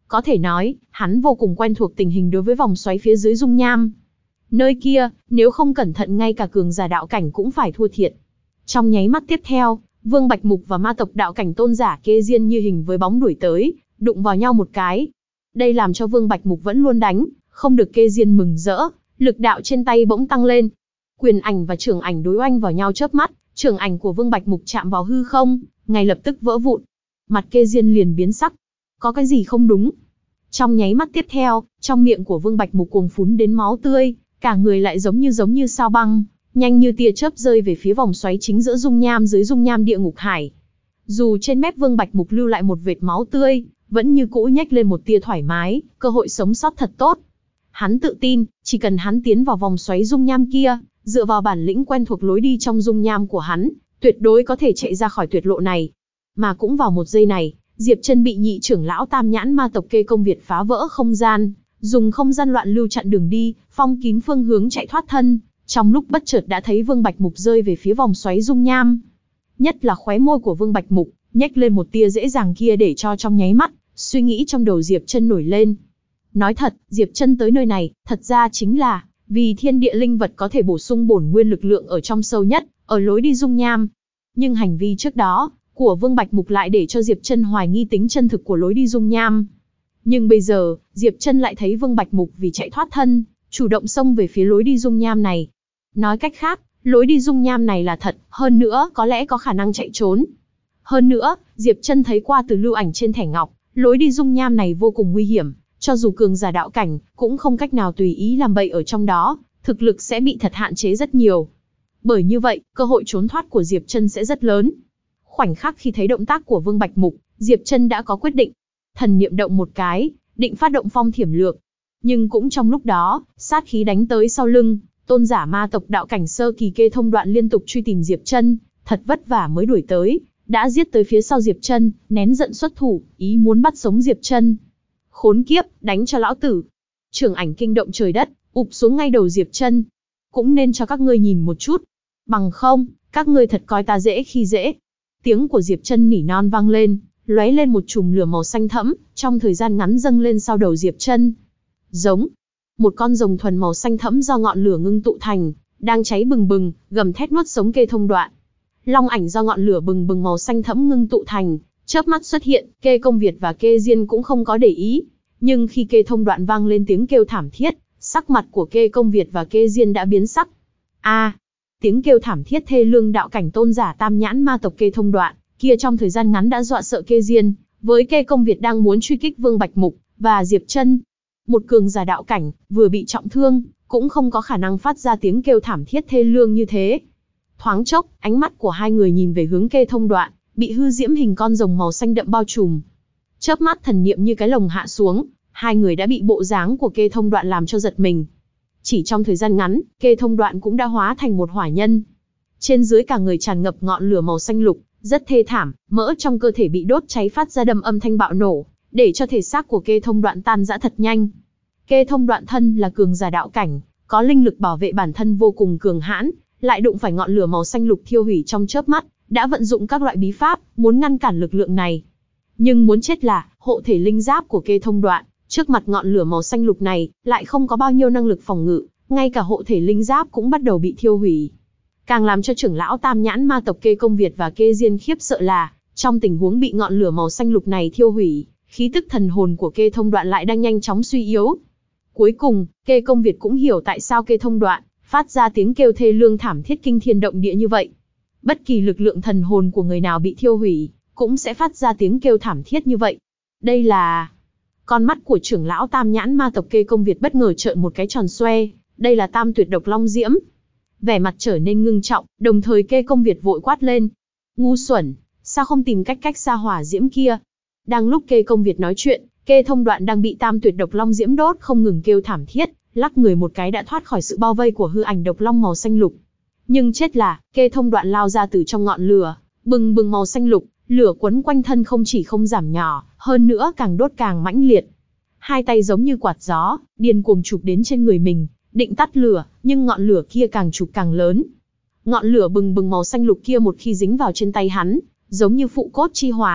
Có thể nói, hắn vô cùng quen thuộc tình hình đối với vòng xoáy phía dưới dung nham. Nơi kia, nếu không cẩn thận ngay cả cường giả đạo cảnh cũng phải thua thiệt. Trong nháy mắt tiếp theo, Vương Bạch Mục và ma tộc đạo cảnh tôn giả Kê Diên như hình với bóng đuổi tới, đụng vào nhau một cái. Đây làm cho Vương Bạch Mục vẫn luôn đánh, không được Kê Diên mừng rỡ, lực đạo trên tay bỗng tăng lên. Quyền ảnh và trưởng ảnh đối oanh vào nhau chớp mắt, trưởng ảnh của Vương Bạch Mục chạm vào hư không, ngay lập tức vỡ vụn. Mặt Kê Diên liền biến sắc. Có cái gì không đúng? Trong nháy mắt tiếp theo, trong miệng của Vương Bạch Mục cuồng phún đến máu tươi, cả người lại giống như sao băng, nhanh như tia chớp rơi về phía vòng xoáy chính giữa dung nham dưới dung nham địa ngục hải. Dù trên mép Vương Bạch Mục lưu lại một vệt máu tươi, vẫn như cũ nhếch lên một tia thoải mái, cơ hội sống sót thật tốt. Hắn tự tin, chỉ cần hắn tiến vào vòng xoáy dung nham kia, dựa vào bản lĩnh quen thuộc lối đi trong dung nham của hắn, tuyệt đối có thể chạy ra khỏi tuyệt lộ này. Mà cũng vào một giây này, Diệp Chân bị nhị trưởng lão Tam Nhãn ma tộc Kê Công Việt phá vỡ không gian, dùng không gian loạn lưu chặn đường đi, phong kín phương hướng chạy thoát thân. Trong lúc bất chợt đã thấy Vương Bạch Mục rơi về phía vòng xoáy dung nham. Nhất là khóe môi của Vương Bạch Mục nhếch lên một tia dễ dàng kia để cho trong nháy mắt, suy nghĩ trong đầu Diệp Chân nổi lên. Nói thật, Diệp Chân tới nơi này, thật ra chính là vì thiên địa linh vật có thể bổ sung bổn nguyên lực lượng ở trong sâu nhất, ở lối đi dung nham. Nhưng hành vi trước đó của Vương Bạch Mục lại để cho Diệp Chân hoài nghi tính chân thực của lối đi dung nham. Nhưng bây giờ, Diệp Chân lại thấy Vương Bạch Mục vì chạy thoát thân, chủ động xông về phía lối đi dung nham này. Nói cách khác, lối đi dung nham này là thật, hơn nữa có lẽ có khả năng chạy trốn. Hơn nữa, Diệp Chân thấy qua từ lưu ảnh trên thẻ ngọc, lối đi dung nham này vô cùng nguy hiểm, cho dù cường giả đạo cảnh, cũng không cách nào tùy ý làm bậy ở trong đó, thực lực sẽ bị thật hạn chế rất nhiều. Bởi như vậy, cơ hội trốn thoát của Diệp Chân sẽ rất lớn. Khoảnh khắc khi thấy động tác của Vương Bạch Mục, Diệp Chân đã có quyết định. Thần niệm động một cái, định phát động phong thiểm lược. Nhưng cũng trong lúc đó, sát khí đánh tới sau lưng, tôn giả ma tộc đạo cảnh sơ kỳ Kê Thông Đoạn liên tục truy tìm Diệp Chân, thật vất vả mới đuổi tới, đã giết tới phía sau Diệp Chân, nén giận xuất thủ, ý muốn bắt sống Diệp Chân. Khốn kiếp, đánh cho lão tử. Trưởng ảnh kinh động trời đất, ụp xuống ngay đầu Diệp Chân. Cũng nên cho các ngươi nhìn một chút. Bằng không, các ngươi thật coi ta dễ khi dễ. Tiếng của Diệp Chân nỉ non vang lên, lóe lên một chùm lửa màu xanh thẫm, trong thời gian ngắn dâng lên sau đầu Diệp Chân. Giống. Một con rồng thuần màu xanh thẫm do ngọn lửa ngưng tụ thành, đang cháy bừng bừng, gầm thét nuốt sống Kê Thông Đoạn. Long ảnh do ngọn lửa bừng bừng màu xanh thẫm ngưng tụ thành, chớp mắt xuất hiện, Kê Công Việt và Kê Diên cũng không có để ý. Nhưng khi Kê Thông Đoạn vang lên tiếng kêu thảm thiết, sắc mặt của Kê Công Việt và Kê Diên đã biến sắc. Tiếng kêu thảm thiết thê lương đạo cảnh tôn giả Tam Nhãn ma tộc Kê Thông Đoạn, kia trong thời gian ngắn đã dọa sợ Kê Diên, với Kê Công Việt đang muốn truy kích Vương Bạch Mục và Diệp Chân. Một cường giả đạo cảnh, vừa bị trọng thương, cũng không có khả năng phát ra tiếng kêu thảm thiết thê lương như thế. Thoáng chốc, ánh mắt của hai người nhìn về hướng Kê Thông Đoạn, bị hư diễm hình con rồng màu xanh đậm bao trùm. Chớp mắt thần niệm như cái lồng hạ xuống, hai người đã bị bộ dáng của Kê Thông Đoạn làm cho giật mình. Chỉ trong thời gian ngắn, Kê Thông Đoạn cũng đã hóa thành một hỏa nhân. Trên dưới cả người tràn ngập ngọn lửa màu xanh lục, rất thê thảm, mỡ trong cơ thể bị đốt cháy phát ra đầm âm thanh bạo nổ, để cho thể xác của Kê Thông Đoạn tan rã thật nhanh. Kê Thông Đoạn thân là cường giả đạo cảnh, có linh lực bảo vệ bản thân vô cùng cường hãn, lại đụng phải ngọn lửa màu xanh lục thiêu hủy trong chớp mắt, đã vận dụng các loại bí pháp, muốn ngăn cản lực lượng này. Nhưng muốn chết là, hộ thể linh giáp của Kê Thông Đoạn, trước mặt ngọn lửa màu xanh lục này, lại không có bao nhiêu năng lực phòng ngự, ngay cả hộ thể linh giáp cũng bắt đầu bị thiêu hủy. Càng làm cho trưởng lão Tam Nhãn ma tộc Kê Công Việt và Kê Diên khiếp sợ là, trong tình huống bị ngọn lửa màu xanh lục này thiêu hủy, khí tức thần hồn của Kê Thông Đoạn lại đang nhanh chóng suy yếu. Cuối cùng, Kê Công Việt cũng hiểu tại sao Kê Thông Đoạn phát ra tiếng kêu thê lương thảm thiết kinh thiên động địa như vậy. Bất kỳ lực lượng thần hồn của người nào bị thiêu hủy, cũng sẽ phát ra tiếng kêu thảm thiết như vậy. Đây là... Con mắt của trưởng lão Tam Nhãn ma tộc Kê Công Việt bất ngờ trợn một cái tròn xoe, đây là Tam Tuyệt Độc Long Diễm. Vẻ mặt trở nên ngưng trọng, đồng thời Kê Công Việt vội quát lên. Ngu xuẩn, sao không tìm cách xa hỏa diễm kia? Đang lúc Kê Công Việt nói chuyện, Kê Thông Đoạn đang bị Tam Tuyệt Độc Long Diễm đốt không ngừng kêu thảm thiết, lắc người một cái đã thoát khỏi sự bao vây của hư ảnh độc long màu xanh lục. Nhưng chết là, Kê Thông Đoạn lao ra từ trong ngọn lửa, bừng bừng màu xanh lục, lửa quấn quanh thân không chỉ không giảm nhỏ, hơn nữa càng đốt càng mãnh liệt. Hai tay giống như quạt gió, điên cuồng chụp đến trên người mình, định tắt lửa, nhưng ngọn lửa kia càng chụp càng lớn. Ngọn lửa bừng bừng màu xanh lục kia một khi dính vào trên tay hắn, giống như phụ cốt chi hỏa,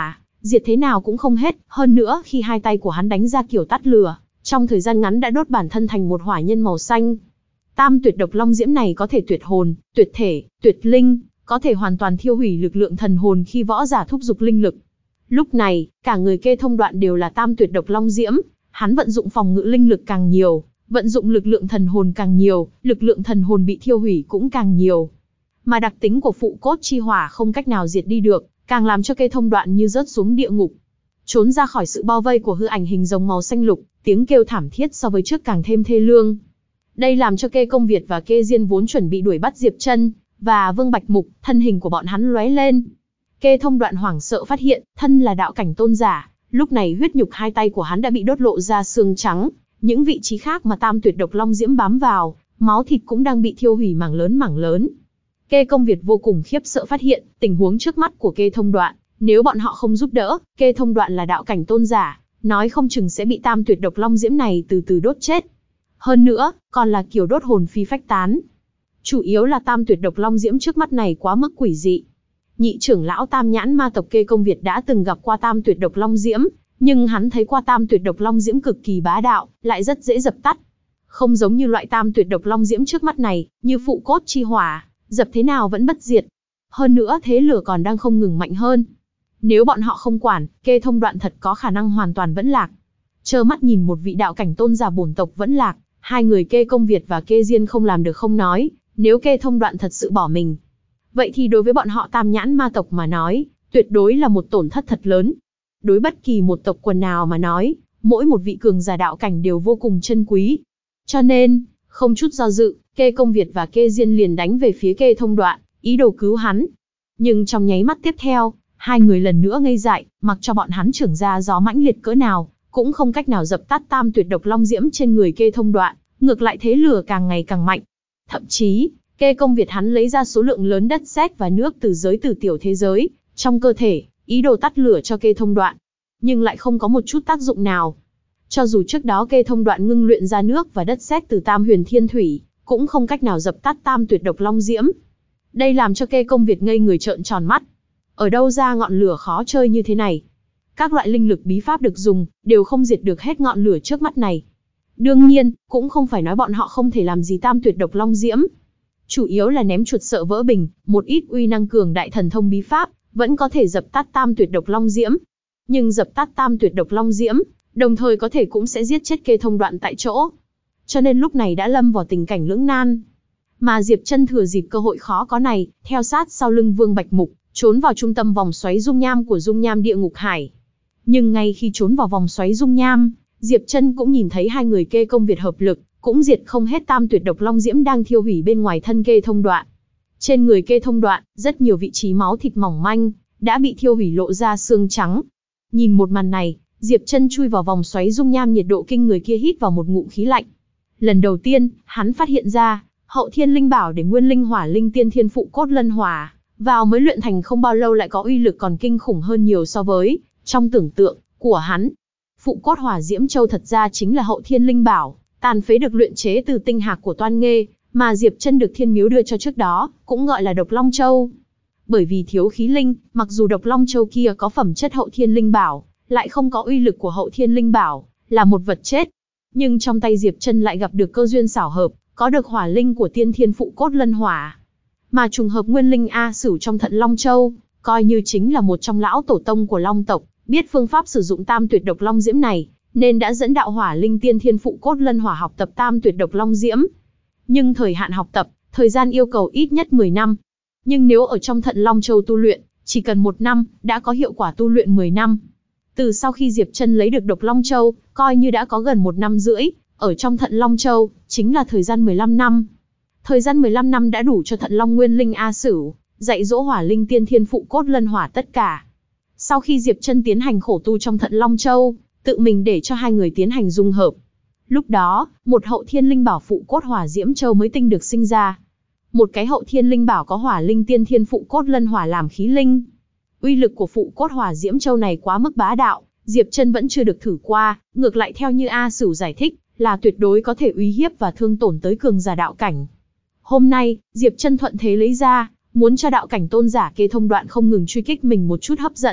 diệt thế nào cũng không hết, hơn nữa khi hai tay của hắn đánh ra kiểu tắt lửa, trong thời gian ngắn đã đốt bản thân thành một hỏa nhân màu xanh. Tam tuyệt độc long diễm này có thể tuyệt hồn, tuyệt thể, tuyệt linh, có thể hoàn toàn thiêu hủy lực lượng thần hồn khi võ giả thúc giục linh lực. Lúc này, cả người Kê Thông Đoạn đều là tam tuyệt độc long diễm, hắn vận dụng phòng ngự linh lực càng nhiều, vận dụng lực lượng thần hồn càng nhiều, lực lượng thần hồn bị thiêu hủy cũng càng nhiều. Mà đặc tính của phụ cốt chi hỏa không cách nào diệt đi được, càng làm cho Kê Thông Đoạn như rớt xuống địa ngục. Trốn ra khỏi sự bao vây của hư ảnh hình rồng màu xanh lục, tiếng kêu thảm thiết so với trước càng thêm thê lương. Đây làm cho Kê Công Việt và Kê Diên vốn chuẩn bị đuổi bắt Diệp Chân và Vương Bạch Mục, thân hình của bọn hắn lóe lên. Kê Thông Đoạn hoảng sợ phát hiện, thân là đạo cảnh tôn giả, lúc này huyết nhục hai tay của hắn đã bị đốt lộ ra xương trắng, những vị trí khác mà tam tuyệt độc long diễm bám vào, máu thịt cũng đang bị thiêu hủy mảng lớn mảng lớn. Kê Công Việt vô cùng khiếp sợ phát hiện, tình huống trước mắt của Kê Thông Đoạn, nếu bọn họ không giúp đỡ, Kê Thông Đoạn là đạo cảnh tôn giả, nói không chừng sẽ bị tam tuyệt độc long diễm này từ từ đốt chết. Hơn nữa, còn là kiểu đốt hồn phi phách tán. Chủ yếu là tam tuyệt độc long diễm trước mắt này quá mức quỷ dị. Nhị trưởng lão Tam Nhãn Ma tộc Kê Công Việt đã từng gặp qua tam tuyệt độc long diễm, nhưng hắn thấy qua tam tuyệt độc long diễm cực kỳ bá đạo, lại rất dễ dập tắt. Không giống như loại tam tuyệt độc long diễm trước mắt này, như phụ cốt chi hỏa, dập thế nào vẫn bất diệt. Hơn nữa thế lửa còn đang không ngừng mạnh hơn. Nếu bọn họ không quản, Kê Thông Đoạn thật có khả năng hoàn toàn vẫn lạc. Trơ mắt nhìn một vị đạo cảnh tôn giả bổn tộc vẫn lạc, hai người Kê Công Việt và Kê Diên không làm được không nói, nếu Kê Thông Đoạn thật sự bỏ mình, vậy thì đối với bọn họ Tam Nhãn Ma tộc mà nói, tuyệt đối là một tổn thất thật lớn. Đối bất kỳ một tộc quần nào mà nói, mỗi một vị cường giả đạo cảnh đều vô cùng chân quý. Cho nên, không chút do dự, Kê Công Việt và Kê Diên liền đánh về phía Kê Thông Đoạn, ý đồ cứu hắn. Nhưng trong nháy mắt tiếp theo, hai người lần nữa ngây dại, mặc cho bọn hắn trưởng ra gió mãnh liệt cỡ nào, cũng không cách nào dập tắt tam tuyệt độc long diễm trên người Kê Thông Đoạn, ngược lại thế lửa càng ngày càng mạnh. Thậm chí, Kê Công Việt hắn lấy ra số lượng lớn đất sét và nước từ giới tử tiểu thế giới, trong cơ thể, ý đồ tắt lửa cho Kê Thông Đoạn. Nhưng lại không có một chút tác dụng nào. Cho dù trước đó Kê Thông Đoạn ngưng luyện ra nước và đất sét từ Tam Huyền Thiên Thủy, cũng không cách nào dập tắt tam tuyệt độc long diễm. Đây làm cho Kê Công Việt ngây người trợn tròn mắt. Ở đâu ra ngọn lửa khó chơi như thế này? Các loại linh lực bí pháp được dùng, đều không diệt được hết ngọn lửa trước mắt này. Đương nhiên, cũng không phải nói bọn họ không thể làm gì tam tuyệt độc long diễm. Chủ yếu là ném chuột sợ vỡ bình, một ít uy năng cường đại thần thông bí pháp, vẫn có thể dập tắt tam tuyệt độc long diễm. Nhưng dập tắt tam tuyệt độc long diễm, đồng thời có thể cũng sẽ giết chết Kê Thông Đoạn tại chỗ. Cho nên lúc này đã lâm vào tình cảnh lưỡng nan. Mà Diệp Chân thừa dịp cơ hội khó có này, theo sát sau lưng Vương Bạch Mục, trốn vào trung tâm vòng xoáy dung nham của dung nham địa ngục hải. Nhưng ngay khi trốn vào vòng xoáy dung nham, Diệp Chân cũng nhìn thấy hai người Kê Công Việt hợp lực, cũng diệt không hết tam tuyệt độc long diễm đang thiêu hủy bên ngoài thân Kê Thông Đoạn. Trên người Kê Thông Đoạn, rất nhiều vị trí máu thịt mỏng manh đã bị thiêu hủy lộ ra xương trắng. Nhìn một màn này, Diệp Chân chui vào vòng xoáy dung nham nhiệt độ kinh người kia hít vào một ngụm khí lạnh. Lần đầu tiên, hắn phát hiện ra, Hậu Thiên Linh Bảo để Nguyên Linh Hỏa Linh Tiên Thiên Phụ Cốt Lân Hỏa, vào mới luyện thành không bao lâu lại có uy lực còn kinh khủng hơn nhiều so với trong tưởng tượng của hắn. Phụ Cốt Hỏa Diễm Châu thật ra chính là Hậu Thiên Linh Bảo, tàn phế được luyện chế từ tinh hạc của Toan Nghê, mà Diệp Chân được Thiên Miếu đưa cho trước đó, cũng gọi là Độc Long Châu. Bởi vì thiếu khí linh, mặc dù Độc Long Châu kia có phẩm chất Hậu Thiên Linh Bảo, lại không có uy lực của Hậu Thiên Linh Bảo, là một vật chết. Nhưng trong tay Diệp Chân lại gặp được cơ duyên xảo hợp, có được hỏa linh của Tiên Thiên Phụ Cốt Lân Hỏa. Mà trùng hợp Nguyên Linh A Sửu trong Thận Long Châu, coi như chính là một trong lão tổ tông của Long tộc, biết phương pháp sử dụng tam tuyệt độc long diễm này, nên đã dẫn đạo hỏa linh Tiên Thiên Phụ Cốt Lân Hỏa học tập tam tuyệt độc long diễm. Nhưng thời hạn học tập, thời gian yêu cầu ít nhất 10 năm. Nhưng nếu ở trong Thận Long Châu tu luyện, chỉ cần 1 năm, đã có hiệu quả tu luyện 10 năm. Từ sau khi Diệp Chân lấy được Độc Long Châu, coi như đã có gần 1 năm rưỡi, ở trong Thận Long Châu, chính là thời gian 15 năm. Thời gian 15 năm đã đủ cho Thận Long Nguyên Linh A Sửu, dạy dỗ hỏa linh Tiên Thiên Phụ Cốt Lân Hỏa tất cả. Sau khi Diệp Chân tiến hành khổ tu trong Thận Long Châu, tự mình để cho hai người tiến hành dung hợp. Lúc đó, một Hậu Thiên Linh Bảo Phụ Cốt Hỏa Diễm Châu mới tinh được sinh ra. Một cái Hậu Thiên Linh Bảo có hỏa linh Tiên Thiên Phụ Cốt Lân Hỏa làm khí linh. Uy lực của Phụ Cốt Hỏa Diễm Châu này quá mức bá đạo, Diệp Chân vẫn chưa được thử qua, ngược lại theo như A Sửu giải thích, là tuyệt đối có thể uy hiếp và thương tổn tới cường giả đạo cảnh. Hôm nay, Diệp Chân thuận thế lấy ra, muốn cho đạo cảnh tôn giả Kê Thông Đoạn không ngừng truy kích mình một chút hấp dẫn,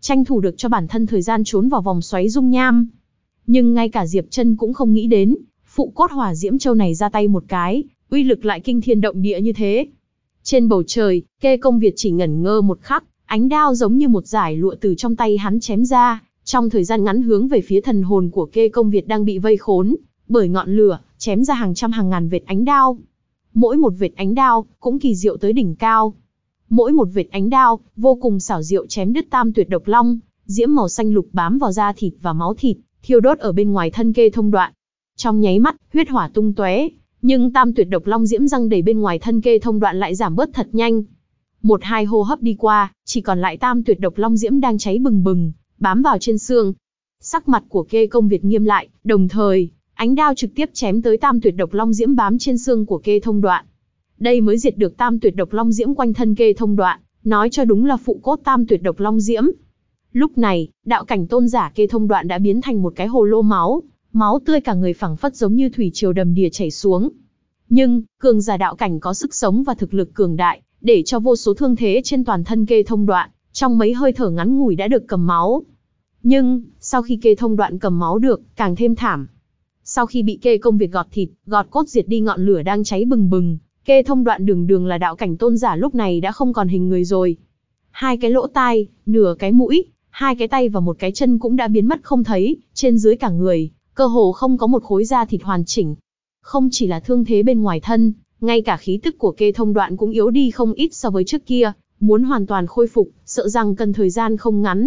tranh thủ được cho bản thân thời gian trốn vào vòng xoáy dung nham. Nhưng ngay cả Diệp Chân cũng không nghĩ đến, phụ cốt hỏa diễm châu này ra tay một cái, uy lực lại kinh thiên động địa như thế. Trên bầu trời, Kê Công Việt chỉ ngẩn ngơ một khắc, ánh đao giống như một dải lụa từ trong tay hắn chém ra, trong thời gian ngắn hướng về phía thần hồn của Kê Công Việt đang bị vây khốn bởi ngọn lửa, chém ra hàng trăm hàng ngàn vệt ánh đao. Mỗi một vệt ánh đao cũng kỳ diệu tới đỉnh cao. Mỗi một vệt ánh đao vô cùng xảo diệu chém đứt tam tuyệt độc long, diễm màu xanh lục bám vào da thịt và máu thịt, thiêu đốt ở bên ngoài thân Kê Thông Đoạn. Trong nháy mắt, huyết hỏa tung tóe, nhưng tam tuyệt độc long diễm răng đầy bên ngoài thân Kê Thông Đoạn lại giảm bớt thật nhanh. 1-2 hô hấp đi qua, chỉ còn lại tam tuyệt độc long diễm đang cháy bừng bừng, bám vào trên xương. Sắc mặt của Kê Công Việt nghiêm lại, đồng thời, ánh đao trực tiếp chém tới tam tuyệt độc long diễm bám trên xương của Kê Thông Đoạn. Đây mới diệt được tam tuyệt độc long diễm quanh thân Kê Thông Đoạn, nói cho đúng là phụ cốt tam tuyệt độc long diễm. Lúc này, đạo cảnh tôn giả Kê Thông Đoạn đã biến thành một cái hồ lô máu, máu tươi cả người phẳng phất giống như thủy triều đầm đìa chảy xuống. Nhưng, cường giả đạo cảnh có sức sống và thực lực cường đại, để cho vô số thương thế trên toàn thân Kê Thông Đoạn, trong mấy hơi thở ngắn ngủi đã được cầm máu. Nhưng, sau khi Kê Thông Đoạn cầm máu được, càng thêm thảm. Sau khi bị Kê Công Việt gọt thịt, gọt cốt diệt đi ngọn lửa đang cháy bừng bừng, Kê Thông Đoạn đường đường là đạo cảnh tôn giả lúc này đã không còn hình người rồi. 2 cái lỗ tai, nửa cái mũi, 2 cái tay và 1 cái chân cũng đã biến mất không thấy, trên dưới cả người, cơ hồ không có một khối da thịt hoàn chỉnh. Không chỉ là thương thế bên ngoài thân, ngay cả khí tức của Kê Thông Đoạn cũng yếu đi không ít so với trước kia, muốn hoàn toàn khôi phục, sợ rằng cần thời gian không ngắn.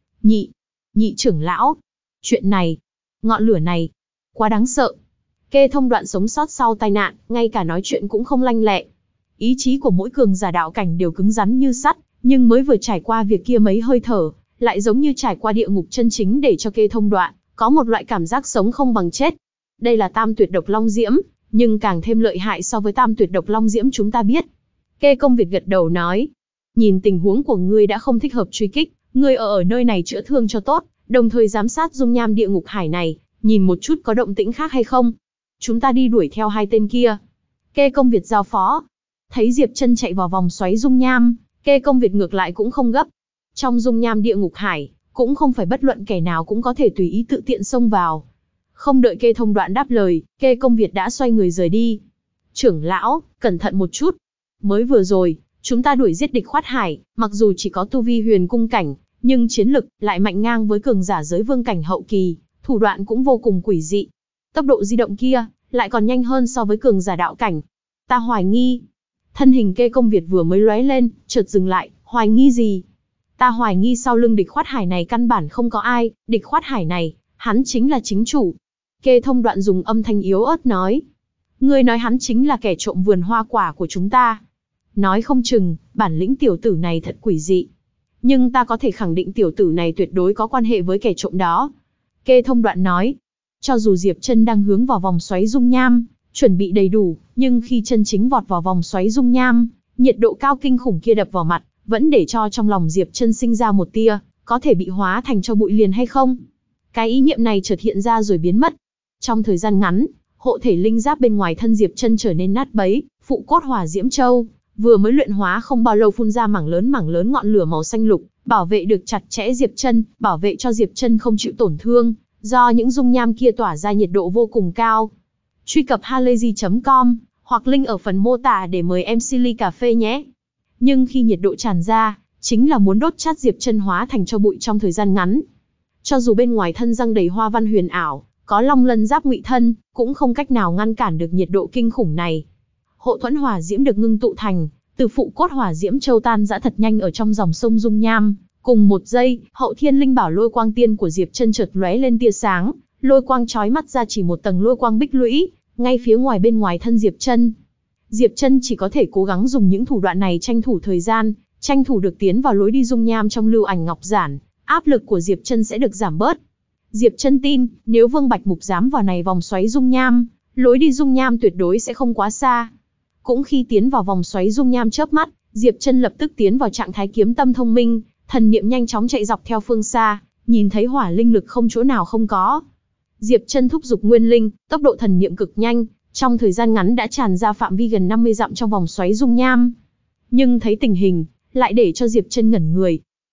Nhị trưởng lão, chuyện này, ngọn lửa này, quá đáng sợ. Kê Thông Đoạn sống sót sau tai nạn, ngay cả nói chuyện cũng không lanh lẹ. Ý chí của mỗi cường giả đạo cảnh đều cứng rắn như sắt, nhưng mới vừa trải qua việc kia mấy hơi thở, lại giống như trải qua địa ngục chân chính để cho Kê Thông Đoạn có một loại cảm giác sống không bằng chết. Đây là tam tuyệt độc long diễm, nhưng càng thêm lợi hại so với tam tuyệt độc long diễm chúng ta biết. Kê Công Việt gật đầu nói, nhìn tình huống của ngươi đã không thích hợp truy kích, ngươi ở nơi này chữa thương cho tốt, đồng thời giám sát dung nham địa ngục hải này, nhìn một chút có động tĩnh khác hay không. Chúng ta đi đuổi theo 2 tên kia. Kê Công Việt giao phó. Thấy Diệp Chân chạy vào vòng xoáy dung nham, Kê Công Việt ngược lại cũng không gấp. Trong dung nham địa ngục hải, cũng không phải bất luận kẻ nào cũng có thể tùy ý tự tiện xông vào. Không đợi Kê Thông Đoạn đáp lời, Kê Công Việt đã xoay người rời đi. Trưởng lão, cẩn thận một chút. Mới vừa rồi, chúng ta đuổi giết địch Khoát Hải, mặc dù chỉ có tu vi huyền cung cảnh, nhưng chiến lực lại mạnh ngang với cường giả giới vương cảnh hậu kỳ, thủ đoạn cũng vô cùng quỷ dị. Tốc độ di động kia, lại còn nhanh hơn so với cường giả đạo cảnh. Ta hoài nghi. Thân hình Kê Công Việt vừa mới lóe lên, chợt dừng lại, hoài nghi gì? Ta hoài nghi sau lưng địch Khoát Hải này căn bản không có ai, địch Khoát Hải này, hắn chính là chính chủ. Kê Thông Đoạn dùng âm thanh yếu ớt nói. Ngươi nói hắn chính là kẻ trộm vườn hoa quả của chúng ta. Nói không chừng, bản lĩnh tiểu tử này thật quỷ dị. Nhưng ta có thể khẳng định tiểu tử này tuyệt đối có quan hệ với kẻ trộm đó. Kê Thông Đoạn nói. Cho dù Diệp Chân đang hướng vào vòng xoáy dung nham, chuẩn bị đầy đủ, nhưng khi chân chính vọt vào vòng xoáy dung nham, nhiệt độ cao kinh khủng kia đập vào mặt, vẫn để cho trong lòng Diệp Chân sinh ra một tia, có thể bị hóa thành cho bụi liền hay không? Cái ý niệm này chợt hiện ra rồi biến mất. Trong thời gian ngắn, hộ thể linh giáp bên ngoài thân Diệp Chân trở nên nát bấy, phụ cốt hỏa diễm châu vừa mới luyện hóa không bao lâu phun ra mảng lớn ngọn lửa màu xanh lục, bảo vệ được chặt chẽ Diệp Chân, bảo vệ cho Diệp Chân không chịu tổn thương, do những dung nham kia tỏa ra nhiệt độ vô cùng cao. Truy cập halayzi.com hoặc link ở phần mô tả để mời em ly cà phê nhé. Nhưng khi nhiệt độ tràn ra, chính là muốn đốt chát Diệp Chân hóa thành cho bụi trong thời gian ngắn. Cho dù bên ngoài thân răng đầy hoa văn huyền ảo, có long lân giáp ngụy thân, cũng không cách nào ngăn cản được nhiệt độ kinh khủng này. Hộ thuẫn hỏa diễm được ngưng tụ thành, từ phụ cốt hỏa diễm châu tan rã thật nhanh ở trong dòng sông dung nham. Cùng một giây, hậu thiên linh bảo lôi quang tiên của Diệp Chân chợt lóe lên tia sáng, lôi quang chói mắt ra chỉ một tầng lôi quang bích lũy, ngay phía ngoài bên ngoài thân Diệp Chân. Diệp Chân chỉ có thể cố gắng dùng những thủ đoạn này tranh thủ thời gian, tranh thủ được tiến vào lối đi dung nham trong lưu ảnh ngọc giản, áp lực của Diệp Chân sẽ được giảm bớt. Diệp Chân tin, nếu Vương Bạch Mục dám vào này vòng xoáy dung nham, lối đi dung nham tuyệt đối sẽ không quá xa. Cũng khi tiến vào vòng xoáy dung nham chớp mắt, Diệp Chân lập tức tiến vào trạng thái kiếm tâm thông minh, thần niệm nhanh chóng chạy dọc theo phương xa, nhìn thấy hỏa linh lực không chỗ nào không có. Diệp Chân thúc giục nguyên linh, tốc độ thần niệm cực nhanh, trong thời gian ngắn đã tràn ra phạm vi gần 50 dặm trong vòng xoáy dung nham. Nhưng thấy tình hình, lại để cho Diệp Chân ngẩn người.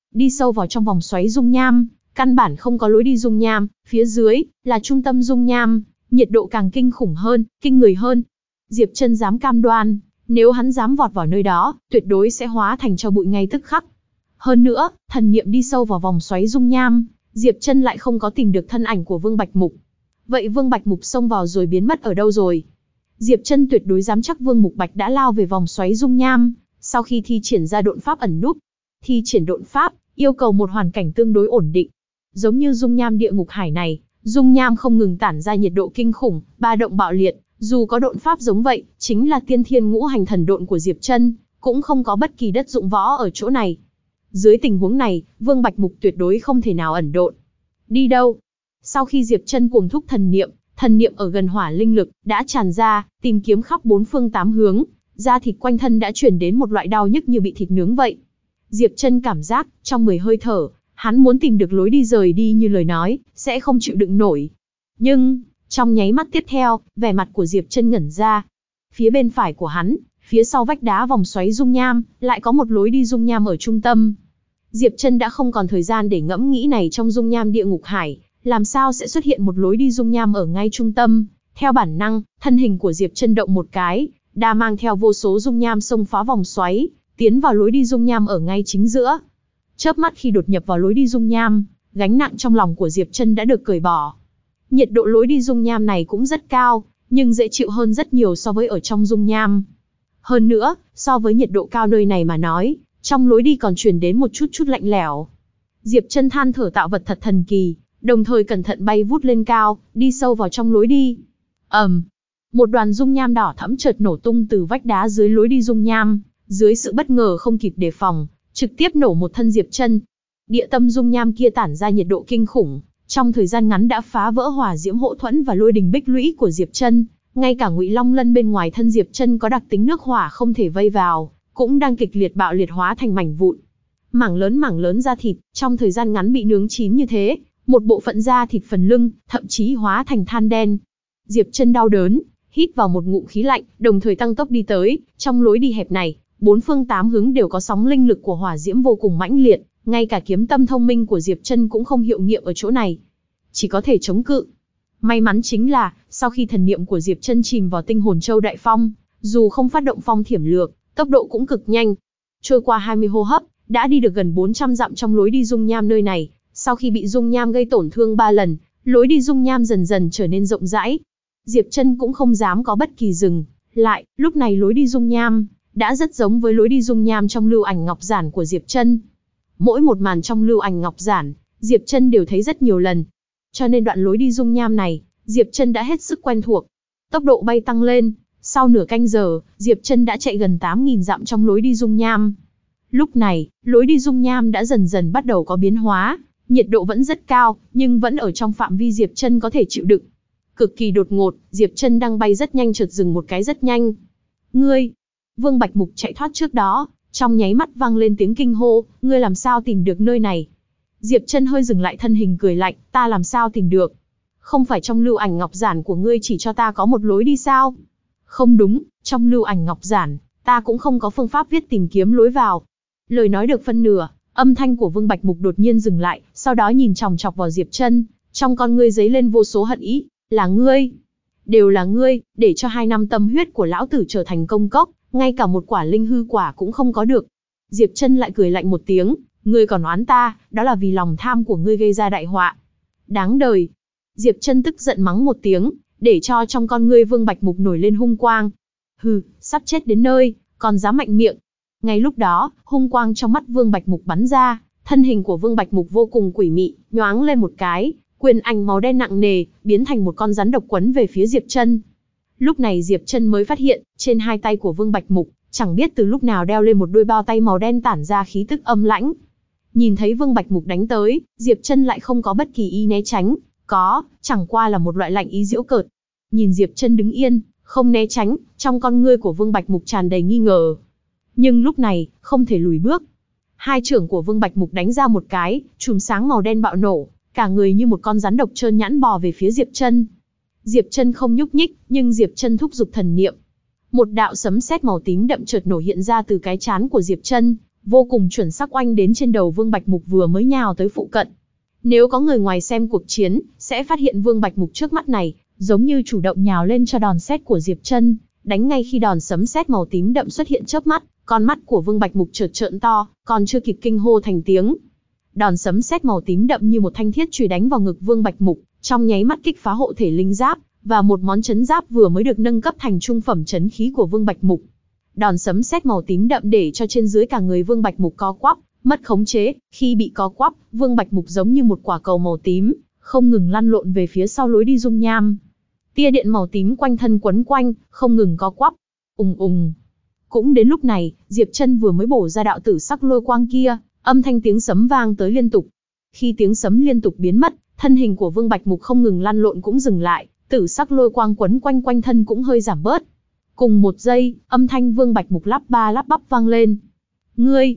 đi sâu vào trong vòng xoáy dung nham, căn bản không có lối đi dung nham, phía dưới là trung tâm dung nham, nhiệt độ càng kinh khủng hơn, kinh người hơn. Diệp Trân dám cam đoan, nếu hắn dám vọt vào nơi đó, tuyệt đối sẽ hóa thành tro bụi ngay tức khắc. Hơn nữa, thần niệm đi sâu vào vòng xoáy dung nham, Diệp Trân lại không có tìm được thân ảnh của Vương Bạch Mục. Vậy Vương Bạch Mục xông vào rồi biến mất ở đâu rồi? Diệp Trân tuyệt đối dám chắc Vương Mục Bạch đã lao về vòng xoáy dung nham, sau khi thi triển ra độn pháp ẩn núp. Thi triển độn pháp, yêu cầu một hoàn cảnh tương đối ổn định. Giống như dung nham địa ngục hải này, dung nham không ngừng tản ra nhiệt độ kinh khủng, ba động bạo liệt, dù có độn pháp giống vậy, chính là tiên thiên ngũ hành thần độn của Diệp Trân, cũng không có bất kỳ đất dụng võ ở chỗ này. Dưới tình huống này, Vương Bạch Mục tuyệt đối không thể nào ẩn độn. Đi đâu? Sau khi Diệp Trân cuồng thúc thần niệm ở gần hỏa linh lực đã tràn ra, tìm kiếm khắp bốn phương tám hướng, da thịt quanh thân đã chuyển đến một loại đau nhức như bị thịt nướng vậy. Diệp Trân cảm giác, trong 10 hơi thở, hắn muốn tìm được lối đi rời đi như lời nói, sẽ không chịu đựng nổi. Nhưng, trong nháy mắt tiếp theo, vẻ mặt của Diệp Trân ngẩn ra. Phía bên phải của hắn, phía sau vách đá vòng xoáy dung nham, lại có một lối đi dung nham ở trung tâm. Diệp Trân đã không còn thời gian để ngẫm nghĩ này trong dung nham địa ngục hải, làm sao sẽ xuất hiện một lối đi dung nham ở ngay trung tâm. Theo bản năng, thân hình của Diệp Trân động một cái, đã mang theo vô số dung nham xông phá vòng xoáy, tiến vào lối đi dung nham ở ngay chính giữa. Chớp mắt khi đột nhập vào lối đi dung nham, gánh nặng trong lòng của Diệp Trân đã được cởi bỏ. Nhiệt độ lối đi dung nham này cũng rất cao, nhưng dễ chịu hơn rất nhiều so với ở trong dung nham. Hơn nữa, so với nhiệt độ cao nơi này mà nói, trong lối đi còn truyền đến một chút lạnh lẽo. Diệp Trân than thở tạo vật thật thần kỳ, đồng thời cẩn thận bay vút lên cao, đi sâu vào trong lối đi. Một đoàn dung nham đỏ thẫm chợt nổ tung từ vách đá dưới lối đi dung nham, dưới sự bất ngờ không kịp đề phòng, trực tiếp nổ một thân Diệp Trân. Địa tâm dung nham kia tản ra nhiệt độ kinh khủng, trong thời gian ngắn đã phá vỡ hỏa diễm hộ thuẫn và lôi đình bích lũy của Diệp Trân, ngay cả Ngụy Long Lân bên ngoài thân Diệp Trân có đặc tính nước hỏa không thể vây vào, cũng đang kịch liệt bạo liệt hóa thành mảnh vụn. Mảng lớn da thịt, trong thời gian ngắn bị nướng chín như thế, một bộ phận da thịt phần lưng, thậm chí hóa thành than đen. Diệp Trân đau đớn, hít vào một ngụm khí lạnh, đồng thời tăng tốc đi tới. Trong lối đi hẹp này, bốn phương tám hướng đều có sóng linh lực của hỏa diễm vô cùng mãnh liệt, ngay cả kiếm tâm thông minh của Diệp Trân cũng không hiệu nghiệm ở chỗ này, chỉ có thể chống cự. May mắn chính là, sau khi thần niệm của Diệp Trân chìm vào tinh hồn châu đại phong, dù không phát động phong thiểm lược, tốc độ cũng cực nhanh. Trôi qua 20 hô hấp, đã đi được gần 400 dặm trong lối đi dung nham nơi này. Sau khi bị dung nham gây tổn thương 3 lần, lối đi dung nham dần dần trở nên rộng rãi. Diệp Trân cũng không dám có bất kỳ dừng lại, lúc này lối đi dung nham đã rất giống với lối đi dung nham trong Lưu Ảnh Ngọc Giản của Diệp Trân. Mỗi một màn trong Lưu Ảnh Ngọc Giản, Diệp Trân đều thấy rất nhiều lần. Cho nên đoạn lối đi dung nham này, Diệp Trân đã hết sức quen thuộc. Tốc độ bay tăng lên, sau nửa canh giờ, Diệp Trân đã chạy gần 8.000 dặm trong lối đi dung nham. Lúc này, lối đi dung nham đã dần dần bắt đầu có biến hóa, nhiệt độ vẫn rất cao, nhưng vẫn ở trong phạm vi Diệp Trân có thể chịu đựng. Cực kỳ đột ngột, Diệp Trân đang bay rất nhanh chợt dừng một cái rất nhanh. Ngươi! Vương Bạch Mục chạy thoát trước đó, trong nháy mắt vang lên tiếng kinh hô, ngươi làm sao tìm được nơi này? Diệp Trân hơi dừng lại thân hình cười lạnh, ta làm sao tìm được? Không phải trong Lưu Ảnh Ngọc Giản của ngươi chỉ cho ta có một lối đi sao? Không đúng, trong Lưu Ảnh Ngọc Giản, ta cũng không có phương pháp viết tìm kiếm lối vào. Lời nói được phân nửa, âm thanh của Vương Bạch Mục đột nhiên dừng lại, sau đó nhìn chòng chọc vào Diệp Trân, trong con ngươi giấy lên vô số hận ý, là ngươi, đều là ngươi, để cho 2 năm tâm huyết của lão tử trở thành công cốc, ngay cả một quả linh hư quả cũng không có được. Diệp Trân lại cười lạnh một tiếng, ngươi còn oán ta, đó là vì lòng tham của ngươi gây ra đại họa. Đáng đời. Diệp Trân tức giận mắng một tiếng, để cho trong con ngươi Vương Bạch Mục nổi lên hung quang. Hừ, sắp chết đến nơi, còn dám mạnh miệng. Ngay lúc đó, hung quang trong mắt Vương Bạch Mục bắn ra, thân hình của Vương Bạch Mục vô cùng quỷ mị, nhoáng lên một cái, quyền ảnh màu đen nặng nề, biến thành một con rắn độc quấn về phía Diệp Trân. Lúc này Diệp Trân mới phát hiện, trên hai tay của Vương Bạch Mục, chẳng biết từ lúc nào đeo lên một đôi bao tay màu đen tản ra khí tức âm lãnh. Nhìn thấy Vương Bạch Mục đánh tới, Diệp Trân lại không có bất kỳ ý né tránh, chẳng qua là một loại lạnh ý giễu cợt. Nhìn Diệp Trân đứng yên, không né tránh, trong con ngươi của Vương Bạch Mục tràn đầy nghi ngờ. Nhưng lúc này, không thể lùi bước. Hai chưởng của Vương Bạch Mục đánh ra một cái, chùm sáng màu đen bạo nổ, cả người như một con rắn độc trơn nhẵn bò về phía Diệp Trân. Diệp Trân không nhúc nhích, nhưng Diệp Trân thúc giục thần niệm. Một đạo sấm sét màu tím đậm chợt nổ hiện ra từ cái trán của Diệp Trân, vô cùng chuẩn xác oanh đến trên đầu Vương Bạch Mục vừa mới nhào tới phụ cận. Nếu có người ngoài xem cuộc chiến, sẽ phát hiện Vương Bạch Mục trước mắt này, giống như chủ động nhào lên cho đòn sét của Diệp Chân, đánh ngay khi đòn sấm sét màu tím đậm xuất hiện chớp mắt, con mắt của Vương Bạch Mục chợt trợn to, còn chưa kịp kinh hô thành tiếng. Đòn sấm sét màu tím đậm như một thanh thiết chùy đánh vào ngực Vương Bạch Mục, trong nháy mắt kích phá hộ thể linh giáp và một món chấn giáp vừa mới được nâng cấp thành trung phẩm chấn khí của Vương Bạch Mục. Đòn sấm sét màu tím đậm để cho trên dưới cả người Vương Bạch Mục co quắp, mất khống chế, khi bị co quắp, Vương Bạch Mục giống như một quả cầu màu tím, không ngừng lăn lộn về phía sau lối đi dung nham. Tia điện màu tím quanh thân quấn quanh, không ngừng co quắp. Ùng ùng. Cũng đến lúc này, Diệp Chân vừa mới bổ ra đạo tử sắc lôi quang kia, âm thanh tiếng sấm vang tới liên tục. Khi tiếng sấm liên tục biến mất, thân hình của Vương Bạch Mục không ngừng lăn lộn cũng dừng lại, tử sắc lôi quang quấn quanh quanh thân cũng hơi giảm bớt. Cùng một giây, âm thanh Vương Bạch Mục lắp ba lắp bắp vang lên. Ngươi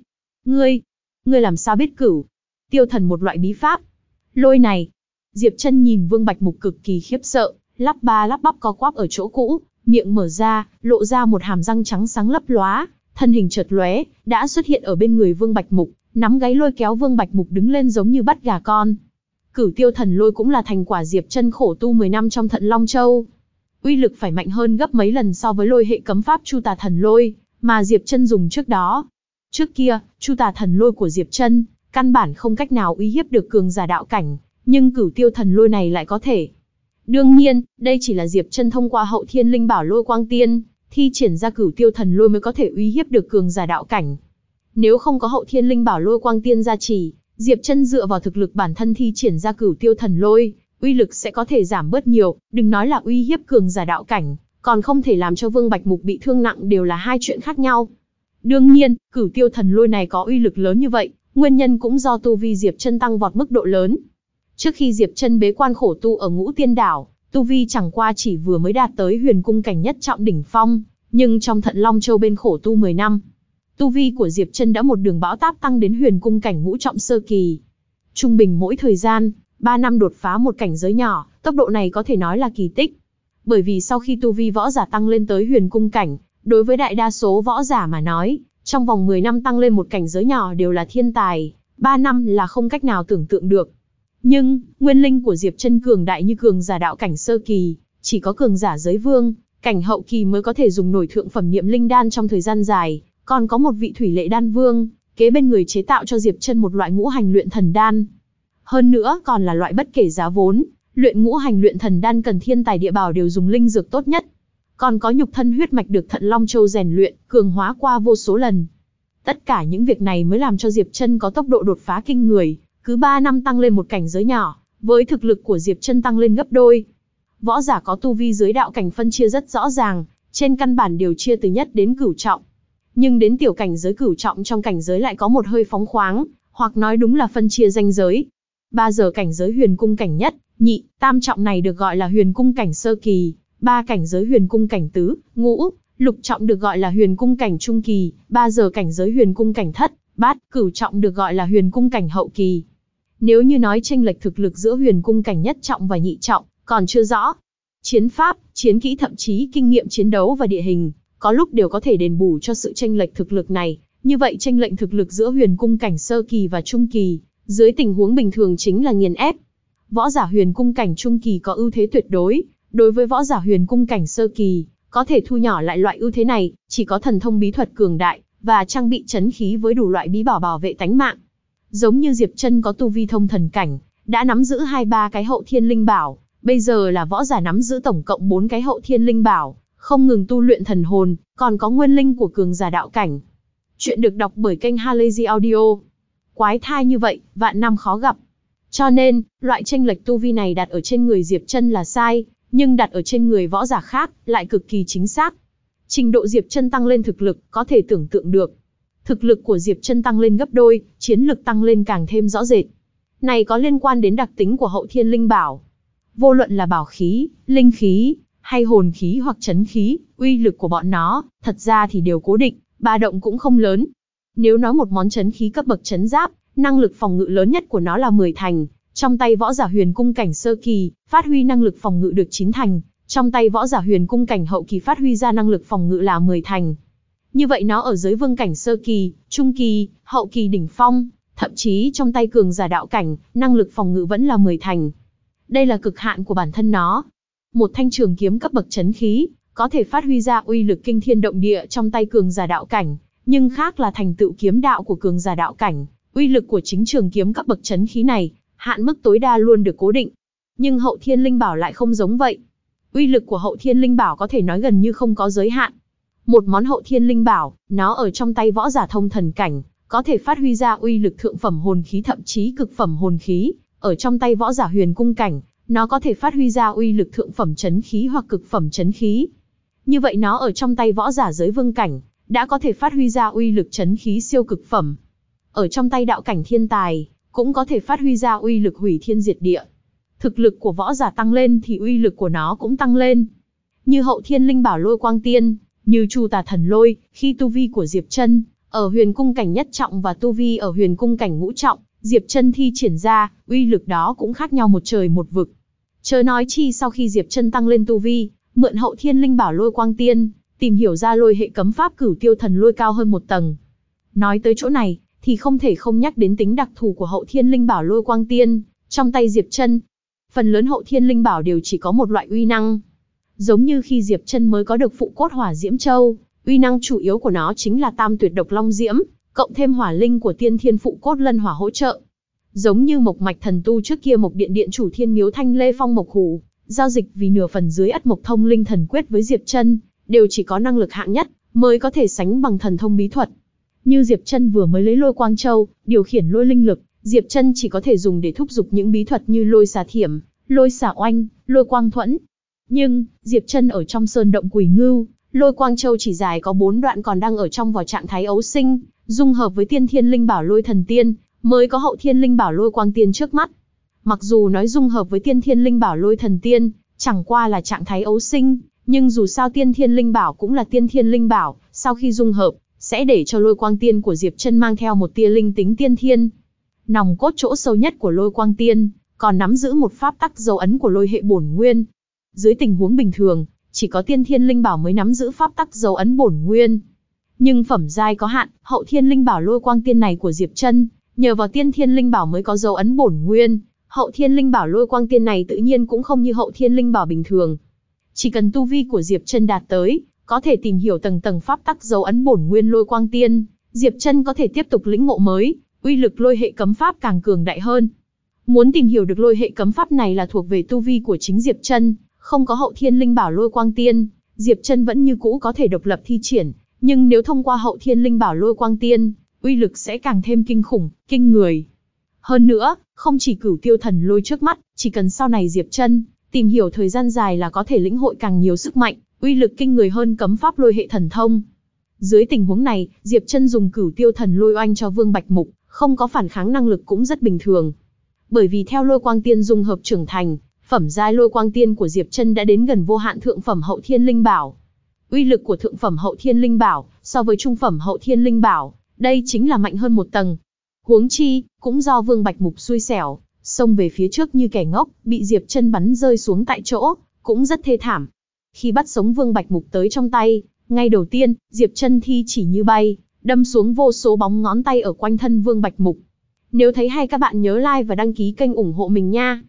làm sao biết Cửu Tiêu Thần một loại bí pháp? Lôi này. Diệp Chân nhìn Vương Bạch Mục cực kỳ khiếp sợ, lắp ba lắp bắp co quắp ở chỗ cũ, miệng mở ra, lộ ra một hàm răng trắng sáng lấp lóa, thân hình chợt lóe, đã xuất hiện ở bên người Vương Bạch Mục, nắm gáy lôi kéo Vương Bạch Mục đứng lên giống như bắt gà con. Cửu Tiêu Thần lôi cũng là thành quả Diệp Chân khổ tu 10 năm trong Thận Long Châu. Uy lực phải mạnh hơn gấp mấy lần so với lôi hệ cấm pháp Chu Tà Thần Lôi mà Diệp Chân dùng trước đó. Trước kia, Chu Tà Thần Lôi của Diệp Chân căn bản không cách nào uy hiếp được cường giả đạo cảnh, nhưng Cửu Tiêu Thần Lôi này lại có thể. Đương nhiên, đây chỉ là Diệp Chân thông qua Hậu Thiên Linh Bảo Lôi Quang Tiên thi triển ra Cửu Tiêu Thần Lôi mới có thể uy hiếp được cường giả đạo cảnh. Nếu không có Hậu Thiên Linh Bảo Lôi Quang Tiên gia trì, Diệp Chân dựa vào thực lực bản thân thi triển ra Cửu Tiêu Thần Lôi, uy lực sẽ có thể giảm bớt nhiều, đừng nói là uy hiếp cường giả đạo cảnh, còn không thể làm cho Vương Bạch Mục bị thương nặng đều là hai chuyện khác nhau. Đương nhiên, Cửu Tiêu Thần Lôi này có uy lực lớn như vậy, nguyên nhân cũng do tu vi Diệp Chân tăng vọt mức độ lớn. Trước khi Diệp Chân bế quan khổ tu ở Ngũ Tiên Đảo, tu vi chẳng qua chỉ vừa mới đạt tới huyền cung cảnh nhất trọng đỉnh phong, nhưng trong Thận Long Châu bên khổ tu 10 năm, tu vi của Diệp Chân đã một đường bão táp tăng đến huyền cung cảnh ngũ trọng sơ kỳ. Trung bình mỗi thời gian 3 năm đột phá một cảnh giới nhỏ, tốc độ này có thể nói là kỳ tích. Bởi vì sau khi tu vi võ giả tăng lên tới huyền cung cảnh, đối với đại đa số võ giả mà nói, trong vòng 10 năm tăng lên một cảnh giới nhỏ đều là thiên tài, 3 năm là không cách nào tưởng tượng được. Nhưng, nguyên linh của Diệp Chân cường đại như cường giả đạo cảnh sơ kỳ, chỉ có cường giả giới vương, cảnh hậu kỳ mới có thể dùng nổi thượng phẩm niệm linh đan trong thời gian dài, còn có một vị thủy lệ đan vương, kế bên người chế tạo cho Diệp Chân một loại ngũ hành luyện thần đan. Hơn nữa còn là loại bất kể giá vốn, luyện ngũ hành luyện thần đan cần thiên tài địa bảo đều dùng linh dược tốt nhất. Còn có nhục thân huyết mạch được Thận Long Châu rèn luyện, cường hóa qua vô số lần. Tất cả những việc này mới làm cho Diệp Chân có tốc độ đột phá kinh người, cứ 3 năm tăng lên một cảnh giới nhỏ, với thực lực của Diệp Chân tăng lên gấp đôi. Võ giả có tu vi dưới đạo cảnh phân chia rất rõ ràng, trên căn bản đều chia từ nhất đến cửu trọng. Nhưng đến tiểu cảnh giới cửu trọng trong cảnh giới lại có một hơi phóng khoáng, hoặc nói đúng là phân chia ranh giới. 3 giờ cảnh giới huyền cung cảnh nhất, nhị, tam trọng này được gọi là huyền cung cảnh sơ kỳ, 3 cảnh giới huyền cung cảnh tứ, ngũ, lục trọng được gọi là huyền cung cảnh trung kỳ, 3 giờ cảnh giới huyền cung cảnh thất, bát, cửu trọng được gọi là huyền cung cảnh hậu kỳ. Nếu như nói chênh lệch thực lực giữa huyền cung cảnh nhất trọng và nhị trọng, còn chưa rõ. Chiến pháp, chiến kỹ thậm chí kinh nghiệm chiến đấu và địa hình, có lúc đều có thể đền bù cho sự chênh lệch thực lực này. Như vậy chênh lệch thực lực giữa huyền cung cảnh sơ kỳ và trung kỳ, dưới tình huống bình thường chính là nghiền ép. Võ giả huyền cung cảnh trung kỳ có ưu thế tuyệt đối, đối với võ giả huyền cung cảnh sơ kỳ, có thể thu nhỏ lại loại ưu thế này, chỉ có thần thông bí thuật cường đại, và trang bị chấn khí với đủ loại bí bảo bảo vệ tánh mạng. Giống như Diệp Chân có tu vi thông thần cảnh, đã nắm giữ 2-3 cái hậu thiên linh bảo, bây giờ là võ giả nắm giữ tổng cộng 4 cái hậu thiên linh bảo, không ngừng tu luyện thần hồn, còn có nguyên linh của cường giả đạo cảnh. Chuyện được đọc bởi kênh Halazy Audio. Quái thai như vậy, vạn năm khó gặp. Cho nên, loại chênh lệch tu vi này đặt ở trên người Diệp Chân là sai, nhưng đặt ở trên người võ giả khác, lại cực kỳ chính xác. Trình độ Diệp Chân tăng lên thực lực, có thể tưởng tượng được. Thực lực của Diệp Chân tăng lên gấp đôi, chiến lực tăng lên càng thêm rõ rệt. Này có liên quan đến đặc tính của hậu thiên linh bảo. Vô luận là bảo khí, linh khí, hay hồn khí hoặc chấn khí, uy lực của bọn nó, thật ra thì đều cố định, ba động cũng không lớn. Nếu nói một món chấn khí cấp bậc chấn giáp, năng lực phòng ngự lớn nhất của nó là 10 thành, trong tay võ giả huyền cung cảnh sơ kỳ, phát huy năng lực phòng ngự được 9 thành, trong tay võ giả huyền cung cảnh hậu kỳ phát huy ra năng lực phòng ngự là 10 thành. Như vậy nó ở giới vương cảnh sơ kỳ, trung kỳ, hậu kỳ đỉnh phong, thậm chí trong tay cường giả đạo cảnh, năng lực phòng ngự vẫn là 10 thành. Đây là cực hạn của bản thân nó. Một thanh trường kiếm cấp bậc chấn khí, có thể phát huy ra uy lực kinh thiên động địa trong tay cường giả đạo cảnh, nhưng khác là thành tựu kiếm đạo của cường giả đạo cảnh, uy lực của chính trường kiếm cấp bậc chấn khí này, hạn mức tối đa luôn được cố định. Nhưng Hậu Thiên Linh Bảo lại không giống vậy. Uy lực của Hậu Thiên Linh Bảo có thể nói gần như không có giới hạn. Một món Hậu Thiên Linh Bảo, nó ở trong tay võ giả thông thần cảnh, có thể phát huy ra uy lực thượng phẩm hồn khí thậm chí cực phẩm hồn khí, ở trong tay võ giả huyền cung cảnh, nó có thể phát huy ra uy lực thượng phẩm chấn khí hoặc cực phẩm chấn khí. Như vậy nó ở trong tay võ giả giới vương cảnh, đã có thể phát huy ra uy lực chấn khí siêu cực phẩm. Ở trong tay đạo cảnh thiên tài, cũng có thể phát huy ra uy lực hủy thiên diệt địa. Thực lực của võ giả tăng lên thì uy lực của nó cũng tăng lên. Như Hậu Thiên Linh Bảo Lôi Quang Tiên, như Chu Tà Thần Lôi, khi tu vi của Diệp Trân ở huyền cung cảnh nhất trọng và tu vi ở huyền cung cảnh ngũ trọng, Diệp Trân thi triển ra, uy lực đó cũng khác nhau một trời một vực. Chớ nói chi sau khi Diệp Trân tăng lên tu vi, mượn Hậu Thiên Linh Bảo Lôi Quang Tiên, tìm hiểu ra lôi hệ cấm pháp Cửu Tiêu Thần Lôi cao hơn một tầng. Nói tới chỗ này, thì không thể không nhắc đến tính đặc thù của Hậu Thiên Linh Bảo Lôi Quang Tiên, trong tay Diệp Trân. Phần lớn Hậu Thiên Linh Bảo đều chỉ có một loại uy năng. Giống như khi Diệp Trân mới có được Phụ Cốt Hỏa Diễm Châu, uy năng chủ yếu của nó chính là Tam Tuyệt Độc Long Diễm, cộng thêm hỏa linh của Tiên Thiên Phụ Cốt Lân Hỏa hỗ trợ. Giống như Mộc Mạch Thần Tu trước kia Mộc Điện Điện chủ Thiên Miếu Thanh Lê Phong Mộc Hủ, giao dịch vì nửa phần dưới Ất Mộc Thông Linh Thần Quyết với Diệp Trân, đều chỉ có năng lực hạng nhất, mới có thể sánh bằng thần thông bí thuật. Như Diệp Trân vừa mới lấy Lôi Quang Châu, điều khiển lôi linh lực, Diệp Trân chỉ có thể dùng để thúc giục những bí thuật như Lôi Xà Thiểm, Lôi Xà Oanh, Lôi Quang Thuẫn. Nhưng, Diệp Trân ở trong sơn động Quỷ Ngưu, Lôi Quang Châu chỉ dài có 4 đoạn còn đang ở trong vào trạng thái ấu sinh, dung hợp với Tiên Thiên Linh Bảo Lôi Thần Tiên, mới có Hậu Thiên Linh Bảo Lôi Quang Tiên trước mắt. Mặc dù nói dung hợp với Tiên Thiên Linh Bảo Lôi Thần Tiên, chẳng qua là trạng thái ấu sinh, nhưng dù sao Tiên Thiên Linh Bảo cũng là Tiên Thiên Linh Bảo, sau khi dung hợp, sẽ để cho Lôi Quang Tiên của Diệp Trân mang theo một tia linh tính tiên thiên. Nòng cốt chỗ sâu nhất của Lôi Quang Tiên, còn nắm giữ một pháp tắc dấu ấn của lôi hệ bổn nguyên. Dưới tình huống bình thường, chỉ có Tiên Thiên Linh Bảo mới nắm giữ pháp tắc dấu ấn bổn nguyên. Nhưng phẩm giai có hạn, Hậu Thiên Linh Bảo Lôi Quang Tiên này của Diệp Trân, nhờ vào Tiên Thiên Linh Bảo mới có dấu ấn bổn nguyên. Hậu Thiên Linh Bảo Lôi Quang Tiên này tự nhiên cũng không như Hậu Thiên Linh Bảo bình thường. Chỉ cần tu vi của Diệp Trân đạt tới, có thể tìm hiểu tầng tầng pháp tắc dấu ấn bổn nguyên Lôi Quang Tiên, Diệp Trân có thể tiếp tục lĩnh ngộ mới, uy lực lôi hệ cấm pháp càng cường đại hơn. Muốn tìm hiểu được lôi hệ cấm pháp này là thuộc về tu vi của chính Diệp Trân, không có Hậu Thiên Linh Bảo Lôi Quang Tiên, Diệp Trân vẫn như cũ có thể độc lập thi triển, nhưng nếu thông qua Hậu Thiên Linh Bảo Lôi Quang Tiên, uy lực sẽ càng thêm kinh khủng, kinh người. Hơn nữa, không chỉ Cửu Tiêu Thần Lôi trước mắt, chỉ cần sau này Diệp Trân tìm hiểu thời gian dài là có thể lĩnh hội càng nhiều sức mạnh, uy lực kinh người hơn cấm pháp lôi hệ thần thông. Dưới tình huống này, Diệp Trân dùng Cửu Tiêu Thần Lôi oanh cho Vương Bạch Mục, không có phản kháng năng lực cũng rất bình thường. Bởi vì theo Lôi Quang Tiên dung hợp trưởng thành, phẩm giai Lôi Quang Tiên của Diệp Trân đã đến gần vô hạn thượng phẩm Hậu Thiên Linh Bảo. Uy lực của thượng phẩm Hậu Thiên Linh Bảo so với trung phẩm Hậu Thiên Linh Bảo, đây chính là mạnh hơn một tầng. Huống chi, cũng do Vương Bạch Mục xui xẻo, xông về phía trước như kẻ ngốc, bị Diệp Trân bắn rơi xuống tại chỗ, cũng rất thê thảm. Khi bắt sống Vương Bạch Mục tới trong tay, ngay đầu tiên, Diệp Trân thi chỉ như bay, đâm xuống vô số bóng ngón tay ở quanh thân Vương Bạch Mục. Nếu thấy hay các bạn nhớ like và đăng ký kênh ủng hộ mình nha.